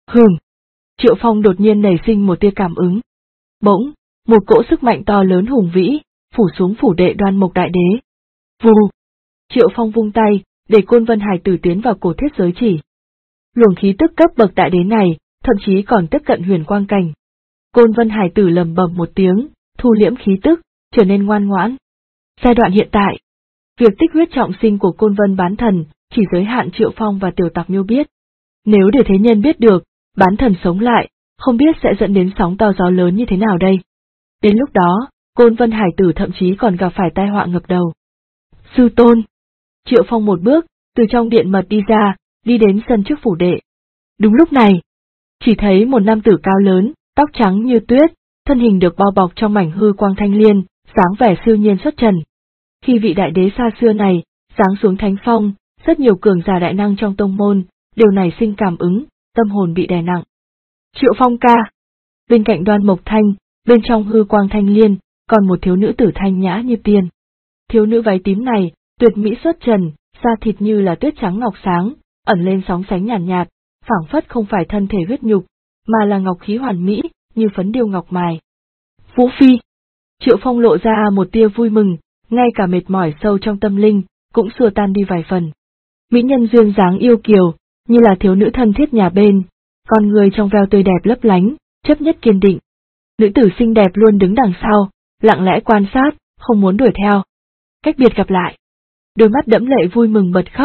Triệu Phong đột nhiên nảy sinh một tia cảm ứng. Bỗng, một cỗ sức mạnh to lớn hùng vĩ, phủ xuống phủ đệ Đoan Mộc đại đế. Vù! Triệu Phong vung tay, để Côn Vân Hải Tử tiến vào cổ thiết giới chỉ. Luồng khí tức cấp bậc đại đế này, thậm chí còn tiếp cận huyền quang cảnh. Côn Vân Hải Tử lầm bầm một tiếng, thu liễm khí tức, trở nên ngoan ngoãn. Giai đoạn hiện tại, việc tích huyết trọng sinh của Côn Vân bán thần, chỉ giới hạn Triệu Phong và Tiểu Tặc Miêu biết. Nếu để thế nhân biết được, bán thần sống lại, không biết sẽ dẫn đến sóng to gió lớn như thế nào đây. Đến lúc đó, Côn Vân Hải Tử thậm chí còn gặp phải tai họa ngập đầu. Sư tôn! Triệu Phong một bước, từ trong điện mật đi ra, đi đến sân trước phủ đệ. Đúng lúc này, chỉ thấy một nam tử cao lớn, tóc trắng như tuyết, thân hình được bao bọc trong mảnh hư quang thanh liên, dáng vẻ siêu nhiên xuất trần. Khi vị đại đế xa xưa này, giáng xuống thánh phong, rất nhiều cường giả đại năng trong tông môn, điều này sinh cảm ứng, tâm hồn bị đè nặng. Triệu Phong ca! Bên cạnh Đoan Mộc Thanh, bên trong hư quang thanh liên, còn một thiếu nữ tử thanh nhã như tiên. Thiếu nữ váy tím này, tuyệt mỹ xuất trần, da thịt như là tuyết trắng ngọc sáng, ẩn lên sóng sánh nhàn nhạt, phảng phất không phải thân thể huyết nhục, mà là ngọc khí hoàn mỹ, như phấn điêu ngọc mài. Vũ Phi! Triệu Phong lộ ra một tia vui mừng, ngay cả mệt mỏi sâu trong tâm linh, cũng xua tan đi vài phần. Mỹ nhân duyên dáng yêu kiều, như là thiếu nữ thân thiết nhà bên, con người trong veo tươi đẹp lấp lánh, chấp nhất kiên định. Nữ tử xinh đẹp luôn đứng đằng sau, lặng lẽ quan sát, không muốn đuổi theo. Cách biệt gặp lại. Đôi mắt đẫm lệ vui mừng bật khóc,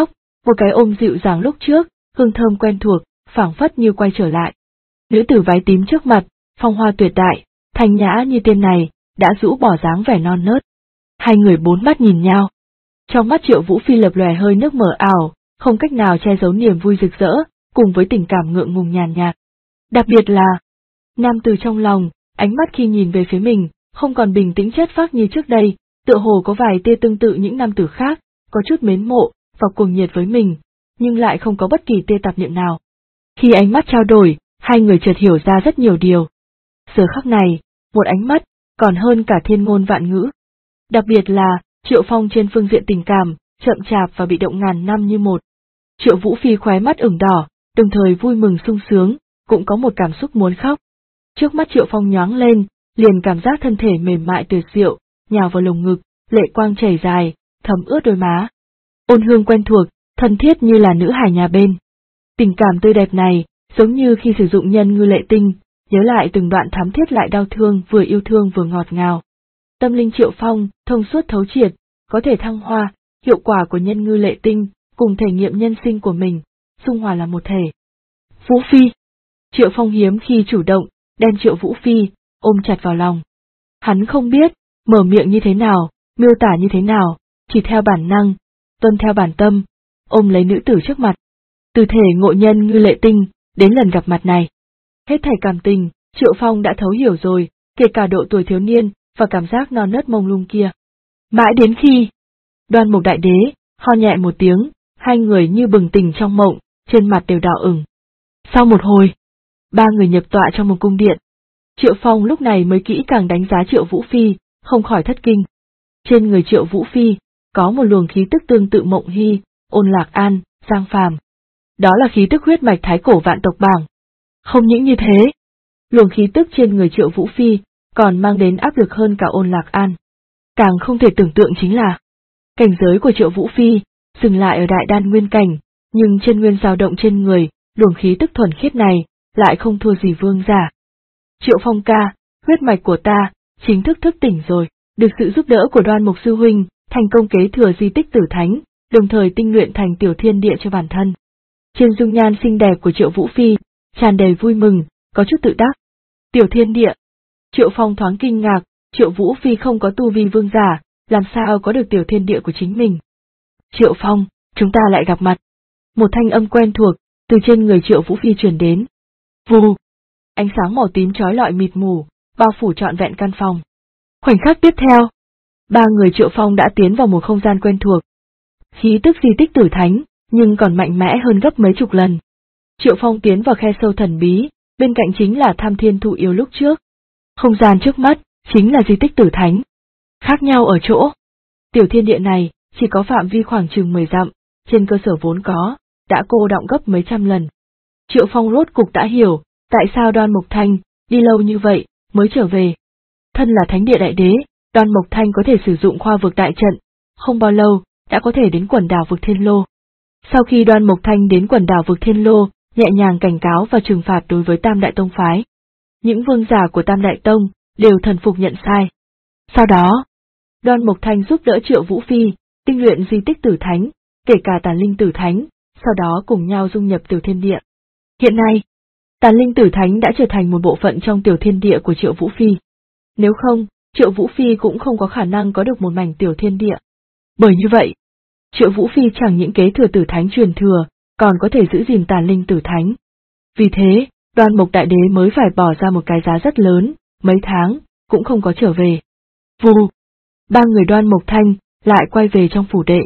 Một cái ôm dịu dàng lúc trước, hương thơm quen thuộc, phảng phất như quay trở lại. Nữ tử váy tím trước mặt, phong hoa tuyệt đại, thanh nhã như tiên này, đã rũ bỏ dáng vẻ non nớt. Hai người bốn mắt nhìn nhau. Trong mắt Triệu Vũ Phi lập lòe hơi nước mờ ảo, không cách nào che giấu niềm vui rực rỡ, cùng với tình cảm ngượng ngùng nhàn nhạt. Đặc biệt là, nam tử trong lòng, ánh mắt khi nhìn về phía mình, không còn bình tĩnh chất phác như trước đây, tựa hồ có vài tia tương tự những nam tử khác, có chút mến mộ, và cuồng nhiệt với mình, nhưng lại không có bất kỳ tia tạp niệm nào. Khi ánh mắt trao đổi, hai người chợt hiểu ra rất nhiều điều. Giờ khắc này, một ánh mắt, còn hơn cả thiên ngôn vạn ngữ. Đặc biệt là, Triệu Phong trên phương diện tình cảm, chậm chạp và bị động ngàn năm như một. Triệu Vũ Phi khóe mắt ửng đỏ, đồng thời vui mừng sung sướng, cũng có một cảm xúc muốn khóc. Trước mắt Triệu Phong nhoáng lên, liền cảm giác thân thể mềm mại tuyệt diệu, nhào vào lồng ngực, lệ quang chảy dài, thấm ướt đôi má. Ôn hương quen thuộc, thân thiết như là nữ hài nhà bên. Tình cảm tươi đẹp này, giống như khi sử dụng nhân ngư lệ tinh, nhớ lại từng đoạn thắm thiết lại đau thương, vừa yêu thương vừa ngọt ngào. Tâm linh Triệu Phong, thông suốt thấu triệt, có thể thăng hoa, hiệu quả của nhân ngư lệ tinh, cùng thể nghiệm nhân sinh của mình, xung hòa là một thể. Vũ Phi. Triệu Phong hiếm khi chủ động, đem Triệu Vũ Phi, ôm chặt vào lòng. Hắn không biết, mở miệng như thế nào, miêu tả như thế nào, chỉ theo bản năng, tuân theo bản tâm, ôm lấy nữ tử trước mặt. Từ thể ngộ nhân ngư lệ tinh, đến lần gặp mặt này. Hết thảy cảm tình, Triệu Phong đã thấu hiểu rồi, kể cả độ tuổi thiếu niên, và cảm giác non nớt mông lung kia. Mãi đến khi, Đoan Mục Đại Đế, ho nhẹ một tiếng, hai người như bừng tỉnh trong mộng, trên mặt đều đỏ ửng. Sau một hồi, ba người nhập tọa trong một cung điện. Triệu Phong lúc này mới kỹ càng đánh giá Triệu Vũ Phi, không khỏi thất kinh. Trên người Triệu Vũ Phi, có một luồng khí tức tương tự Mộng Hy, Ôn Lạc An, Giang Phàm. Đó là khí tức huyết mạch thái cổ vạn tộc bảng. Không những như thế, luồng khí tức trên người Triệu Vũ Phi, còn mang đến áp lực hơn cả Ôn Lạc An. Càng không thể tưởng tượng chính là, cảnh giới của Triệu Vũ Phi, dừng lại ở đại đan nguyên cảnh, nhưng chân nguyên dao động trên người, luồng khí tức thuần khiết này, lại không thua gì vương giả. Triệu Phong ca, huyết mạch của ta, chính thức thức tỉnh rồi, được sự giúp đỡ của Đoan Mục sư huynh, thành công kế thừa di tích Tử Thánh, đồng thời tinh luyện thành tiểu thiên địa cho bản thân. Trên dung nhan xinh đẹp của Triệu Vũ Phi, tràn đầy vui mừng, có chút tự đắc. Tiểu thiên địa. Triệu Phong thoáng kinh ngạc, Triệu Vũ Phi không có tu vi vương giả, làm sao có được tiểu thiên địa của chính mình. Triệu Phong, chúng ta lại gặp mặt. Một thanh âm quen thuộc, từ trên người Triệu Vũ Phi truyền đến. Vù. Ánh sáng màu tím chói lọi mịt mù, bao phủ trọn vẹn căn phòng. Khoảnh khắc tiếp theo, ba người Triệu Phong đã tiến vào một không gian quen thuộc. Khí tức di tích Tử Thánh, nhưng còn mạnh mẽ hơn gấp mấy chục lần. Triệu Phong tiến vào khe sâu thần bí, bên cạnh chính là Tham Thiên Thụ Yêu lúc trước. Không gian trước mắt, chính là di tích Tử Thánh. Khác nhau ở chỗ, tiểu thiên địa này, chỉ có phạm vi khoảng chừng 10 dặm, trên cơ sở vốn có, đã cô đọng gấp mấy trăm lần. Triệu Phong rốt cục đã hiểu, tại sao Đoan Mục Thanh, đi lâu như vậy, mới trở về. Thân là Thánh Địa Đại Đế, Đoan Mục Thanh có thể sử dụng khoa vực đại trận, không bao lâu, đã có thể đến quần đảo vực Thiên Lô. Sau khi Đoan Mục Thanh đến quần đảo vực Thiên Lô, nhẹ nhàng cảnh cáo và trừng phạt đối với Tam Đại Tông phái. Những vương giả của Tam Đại Tông, đều thần phục nhận sai. Sau đó, Đoan Mục Thanh giúp đỡ Triệu Vũ Phi, tinh luyện di tích Tử Thánh, kể cả Tàn Linh Tử Thánh, sau đó cùng nhau dung nhập tiểu thiên địa. Hiện nay, Tàn Linh Tử Thánh đã trở thành một bộ phận trong tiểu thiên địa của Triệu Vũ Phi. Nếu không, Triệu Vũ Phi cũng không có khả năng có được một mảnh tiểu thiên địa. Bởi như vậy, Triệu Vũ Phi chẳng những kế thừa Tử Thánh truyền thừa, còn có thể giữ gìn Tàn Linh Tử Thánh. Vì thế, Đoan Mục Đại Đế mới phải bỏ ra một cái giá rất lớn, mấy tháng, cũng không có trở về. Vù! Ba người Đoan Mục Thanh, lại quay về trong phủ đệ.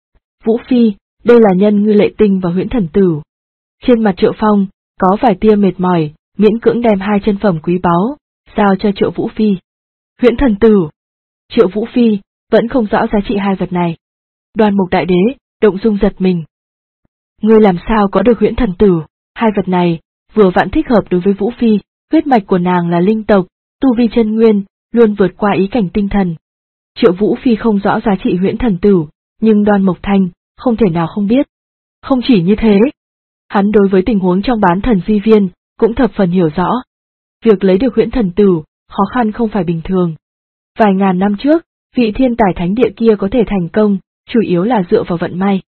Vũ Phi, đây là nhân ngư lệ tinh và huyễn thần tử. Trên mặt Triệu Phong, có vài tia mệt mỏi, miễn cưỡng đem hai chân phẩm quý báu, giao cho Triệu Vũ Phi. Huyễn thần tử. Triệu Vũ Phi, vẫn không rõ giá trị hai vật này. Đoan Mục Đại Đế, động dung giật mình. Ngươi làm sao có được huyễn thần tử, hai vật này, vừa vặn thích hợp đối với Vũ Phi, huyết mạch của nàng là linh tộc, tu vi chân nguyên, luôn vượt qua ý cảnh tinh thần. Triệu Vũ Phi không rõ giá trị huyễn thần tử, nhưng Đoan Mục Thanh, không thể nào không biết. Không chỉ như thế, hắn đối với tình huống trong bán thần di viên, cũng thập phần hiểu rõ. Việc lấy được huyễn thần tử, khó khăn không phải bình thường. Vài ngàn năm trước, vị thiên tài thánh địa kia có thể thành công, chủ yếu là dựa vào vận may.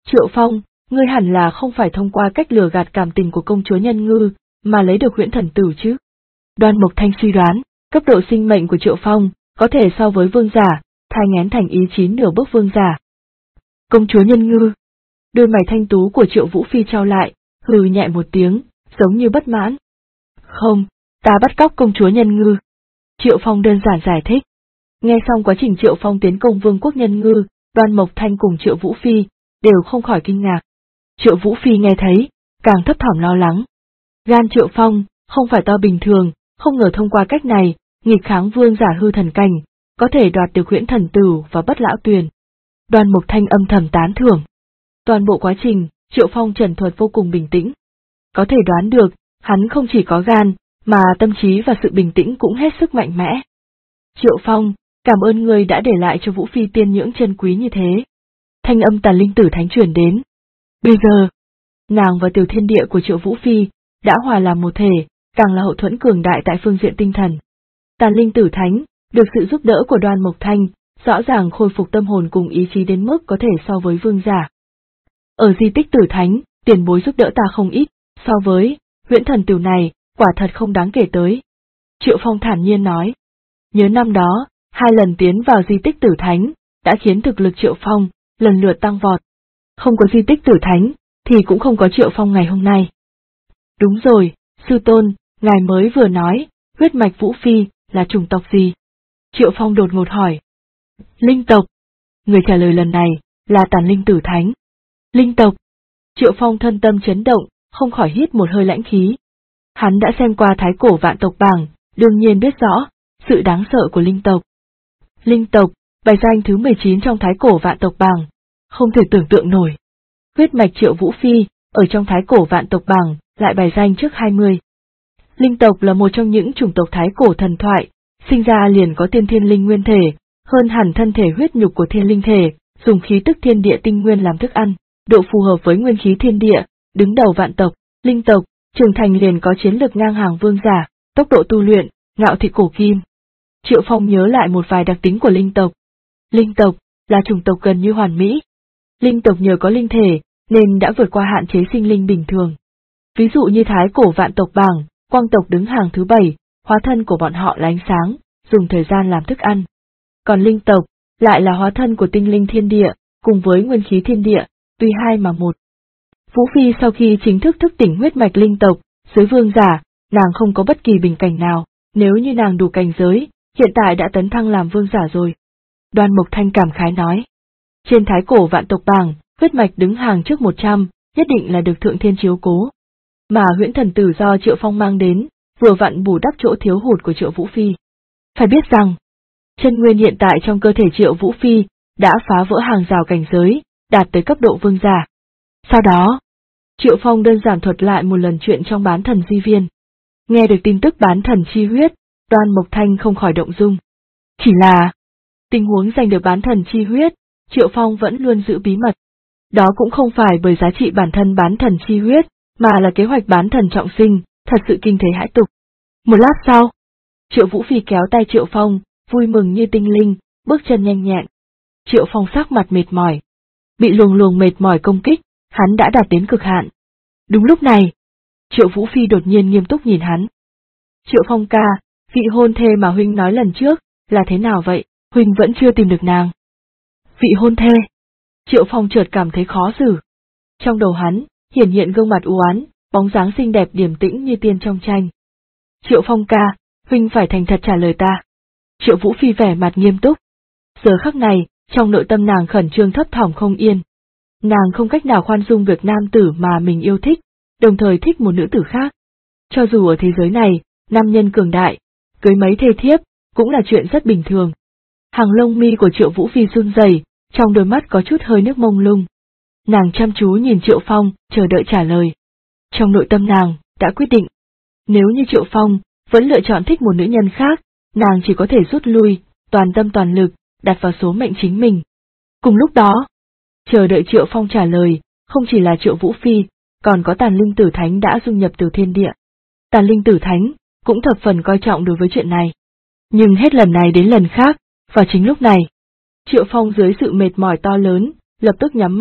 Triệu Phong, ngươi hẳn là không phải thông qua cách lừa gạt cảm tình của công chúa Nhân Ngư, mà lấy được huyễn thần tử chứ? Đoan Mộc Thanh suy đoán, cấp độ sinh mệnh của Triệu Phong, có thể so với vương giả, thai nghén thành ý chí nửa bước vương giả. Công chúa Nhân Ngư. Đôi mày thanh tú của Triệu Vũ Phi trao lại, hừ nhẹ một tiếng, giống như bất mãn. Không, ta bắt cóc công chúa Nhân Ngư. Triệu Phong đơn giản giải thích. Nghe xong quá trình Triệu Phong tiến công vương quốc Nhân Ngư, Đoan Mộc Thanh cùng Triệu Vũ Phi đều không khỏi kinh ngạc. Triệu Vũ Phi nghe thấy, càng thấp thỏm lo lắng. Gan Triệu Phong không phải to bình thường, không ngờ thông qua cách này, nghịch kháng vương giả hư thần cảnh, có thể đoạt được huyễn thần tử và bất lão tuyền. Đoan Mộc Thanh âm thầm tán thưởng. Toàn bộ quá trình, Triệu Phong trần thuật vô cùng bình tĩnh. Có thể đoán được, hắn không chỉ có gan, mà tâm trí và sự bình tĩnh cũng hết sức mạnh mẽ. Triệu Phong, cảm ơn ngươi đã để lại cho Vũ Phi tiên nhưỡng chân quý như thế. Thanh âm Tàn Linh Tử Thánh truyền đến. Bây giờ, nàng và tiểu thiên địa của Triệu Vũ Phi đã hòa làm một thể, càng là hậu thuẫn cường đại tại phương diện tinh thần. Tàn Linh Tử Thánh, được sự giúp đỡ của Đoan Mộc Thanh, rõ ràng khôi phục tâm hồn cùng ý chí đến mức có thể so với vương giả. Ở di tích Tử Thánh, tiền bối giúp đỡ ta không ít, so với huyễn thần tử này, quả thật không đáng kể tới. Triệu Phong thản nhiên nói. Nhớ năm đó, 2 lần tiến vào di tích Tử Thánh, đã khiến thực lực Triệu Phong lần lượt tăng vọt. Không có di tích Tử Thánh, thì cũng không có Triệu Phong ngày hôm nay. Đúng rồi, sư tôn, ngài mới vừa nói, huyết mạch Vũ Phi là chủng tộc gì? Triệu Phong đột ngột hỏi. Linh tộc. Người trả lời lần này là Tàn Linh Tử Thánh. Linh tộc. Triệu Phong thân tâm chấn động, không khỏi hít một hơi lãnh khí. Hắn đã xem qua Thái Cổ Vạn Tộc Bảng, đương nhiên biết rõ sự đáng sợ của linh tộc. Linh tộc, bài danh thứ 19 trong Thái Cổ Vạn Tộc Bảng, không thể tưởng tượng nổi. Huyết mạch Triệu Vũ Phi, ở trong Thái Cổ Vạn Tộc Bảng, lại bài danh trước 20. Linh tộc là một trong những chủng tộc Thái Cổ thần thoại, sinh ra liền có tiên thiên linh nguyên thể, hơn hẳn thân thể huyết nhục của thiên linh thể, dùng khí tức thiên địa tinh nguyên làm thức ăn, độ phù hợp với nguyên khí thiên địa, đứng đầu vạn tộc. Linh tộc, trưởng thành liền có chiến lược ngang hàng vương giả, tốc độ tu luyện, ngạo thị cổ kim. Triệu Phong nhớ lại một vài đặc tính của linh tộc. Linh tộc là chủng tộc gần như hoàn mỹ. Linh tộc nhờ có linh thể, nên đã vượt qua hạn chế sinh linh bình thường. Ví dụ như Thái Cổ Vạn Tộc Bảng, Quang tộc đứng hàng thứ 7, hóa thân của bọn họ là ánh sáng, dùng thời gian làm thức ăn. Còn linh tộc, lại là hóa thân của tinh linh thiên địa, cùng với nguyên khí thiên địa, tuy hai mà một. Vũ Phi sau khi chính thức thức tỉnh huyết mạch linh tộc, dưới vương giả, nàng không có bất kỳ bình cảnh nào, nếu như nàng đủ cảnh giới, hiện tại đã tấn thăng làm vương giả rồi. Đoan Mộc Thanh cảm khái nói. Trên Thái Cổ Vạn Tộc Bảng, huyết mạch đứng hàng trước 100, nhất định là được Thượng Thiên chiếu cố. Mà huyễn thần tử do Triệu Phong mang đến, vừa vặn bù đắp chỗ thiếu hụt của Triệu Vũ Phi. Phải biết rằng, chân nguyên hiện tại trong cơ thể Triệu Vũ Phi đã phá vỡ hàng rào cảnh giới, đạt tới cấp độ vương giả. Sau đó, Triệu Phong đơn giản thuật lại một lần chuyện trong bán thần di viên. Nghe được tin tức bán thần chi huyết, Đoan Mộc Thanh không khỏi động dung. Chỉ là, tình huống giành được bán thần chi huyết, Triệu Phong vẫn luôn giữ bí mật. Đó cũng không phải bởi giá trị bản thân bán thần chi huyết, mà là kế hoạch bán thần trọng sinh, thật sự kinh thế hãi tục. Một lát sau, Triệu Vũ Phi kéo tay Triệu Phong, vui mừng như tinh linh, bước chân nhanh nhẹn. Triệu Phong sắc mặt mệt mỏi. Bị luồng mệt mỏi công kích, hắn đã đạt đến cực hạn. Đúng lúc này, Triệu Vũ Phi đột nhiên nghiêm túc nhìn hắn. Triệu Phong ca, vị hôn thê mà huynh nói lần trước, là thế nào vậy, huynh vẫn chưa tìm được nàng. Vị hôn thê. Triệu Phong chợt cảm thấy khó xử. Trong đầu hắn, hiển hiện gương mặt u oán, bóng dáng xinh đẹp điềm tĩnh như tiên trong tranh. Triệu Phong ca, huynh phải thành thật trả lời ta. Triệu Vũ Phi vẻ mặt nghiêm túc. Giờ khắc này, trong nội tâm nàng khẩn trương thấp thỏm không yên. Nàng không cách nào khoan dung việc nam tử mà mình yêu thích, đồng thời thích một nữ tử khác. Cho dù ở thế giới này, nam nhân cường đại, cưới mấy thê thiếp, cũng là chuyện rất bình thường. Hàng lông mi của Triệu Vũ Phi run rẩy, trong đôi mắt có chút hơi nước mông lung. Nàng chăm chú nhìn Triệu Phong, chờ đợi trả lời. Trong nội tâm nàng, đã quyết định. Nếu như Triệu Phong vẫn lựa chọn thích một nữ nhân khác, nàng chỉ có thể rút lui, toàn tâm toàn lực, đặt vào số mệnh chính mình. Cùng lúc đó, chờ đợi Triệu Phong trả lời, không chỉ là Triệu Vũ Phi, còn có Tàn Linh Tử Thánh đã dung nhập từ thiên địa. Tàn Linh Tử Thánh cũng thập phần coi trọng đối với chuyện này. Nhưng hết lần này đến lần khác, và chính lúc này, Triệu Phong dưới sự mệt mỏi to lớn, lập tức nhắm mắt,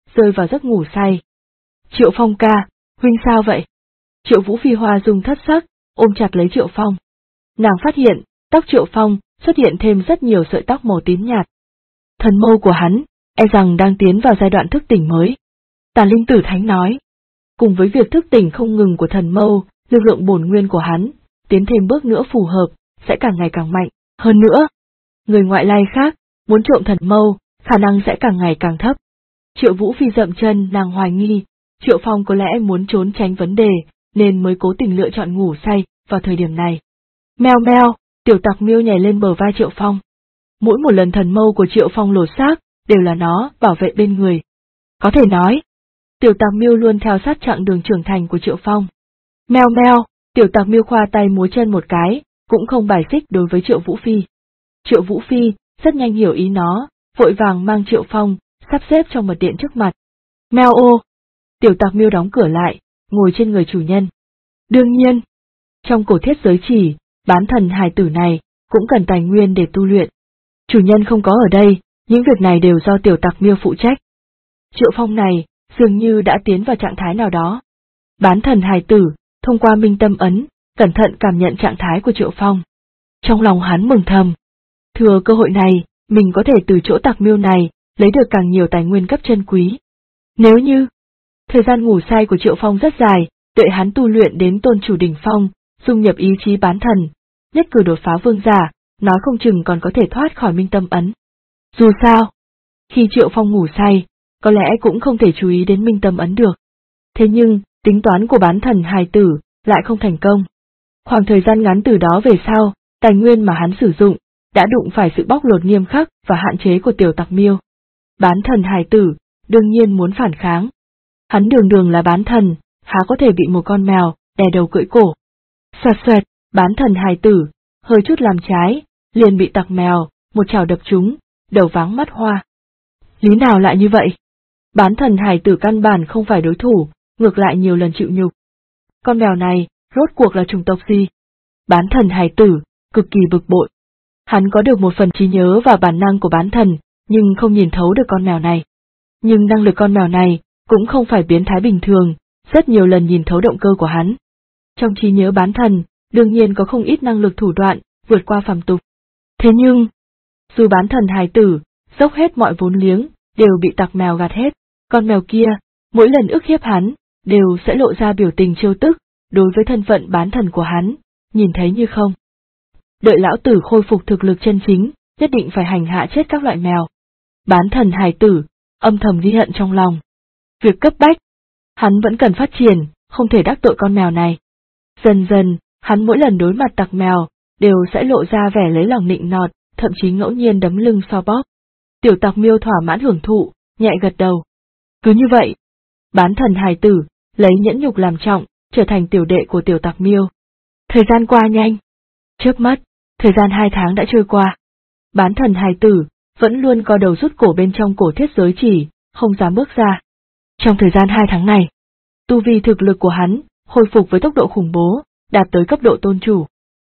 rơi vào giấc ngủ say. Triệu Phong ca, huynh sao vậy? Triệu Vũ Phi hoa dung thất sắc, ôm chặt lấy Triệu Phong. Nàng phát hiện, tóc Triệu Phong xuất hiện thêm rất nhiều sợi tóc màu tím nhạt. Thần mâu của hắn, e rằng đang tiến vào giai đoạn thức tỉnh mới. Tà Linh Tử Thánh nói. Cùng với việc thức tỉnh không ngừng của thần mâu, lực lượng bổn nguyên của hắn, tiến thêm bước nữa phù hợp, sẽ càng ngày càng mạnh. Hơn nữa, người ngoại lai khác, muốn trộm thần mâu, khả năng sẽ càng ngày càng thấp. Triệu Vũ Phi dậm chân, nàng hoài nghi, Triệu Phong có lẽ muốn trốn tránh vấn đề, nên mới cố tình lựa chọn ngủ say vào thời điểm này. Meo meo, tiểu tặc miêu nhảy lên bờ vai Triệu Phong. Mỗi một lần thần mâu của Triệu Phong lột xác, đều là nó bảo vệ bên người. Có thể nói, tiểu tặc miêu luôn theo sát chặng đường trưởng thành của Triệu Phong. Meo meo, tiểu tặc miêu khoa tay múa chân một cái, cũng không bài xích đối với Triệu Vũ Phi. Triệu Vũ Phi rất nhanh hiểu ý nó, vội vàng mang Triệu Phong sắp xếp trong mật điện trước mặt. Meo ô, tiểu tặc miêu đóng cửa lại, ngồi trên người chủ nhân. Đương nhiên, trong cổ thiết giới chỉ, bán thần hài tử này cũng cần tài nguyên để tu luyện. Chủ nhân không có ở đây, những việc này đều do tiểu tặc miêu phụ trách. Triệu Phong này dường như đã tiến vào trạng thái nào đó. Bán thần hài tử, thông qua minh tâm ấn, cẩn thận cảm nhận trạng thái của Triệu Phong. Trong lòng hắn mừng thầm. Thừa cơ hội này, mình có thể từ chỗ tặc miêu này, lấy được càng nhiều tài nguyên cấp chân quý. Nếu như, thời gian ngủ say của Triệu Phong rất dài, đợi hắn tu luyện đến tôn chủ đỉnh phong, dung nhập ý chí bán thần, nhất cử đột phá vương giả, nói không chừng còn có thể thoát khỏi minh tâm ấn. Dù sao, khi Triệu Phong ngủ say, có lẽ cũng không thể chú ý đến minh tâm ấn được. Thế nhưng, tính toán của bán thần hài tử lại không thành công. Khoảng thời gian ngắn từ đó về sau, tài nguyên mà hắn sử dụng, đã đụng phải sự bóc lột nghiêm khắc và hạn chế của tiểu tặc miêu. Bán thần hài tử, đương nhiên muốn phản kháng. Hắn đường là bán thần, há có thể bị một con mèo đè đầu cưỡi cổ. Xoẹt xoẹt, bán thần hài tử, hơi chút làm trái, liền bị tặc mèo, một chảo đập trúng, đầu váng mắt hoa. Lý nào lại như vậy? Bán thần hài tử căn bản không phải đối thủ, ngược lại nhiều lần chịu nhục. Con mèo này, rốt cuộc là chủng tộc gì? Bán thần hài tử, cực kỳ bực bội. Hắn có được một phần trí nhớ và bản năng của bán thần, nhưng không nhìn thấu được con mèo này. Nhưng năng lực con mèo này, cũng không phải biến thái bình thường, rất nhiều lần nhìn thấu động cơ của hắn. Trong trí nhớ bán thần, đương nhiên có không ít năng lực thủ đoạn, vượt qua phàm tục. Thế nhưng, dù bán thần hài tử, dốc hết mọi vốn liếng, đều bị tặc mèo gạt hết, con mèo kia, mỗi lần ức hiếp hắn, đều sẽ lộ ra biểu tình trêu tức, đối với thân phận bán thần của hắn, nhìn thấy như không. Đợi lão tử khôi phục thực lực chân chính, nhất định phải hành hạ chết các loại mèo. Bán thần hài tử, âm thầm ghi hận trong lòng. Việc cấp bách, hắn vẫn cần phát triển, không thể đắc tội con mèo này. Dần dần, hắn mỗi lần đối mặt tặc mèo, đều sẽ lộ ra vẻ lấy lòng nịnh nọt, thậm chí ngẫu nhiên đấm lưng so bóp. Tiểu tặc miêu thỏa mãn hưởng thụ, nhẹ gật đầu. Cứ như vậy, bán thần hài tử, lấy nhẫn nhục làm trọng, trở thành tiểu đệ của tiểu tặc miêu. Thời gian qua nhanh. Chớp mắt, thời gian 2 tháng đã trôi qua. Bán thần hài tử, vẫn luôn co đầu rút cổ bên trong cổ thiết giới chỉ, không dám bước ra. Trong thời gian 2 tháng này, tu vi thực lực của hắn, hồi phục với tốc độ khủng bố, đạt tới cấp độ tôn chủ.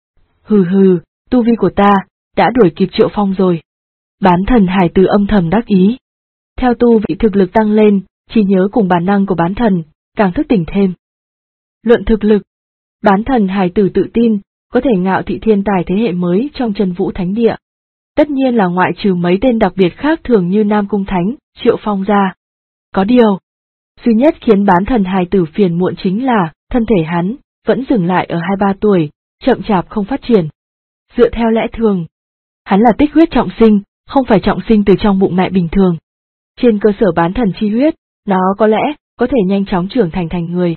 Hừ hừ, tu vi của ta, đã đuổi kịp Triệu Phong rồi. Bán thần hài tử âm thầm đắc ý. Theo tu vị thực lực tăng lên, trí nhớ cùng bản năng của bán thần, càng thức tỉnh thêm. Luận thực lực, bán thần hài tử tự tin, có thể ngạo thị thiên tài thế hệ mới trong Chân Vũ Thánh Địa. Tất nhiên là ngoại trừ mấy tên đặc biệt khác thường như Nam Cung Thánh, Triệu Phong ra. Có điều, duy nhất khiến bán thần hài tử phiền muộn chính là, thân thể hắn, vẫn dừng lại ở 2-3 tuổi, chậm chạp không phát triển. Dựa theo lẽ thường, hắn là tích huyết trọng sinh, không phải trọng sinh từ trong bụng mẹ bình thường. Trên cơ sở bán thần chi huyết, nó có lẽ, có thể nhanh chóng trưởng thành người.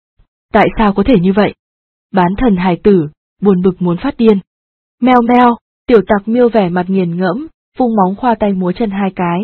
Tại sao có thể như vậy? Bán thần hài tử, buồn bực muốn phát điên. Meo meo, tiểu tặc miêu vẻ mặt nghiền ngẫm, vung móng khoa tay múa chân 2 cái.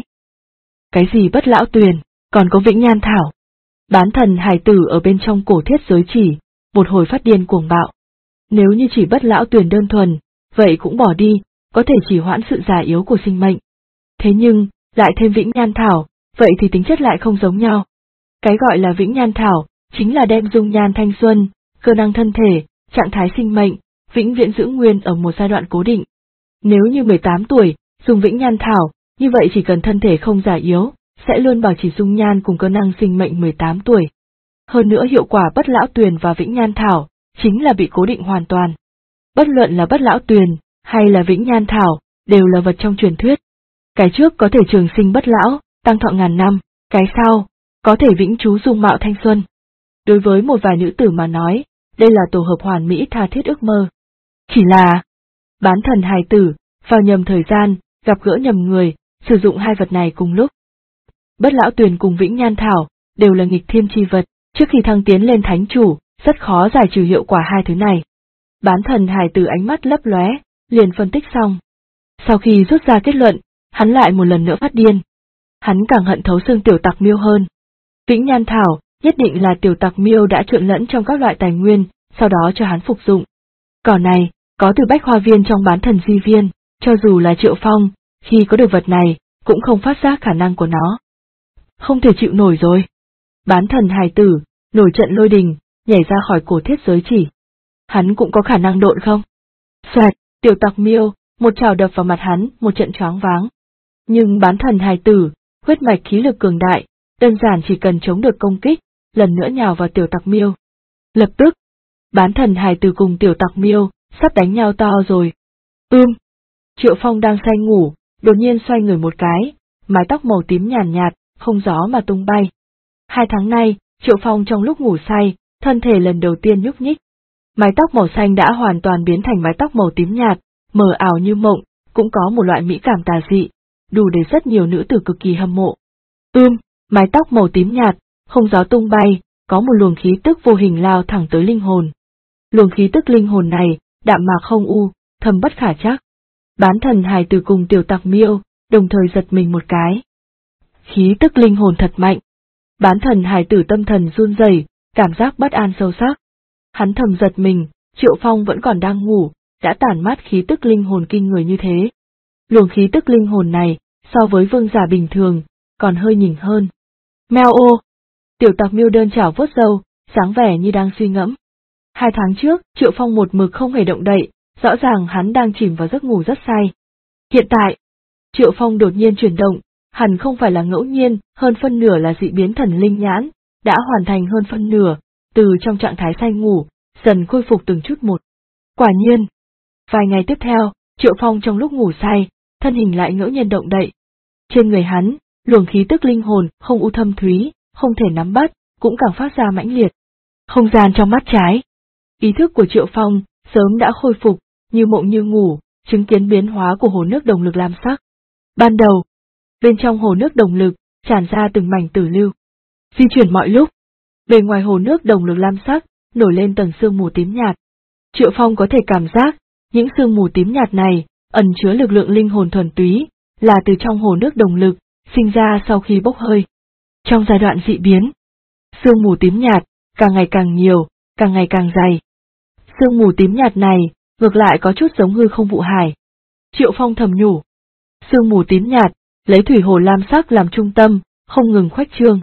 Cái gì bất lão tuyền, còn có vĩnh nhan thảo. Bán thần hài tử ở bên trong cổ thiết giới chỉ, một hồi phát điên cuồng bạo. Nếu như chỉ bất lão tuyền đơn thuần, vậy cũng bỏ đi, có thể chỉ hoãn sự già yếu của sinh mệnh. Thế nhưng, lại thêm vĩnh nhan thảo, vậy thì tính chất lại không giống nhau. Cái gọi là vĩnh nhan thảo, chính là đem dung nhan thanh xuân, cơ năng thân thể, trạng thái sinh mệnh, vĩnh viễn giữ nguyên ở một giai đoạn cố định. Nếu như 18 tuổi, dùng vĩnh nhan thảo, như vậy chỉ cần thân thể không già yếu, sẽ luôn bảo trì dung nhan cùng cơ năng sinh mệnh 18 tuổi. Hơn nữa hiệu quả bất lão tuyền và vĩnh nhan thảo chính là bị cố định hoàn toàn. Bất luận là bất lão tuyền hay là vĩnh nhan thảo đều là vật trong truyền thuyết. Cái trước có thể trường sinh bất lão, tăng thọ ngàn năm, cái sau có thể vĩnh trú dung mạo thanh xuân. Đối với một vài nữ tử mà nói, đây là tổ hợp hoàn mỹ tha thiết ước mơ. Chỉ là bán thần hài tử, vào nhầm thời gian, gặp gỡ nhầm người, sử dụng hai vật này cùng lúc. Bất lão tuyền cùng vĩnh nhan thảo đều là nghịch thiên chi vật, trước khi thăng tiến lên thánh chủ, rất khó giải trừ hiệu quả hai thứ này. Bán thần hài tử ánh mắt lấp lóe, liền phân tích xong. Sau khi rút ra kết luận, hắn lại một lần nữa phát điên. Hắn càng hận thấu xương tiểu tặc miêu hơn. Vĩnh nhan thảo, nhất định là tiểu tặc miêu đã trộn lẫn trong các loại tài nguyên, sau đó cho hắn phục dụng. Cỏ này, có từ bách hoa viên trong bán thần di viên, cho dù là Triệu Phong, khi có được vật này, cũng không phát giác khả năng của nó. Không thể chịu nổi rồi. Bán thần hài tử, nổi trận lôi đình, nhảy ra khỏi cổ thiết giới chỉ. Hắn cũng có khả năng độn không? Xoẹt, tiểu tặc miêu, một trào đập vào mặt hắn, một trận choáng váng. Nhưng bán thần hài tử, huyết mạch khí lực cường đại, đơn giản chỉ cần chống được công kích, lần nữa nhào vào tiểu tặc miêu. Lập tức, bán thần hài tử cùng tiểu tặc miêu, sắp đánh nhau to rồi. Triệu Phong đang say ngủ, đột nhiên xoay người một cái, mái tóc màu tím nhàn nhạt, không gió mà tung bay. 2 tháng nay, Triệu Phong trong lúc ngủ say, thân thể lần đầu tiên nhúc nhích. Mái tóc màu xanh đã hoàn toàn biến thành mái tóc màu tím nhạt, mờ ảo như mộng, cũng có một loại mỹ cảm tà dị, đủ để rất nhiều nữ tử cực kỳ hâm mộ. Mái tóc màu tím nhạt, không gió tung bay, có một luồng khí tức vô hình lao thẳng tới linh hồn. Luồng khí tức linh hồn này, đạm mạc không u, thâm bất khả trắc. Bán thần hài tử cùng tiểu tặc miêu, đồng thời giật mình một cái. Khí tức linh hồn thật mạnh. Bán thần hài tử tâm thần run rẩy, cảm giác bất an sâu sắc. Hắn thầm giật mình, Triệu Phong vẫn còn đang ngủ, đã tản mát khí tức linh hồn kinh người như thế. Luồng khí tức linh hồn này, so với vương giả bình thường, còn hơi nhỉnh hơn. Meo ô! Tiểu tặc miêu đơn chảo vuốt râu, dáng vẻ như đang suy ngẫm. 2 tháng trước, Triệu Phong một mực không hề động đậy, rõ ràng hắn đang chìm vào giấc ngủ rất say. Hiện tại, Triệu Phong đột nhiên chuyển động, hẳn không phải là ngẫu nhiên, hơn phân nửa là dị biến thần linh nhãn, đã hoàn thành hơn phân nửa, từ trong trạng thái say ngủ, dần khôi phục từng chút một. Quả nhiên, vài ngày tiếp theo, Triệu Phong trong lúc ngủ say, thân hình lại ngẫu nhiên động đậy. Trên người hắn, luồng khí tức linh hồn không u thâm thúy, không thể nắm bắt, cũng càng phát ra mãnh liệt. Không gian trong mắt trái. Ý thức của Triệu Phong sớm đã khôi phục, như mộng như ngủ, chứng kiến biến hóa của hồ nước đồng lực lam sắc. Ban đầu, bên trong hồ nước đồng lực, tràn ra từng mảnh tử lưu. Di chuyển mọi lúc, bề ngoài hồ nước đồng lực lam sắc, nổi lên tầng sương mù tím nhạt. Triệu Phong có thể cảm giác, những sương mù tím nhạt này, ẩn chứa lực lượng linh hồn thuần túy, là từ trong hồ nước đồng lực, sinh ra sau khi bốc hơi. Trong giai đoạn dị biến, sương mù tím nhạt, càng ngày càng nhiều, càng ngày càng dày. Sương mù tím nhạt này, ngược lại có chút giống hư không vụ hải. Triệu Phong thầm nhủ. Sương mù tím nhạt, lấy thủy hồ lam sắc làm trung tâm, không ngừng khuếch trương.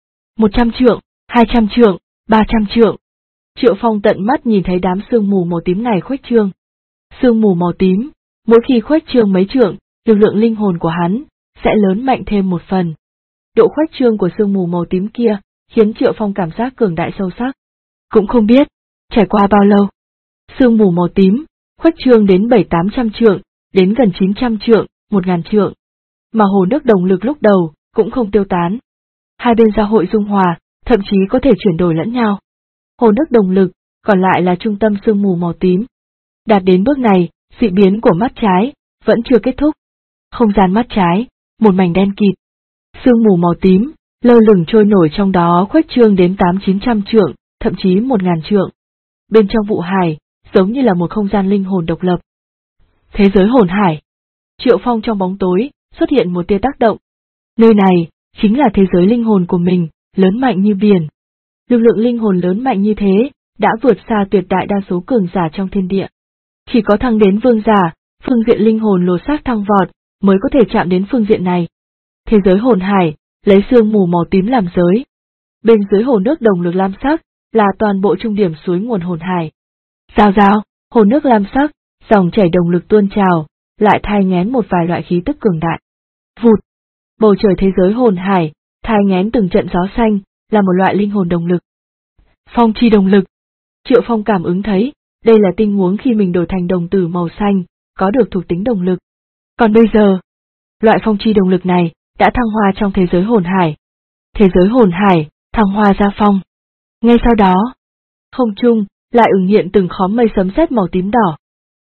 100 trượng, 200 trượng, 300 trượng. Triệu Phong tận mắt nhìn thấy đám sương mù màu tím này khuếch trương. Sương mù màu tím, mỗi khi khuếch trương mấy trượng, lực lượng linh hồn của hắn sẽ lớn mạnh thêm một phần. Độ khuếch trương của sương mù màu tím kia khiến Triệu Phong cảm giác cường đại sâu sắc. Cũng không biết, trải qua bao lâu, sương mù màu tím khuếch trương đến 700-800 trượng, đến gần 900 trượng, 1000 trượng. Mà hồ nước đồng lực lúc đầu cũng không tiêu tán. Hai bên giao hội dung hòa, thậm chí có thể chuyển đổi lẫn nhau. Hồ nước đồng lực còn lại là trung tâm sương mù màu tím. Đạt đến bước này, dị biến của mắt trái vẫn chưa kết thúc. Không gian mắt trái, một mảnh đen kịt. Sương mù màu tím lơ lửng trôi nổi trong đó khuếch trương đến 800-900 trượng, thậm chí 1000 trượng. Bên trong vụ hải, giống như là một không gian linh hồn độc lập. Thế giới hồn hải. Triệu Phong trong bóng tối, xuất hiện một tia tác động. Nơi này, chính là thế giới linh hồn của mình, lớn mạnh như biển. Lực lượng linh hồn lớn mạnh như thế, đã vượt xa tuyệt đại đa số cường giả trong thiên địa. Chỉ có thăng đến vương giả, phương diện linh hồn lột xác thăng vọt, mới có thể chạm đến phương diện này. Thế giới hồn hải, lấy sương mù màu tím làm giới. Bên dưới hồ nước đồng lực lam sắc, là toàn bộ trung điểm suối nguồn hồn hải. Rào rào, hồ nước lam sắc, dòng chảy đồng lực tuôn trào, lại thai nghén một vài loại khí tức cường đại. Vụt. Bầu trời thế giới hồn hải, thai nghén từng trận gió xanh, là một loại linh hồn động lực. Phong chi động lực. Triệu Phong cảm ứng thấy, đây là tình huống khi mình đổi thành đồng tử màu xanh, có được thuộc tính động lực. Còn bây giờ, loại phong chi động lực này đã thăng hoa trong thế giới hồn hải. Thế giới hồn hải, thăng hoa ra phong. Ngay sau đó, không trung lại ửng hiện từng khóm mây sấm sét màu tím đỏ.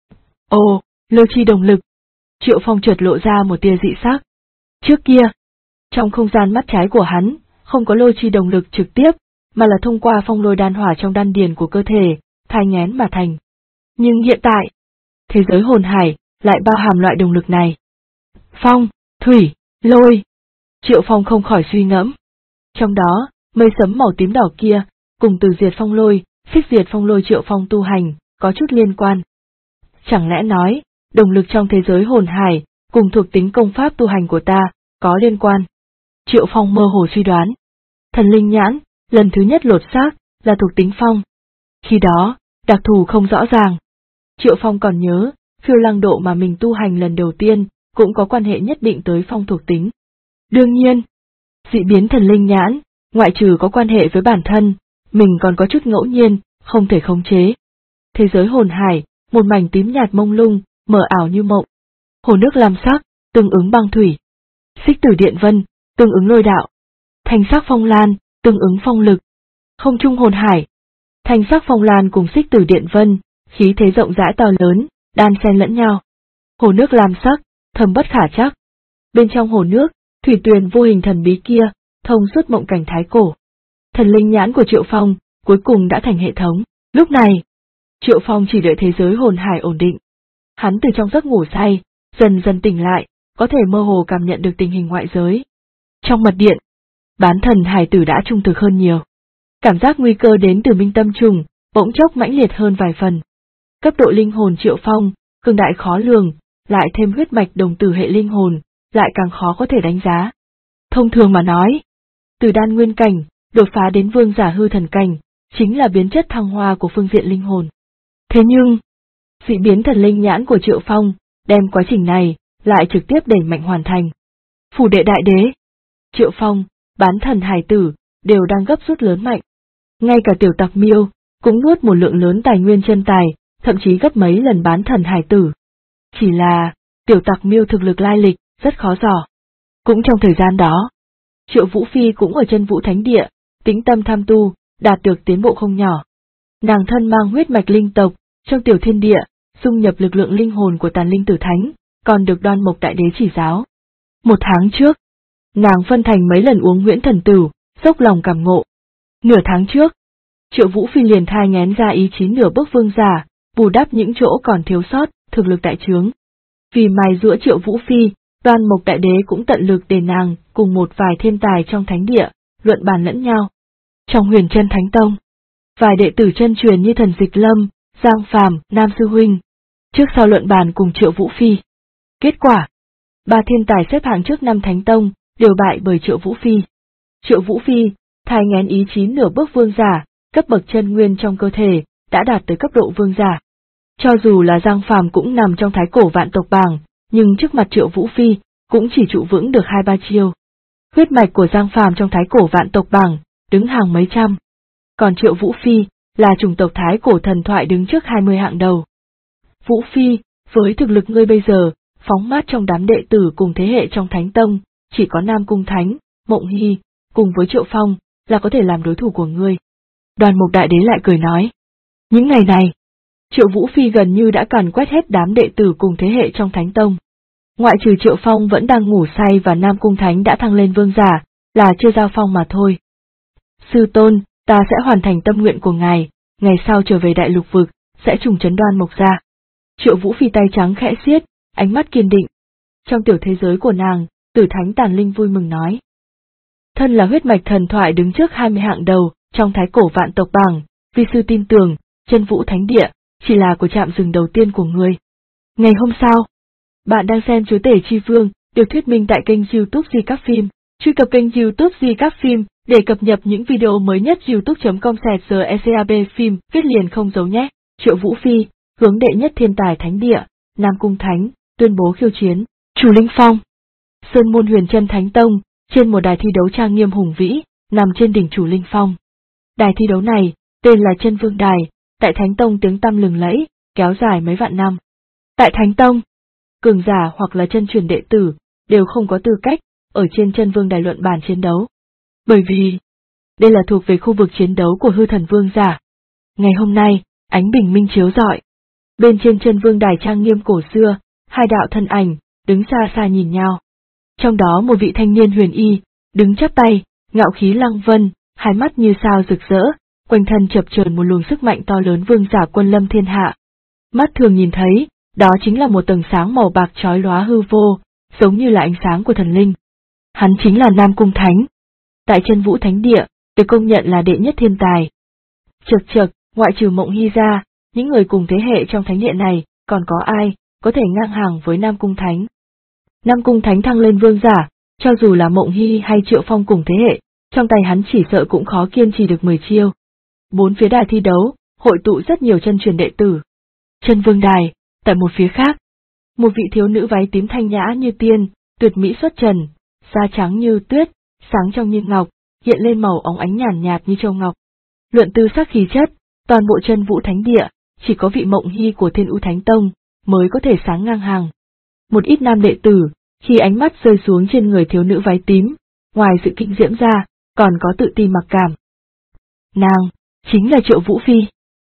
Ồ, lôi chi động lực. Triệu Phong chợt lộ ra một tia dị sắc. Trước kia, trong không gian mắt trái của hắn, không có lôi chi động lực trực tiếp, mà là thông qua phong lôi đan hỏa trong đan điền của cơ thể, thai nghén mà thành. Nhưng hiện tại, thế giới hồn hải lại bao hàm loại động lực này. Phong, thủy, lôi. Triệu Phong không khỏi suy ngẫm. Trong đó, mây sấm màu tím đỏ kia, cùng từ diệt phong lôi, xích diệt phong lôi Triệu Phong tu hành, có chút liên quan. Chẳng lẽ nói, động lực trong thế giới hồn hải, cùng thuộc tính công pháp tu hành của ta, có liên quan? Triệu Phong mơ hồ suy đoán. Thần linh nhãn, lần thứ nhất lột xác, là thuộc tính phong. Khi đó, đặc thù không rõ ràng. Triệu Phong còn nhớ, phiêu lăng độ mà mình tu hành lần đầu tiên, cũng có quan hệ nhất định tới phong thuộc tính. Đương nhiên, dị biến thần linh nhãn, ngoại trừ có quan hệ với bản thân, mình còn có chút ngẫu nhiên, không thể khống chế. Thế giới hồn hải, một mảnh tím nhạt mông lung, mờ ảo như mộng. Hồ nước lam sắc, tương ứng băng thủy. Xích tử điện vân, tương ứng lôi đạo. Thanh sắc phong lan, tương ứng phong lực. Không trung hồn hải. Thanh sắc phong lan cùng xích tử điện vân, khí thế rộng rãi to lớn, đan xen lẫn nhau. Hồ nước lam sắc, thâm bất khả trắc. Bên trong hồ nước, thủy tuyền vô hình thần bí kia, thông suốt mộng cảnh thái cổ. Thần linh nhãn của Triệu Phong, cuối cùng đã thành hệ thống. Lúc này, Triệu Phong chỉ đợi thế giới hồn hải ổn định. Hắn từ trong giấc ngủ say, dần dần tỉnh lại, có thể mơ hồ cảm nhận được tình hình ngoại giới. Trong mật điện, bán thần hải tử đã trung thực hơn nhiều. Cảm giác nguy cơ đến từ minh tâm trùng, bỗng chốc mãnh liệt hơn vài phần. Cấp độ linh hồn Triệu Phong, cường đại khó lường, lại thêm huyết mạch đồng tử hệ linh hồn, lại càng khó có thể đánh giá. Thông thường mà nói, từ đan nguyên cảnh, đột phá đến vương giả hư thần cảnh, chính là biến chất thăng hoa của phương diện linh hồn. Thế nhưng, dị biến thần linh nhãn của Triệu Phong, đem quá trình này, lại trực tiếp đẩy mạnh hoàn thành. Phủ đệ đại đế, Triệu Phong, bán thần hải tử, đều đang gấp rút lớn mạnh. Ngay cả tiểu tặc miêu, cũng nuốt một lượng lớn tài nguyên chân tài, thậm chí gấp mấy lần bán thần hải tử. Chỉ là, tiểu tặc miêu thực lực lai lịch, rất khó dò. Cũng trong thời gian đó, Triệu Vũ Phi cũng ở chân Vũ Thánh Địa, tĩnh tâm tham tu, đạt được tiến bộ không nhỏ. Nàng thân mang huyết mạch linh tộc, trong tiểu thiên địa, dung nhập lực lượng linh hồn của tàn linh tử thánh, còn được Đoan Mộc Đại Đế chỉ giáo. Một tháng trước, nàng phân thành mấy lần uống huyễn thần tử, dốc lòng cảm ngộ. Nửa tháng trước, Triệu Vũ Phi liền thai nghén ra ý chí nửa bước vương giả, bù đắp những chỗ còn thiếu sót, thực lực đại trướng. Vì mài giũa Triệu Vũ Phi, Đoan Mộc Đại Đế cũng tận lực để nàng cùng một vài thiên tài trong thánh địa, luận bàn lẫn nhau. Trong Huyền Chân Thánh Tông, vài đệ tử chân truyền như Thần Dịch Lâm, Giang Phàm, Nam Sư Huynh, trước sau luận bàn cùng Triệu Vũ Phi. Kết quả, ba thiên tài xếp hạng trước năm Thánh Tông, đều bại bởi Triệu Vũ Phi. Triệu Vũ Phi, thai nghén ý chí nửa bước vương giả, cấp bậc chân nguyên trong cơ thể, đã đạt tới cấp độ vương giả. Cho dù là Giang Phàm cũng nằm trong thái cổ vạn tộc bảng, nhưng trước mặt Triệu Vũ Phi, cũng chỉ trụ vững được 2-3 chiêu. Huyết mạch của Giang Phàm trong thái cổ vạn tộc bảng, đứng hàng mấy trăm. Còn Triệu Vũ Phi, là chủng tộc thái cổ thần thoại đứng trước 20 hạng đầu. Vũ Phi, với thực lực ngươi bây giờ, phóng mát trong đám đệ tử cùng thế hệ trong Thánh Tông, chỉ có Nam Cung Thánh, Mộng Hy, cùng với Triệu Phong, là có thể làm đối thủ của ngươi. Đoan Mộc Đại Đế lại cười nói. Những ngày này, Triệu Vũ Phi gần như đã càn quét hết đám đệ tử cùng thế hệ trong Thánh Tông. Ngoại trừ Triệu Phong vẫn đang ngủ say và Nam Cung Thánh đã thăng lên vương giả, là chưa giao phong mà thôi. Sư tôn, ta sẽ hoàn thành tâm nguyện của ngài, ngày sau trở về đại lục vực, sẽ trùng trấn Đoan Mộc ra. Triệu Vũ Phi tay trắng khẽ xiết, ánh mắt kiên định. Trong tiểu thế giới của nàng, Tử Thánh Tàn Linh vui mừng nói. Thân là huyết mạch thần thoại đứng trước 20 hạng đầu, trong thái cổ vạn tộc bảng, vi sư tin tưởng, chân Vũ Thánh Địa, chỉ là của trạm dừng đầu tiên của ngươi. Ngày hôm sau, bạn đang xem Chúa Tể Chi Vương, được thuyết minh tại kênh YouTube Di Các Phim. Truy cập kênh YouTube Di Các Phim, để cập nhật những video mới nhất youtube.com/GECAB phim, viết liền không giấu nhé. Triệu Vũ Phi, hướng đệ nhất thiên tài thánh địa, Nam Cung Thánh, tuyên bố khiêu chiến. Chủ Linh Phong. Sơn môn Huyền Chân Thánh Tông, trên một đài thi đấu trang nghiêm hùng vĩ, nằm trên đỉnh Chủ Linh Phong. Đài thi đấu này, tên là Chân Vương Đài, tại Thánh Tông tiếng tăm lừng lẫy, kéo dài mấy vạn năm. Tại Thánh Tông, cường giả hoặc là chân truyền đệ tử, đều không có tư cách, ở trên Chân Vương Đài luận bàn chiến đấu. Bởi vì, đây là thuộc về khu vực chiến đấu của hư thần vương giả. Ngày hôm nay, ánh bình minh chiếu rọi. Bên trên Chân Vương Đài trang nghiêm cổ xưa, hai đạo thân ảnh, đứng xa xa nhìn nhau. Trong đó một vị thanh niên huyền y, đứng chắp tay, ngạo khí lăng vân, hai mắt như sao rực rỡ, quanh thân chập chờn một luồng sức mạnh to lớn vương giả quân lâm thiên hạ. Mắt thường nhìn thấy, đó chính là một tầng sáng màu bạc chói lóa hư vô, giống như là ánh sáng của thần linh. Hắn chính là Nam Cung Thánh. Tại Chân Vũ Thánh Địa, được công nhận là đệ nhất thiên tài. Chậc, ngoại trừ Mộng Hy ra, những người cùng thế hệ trong thánh địa này, còn có ai có thể ngang hàng với Nam Cung Thánh? Nam Cung Thánh thăng lên vương giả, cho dù là Mộng Hy hay Triệu Phong cùng thế hệ, trong tay hắn chỉ sợ cũng khó kiên trì được 10 chiêu. Bốn phía đài thi đấu, hội tụ rất nhiều chân truyền đệ tử. Chân Vương Đài, tại một phía khác, một vị thiếu nữ váy tím thanh nhã như tiên, tuyệt mỹ xuất trần, da trắng như tuyết, sáng trong như ngọc, hiện lên màu óng ánh nhàn nhạt như châu ngọc. Luận tư sắc khí chất, toàn bộ Chân Vũ Thánh Địa, chỉ có vị Mộng Hy của Thiên U Thánh Tông mới có thể sáng ngang hàng. Một ít nam đệ tử, khi ánh mắt rơi xuống trên người thiếu nữ váy tím, ngoài sự kinh diễm ra, còn có tự tin mặc cảm. Nàng, chính là Triệu Vũ Phi.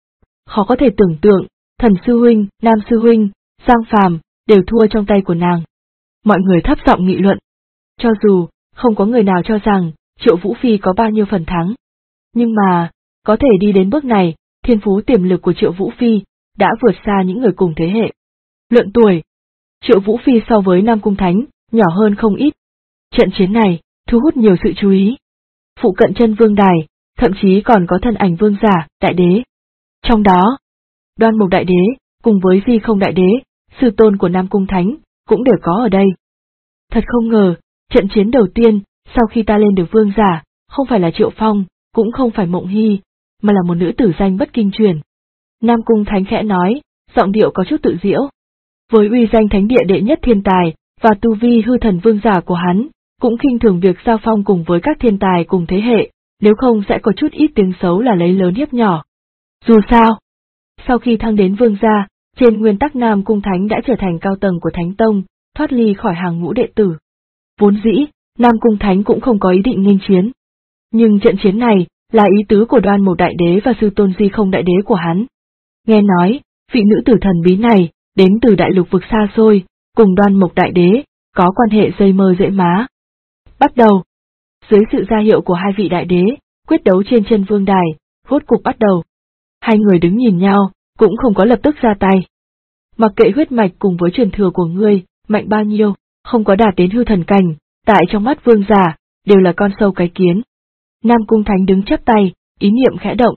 Khó có thể tưởng tượng, Thần Sư Huynh, Nam Sư Huynh, Giang Phàm, đều thua trong tay của nàng. Mọi người thấp giọng nghị luận. Cho dù, không có người nào cho rằng, Triệu Vũ Phi có bao nhiêu phần thắng. Nhưng mà, có thể đi đến bước này, thiên phú tiềm lực của Triệu Vũ Phi, đã vượt xa những người cùng thế hệ. Luận tuổi, Triệu Vũ Phi so với Nam Cung Thánh, nhỏ hơn không ít. Trận chiến này, thu hút nhiều sự chú ý. Phụ cận Chân Vương Đài, thậm chí còn có thân ảnh vương giả, đại đế. Trong đó, Đoan Mục Đại Đế, cùng với Di Không Đại Đế, sư tôn của Nam Cung Thánh, cũng đều có ở đây. Thật không ngờ, trận chiến đầu tiên, sau khi ta lên được vương giả, không phải là Triệu Phong, cũng không phải Mộng Hy, mà là một nữ tử danh bất kinh truyền. Nam Cung Thánh khẽ nói, giọng điệu có chút tự diễu. Với uy danh thánh địa đệ nhất thiên tài, và tu vi hư thần vương giả của hắn, cũng khinh thường việc giao phong cùng với các thiên tài cùng thế hệ, nếu không sẽ có chút ít tiếng xấu là lấy lớn hiếp nhỏ. Dù sao, sau khi thăng đến vương gia, trên nguyên tắc Nam Cung Thánh đã trở thành cao tầng của Thánh Tông, thoát ly khỏi hàng ngũ đệ tử. Vốn dĩ, Nam Cung Thánh cũng không có ý định nghênh chiến. Nhưng trận chiến này, là ý tứ của Đoan Mục Đại Đế và sư tôn Di Không Đại Đế của hắn. Nghe nói, vị nữ tử thần bí này, đến từ đại lục vực xa xôi, cùng Đoan Mục Đại Đế, có quan hệ dây mơ dễ má. Bắt đầu. Dưới sự ra hiệu của hai vị đại đế, quyết đấu trên Chân Vương Đài, rốt cục bắt đầu. Hai người đứng nhìn nhau, cũng không có lập tức ra tay. Mặc kệ huyết mạch cùng với truyền thừa của ngươi, mạnh bao nhiêu, không có đạt đến hư thần cảnh, tại trong mắt vương giả, đều là con sâu cái kiến. Nam Cung Thánh đứng chắp tay, ý niệm khẽ động.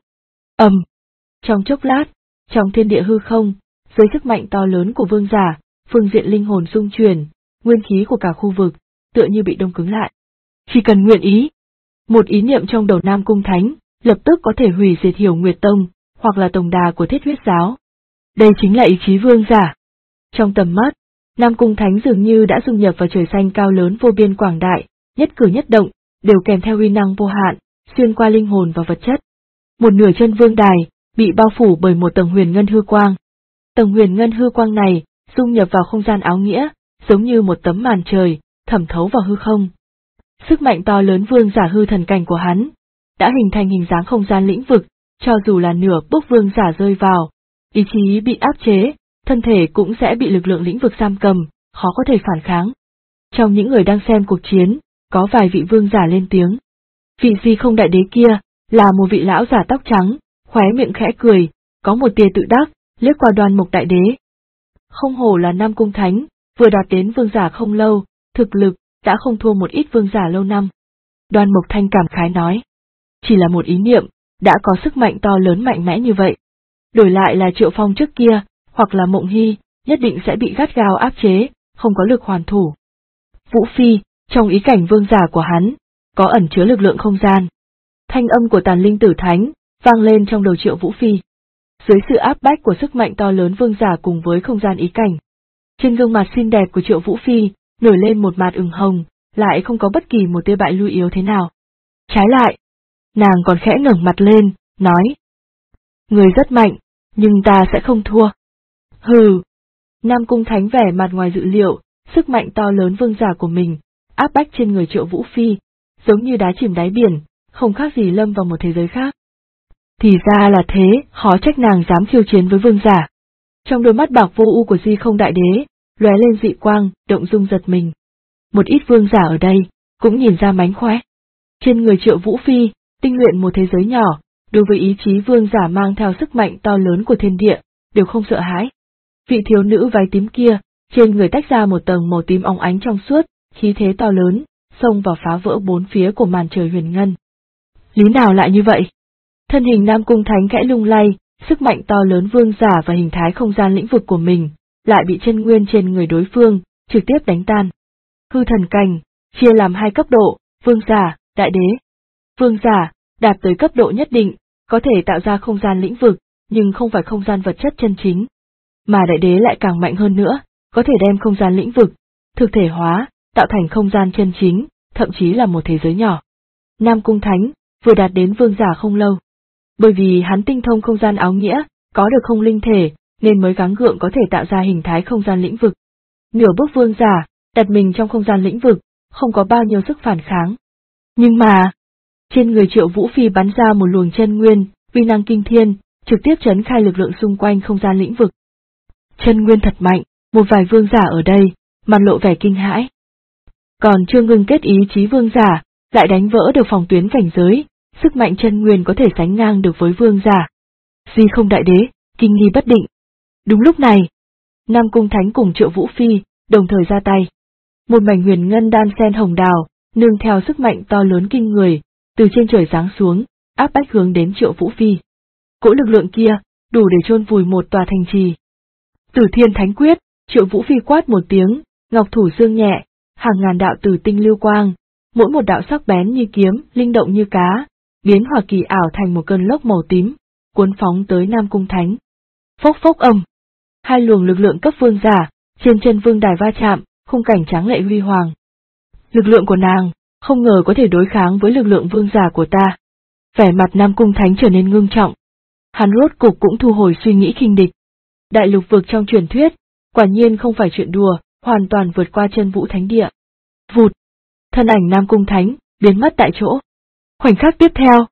Trong chốc lát, trong thiên địa hư không, dưới sức mạnh to lớn của vương giả, phương diện linh hồn xung chuyển, nguyên khí của cả khu vực, tựa như bị đông cứng lại. Chỉ cần nguyện ý, một ý niệm trong đầu Nam Cung Thánh, lập tức có thể hủy diệt Hiểu Nguyệt Tông, hoặc là tổng đà của Thiết Huyết Giáo. Đây chính là ý chí vương giả. Trong tầm mắt, Nam Cung Thánh dường như đã dung nhập vào trời xanh cao lớn vô biên quảng đại, nhất cử nhất động, đều kèm theo uy năng vô hạn, xuyên qua linh hồn và vật chất. Một nửa Chân Vương Đài, bị bao phủ bởi một tầng huyền ngân hư quang. Tầng huyền ngân hư quang này, dung nhập vào không gian áo nghĩa, giống như một tấm màn trời, thẩm thấu vào hư không. Sức mạnh to lớn vương giả hư thần cảnh của hắn, đã hình thành hình dáng không gian lĩnh vực, cho dù là nửa bước vương giả rơi vào, ý chí bị áp chế, thân thể cũng sẽ bị lực lượng lĩnh vực giam cầm, khó có thể phản kháng. Trong những người đang xem cuộc chiến, có vài vị vương giả lên tiếng. Vị Di Không Đại Đế kia, là một vị lão giả tóc trắng, khóe miệng khẽ cười, có một tia tự đắc, liếc qua Đoan Mục Đại Đế. Không hổ là Nam Cung Thánh, vừa đạt đến vương giả không lâu, thực lực đã không thua một ít vương giả lâu năm. Đoan Mục Thanh cảm khái nói. Chỉ là một ý niệm, đã có sức mạnh to lớn mạnh mẽ như vậy. Đổi lại là Triệu Phong trước kia, hoặc là Mộng Hy, nhất định sẽ bị gắt gao áp chế, không có lực hoàn thủ. Vũ Phi, trong ý cảnh vương giả của hắn, có ẩn chứa lực lượng không gian. Thanh âm của Tàn Linh Tử Thánh, vang lên trong đầu Triệu Vũ Phi. Dưới sự áp bách của sức mạnh to lớn vương giả cùng với không gian ý cảnh, trên gương mặt xinh đẹp của Triệu Vũ Phi, nổi lên một mạt ửng hồng, lại không có bất kỳ một tia bại lui yếu thế nào. Trái lại, nàng còn khẽ ngẩng mặt lên, nói. Người rất mạnh, nhưng ta sẽ không thua. Hừ. Nam Cung Thánh vẻ mặt ngoài dự liệu, sức mạnh to lớn vương giả của mình, áp bách trên người Triệu Vũ Phi, giống như đá chìm đáy biển, không khác gì lâm vào một thế giới khác. Thì ra là thế, khó trách nàng dám khiêu chiến với vương giả. Trong đôi mắt bạc vô u của Di Không Đại Đế, lóe lên dị quang, động dung giật mình. Một ít vương giả ở đây, cũng nhìn ra mánh khóe. Trên người Triệu Vũ Phi, tinh luyện một thế giới nhỏ, đối với ý chí vương giả mang theo sức mạnh to lớn của thiên địa, đều không sợ hãi. Vị thiếu nữ váy tím kia, trên người tách ra một tầng màu tím óng ánh trong suốt, khí thế to lớn, xông vào phá vỡ bốn phía của màn trời huyền ngân. Lý nào lại như vậy? Thân hình Nam Cung Thánh khẽ lung lay, sức mạnh to lớn vương giả và hình thái không gian lĩnh vực của mình, lại bị chân nguyên trên người đối phương, trực tiếp đánh tan. Hư thần cảnh, chia làm hai cấp độ, vương giả, đại đế. Vương giả, đạt tới cấp độ nhất định, có thể tạo ra không gian lĩnh vực, nhưng không phải không gian vật chất chân chính. Mà đại đế lại càng mạnh hơn nữa, có thể đem không gian lĩnh vực, thực thể hóa, tạo thành không gian chân chính, thậm chí là một thế giới nhỏ. Nam Cung Thánh, vừa đạt đến vương giả không lâu. Bởi vì hắn tinh thông không gian áo nghĩa, có được không linh thể, nên mới gắng gượng có thể tạo ra hình thái không gian lĩnh vực. Nửa bước vương giả, đặt mình trong không gian lĩnh vực, không có bao nhiêu sức phản kháng. Nhưng mà, trên người Triệu Vũ Phi bắn ra một luồng chân nguyên, uy năng kinh thiên, trực tiếp trấn khai lực lượng xung quanh không gian lĩnh vực. Chân nguyên thật mạnh, một vài vương giả ở đây, mặt lộ vẻ kinh hãi. Còn chưa ngưng kết ý chí vương giả, lại đánh vỡ được phòng tuyến cảnh giới, sức mạnh chân nguyên có thể sánh ngang được với vương giả. Di Không Đại Đế, kinh nghi bất định. Đúng lúc này, Nam Cung Thánh cùng Triệu Vũ Phi, đồng thời ra tay. Một mảnh huyền ngân đan sen hồng đào, nương theo sức mạnh to lớn kinh người, từ trên trời giáng xuống, áp bách hướng đến Triệu Vũ Phi. Cỗ lực lượng kia, đủ để chôn vùi một tòa thành trì. Tử Thiên Thánh Quyết, Triệu Vũ Phi quát một tiếng, ngọc thủ dương nhẹ, hàng ngàn đạo tử tinh lưu quang, mỗi một đạo sắc bén như kiếm, linh động như cá, biến hòa kỳ ảo thành một cơn lốc màu tím, cuốn phóng tới Nam Cung Thánh. Phốc phốc ầm, hai luồng lực lượng cấp vương giả, trên chân vương đài va chạm, khung cảnh tráng lệ huy hoàng. Lực lượng của nàng, không ngờ có thể đối kháng với lực lượng vương giả của ta. Vẻ mặt Nam Cung Thánh trở nên ngưng trọng. Hắn rốt cục cũng thu hồi suy nghĩ khinh địch. Đại lục vực trong truyền thuyết, quả nhiên không phải chuyện đùa, hoàn toàn vượt qua chân vũ thánh địa. Vụt, thân ảnh Nam Cung Thánh biến mất tại chỗ. Khoảnh khắc tiếp theo,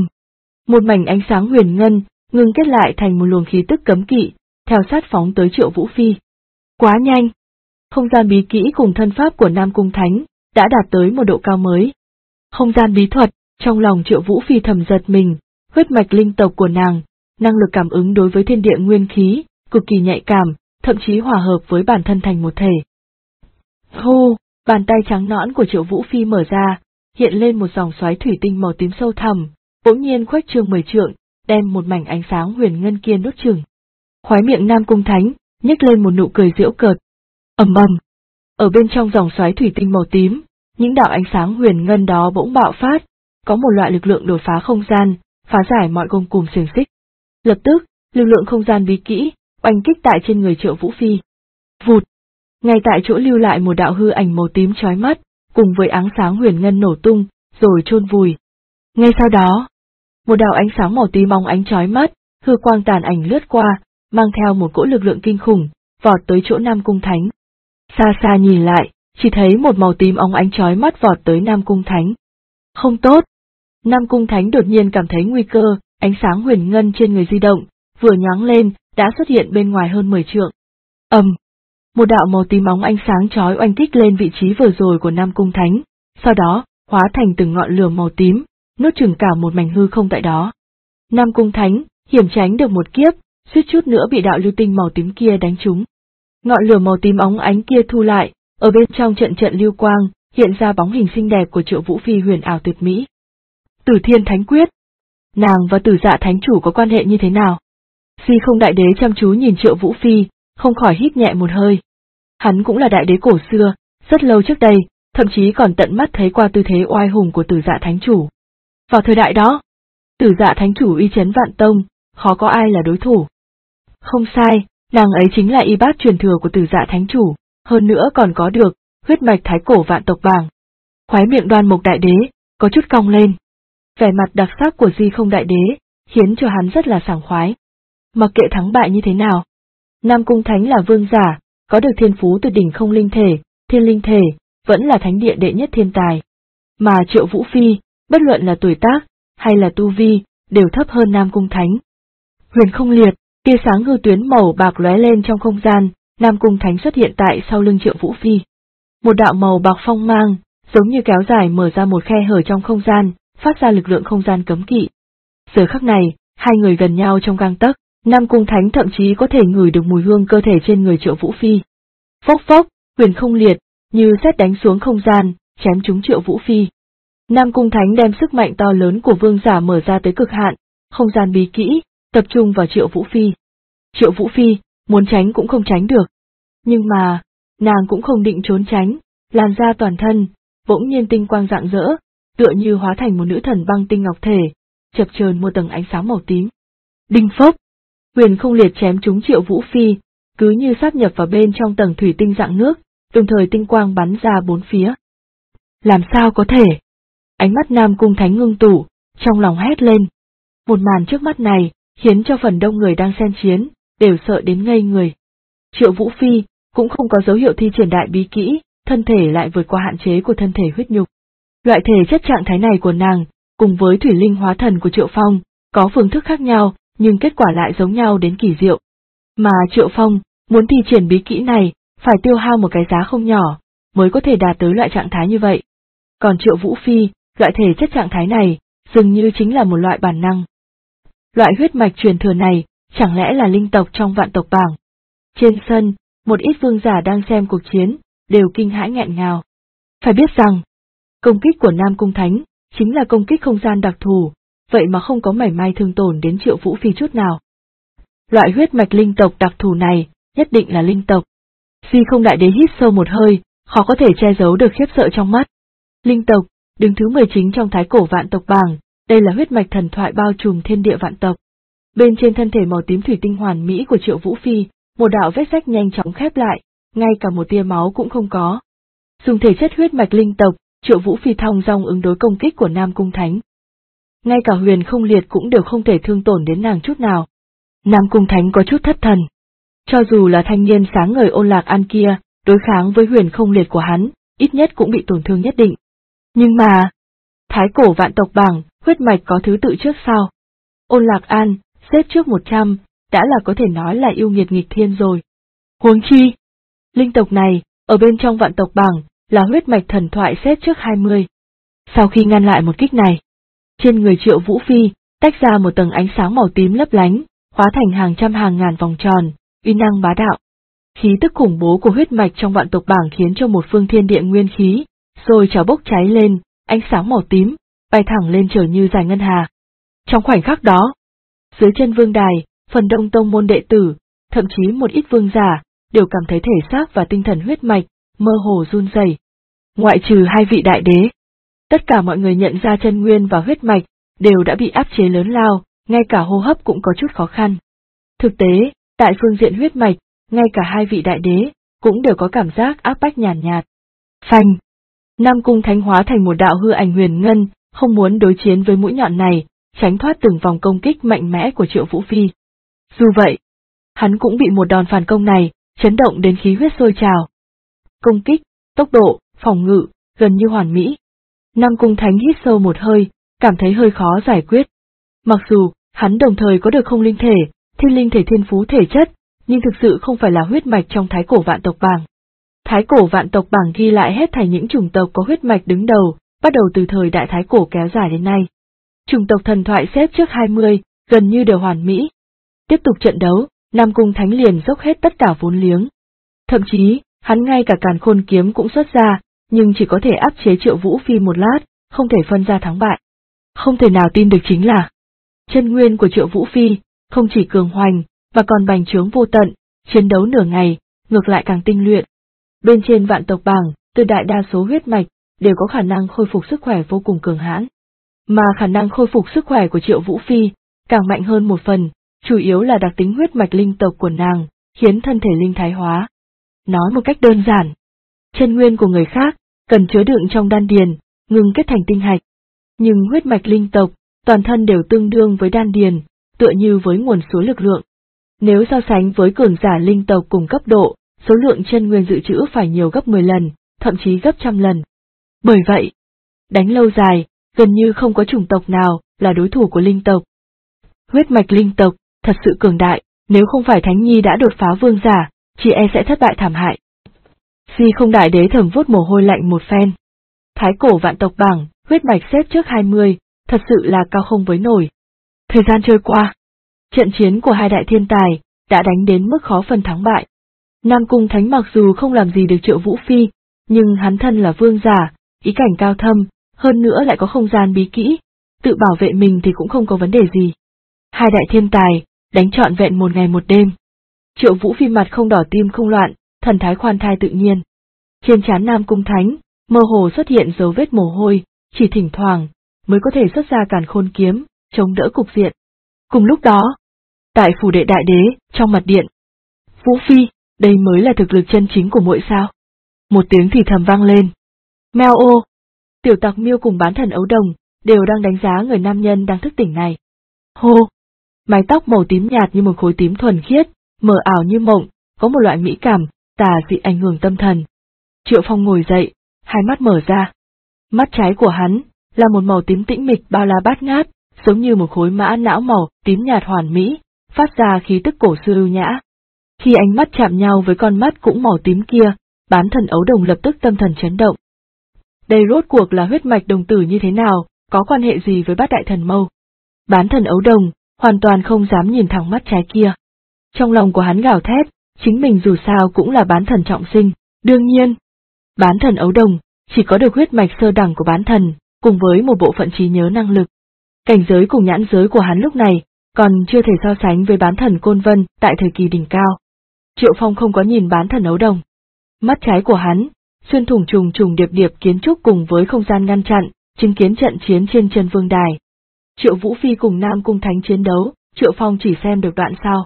một mảnh ánh sáng huyền ngân ngưng kết lại thành một luồng khí tức cấm kỵ, theo sát phóng tới Triệu Vũ Phi. Quá nhanh. Không gian bí kỹ cùng thân pháp của Nam Cung Thánh đã đạt tới một độ cao mới. Không gian bí thuật, trong lòng Triệu Vũ Phi thầm giật mình, huyết mạch linh tộc của nàng, năng lực cảm ứng đối với thiên địa nguyên khí, cực kỳ nhạy cảm, thậm chí hòa hợp với bản thân thành một thể. Hô, bàn tay trắng nõn của Triệu Vũ Phi mở ra, hiện lên một dòng xoáy thủy tinh màu tím sâu thẳm, bỗng nhiên khuếch trương 10 trượng, đem một mảnh ánh sáng huyền ngân kia nuốt chửng. Khóe miệng Nam Cung Thánh nhếch lên một nụ cười giễu cợt. Ầm ầm, ở bên trong dòng xoáy thủy tinh màu tím, những đạo ánh sáng huyền ngân đó bỗng bạo phát, có một loại lực lượng đột phá không gian, phá giải mọi gông cùm xiềng xích. Lập tức, lực lượng không gian bí kỹ oanh kích tại trên người Triệu Vũ Phi. Vụt, ngay tại chỗ lưu lại một đạo hư ảnh màu tím chói mắt, cùng với ánh sáng huyền ngân nổ tung, rồi chôn vùi. Ngay sau đó, một đạo ánh sáng màu tím óng ánh chói mắt, hư quang tàn ảnh lướt qua, mang theo một cỗ lực lượng kinh khủng, vọt tới chỗ Nam Cung Thánh. Xa xa nhìn lại, chỉ thấy một màu tím óng ánh chói mắt vọt tới Nam Cung Thánh. Không tốt! Nam Cung Thánh đột nhiên cảm thấy nguy cơ, ánh sáng huyền ngân trên người di động, vừa nhoáng lên, đã xuất hiện bên ngoài hơn 10 trượng. Một đạo màu tím óng ánh sáng chói oanh kích lên vị trí vừa rồi của Nam Cung Thánh, sau đó, hóa thành từng ngọn lửa màu tím, nuốt chửng cả một mảnh hư không tại đó. Nam Cung Thánh hiểm tránh được một kiếp, suýt chút nữa bị đạo lưu tinh màu tím kia đánh trúng. Ngọn lửa màu tím óng ánh kia thu lại, ở bên trong trận trận lưu quang, hiện ra bóng hình xinh đẹp của Triệu Vũ Phi huyền ảo tuyệt mỹ. Tử Thiên Thánh Quyết. Nàng và Tử Dạ Thánh Chủ có quan hệ như thế nào? Di Không Đại Đế chăm chú nhìn Triệu Vũ Phi, không khỏi hít nhẹ một hơi. Hắn cũng là đại đế cổ xưa, rất lâu trước đây, thậm chí còn tận mắt thấy qua tư thế oai hùng của Tử Dạ Thánh Chủ. Vào thời đại đó, Tử Dạ Thánh Chủ uy chấn vạn tông, khó có ai là đối thủ. Không sai, nàng ấy chính là y bát truyền thừa của Tử Dạ Thánh Chủ, hơn nữa còn có được huyết mạch thái cổ vạn tộc bảng. Khóe miệng Đoan Mục Đại Đế có chút cong lên. Vẻ mặt đặc sắc của Di Không Đại Đế khiến cho hắn rất là sảng khoái. Mặc kệ thắng bại như thế nào, Nam Cung Thánh là vương giả, có được thiên phú tuyệt đỉnh không linh thể, thiên linh thể, vẫn là thánh địa đệ nhất thiên tài. Mà Triệu Vũ Phi, bất luận là tuổi tác hay là tu vi, đều thấp hơn Nam Cung Thánh. Huyền Không Liệt, tia sáng ngư tuyến màu bạc lóe lên trong không gian, Nam Cung Thánh xuất hiện tại sau lưng Triệu Vũ Phi. Một đạo màu bạc phong mang, giống như kéo dài mở ra một khe hở trong không gian, phát ra lực lượng không gian cấm kỵ. Giờ khắc này, hai người gần nhau trong gang tấc, Nam Cung Thánh thậm chí có thể ngửi được mùi hương cơ thể trên người Triệu Vũ Phi. Phốc phốc, Huyền Không Liệt, như sét đánh xuống không gian, chém trúng Triệu Vũ Phi. Nam Cung Thánh đem sức mạnh to lớn của vương giả mở ra tới cực hạn, không gian bí kỹ, tập trung vào Triệu Vũ Phi. Triệu Vũ Phi, muốn tránh cũng không tránh được. Nhưng mà, nàng cũng không định trốn tránh, làn da toàn thân, bỗng nhiên tinh quang rạng rỡ, tựa như hóa thành một nữ thần băng tinh ngọc thể, chập chờn một tầng ánh sáng màu tím. Đinh phốc, Huyền Không Liệt chém trúng Triệu Vũ Phi, cứ như sáp nhập vào bên trong tầng thủy tinh dạng nước, đồng thời tinh quang bắn ra bốn phía. Làm sao có thể? Ánh mắt Nam Cung Thánh ngưng tụ, trong lòng hét lên. Một màn trước mắt này, khiến cho phần đông người đang xem chiến, đều sợ đến ngây người. Triệu Vũ Phi, cũng không có dấu hiệu thi triển đại bí kỹ, thân thể lại vượt qua hạn chế của thân thể huyết nhục. Loại thể chất trạng thái này của nàng, cùng với thủy linh hóa thần của Triệu Phong, có phương thức khác nhau, nhưng kết quả lại giống nhau đến kỳ diệu. Mà Triệu Phong, muốn thi triển bí kỹ này, phải tiêu hao một cái giá không nhỏ, mới có thể đạt tới loại trạng thái như vậy. Còn Triệu Vũ Phi, loại thể chất trạng thái này, dường như chính là một loại bản năng. Loại huyết mạch truyền thừa này, chẳng lẽ là linh tộc trong vạn tộc bảng? Trên sân, một ít vương giả đang xem cuộc chiến, đều kinh hãi nghẹn ngào. Phải biết rằng, công kích của Nam Cung Thánh, chính là công kích không gian đặc thù, vậy mà không có mảy may thương tổn đến Triệu Vũ Phi chút nào. Loại huyết mạch linh tộc đặc thù này, nhất định là linh tộc. Di Không Đại Đế hít sâu một hơi, khó có thể che giấu được khiếp sợ trong mắt. Linh tộc, đứng thứ 19 trong thái cổ vạn tộc bảng, đây là huyết mạch thần thoại bao trùm thiên địa vạn tộc. Bên trên thân thể màu tím thủy tinh hoàn mỹ của Triệu Vũ Phi, một đạo vết rách nhanh chóng khép lại, ngay cả một tia máu cũng không có. Dùng thể chất huyết mạch linh tộc, Triệu Vũ Phi thong dong ứng đối công kích của Nam Cung Thánh. Ngay cả Huyền Không Liệt cũng đều không thể thương tổn đến nàng chút nào. Nam Cung Thánh có chút thất thần. Cho dù là thanh niên sáng ngời Ôn Lạc An kia, đối kháng với Huyền Không Liệt của hắn, ít nhất cũng bị tổn thương nhất định. Nhưng mà, thái cổ vạn tộc bảng, huyết mạch có thứ tự trước sau. Ôn Lạc An, xếp trước 100, đã là có thể nói là yêu nghiệt nghịch thiên rồi. Huống chi, linh tộc này, ở bên trong vạn tộc bảng, là huyết mạch thần thoại xếp trước 20. Sau khi ngăn lại một kích này, trên người Triệu Vũ Phi, tách ra một tầng ánh sáng màu tím lấp lánh, hóa thành hàng trăm hàng ngàn vòng tròn, uy năng bá đạo. Khí tức khủng bố của huyết mạch trong vạn tộc bảng khiến cho một phương thiên địa nguyên khí, rồi trào bốc cháy lên, ánh sáng màu tím, bay thẳng lên trời như dài ngân hà. Trong khoảnh khắc đó, dưới chân vương đài, phần đông tông môn đệ tử, thậm chí một ít vương giả, đều cảm thấy thể xác và tinh thần huyết mạch, mơ hồ run rẩy. Ngoại trừ hai vị đại đế, tất cả mọi người nhận ra chân nguyên và huyết mạch, đều đã bị áp chế lớn lao, ngay cả hô hấp cũng có chút khó khăn. Thực tế, tại phương diện huyết mạch, ngay cả hai vị đại đế, cũng đều có cảm giác áp bách nhàn nhạt. Phanh! Nam Cung Thánh hóa thành một đạo hư ảnh huyền ngân, không muốn đối chiến với mũi nhọn này, tránh thoát từng vòng công kích mạnh mẽ của Triệu Vũ Phi. Dù vậy, hắn cũng bị một đòn phản công này, chấn động đến khí huyết sôi trào. Công kích, tốc độ, phòng ngự, gần như hoàn mỹ. Nam Cung Thánh hít sâu một hơi, cảm thấy hơi khó giải quyết. Mặc dù, hắn đồng thời có được không linh thể, thiên linh thể thiên phú thể chất, nhưng thực sự không phải là huyết mạch trong thái cổ vạn tộc bảng. Thái cổ vạn tộc bảng ghi lại hết thảy những chủng tộc có huyết mạch đứng đầu, bắt đầu từ thời đại thái cổ kéo dài đến nay. Chủng tộc thần thoại xếp trước 20, gần như đều hoàn mỹ. Tiếp tục trận đấu, Nam Cung Thánh liền dốc hết tất cả vốn liếng. Thậm chí, hắn ngay cả Càn Khôn kiếm cũng xuất ra, nhưng chỉ có thể áp chế Triệu Vũ Phi một lát, không thể phân ra thắng bại. Không thể nào tin được chính là, chân nguyên của Triệu Vũ Phi, không chỉ cường hoành, mà còn bành trướng vô tận, chiến đấu nửa ngày, ngược lại càng tinh luyện. Bên trên vạn tộc bảng, từ đại đa số huyết mạch, đều có khả năng khôi phục sức khỏe vô cùng cường hãn. Mà khả năng khôi phục sức khỏe của Triệu Vũ Phi, càng mạnh hơn một phần, chủ yếu là đặc tính huyết mạch linh tộc của nàng, khiến thân thể linh thái hóa. Nói một cách đơn giản, Chân nguyên của người khác, cần chứa đựng trong đan điền, ngừng kết thành tinh hạch. Nhưng huyết mạch linh tộc, toàn thân đều tương đương với đan điền, tựa như với nguồn suối lực lượng. Nếu so sánh với cường giả linh tộc cùng cấp độ, số lượng chân nguyên dự trữ phải nhiều gấp 10 lần, thậm chí gấp trăm lần. Bởi vậy, đánh lâu dài, gần như không có chủng tộc nào là đối thủ của linh tộc. Huyết mạch linh tộc, thật sự cường đại, nếu không phải Thánh Nhi đã đột phá vương giả, chỉ e sẽ thất bại thảm hại. Si không đại đế thầm vuốt mồ hôi lạnh một phen. Thái cổ vạn tộc bảng, huyết mạch xếp trước 20, thật sự là cao không với nổi. Thời gian trôi qua, trận chiến của hai đại thiên tài đã đánh đến mức khó phân thắng bại. Nam Cung Thánh mặc dù không làm gì được Triệu Vũ Phi, nhưng hắn thân là vương giả, ý cảnh cao thâm, hơn nữa lại có không gian bí kỹ, tự bảo vệ mình thì cũng không có vấn đề gì. Hai đại thiên tài đánh trọn vẹn một ngày một đêm. Triệu Vũ Phi mặt không đỏ tim không loạn, thần thái khoan thai tự nhiên. Trên trán Nam Cung Thánh, mơ hồ xuất hiện dấu vết mồ hôi, chỉ thỉnh thoảng mới có thể xuất ra Càn Khôn kiếm, chống đỡ cục diện. Cùng lúc đó, tại phủ đệ đại đế, trong mật điện, Vũ Phi, đây mới là thực lực chân chính của muội sao? Một tiếng thì thầm vang lên. Meo ô, Tiểu Tặc Miêu cùng Bán Thần Ấu Đồng đều đang đánh giá người nam nhân đang thức tỉnh này. Hô, mái tóc màu tím nhạt như một khối tím thuần khiết, mờ ảo như mộng, có một loại mỹ cảm, tà dị ảnh hưởng tâm thần. Triệu Phong ngồi dậy, hai mắt mở ra. Mắt trái của hắn là một màu tím tĩnh mịch bao la bát ngát, giống như một khối mã não màu tím nhạt hoàn mỹ, phát ra khí tức cổ xưa ưu nhã. Khi ánh mắt chạm nhau với con mắt cũng màu tím kia, Bán Thần Ấu Đồng lập tức tâm thần chấn động. Đây rốt cuộc là huyết mạch đồng tử như thế nào, có quan hệ gì với Bát Đại Thần Mâu? Bán Thần Ấu Đồng hoàn toàn không dám nhìn thẳng mắt trái kia. Trong lòng của hắn gào thét, chính mình dù sao cũng là bán thần trọng sinh, đương nhiên. Bán Thần Ấu Đồng chỉ có được huyết mạch sơ đẳng của bán thần, cùng với một bộ phận trí nhớ năng lực. Cảnh giới cùng nhãn giới của hắn lúc này còn chưa thể so sánh với bán thần Côn Vân tại thời kỳ đỉnh cao. Triệu Phong không có nhìn Bán Thần Ấu Đồng. Mắt trái của hắn xuyên thủng trùng trùng điệp điệp kiến trúc cùng với không gian ngăn chặn, chứng kiến trận chiến trên Chân Vương Đài. Triệu Vũ Phi cùng Nam Cung Thánh chiến đấu, Triệu Phong chỉ xem được đoạn sau.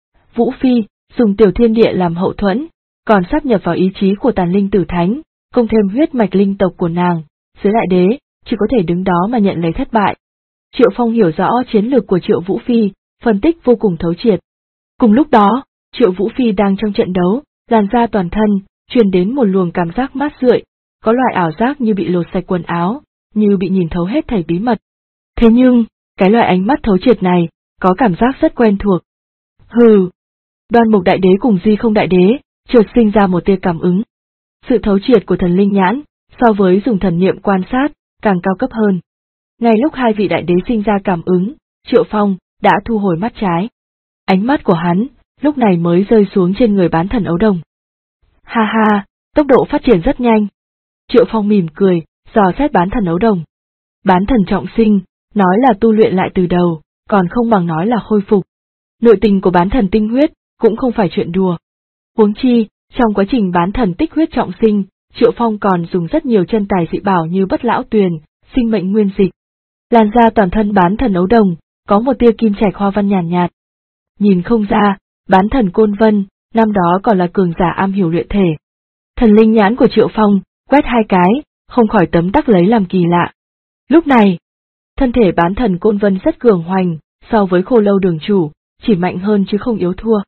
Vũ Phi dùng tiểu thiên địa làm hậu thuẫn, còn sáp nhập vào ý chí của Tàn Linh Tử Thánh, cộng thêm huyết mạch linh tộc của nàng, dưới đại đế, chỉ có thể đứng đó mà nhận lấy thất bại. Triệu Phong hiểu rõ chiến lược của Triệu Vũ Phi, phân tích vô cùng thấu triệt. Cùng lúc đó, Triệu Vũ Phi đang trong trận đấu, làn da toàn thân truyền đến một luồng cảm giác mát rượi, có loại ảo giác như bị lột sạch quần áo, như bị nhìn thấu hết thảy bí mật. Thế nhưng, cái loại ánh mắt thấu triệt này, có cảm giác rất quen thuộc. Hừ. Đoan Mục Đại Đế cùng Di Không Đại Đế, chợt sinh ra một tia cảm ứng. Sự thấu triệt của thần linh nhãn, so với dùng thần niệm quan sát, càng cao cấp hơn. Ngay lúc hai vị đại đế sinh ra cảm ứng, Triệu Phong đã thu hồi mắt trái. Ánh mắt của hắn, lúc này mới rơi xuống trên người Bán Thần Ấu Đồng. Ha ha, tốc độ phát triển rất nhanh. Triệu Phong mỉm cười, dò xét Bán Thần Ấu Đồng. Bán thần trọng sinh, nói là tu luyện lại từ đầu, còn không bằng nói là khôi phục. Nội tình của bán thần tinh huyết, cũng không phải chuyện đùa. Huống chi, trong quá trình bán thần tích huyết trọng sinh, Triệu Phong còn dùng rất nhiều chân tài dị bảo như Bất Lão Tuyền, Sinh Mệnh Nguyên Dịch. Làn da toàn thân Bán Thần Ấu Đồng, có một tia kim trạch hoa văn nhàn nhạt. Nhìn không ra, Bán Thần Côn Vân, năm đó còn là cường giả am hiểu luyện thể. Thần linh nhãn của Triệu Phong, quét hai cái, không khỏi tấm tắc lấy làm kỳ lạ. Lúc này, thân thể Bán Thần Côn Vân rất cường hoành, so với Khô Lâu Đường chủ, chỉ mạnh hơn chứ không yếu thua.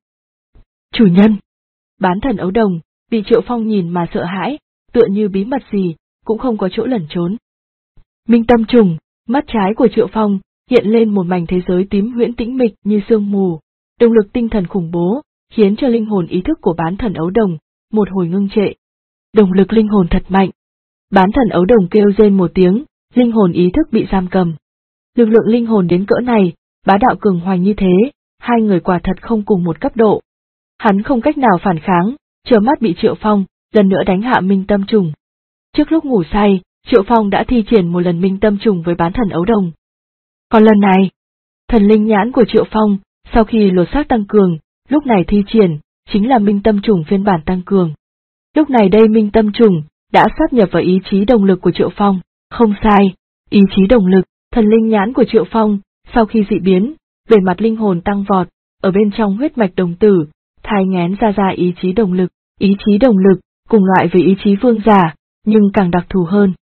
Chủ nhân! Bán Thần Ấu Đồng, bị Triệu Phong nhìn mà sợ hãi, tựa như bí mật gì, cũng không có chỗ lẩn trốn. Minh Tâm Trùng, mắt trái của Triệu Phong, hiện lên một mảnh thế giới tím huyễn tĩnh mịch như sương mù, động lực tinh thần khủng bố, khiến cho linh hồn ý thức của Bán Thần Ấu Đồng một hồi ngưng trệ. Động lực linh hồn thật mạnh. Bán Thần Ấu Đồng kêu rên một tiếng, linh hồn ý thức bị giam cầm. Lực lượng linh hồn đến cỡ này, bá đạo cường hoành như thế, hai người quả thật không cùng một cấp độ. Hắn không cách nào phản kháng, trơ mắt bị Triệu Phong lần nữa đánh hạ Minh Tâm Trùng. Trước lúc ngủ say, Triệu Phong đã thi triển một lần Minh Tâm Trùng với Bán Thần Ấu Đồng. Còn lần này, thần linh nhãn của Triệu Phong, sau khi lột xác tăng cường, lúc này thi triển, chính là Minh Tâm Trùng phiên bản tăng cường. Lúc này đây Minh Tâm Trùng đã sáp nhập vào ý chí động lực của Triệu Phong, không sai, ý chí động lực, thần linh nhãn của Triệu Phong, sau khi dị biến, bề mặt linh hồn tăng vọt, ở bên trong huyết mạch đồng tử, thai nghén ra ý chí động lực cùng loại với ý chí vương giả, nhưng càng đặc thù hơn.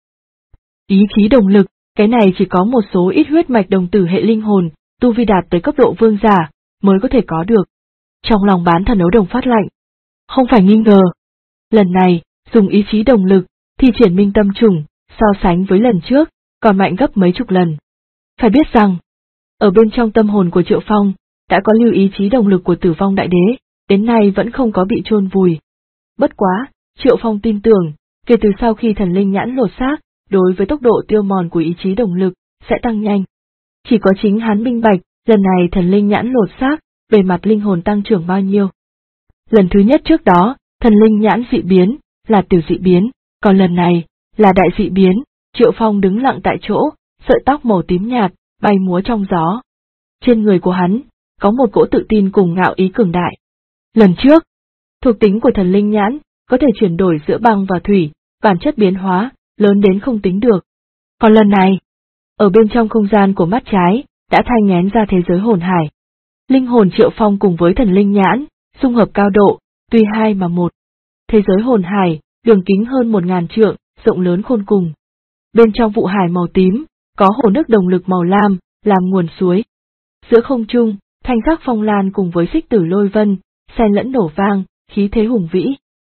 Ý chí đồng lực, cái này chỉ có một số ít huyết mạch đồng tử hệ linh hồn, tu vi đạt tới cấp độ vương giả, mới có thể có được. Trong lòng Bán Thần Ấu Đồng phát lạnh. Không phải nghi ngờ. Lần này, dùng ý chí đồng lực, thi triển minh tâm trùng, so sánh với lần trước, còn mạnh gấp mấy chục lần. Phải biết rằng, ở bên trong tâm hồn của Triệu Phong, đã có lưu ý chí đồng lực của Tử Vong Đại Đế, đến nay vẫn không có bị chôn vùi. Bất quá, Triệu Phong tin tưởng, kể từ sau khi thần linh nhãn lột xác, đối với tốc độ tiêu mòn của ý chí đồng lực, sẽ tăng nhanh. Chỉ có chính hắn minh bạch, lần này thần linh nhãn lột xác, bề mặt linh hồn tăng trưởng bao nhiêu. Lần thứ nhất trước đó, thần linh nhãn dị biến, là tiểu dị biến, còn lần này, là đại dị biến. Triệu Phong đứng lặng tại chỗ, sợi tóc màu tím nhạt, bay múa trong gió. Trên người của hắn, có một cỗ tự tin cùng ngạo ý cường đại. Lần trước, thuộc tính của thần linh nhãn, có thể chuyển đổi giữa băng và thủy, bản chất biến hóa, lớn đến không tính được. Còn lần này, ở bên trong không gian của mắt trái, đã thai nghén ra thế giới hồn hải. Linh hồn Triệu Phong cùng với thần linh nhãn, xung hợp cao độ, tuy hai mà một. Thế giới hồn hải, đường kính hơn 1000 trượng, rộng lớn khôn cùng. Bên trong vụ hải màu tím, có hồ nước đồng lực màu lam, làm nguồn suối. Giữa không trung, thanh sắc phong lan cùng với xích tử lôi vân, xen lẫn nổ vang, khí thế hùng vĩ.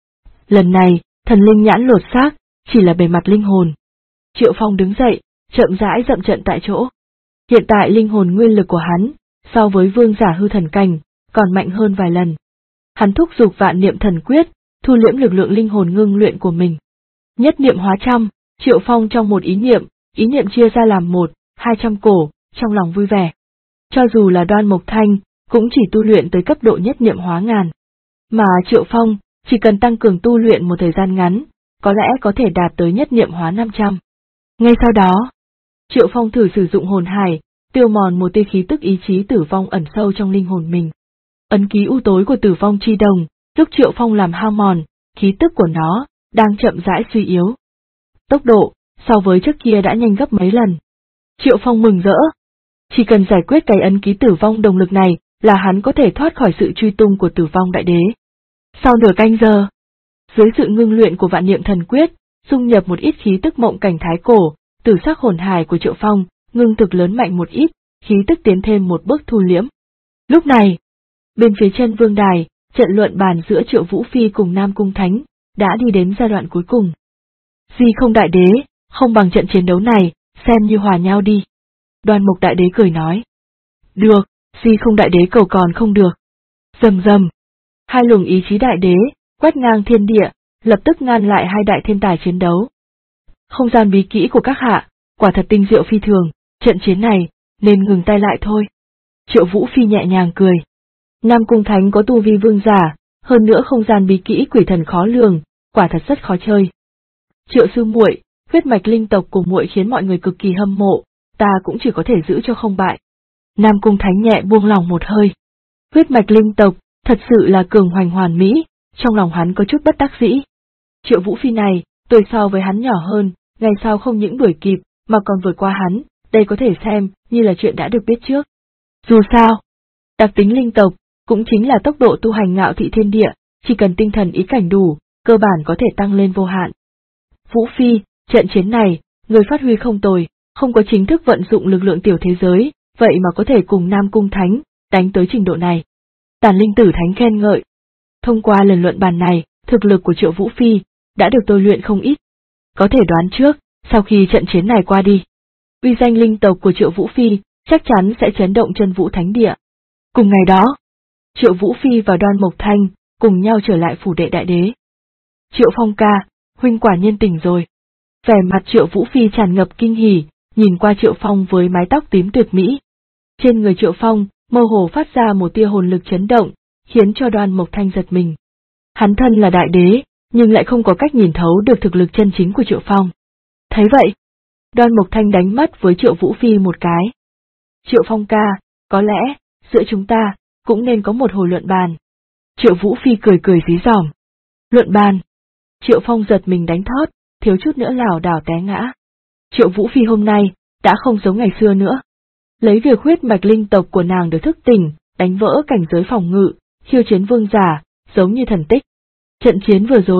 Lần này, thần linh nhãn lột xác, chỉ là bề mặt linh hồn. Triệu Phong đứng dậy, chậm rãi dậm trận tại chỗ. Hiện tại linh hồn nguyên lực của hắn, so với vương giả hư thần cảnh, còn mạnh hơn vài lần. Hắn thúc giục vạn niệm thần quyết, thu liễm lực lượng linh hồn ngưng luyện của mình. Nhất niệm hóa trăm, Triệu Phong trong một ý niệm chia ra làm 1-200 cổ, trong lòng vui vẻ. Cho dù là Đoan Mộc Thanh, cũng chỉ tu luyện tới cấp độ nhất niệm hóa ngàn. Mà Triệu Phong, chỉ cần tăng cường tu luyện một thời gian ngắn, có lẽ có thể đạt tới nhất niệm hóa 500. Ngay sau đó, Triệu Phong thử sử dụng hồn hải, tiêu mòn một tia khí tức ý chí tử vong ẩn sâu trong linh hồn mình. Ấn ký u tối của tử vong chi đồng, lúc Triệu Phong làm hao mòn, khí tức của nó, đang chậm rãi suy yếu. Tốc độ, so với trước kia đã nhanh gấp mấy lần. Triệu Phong mừng rỡ. Chỉ cần giải quyết cái ấn ký tử vong đồng lực này, là hắn có thể thoát khỏi sự truy tung của Tử Vong Đại Đế. Sau nửa canh giờ, dưới sự ngưng luyện của vạn niệm thần quyết, dung nhập một ít khí tức mộng cảnh thái cổ, tử sắc hồn hải của Triệu Phong, ngưng thực lớn mạnh một ít, khí tức tiến thêm một bước thu liễm. Lúc này, bên phía chân vương đài, trận luận bàn giữa Triệu Vũ Phi cùng Nam Cung Thánh, đã đi đến giai đoạn cuối cùng. Di không đại đế, không bằng trận chiến đấu này, xem như hòa nhau đi. Đoan Mục Đại Đế cười nói. Được, Di không đại đế cầu còn không được. Rầm rầm. Hai luồng ý chí đại đế, quét ngang thiên địa, lập tức ngăn lại hai đại thiên tài chiến đấu. Không gian bí kỹ của các hạ, quả thật tinh diệu phi thường, trận chiến này, nên ngừng tay lại thôi. Triệu Vũ Phi nhẹ nhàng cười. Nam Cung Thánh có tu vi vương giả, hơn nữa không gian bí kỹ quỷ thần khó lường, quả thật rất khó chơi. Triệu sư muội, huyết mạch linh tộc của muội khiến mọi người cực kỳ hâm mộ, ta cũng chỉ có thể giữ cho không bại. Nam Cung Thánh nhẹ buông lòng một hơi. Huyết mạch linh tộc, thật sự là cường hoành hoàn mỹ, trong lòng hắn có chút bất đắc dĩ. Triệu Vũ Phi này, tuổi so với hắn nhỏ hơn, ngày sau không những đuổi kịp, mà còn vượt qua hắn, đây có thể xem như là chuyện đã được biết trước. Dù sao, đặc tính linh tộc, cũng chính là tốc độ tu hành ngạo thị thiên địa, chỉ cần tinh thần ý cảnh đủ, cơ bản có thể tăng lên vô hạn. Vũ Phi, trận chiến này, người phát huy không tồi, không có chính thức vận dụng lực lượng tiểu thế giới, vậy mà có thể cùng Nam Cung Thánh, đánh tới trình độ này. Tàn Linh Tử Thánh khen ngợi. Thông qua lần luận bàn này, thực lực của Triệu Vũ Phi, đã được tôi luyện không ít. Có thể đoán trước, sau khi trận chiến này qua đi, uy danh linh tộc của Triệu Vũ Phi, chắc chắn sẽ chấn động chân vũ thánh địa. Cùng ngày đó, Triệu Vũ Phi và Đoan Mộc Thanh, cùng nhau trở lại phủ đệ đại đế. Triệu Phong ca, huynh quả nhiên tỉnh rồi. Vẻ mặt Triệu Vũ Phi tràn ngập kinh hỉ, nhìn qua Triệu Phong với mái tóc tím tuyệt mỹ. Trên người Triệu Phong, mơ hồ phát ra một tia hồn lực chấn động, khiến cho Đoan Mộc Thanh giật mình. Hắn thân là đại đế, nhưng lại không có cách nhìn thấu được thực lực chân chính của Triệu Phong. Thấy vậy, Đoan Mộc Thanh đánh mắt với Triệu Vũ Phi một cái. Triệu Phong ca, có lẽ, giữa chúng ta, cũng nên có một hồi luận bàn. Triệu Vũ Phi cười dí dỏm. Luận bàn. Triệu Phong giật mình đánh thót, thiếu chút nữa lảo đảo té ngã. Triệu Vũ Phi hôm nay, đã không giống ngày xưa nữa. Lấy việc huyết mạch linh tộc của nàng được thức tỉnh, đánh vỡ cảnh giới phòng ngự, khiêu chiến vương giả, giống như thần tích. Trận chiến vừa rồi,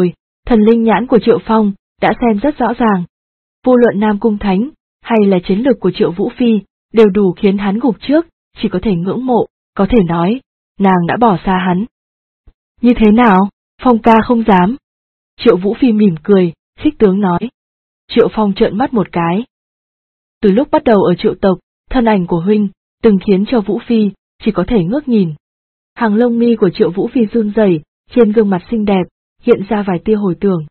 Thần linh nhãn của Triệu Phong đã xem rất rõ ràng. Vô luận Nam Cung Thánh, hay là chiến lược của Triệu Vũ Phi, đều đủ khiến hắn gục trước, chỉ có thể ngưỡng mộ, có thể nói, nàng đã bỏ xa hắn. Như thế nào, Phong ca không dám. Triệu Vũ Phi mỉm cười, khích tướng nói. Triệu Phong trợn mắt một cái. Từ lúc bắt đầu ở Triệu tộc, thân ảnh của huynh, từng khiến cho Vũ Phi, chỉ có thể ngước nhìn. Hàng lông mi của Triệu Vũ Phi run rẩy, trên gương mặt xinh đẹp, hiện ra vài tia hồi tưởng.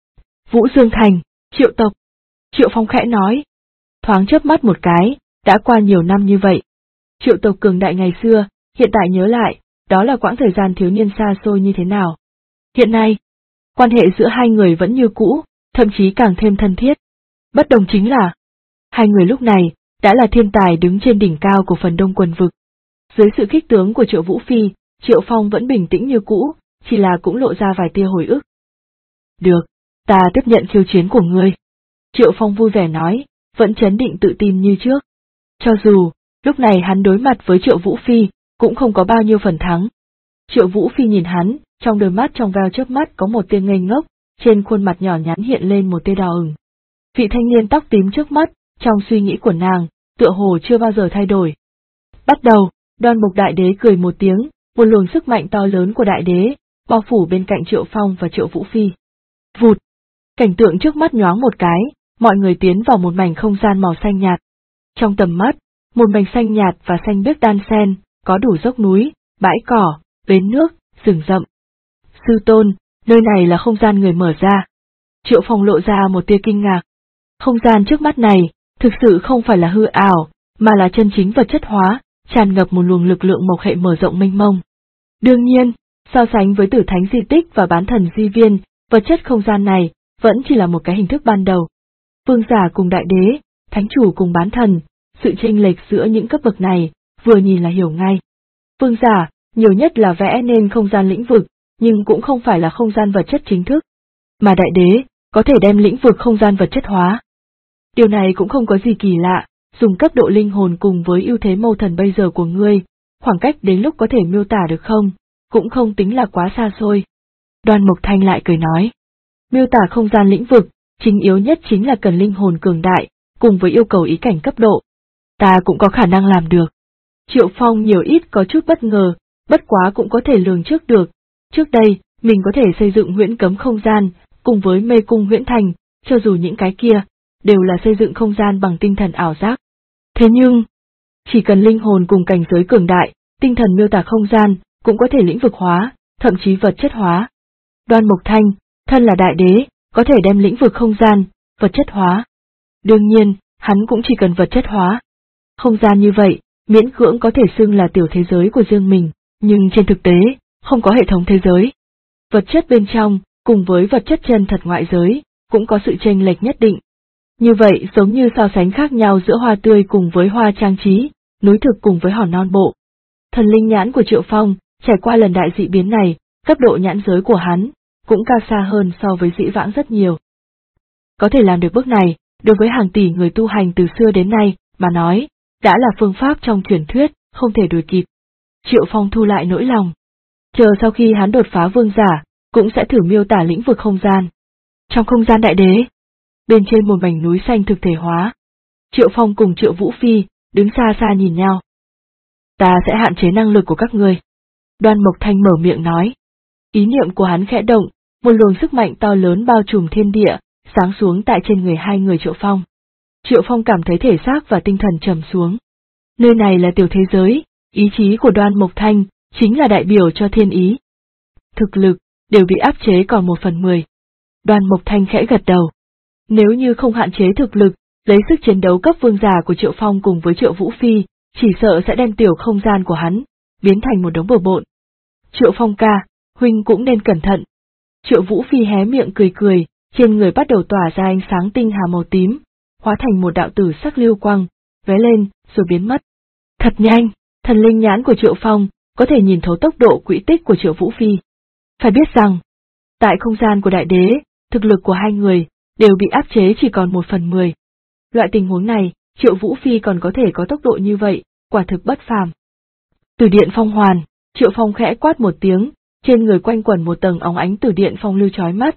Vũ Dương Thành, Triệu tộc. Triệu Phong khẽ nói. Thoáng chớp mắt một cái, đã qua nhiều năm như vậy. Triệu tộc cường đại ngày xưa, hiện tại nhớ lại, đó là quãng thời gian thiếu niên xa xôi như thế nào. Hiện nay, quan hệ giữa hai người vẫn như cũ, thậm chí càng thêm thân thiết. Bất đồng chính là, hai người lúc này, đã là thiên tài đứng trên đỉnh cao của phần đông quần vực. Dưới sự khích tướng của Triệu Vũ Phi, Triệu Phong vẫn bình tĩnh như cũ, chỉ là cũng lộ ra vài tia hồi ức. Được, ta tiếp nhận khiêu chiến của ngươi. Triệu Phong vui vẻ nói, vẫn trấn định tự tin như trước. Cho dù, lúc này hắn đối mặt với Triệu Vũ Phi, cũng không có bao nhiêu phần thắng. Triệu Vũ Phi nhìn hắn, trong đôi mắt trong veo chớp mắt có một tia ngây ngốc, trên khuôn mặt nhỏ nhắn hiện lên một tia đỏ ửng. Vị thanh niên tóc tím trước mắt, trong suy nghĩ của nàng, tựa hồ chưa bao giờ thay đổi. Bắt đầu, Đoan Mục Đại Đế cười một tiếng, một luồng sức mạnh to lớn của Đại Đế, bao phủ bên cạnh Triệu Phong và Triệu Vũ Phi. Vụt! Cảnh tượng trước mắt nhoáng một cái, mọi người tiến vào một mảnh không gian màu xanh nhạt. Trong tầm mắt, một mảnh xanh nhạt và xanh biếc đan xen, có đủ dốc núi, bãi cỏ, bến nước, rừng rậm. Sư tôn, nơi này là không gian người mở ra. Triệu Phong lộ ra một tia kinh ngạc. Không gian trước mắt này, thực sự không phải là hư ảo, mà là chân chính vật chất hóa, tràn ngập một luồng lực lượng mộc hệ mở rộng mênh mông. Đương nhiên, so sánh với Tử Thánh di tích và Bán Thần di viên, vật chất không gian này vẫn chỉ là một cái hình thức ban đầu. Vương giả cùng đại đế, thánh chủ cùng bán thần, sự chênh lệch giữa những cấp bậc này, vừa nhìn là hiểu ngay. Vương giả, nhiều nhất là vẽ nên không gian lĩnh vực, nhưng cũng không phải là không gian vật chất chính thức. Mà đại đế, có thể đem lĩnh vực không gian vật chất hóa. Điều này cũng không có gì kỳ lạ, dùng cấp độ linh hồn cùng với ưu thế mâu thần bây giờ của ngươi, khoảng cách đến lúc có thể miêu tả được không, cũng không tính là quá xa xôi. Đoan Mục Thanh lại cười nói, miêu tả không gian lĩnh vực, chính yếu nhất chính là cần linh hồn cường đại, cùng với yêu cầu ý cảnh cấp độ. Ta cũng có khả năng làm được. Triệu Phong nhiều ít có chút bất ngờ, bất quá cũng có thể lường trước được. Trước đây, mình có thể xây dựng huyễn cấm không gian, cùng với mê cung huyễn thành, cho dù những cái kia, đều là xây dựng không gian bằng tinh thần ảo giác. Thế nhưng, chỉ cần linh hồn cùng cảnh giới cường đại, tinh thần miêu tả không gian, cũng có thể lĩnh vực hóa, thậm chí vật chất hóa. Đoan Mục Thanh, thân là đại đế, có thể đem lĩnh vực không gian, vật chất hóa. Đương nhiên, hắn cũng chỉ cần vật chất hóa. Không gian như vậy, miễn cưỡng có thể xưng là tiểu thế giới của riêng mình, nhưng trên thực tế, không có hệ thống thế giới. Vật chất bên trong, cùng với vật chất chân thật ngoại giới, cũng có sự chênh lệch nhất định. Như vậy giống như so sánh khác nhau giữa hoa tươi cùng với hoa trang trí, núi thực cùng với hòn non bộ. Thần linh nhãn của Triệu Phong, trải qua lần đại dị biến này, cấp độ nhãn giới của hắn, cũng cao xa hơn so với dĩ vãng rất nhiều. Có thể làm được bước này, đối với hàng tỷ người tu hành từ xưa đến nay, mà nói, đã là phương pháp trong truyền thuyết, không thể đuổi kịp. Triệu Phong thu lại nỗi lòng. Chờ sau khi hắn đột phá vương giả, cũng sẽ thử miêu tả lĩnh vực không gian. Trong không gian đại đế, bên trên một mảnh núi xanh thực thể hóa, Triệu Phong cùng Triệu Vũ Phi, đứng xa xa nhìn nhau. Ta sẽ hạn chế năng lực của các ngươi. Đoan Mục Thanh mở miệng nói. Ý niệm của hắn khẽ động, một luồng sức mạnh to lớn bao trùm thiên địa, sáng xuống tại trên người hai người Triệu Phong. Triệu Phong cảm thấy thể xác và tinh thần trầm xuống. Nơi này là tiểu thế giới, ý chí của Đoan Mục Thanh, chính là đại biểu cho thiên ý. Thực lực, đều bị áp chế còn 1/10. Đoan Mục Thanh khẽ gật đầu. Nếu như không hạn chế thực lực, lấy sức chiến đấu cấp vương giả của Triệu Phong cùng với Triệu Vũ Phi, chỉ sợ sẽ đem tiểu không gian của hắn, biến thành một đống bừa bộn. Triệu Phong ca, huynh cũng nên cẩn thận. Triệu Vũ Phi hé miệng cười cười, trên người bắt đầu tỏa ra ánh sáng tinh hà màu tím, hóa thành một đạo tử sắc lưu quang, lóe lên, rồi biến mất. Thật nhanh, thần linh nhãn của Triệu Phong, có thể nhìn thấu tốc độ quỹ tích của Triệu Vũ Phi. Phải biết rằng, tại không gian của đại đế, thực lực của hai người, đều bị áp chế chỉ còn 1/10. Loại tình huống này, Triệu Vũ Phi còn có thể có tốc độ như vậy, quả thực bất phàm. Từ điện phong hoàn, Triệu Phong khẽ quát một tiếng, trên người quanh quẩn một tầng óng ánh từ điện phong lưu chói mắt,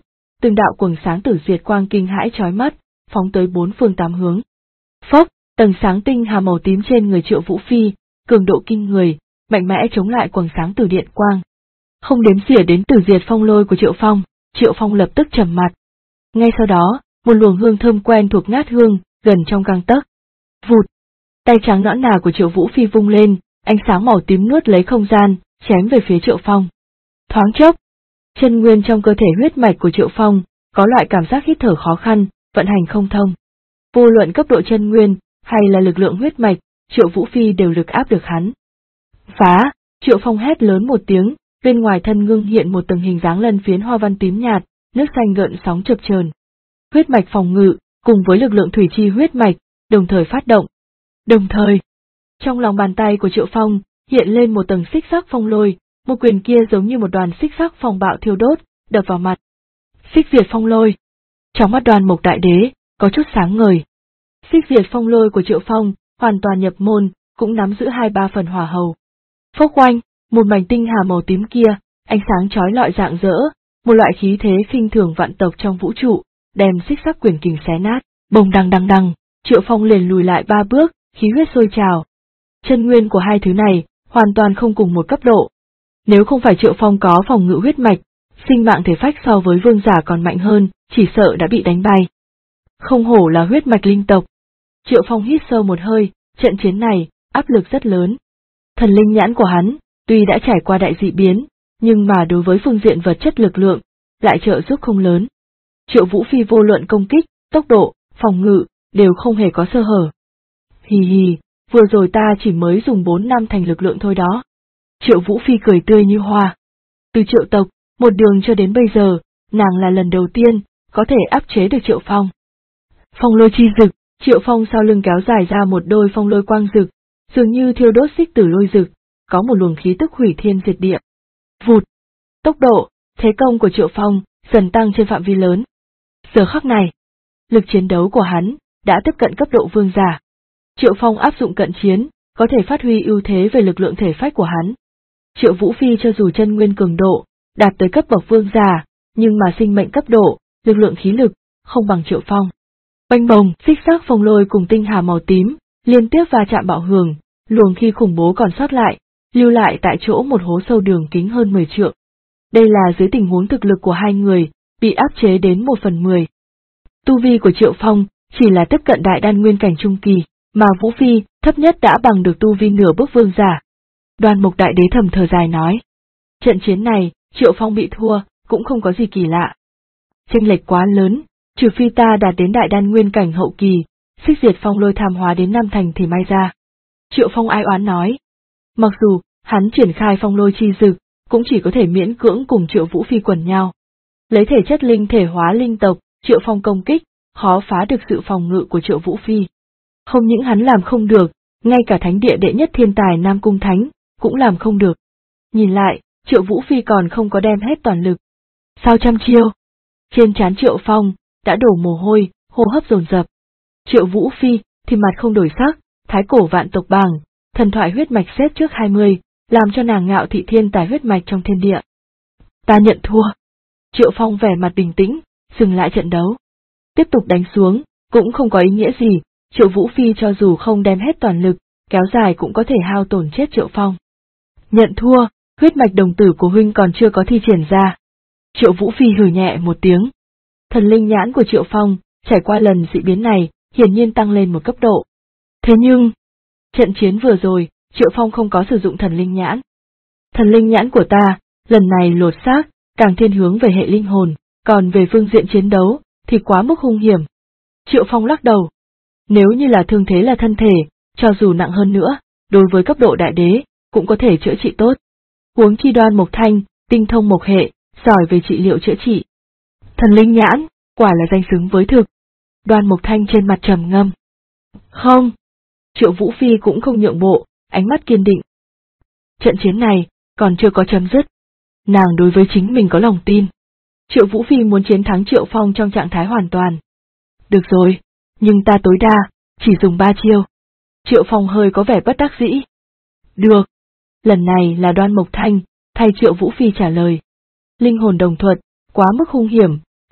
từng đạo quầng sáng tử diệt quang kinh hãi chói mắt, phóng tới bốn phương tám hướng. Phốc, tầng sáng tinh hà màu tím trên người Triệu Vũ Phi, cường độ kinh người, mạnh mẽ chống lại quầng sáng tử điện quang. Không đếm xỉa đến tử diệt phong lôi của Triệu Phong lập tức trầm mặt. Ngay sau đó, một luồng hương thơm quen thuộc ngát hương, gần trong gang tấc. Vụt, tay trắng nõn nà của Triệu Vũ Phi vung lên, ánh sáng màu tím nuốt lấy không gian, chém về phía Triệu Phong. Thoáng chốc, chân nguyên trong cơ thể huyết mạch của Triệu Phong có loại cảm giác hít thở khó khăn, vận hành không thông. Vô luận cấp độ chân nguyên hay là lực lượng huyết mạch, Triệu Vũ Phi đều lực áp được hắn. Phá! Triệu Phong hét lớn một tiếng, bên ngoài thân ngưng hiện một tầng hình dáng lân phiến hoa văn tím nhạt, nước xanh gợn sóng chập chờn. Huyết mạch phòng ngự cùng với lực lượng thủy chi huyết mạch đồng thời phát động. Đồng thời, trong lòng bàn tay của Triệu Phong hiện lên một tầng xích sắc phong lôi, một quyền kia giống như một đoàn xích sắc phong bạo thiêu đốt, đập vào mặt. Xích diệt phong lôi. Trong mắt Đoan Mục Đại Đế có chút sáng ngời. Xích diệt phong lôi của Triệu Phong hoàn toàn nhập môn, cũng nắm giữ 2-3 phần hỏa hầu. Phốc oanh, một mảnh tinh hà màu tím kia, ánh sáng chói lọi rạng rỡ, một loại khí thế khinh thường vạn tộc trong vũ trụ, đem xích sắc quyền kình xé nát. Bồng đằng đằng đằng, Triệu Phong liền lùi lại 3 bước, khí huyết sôi trào. Chân nguyên của hai thứ này hoàn toàn không cùng một cấp độ. Nếu không phải Triệu Phong có phòng ngự huyết mạch, sinh mạng thể phách so với vương giả còn mạnh hơn, chỉ sợ đã bị đánh bay. Không hổ là huyết mạch linh tộc. Triệu Phong hít sâu một hơi, trận chiến này, áp lực rất lớn. Thần linh nhãn của hắn, tuy đã trải qua đại dị biến, nhưng mà đối với phương diện vật chất lực lượng, lại trợ giúp không lớn. Triệu Vũ Phi vô luận công kích, tốc độ, phòng ngự, đều không hề có sơ hở. Hì hì, vừa rồi ta chỉ mới dùng 4 năm thành lực lượng thôi đó. Triệu Vũ Phi cười tươi như hoa. Từ Triệu tộc, một đường cho đến bây giờ, nàng là lần đầu tiên, có thể áp chế được Triệu Phong. Phong lôi chi rực, Triệu Phong sau lưng kéo dài ra một đôi phong lôi quang rực, dường như thiêu đốt xích tử lôi rực, có một luồng khí tức hủy thiên diệt địa. Vụt, tốc độ, thế công của Triệu Phong dần tăng trên phạm vi lớn. Giờ khắc này, lực chiến đấu của hắn đã tiếp cận cấp độ vương giả. Triệu Phong áp dụng cận chiến, có thể phát huy ưu thế về lực lượng thể phách của hắn. Triệu Vũ Phi cho dù chân nguyên cường độ, đạt tới cấp bậc vương giả, nhưng mà sinh mệnh cấp độ, lực lượng khí lực, không bằng Triệu Phong. Oanh bồng, xích sắc phong lôi cùng tinh hà màu tím, liên tiếp va chạm bạo hưởng, luồng khí khủng bố còn sót lại, lưu lại tại chỗ một hố sâu đường kính hơn 10 trượng. Đây là dưới tình huống thực lực của hai người, bị áp chế đến 1/10. Tu vi của Triệu Phong chỉ là tiếp cận đại đan nguyên cảnh trung kỳ, mà Vũ Phi thấp nhất đã bằng được tu vi nửa bước vương giả. Đoan Mục Đại Đế thầm thở dài nói. Trận chiến này, Triệu Phong bị thua, cũng không có gì kỳ lạ. Chênh lệch quá lớn, trừ phi ta đạt đến đại đan nguyên cảnh hậu kỳ, xích diệt phong lôi tham hóa đến 5 thành thì may ra. Triệu Phong ai oán nói. Mặc dù, hắn triển khai phong lôi chi dực, cũng chỉ có thể miễn cưỡng cùng Triệu Vũ Phi quần nhau. Lấy thể chất linh thể hóa linh tộc, Triệu Phong công kích, khó phá được sự phòng ngự của Triệu Vũ Phi. Không những hắn làm không được, ngay cả thánh địa đệ nhất thiên tài Nam Cung Thánh, cũng làm không được. Nhìn lại, Triệu Vũ Phi còn không có đem hết toàn lực. Sao trăm chiêu? Trên trán Triệu Phong, đã đổ mồ hôi, hô hấp dồn dập. Triệu Vũ Phi, thì mặt không đổi sắc, thái cổ vạn tộc bảng, thần thoại huyết mạch xếp trước 20, làm cho nàng ngạo thị thiên tài huyết mạch trong thiên địa. Ta nhận thua. Triệu Phong vẻ mặt bình tĩnh, dừng lại trận đấu. Tiếp tục đánh xuống, cũng không có ý nghĩa gì, Triệu Vũ Phi cho dù không đem hết toàn lực, kéo dài cũng có thể hao tổn chết Triệu Phong. Nhận thua, huyết mạch đồng tử của huynh còn chưa có thi triển ra. Triệu Vũ Phi hừ nhẹ một tiếng. Thần linh nhãn của Triệu Phong, trải qua lần dị biến này, hiển nhiên tăng lên một cấp độ. Thế nhưng, trận chiến vừa rồi, Triệu Phong không có sử dụng thần linh nhãn. Thần linh nhãn của ta, lần này lột xác, càng thiên hướng về hệ linh hồn, còn về phương diện chiến đấu, thì quá mức hung hiểm. Triệu Phong lắc đầu. Nếu như là thương thế là thân thể, cho dù nặng hơn nữa, đối với cấp độ đại đế, cũng có thể chữa trị tốt. Huống chi Đoan Mục Thanh, tinh thông mộc hệ, giỏi về trị liệu chữa trị. Thần linh nhãn, quả là danh xứng với thực. Đoan Mục Thanh trên mặt trầm ngâm. Không. Triệu Vũ Phi cũng không nhượng bộ, ánh mắt kiên định. Trận chiến này, còn chưa có chấm dứt. Nàng đối với chính mình có lòng tin. Triệu Vũ Phi muốn chiến thắng Triệu Phong trong trạng thái hoàn toàn. Được rồi, nhưng ta tối đa, chỉ dùng 3 chiêu. Triệu Phong hơi có vẻ bất đắc dĩ. Được. Lần này là Đoan Mục Thanh, thay Triệu Vũ Phi trả lời. Linh hồn đồng thuật, quá mức hung hiểm,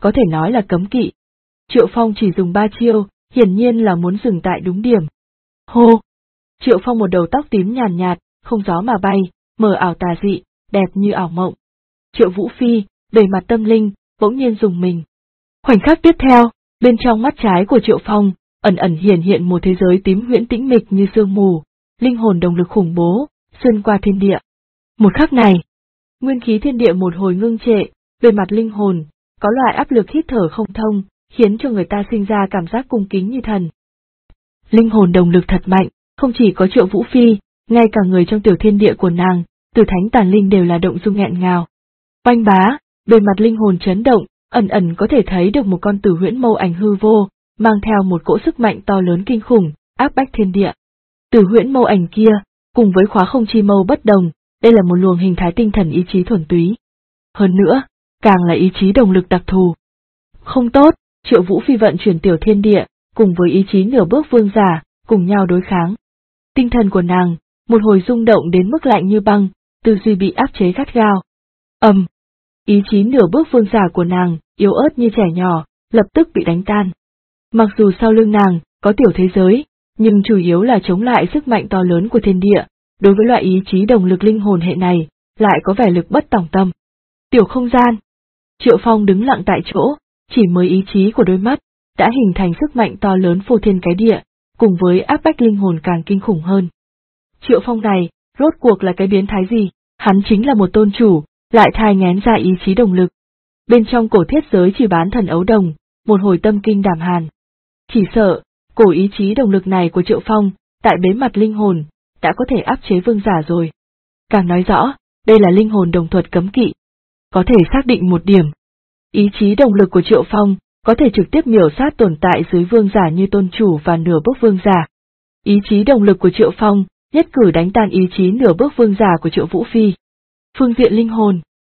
có thể nói là cấm kỵ. Triệu Phong chỉ dùng 3 chiêu, hiển nhiên là muốn dừng tại đúng điểm. Hô! Triệu Phong một đầu tóc tím nhàn nhạt, không gió mà bay, mờ ảo tà dị, đẹp như ảo mộng. Triệu Vũ Phi, bề mặt tâm linh, bỗng nhiên rùng mình. Khoảnh khắc tiếp theo, bên trong mắt trái của Triệu Phong, ẩn ẩn hiển hiện một thế giới tím huyễn tĩnh mịch như sương mù, linh hồn động lực khủng bố, xuyên qua thiên địa. Một khắc này, nguyên khí thiên địa một hồi ngưng trệ, về mặt linh hồn, có loại áp lực hít thở không thông, khiến cho người ta sinh ra cảm giác cung kính như thần. Linh hồn động lực thật mạnh, không chỉ có Triệu Vũ Phi, ngay cả người trong tiểu thiên địa của nàng, từ thánh tàn linh đều là động dung nghẹn ngào. Oanh bá, bề mặt linh hồn chấn động, ẩn ẩn có thể thấy được một con tử huyễn mâu ảnh hư vô, mang theo một cỗ sức mạnh to lớn kinh khủng, áp bách thiên địa. Tử huyễn mâu ảnh kia, cùng với khóa không chi mâu bất đồng, đây là một luồng hình thái tinh thần ý chí thuần túy. Hơn nữa, càng là ý chí động lực đặc thù. Không tốt, Triệu Vũ Phi vận chuyển tiểu thiên địa, cùng với ý chí nửa bước vương giả, cùng nhau đối kháng. Tinh thần của nàng, một hồi rung động đến mức lạnh như băng, tư duy bị áp chế gắt gao. Ý chí nửa bước vương giả của nàng, yếu ớt như trẻ nhỏ, lập tức bị đánh tan. Mặc dù sau lưng nàng, có tiểu thế giới, nhưng chủ yếu là chống lại sức mạnh to lớn của thiên địa, đối với loại ý chí động lực linh hồn hệ này, lại có vẻ lực bất tòng tâm. Tiểu không gian. Triệu Phong đứng lặng tại chỗ, chỉ mới ý chí của đôi mắt, đã hình thành sức mạnh to lớn phô thiên cái địa, cùng với áp bách linh hồn càng kinh khủng hơn. Triệu Phong này, rốt cuộc là cái biến thái gì? Hắn chính là một tôn chủ, lại thai nghén ra ý chí động lực. Bên trong cổ thiết giới chỉ bán thần ấu đồng, một hồi tâm kinh đảm hàn. Chỉ sợ, cổ ý chí động lực này của Triệu Phong, tại bế mặt linh hồn, đã có thể áp chế vương giả rồi. Càng nói rõ, đây là linh hồn đồng thuật cấm kỵ. Có thể xác định một điểm. Ý chí động lực của Triệu Phong, có thể trực tiếp miểu sát tồn tại dưới vương giả như tôn chủ và nửa bước vương giả. Ý chí động lực của Triệu Phong, nhất cử đánh tan ý chí nửa bước vương giả của Triệu Vũ Phi. Phương diện linh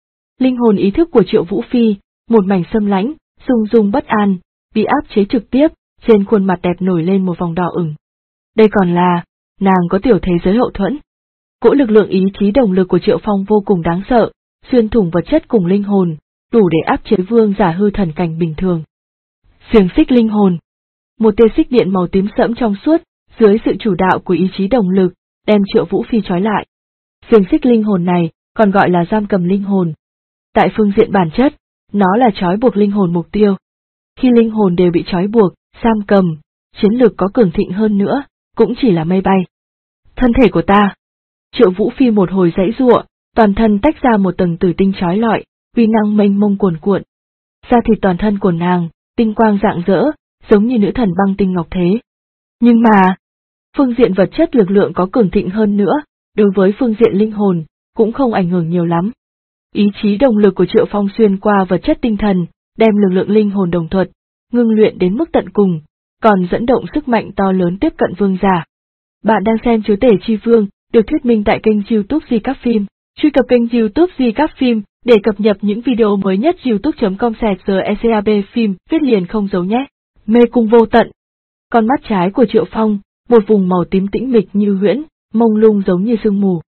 hồn ý thức của Triệu Vũ Phi, một mảnh xâm lãnh, rung rung bất an, bị áp chế trực tiếp, trên khuôn mặt đẹp nổi lên một vòng đỏ ửng. Đây còn là, nàng có tiểu thế giới hậu thuẫn. Cỗ lực lượng ý chí động lực của Triệu Phong vô cùng đáng sợ, xuyên thủng vật chất cùng linh hồn, đủ để áp chế vương giả hư thần cảnh bình thường. Xiềng xích linh hồn. Một tia xích điện màu tím sẫm trong suốt, dưới sự chủ đạo của ý chí động lực, đem Triệu Vũ Phi trói lại. Xiềng xích linh hồn này, còn gọi là giam cầm linh hồn. Tại phương diện bản chất, nó là trói buộc linh hồn mục tiêu. Khi linh hồn đều bị trói buộc, giam cầm, chiến lược có cường thịnh hơn nữa, cũng chỉ là mây bay. Thân thể của ta. Triệu Vũ Phi một hồi giãy giụa, toàn thân tách ra một tầng tử tinh trói lọi, uy năng mênh mông cuồn cuộn. Da thịt toàn thân của nàng, tinh quang rạng rỡ, giống như nữ thần băng tinh ngọc thế. Nhưng mà, phương diện vật chất lực lượng có cường thịnh hơn nữa, đối với phương diện linh hồn, cũng không ảnh hưởng nhiều lắm. Ý chí động lực của Triệu Phong xuyên qua vật chất tinh thần, đem lực lượng linh hồn đồng thuật, ngưng luyện đến mức tận cùng, còn dẫn động sức mạnh to lớn tiếp cận vương giả. Bạn đang xem Chúa Tể Chi Vương, được thuyết minh tại kênh YouTube Di Các Phim. Truy cập kênh YouTube Di Các Phim để cập nhật những video mới nhất. youtube.com/GECAB phim, viết liền không giấu nhé. Mê cung vô tận. Con mắt trái của Triệu Phong, một vùng màu tím tĩnh mịch như huyễn, mông lung giống như sương mù.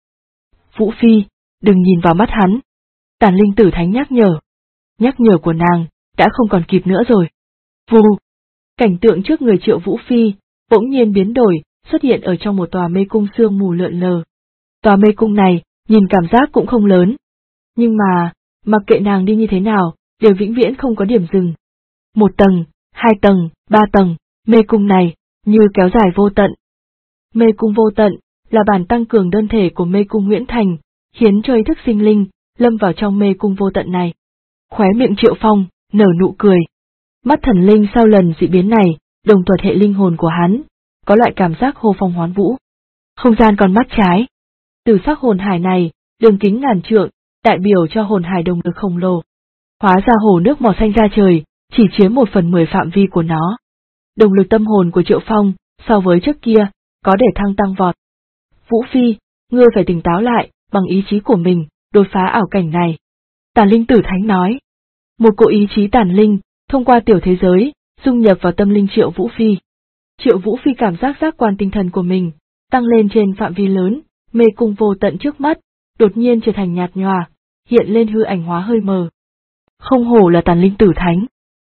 Vũ Phi, đừng nhìn vào mắt hắn. Tàn linh tử thánh nhắc nhở. Nhắc nhở của nàng, đã không còn kịp nữa rồi. Vù. Cảnh tượng trước người Triệu Vũ Phi, bỗng nhiên biến đổi, xuất hiện ở trong một tòa mê cung sương mù lượn lờ. Tòa mê cung này, nhìn cảm giác cũng không lớn. Nhưng mà, mặc kệ nàng đi như thế nào, đều vĩnh viễn không có điểm dừng. 1 tầng, 2 tầng, 3 tầng, mê cung này, như kéo dài vô tận. Mê cung vô tận, là bản tăng cường đơn thể của mê cung Nguyễn Thành, khiến cho ý thức sinh linh, lâm vào trong mê cung vô tận này. Khóe miệng Triệu Phong, nở nụ cười. Mắt thần linh sau lần dị biến này, đồng thuật hệ linh hồn của hắn, có loại cảm giác hô phong hoán vũ. Không gian còn mắt trái. Từ sắc hồn hải này, đường kính ngàn trượng, đại biểu cho hồn hải động lực khổng lồ. Hóa ra hồ nước màu xanh ra trời, chỉ chiếm 1/10 phạm vi của nó. Động lực tâm hồn của Triệu Phong, so với trước kia, có để tăng vọt. Vũ Phi, ngươi phải tỉnh táo lại, bằng ý chí của mình, đột phá ảo cảnh này. Tàn linh tử thánh nói. Một cỗ ý chí tàn linh, thông qua tiểu thế giới, dung nhập vào tâm linh Triệu Vũ Phi. Triệu Vũ Phi cảm giác giác quan tinh thần của mình, tăng lên trên phạm vi lớn, mê cung vô tận trước mắt, đột nhiên trở thành nhạt nhòa, hiện lên hư ảnh hóa hơi mờ. Không hổ là tàn linh tử thánh.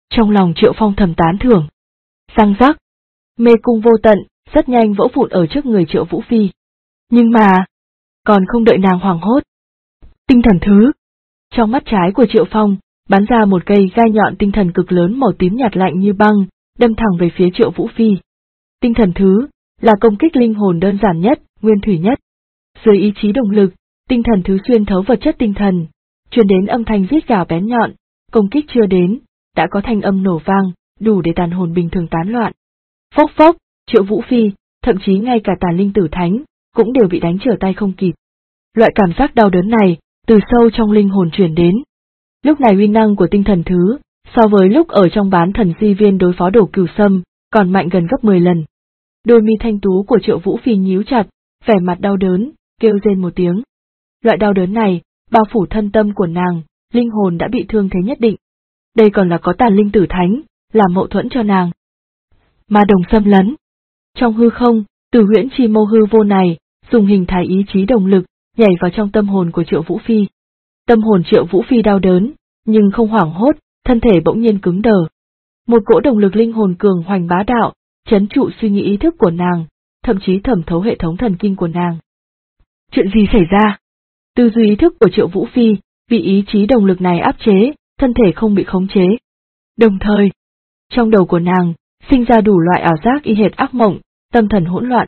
Trong lòng Triệu Phong thầm tán thưởng. Răng rắc, mê cung vô tận, rất nhanh vỡ vụn ở trước người Triệu Vũ Phi. Nhưng mà, còn không đợi nàng hoảng hốt. Tinh thần thứ. Trong mắt trái của Triệu Phong, bắn ra một cây gai nhọn tinh thần cực lớn màu tím nhạt lạnh như băng, đâm thẳng về phía Triệu Vũ Phi. Tinh thần thứ, là công kích linh hồn đơn giản nhất, nguyên thủy nhất. Dưới ý chí động lực, tinh thần thứ xuyên thấu vật chất tinh thần, truyền đến âm thanh rít gào bén nhọn, công kích chưa đến, đã có thanh âm nổ vang, đủ để tàn hồn bình thường tán loạn. Phốc phốc, Triệu Vũ Phi, thậm chí ngay cả Tàn Linh Tử Thánh, cũng đều bị đánh trở tay không kịp. Loại cảm giác đau đớn này, từ sâu trong linh hồn truyền đến. Lúc này uy năng của tinh thần thứ, so với lúc ở trong Bán Thần Di Viên đối phó Đổ Cửu Sâm, còn mạnh gần gấp 10 lần. Đôi mi thanh tú của Triệu Vũ Phi nhíu chặt, vẻ mặt đau đớn, kêu rên một tiếng. Loại đau đớn này, bao phủ thân tâm của nàng, linh hồn đã bị thương thế nhất định. Đây còn là có Tàn Linh Tử Thánh, làm hậu thuẫn cho nàng. Ma đồng xâm lấn. Trong hư không, Từ Huyễn Chi mâu hư vô này, dùng hình thái ý chí động lực, nhảy vào trong tâm hồn của Triệu Vũ Phi. Tâm hồn Triệu Vũ Phi đau đớn, nhưng không hoảng hốt, thân thể bỗng nhiên cứng đờ. Một cỗ động lực linh hồn cường hoành bá đạo, trấn trụ suy nghĩ ý thức của nàng, thậm chí thẩm thấu hệ thống thần kinh của nàng. Chuyện gì xảy ra? Tư duy ý thức của Triệu Vũ Phi, bị ý chí động lực này áp chế, thân thể không bị khống chế. Đồng thời, trong đầu của nàng, sinh ra đủ loại ảo giác y hệt ác mộng, tâm thần hỗn loạn.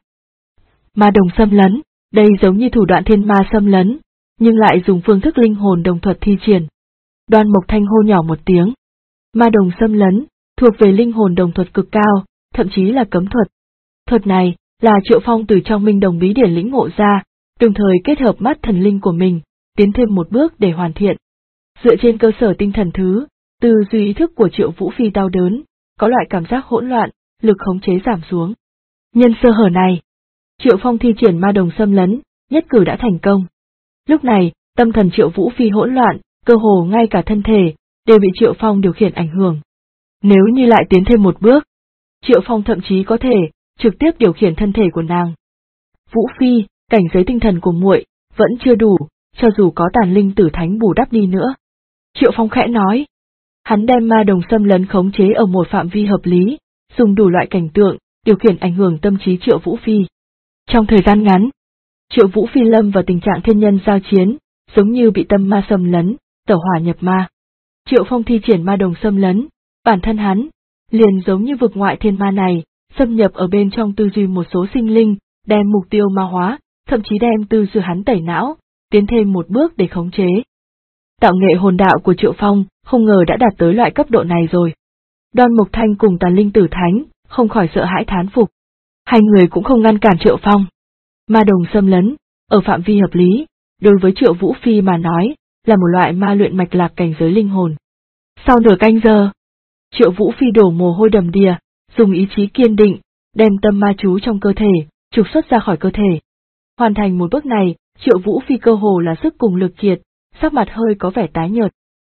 Ma đồng xâm lấn, đây giống như thủ đoạn thiên ma xâm lấn, nhưng lại dùng phương thức linh hồn đồng thuật thi triển. Đoan Mộc Thanh hô nhỏ một tiếng. Ma đồng xâm lấn, thuộc về linh hồn đồng thuật cực cao, thậm chí là cấm thuật. Thuật này, là Triệu Phong từ trong Minh Đồng Bí Điển lĩnh ngộ ra, đồng thời kết hợp mắt thần linh của mình, tiến thêm một bước để hoàn thiện. Dựa trên cơ sở tinh thần thứ, tư duy ý thức của Triệu Vũ Phi đau đớn, có loại cảm giác hỗn loạn, lực khống chế giảm xuống. Nhân sơ hở này, Triệu Phong thi triển ma đồng xâm lấn, nhất cử đã thành công. Lúc này, tâm thần Triệu Vũ Phi hỗn loạn, cơ hồ ngay cả thân thể, đều bị Triệu Phong điều khiển ảnh hưởng. Nếu như lại tiến thêm một bước, Triệu Phong thậm chí có thể trực tiếp điều khiển thân thể của nàng. Vũ Phi, cảnh giới tinh thần của muội vẫn chưa đủ, cho dù có Tàn Linh Tử Thánh bù đắp đi nữa. Triệu Phong khẽ nói. Hắn đem ma đồng xâm lấn khống chế ở một phạm vi hợp lý, dùng đủ loại cảnh tượng, điều khiển ảnh hưởng tâm trí Triệu Vũ Phi. Trong thời gian ngắn, Triệu Vũ Phi lâm vào tình trạng thiên nhân giao chiến, giống như bị tâm ma xâm lấn, tẩu hỏa nhập ma. Triệu Phong thi triển ma đồng xâm lấn, bản thân hắn, liền giống như vực ngoại thiên ma này, xâm nhập ở bên trong tư duy một số sinh linh, đem mục tiêu ma hóa, thậm chí đem tư duy hắn tẩy não, tiến thêm một bước để khống chế. Tạo nghệ hồn đạo của Triệu Phong, không ngờ đã đạt tới loại cấp độ này rồi. Đoan Mộc Thanh cùng Tàn Linh Tử Thánh, không khỏi sợ hãi thán phục. Hai người cũng không ngăn cản Triệu Phong. Ma đồng xâm lấn, ở phạm vi hợp lý, đối với Triệu Vũ Phi mà nói, là một loại ma luyện mạch lạc cảnh giới linh hồn. Sau nửa canh giờ, Triệu Vũ Phi đổ mồ hôi đầm đìa, dùng ý chí kiên định, đem tâm ma chú trong cơ thể, trục xuất ra khỏi cơ thể. Hoàn thành một bước này, Triệu Vũ Phi cơ hồ là sức cùng lực kiệt, sắc mặt hơi có vẻ tái nhợt.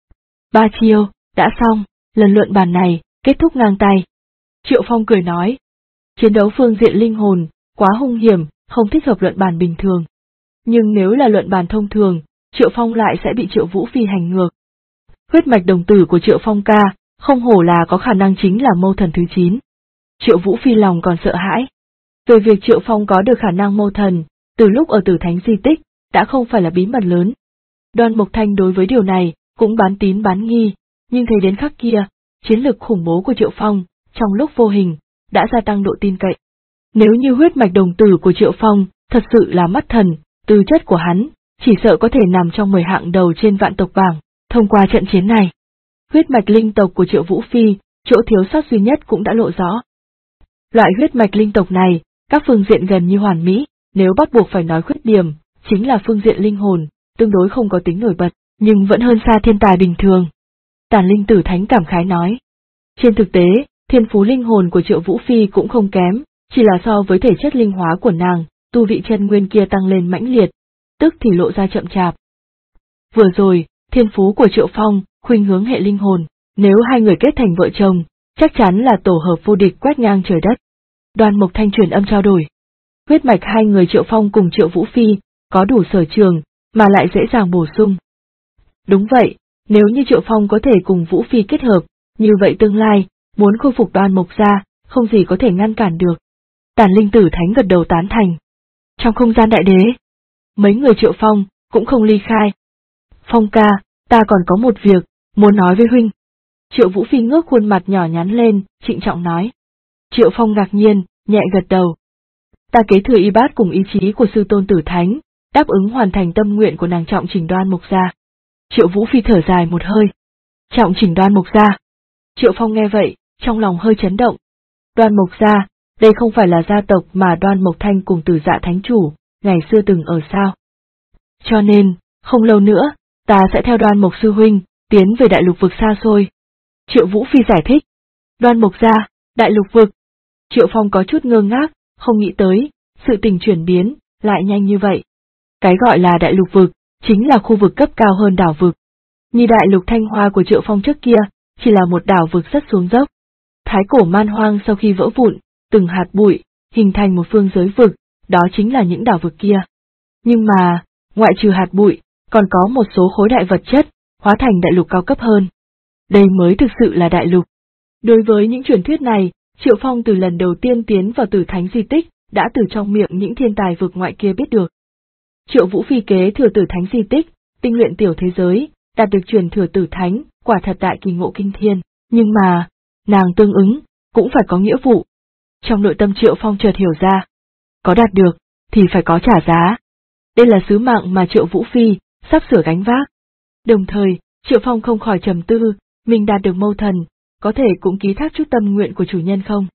3 chiêu, đã xong, lần luận bàn này, kết thúc ngang tay. Triệu Phong cười nói. Chiến đấu phương diện linh hồn, quá hung hiểm, không thích hợp luận bàn bình thường. Nhưng nếu là luận bàn thông thường, Triệu Phong lại sẽ bị Triệu Vũ Phi hành ngược. Huyết mạch đồng tử của Triệu Phong ca, không hổ là có khả năng chính là mâu thần thứ 9. Triệu Vũ Phi lòng còn sợ hãi. Về việc Triệu Phong có được khả năng mâu thần, từ lúc ở Tử Thánh di tích, đã không phải là bí mật lớn. Đoan Mộc Thanh đối với điều này, cũng bán tín bán nghi, nhưng thấy đến khắc kia, chiến lực khủng bố của Triệu Phong, trong lúc vô hình, đã gia tăng độ tin cậy. Nếu như huyết mạch đồng tử của Triệu Phong, thật sự là mắt thần, tư chất của hắn, chỉ sợ có thể nằm trong 10 hạng đầu trên vạn tộc bảng, thông qua trận chiến này. Huyết mạch linh tộc của Triệu Vũ Phi, chỗ thiếu sót duy nhất cũng đã lộ rõ. Loại huyết mạch linh tộc này, các phương diện gần như hoàn mỹ, nếu bắt buộc phải nói khuyết điểm, chính là phương diện linh hồn, tương đối không có tính nổi bật, nhưng vẫn hơn xa thiên tài bình thường. Tàn Linh Tử Thánh cảm khái nói. Trên thực tế, thiên phú linh hồn của Triệu Vũ Phi cũng không kém, chỉ là so với thể chất linh hóa của nàng, tu vị chân nguyên kia tăng lên mãnh liệt, tức thì lộ ra chậm chạp. Vừa rồi, thiên phú của Triệu Phong, khuynh hướng hệ linh hồn, nếu hai người kết thành vợ chồng, chắc chắn là tổ hợp vô địch quét ngang trời đất. Đoan Mộc Thanh truyền âm trao đổi. Huyết mạch hai người Triệu Phong cùng Triệu Vũ Phi, có đủ sở trường, mà lại dễ dàng bổ sung. Đúng vậy, nếu như Triệu Phong có thể cùng Vũ Phi kết hợp, Như vậy tương lai, muốn khôi phục Đoan Mộc gia, không gì có thể ngăn cản được. Tản Linh Tử Thánh gật đầu tán thành. Trong không gian đại đế, mấy người Triệu Phong cũng không ly khai. Phong ca, ta còn có một việc, muốn nói với huynh. Triệu Vũ Phi ngước khuôn mặt nhỏ nhắn lên, trịnh trọng nói. Triệu Phong ngạc nhiên, nhẹ gật đầu. Ta kế thừa y bát cùng ý chí của sư tôn Tử Thánh, đáp ứng hoàn thành tâm nguyện của nàng trọng chỉnh Đoan Mộc gia. Triệu Vũ Phi thở dài một hơi. Trọng chỉnh Đoan Mộc gia. Triệu Phong nghe vậy, trong lòng hơi chấn động. Đoan Mộc gia, đây không phải là gia tộc mà Đoan Mộc Thanh cùng Tử Dạ Thánh chủ, ngày xưa từng ở sao. Cho nên, không lâu nữa, ta sẽ theo Đoan Mộc sư huynh, tiến về đại lục vực xa xôi. Triệu Vũ Phi giải thích. Đoan Mộc gia, đại lục vực. Triệu Phong có chút ngơ ngác, không nghĩ tới, sự tình chuyển biến, lại nhanh như vậy. Cái gọi là đại lục vực, chính là khu vực cấp cao hơn đảo vực. Như đại lục Thanh Hoa của Triệu Phong trước kia, chỉ là một đảo vực rất xuống dốc. Thái cổ man hoang sau khi vỡ vụn, từng hạt bụi, hình thành một phương giới vực, đó chính là những đảo vực kia. Nhưng mà, ngoại trừ hạt bụi, còn có một số khối đại vật chất, hóa thành đại lục cao cấp hơn. Đây mới thực sự là đại lục. Đối với những truyền thuyết này, Triệu Phong từ lần đầu tiên tiến vào Tử Thánh di tích, đã từ trong miệng những thiên tài vực ngoại kia biết được. Triệu Vũ Phi kế thừa Tử Thánh di tích, tinh luyện tiểu thế giới, đạt được truyền thừa Tử Thánh, quả thật đại kỳ ngộ kinh thiên, nhưng mà, nàng tương ứng, cũng phải có nghĩa vụ. Trong nội tâm Triệu Phong chợt hiểu ra, có đạt được, thì phải có trả giá. Đây là sứ mạng mà Triệu Vũ Phi sắp sửa gánh vác. Đồng thời, Triệu Phong không khỏi trầm tư, mình đạt được mâu thần, có thể cũng ký thác chút tâm nguyện của chủ nhân không?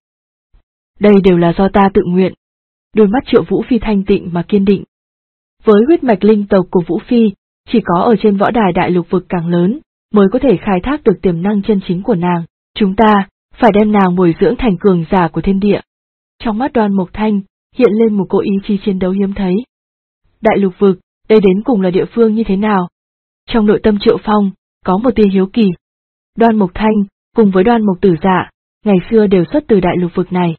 Đây đều là do ta tự nguyện. Đôi mắt Triệu Vũ Phi thanh tịnh mà kiên định. Với huyết mạch linh tộc của Vũ Phi, chỉ có ở trên võ đài đại lục vực càng lớn, mới có thể khai thác được tiềm năng chân chính của nàng. Chúng ta, phải đem nàng bồi dưỡng thành cường giả của thiên địa. Trong mắt Đoan Mộc Thanh, hiện lên một cỗ ý chí chiến đấu hiếm thấy. Đại lục vực, đây đến cùng là địa phương như thế nào? Trong nội tâm Triệu Phong, có một tia hiếu kỳ. Đoan Mộc Thanh, cùng với Đoan Mộc Tử Dạ, ngày xưa đều xuất từ đại lục vực này.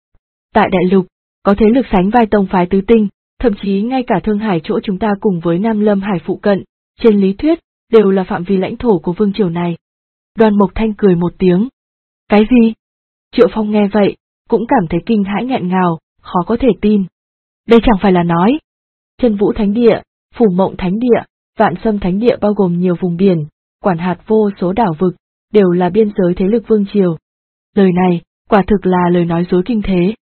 Tại đại lục, có thế lực sánh vai tông phái tứ tinh, thậm chí ngay cả Thương Hải chỗ chúng ta cùng với Nam Lâm Hải phụ cận, trên lý thuyết, đều là phạm vi lãnh thổ của vương triều này. Đoan Mộc Thanh cười một tiếng. Cái gì? Triệu Phong nghe vậy, cũng cảm thấy kinh hãi nghẹn ngào, khó có thể tin. Đây chẳng phải là nói. Chân Vũ Thánh Địa, Phủ Mộng Thánh Địa, Vạn Sâm Thánh Địa bao gồm nhiều vùng biển, quản hạt vô số đảo vực, đều là biên giới thế lực vương triều. Lời này, quả thực là lời nói dối kinh thế.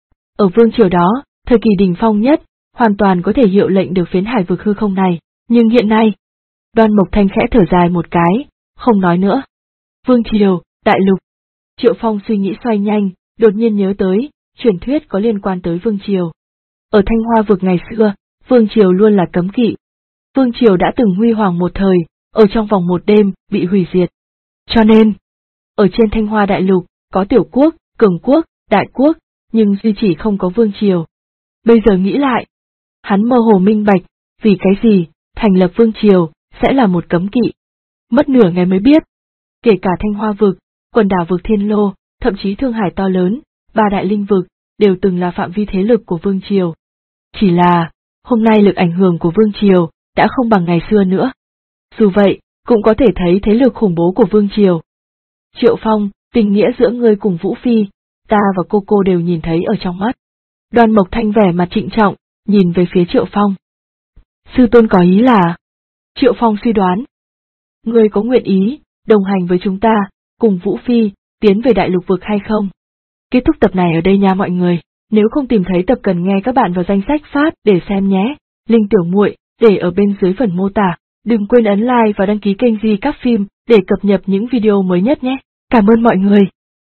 Ở vương triều đó, thời kỳ đỉnh phong nhất, hoàn toàn có thể hiệu lệnh được phiến hải vực hư không này, nhưng hiện nay, Đoan Mộc Thanh khẽ thở dài một cái, không nói nữa. Vương triều, đại lục. Triệu Phong suy nghĩ xoay nhanh, đột nhiên nhớ tới, truyền thuyết có liên quan tới vương triều. Ở Thanh Hoa vực ngày xưa, vương triều luôn là cấm kỵ. Vương triều đã từng huy hoàng một thời, ở trong vòng một đêm, bị hủy diệt. Cho nên, ở trên Thanh Hoa đại lục, có tiểu quốc, cường quốc, đại quốc, nhưng duy chỉ không có vương triều. Bây giờ nghĩ lại, hắn mơ hồ minh bạch, vì cái gì, thành lập vương triều, sẽ là một cấm kỵ. Mất nửa ngày mới biết, kể cả Thanh Hoa vực, quần đảo vực Thiên Lô, thậm chí Thương Hải to lớn, ba đại linh vực, đều từng là phạm vi thế lực của vương triều. Chỉ là, hôm nay lực ảnh hưởng của vương triều, đã không bằng ngày xưa nữa. Dù vậy, cũng có thể thấy thế lực khủng bố của vương triều. Triệu Phong, tình nghĩa giữa ngươi cùng Vũ Phi, ta và cô đều nhìn thấy ở trong mắt. Đoan Mộc Thanh vẻ mặt trịnh trọng, nhìn về phía Triệu Phong. Sư tôn có ý là... Triệu Phong suy đoán. Ngươi có nguyện ý, đồng hành với chúng ta, cùng Vũ Phi, tiến về đại lục vực hay không? Kết thúc tập này ở đây nha mọi người, nếu không tìm thấy tập cần nghe các bạn vào danh sách phát để xem nhé, link Tiểu Muội để ở bên dưới phần mô tả, đừng quên ấn like và đăng ký kênh Di Các Phim để cập nhật những video mới nhất nhé, cảm ơn mọi người.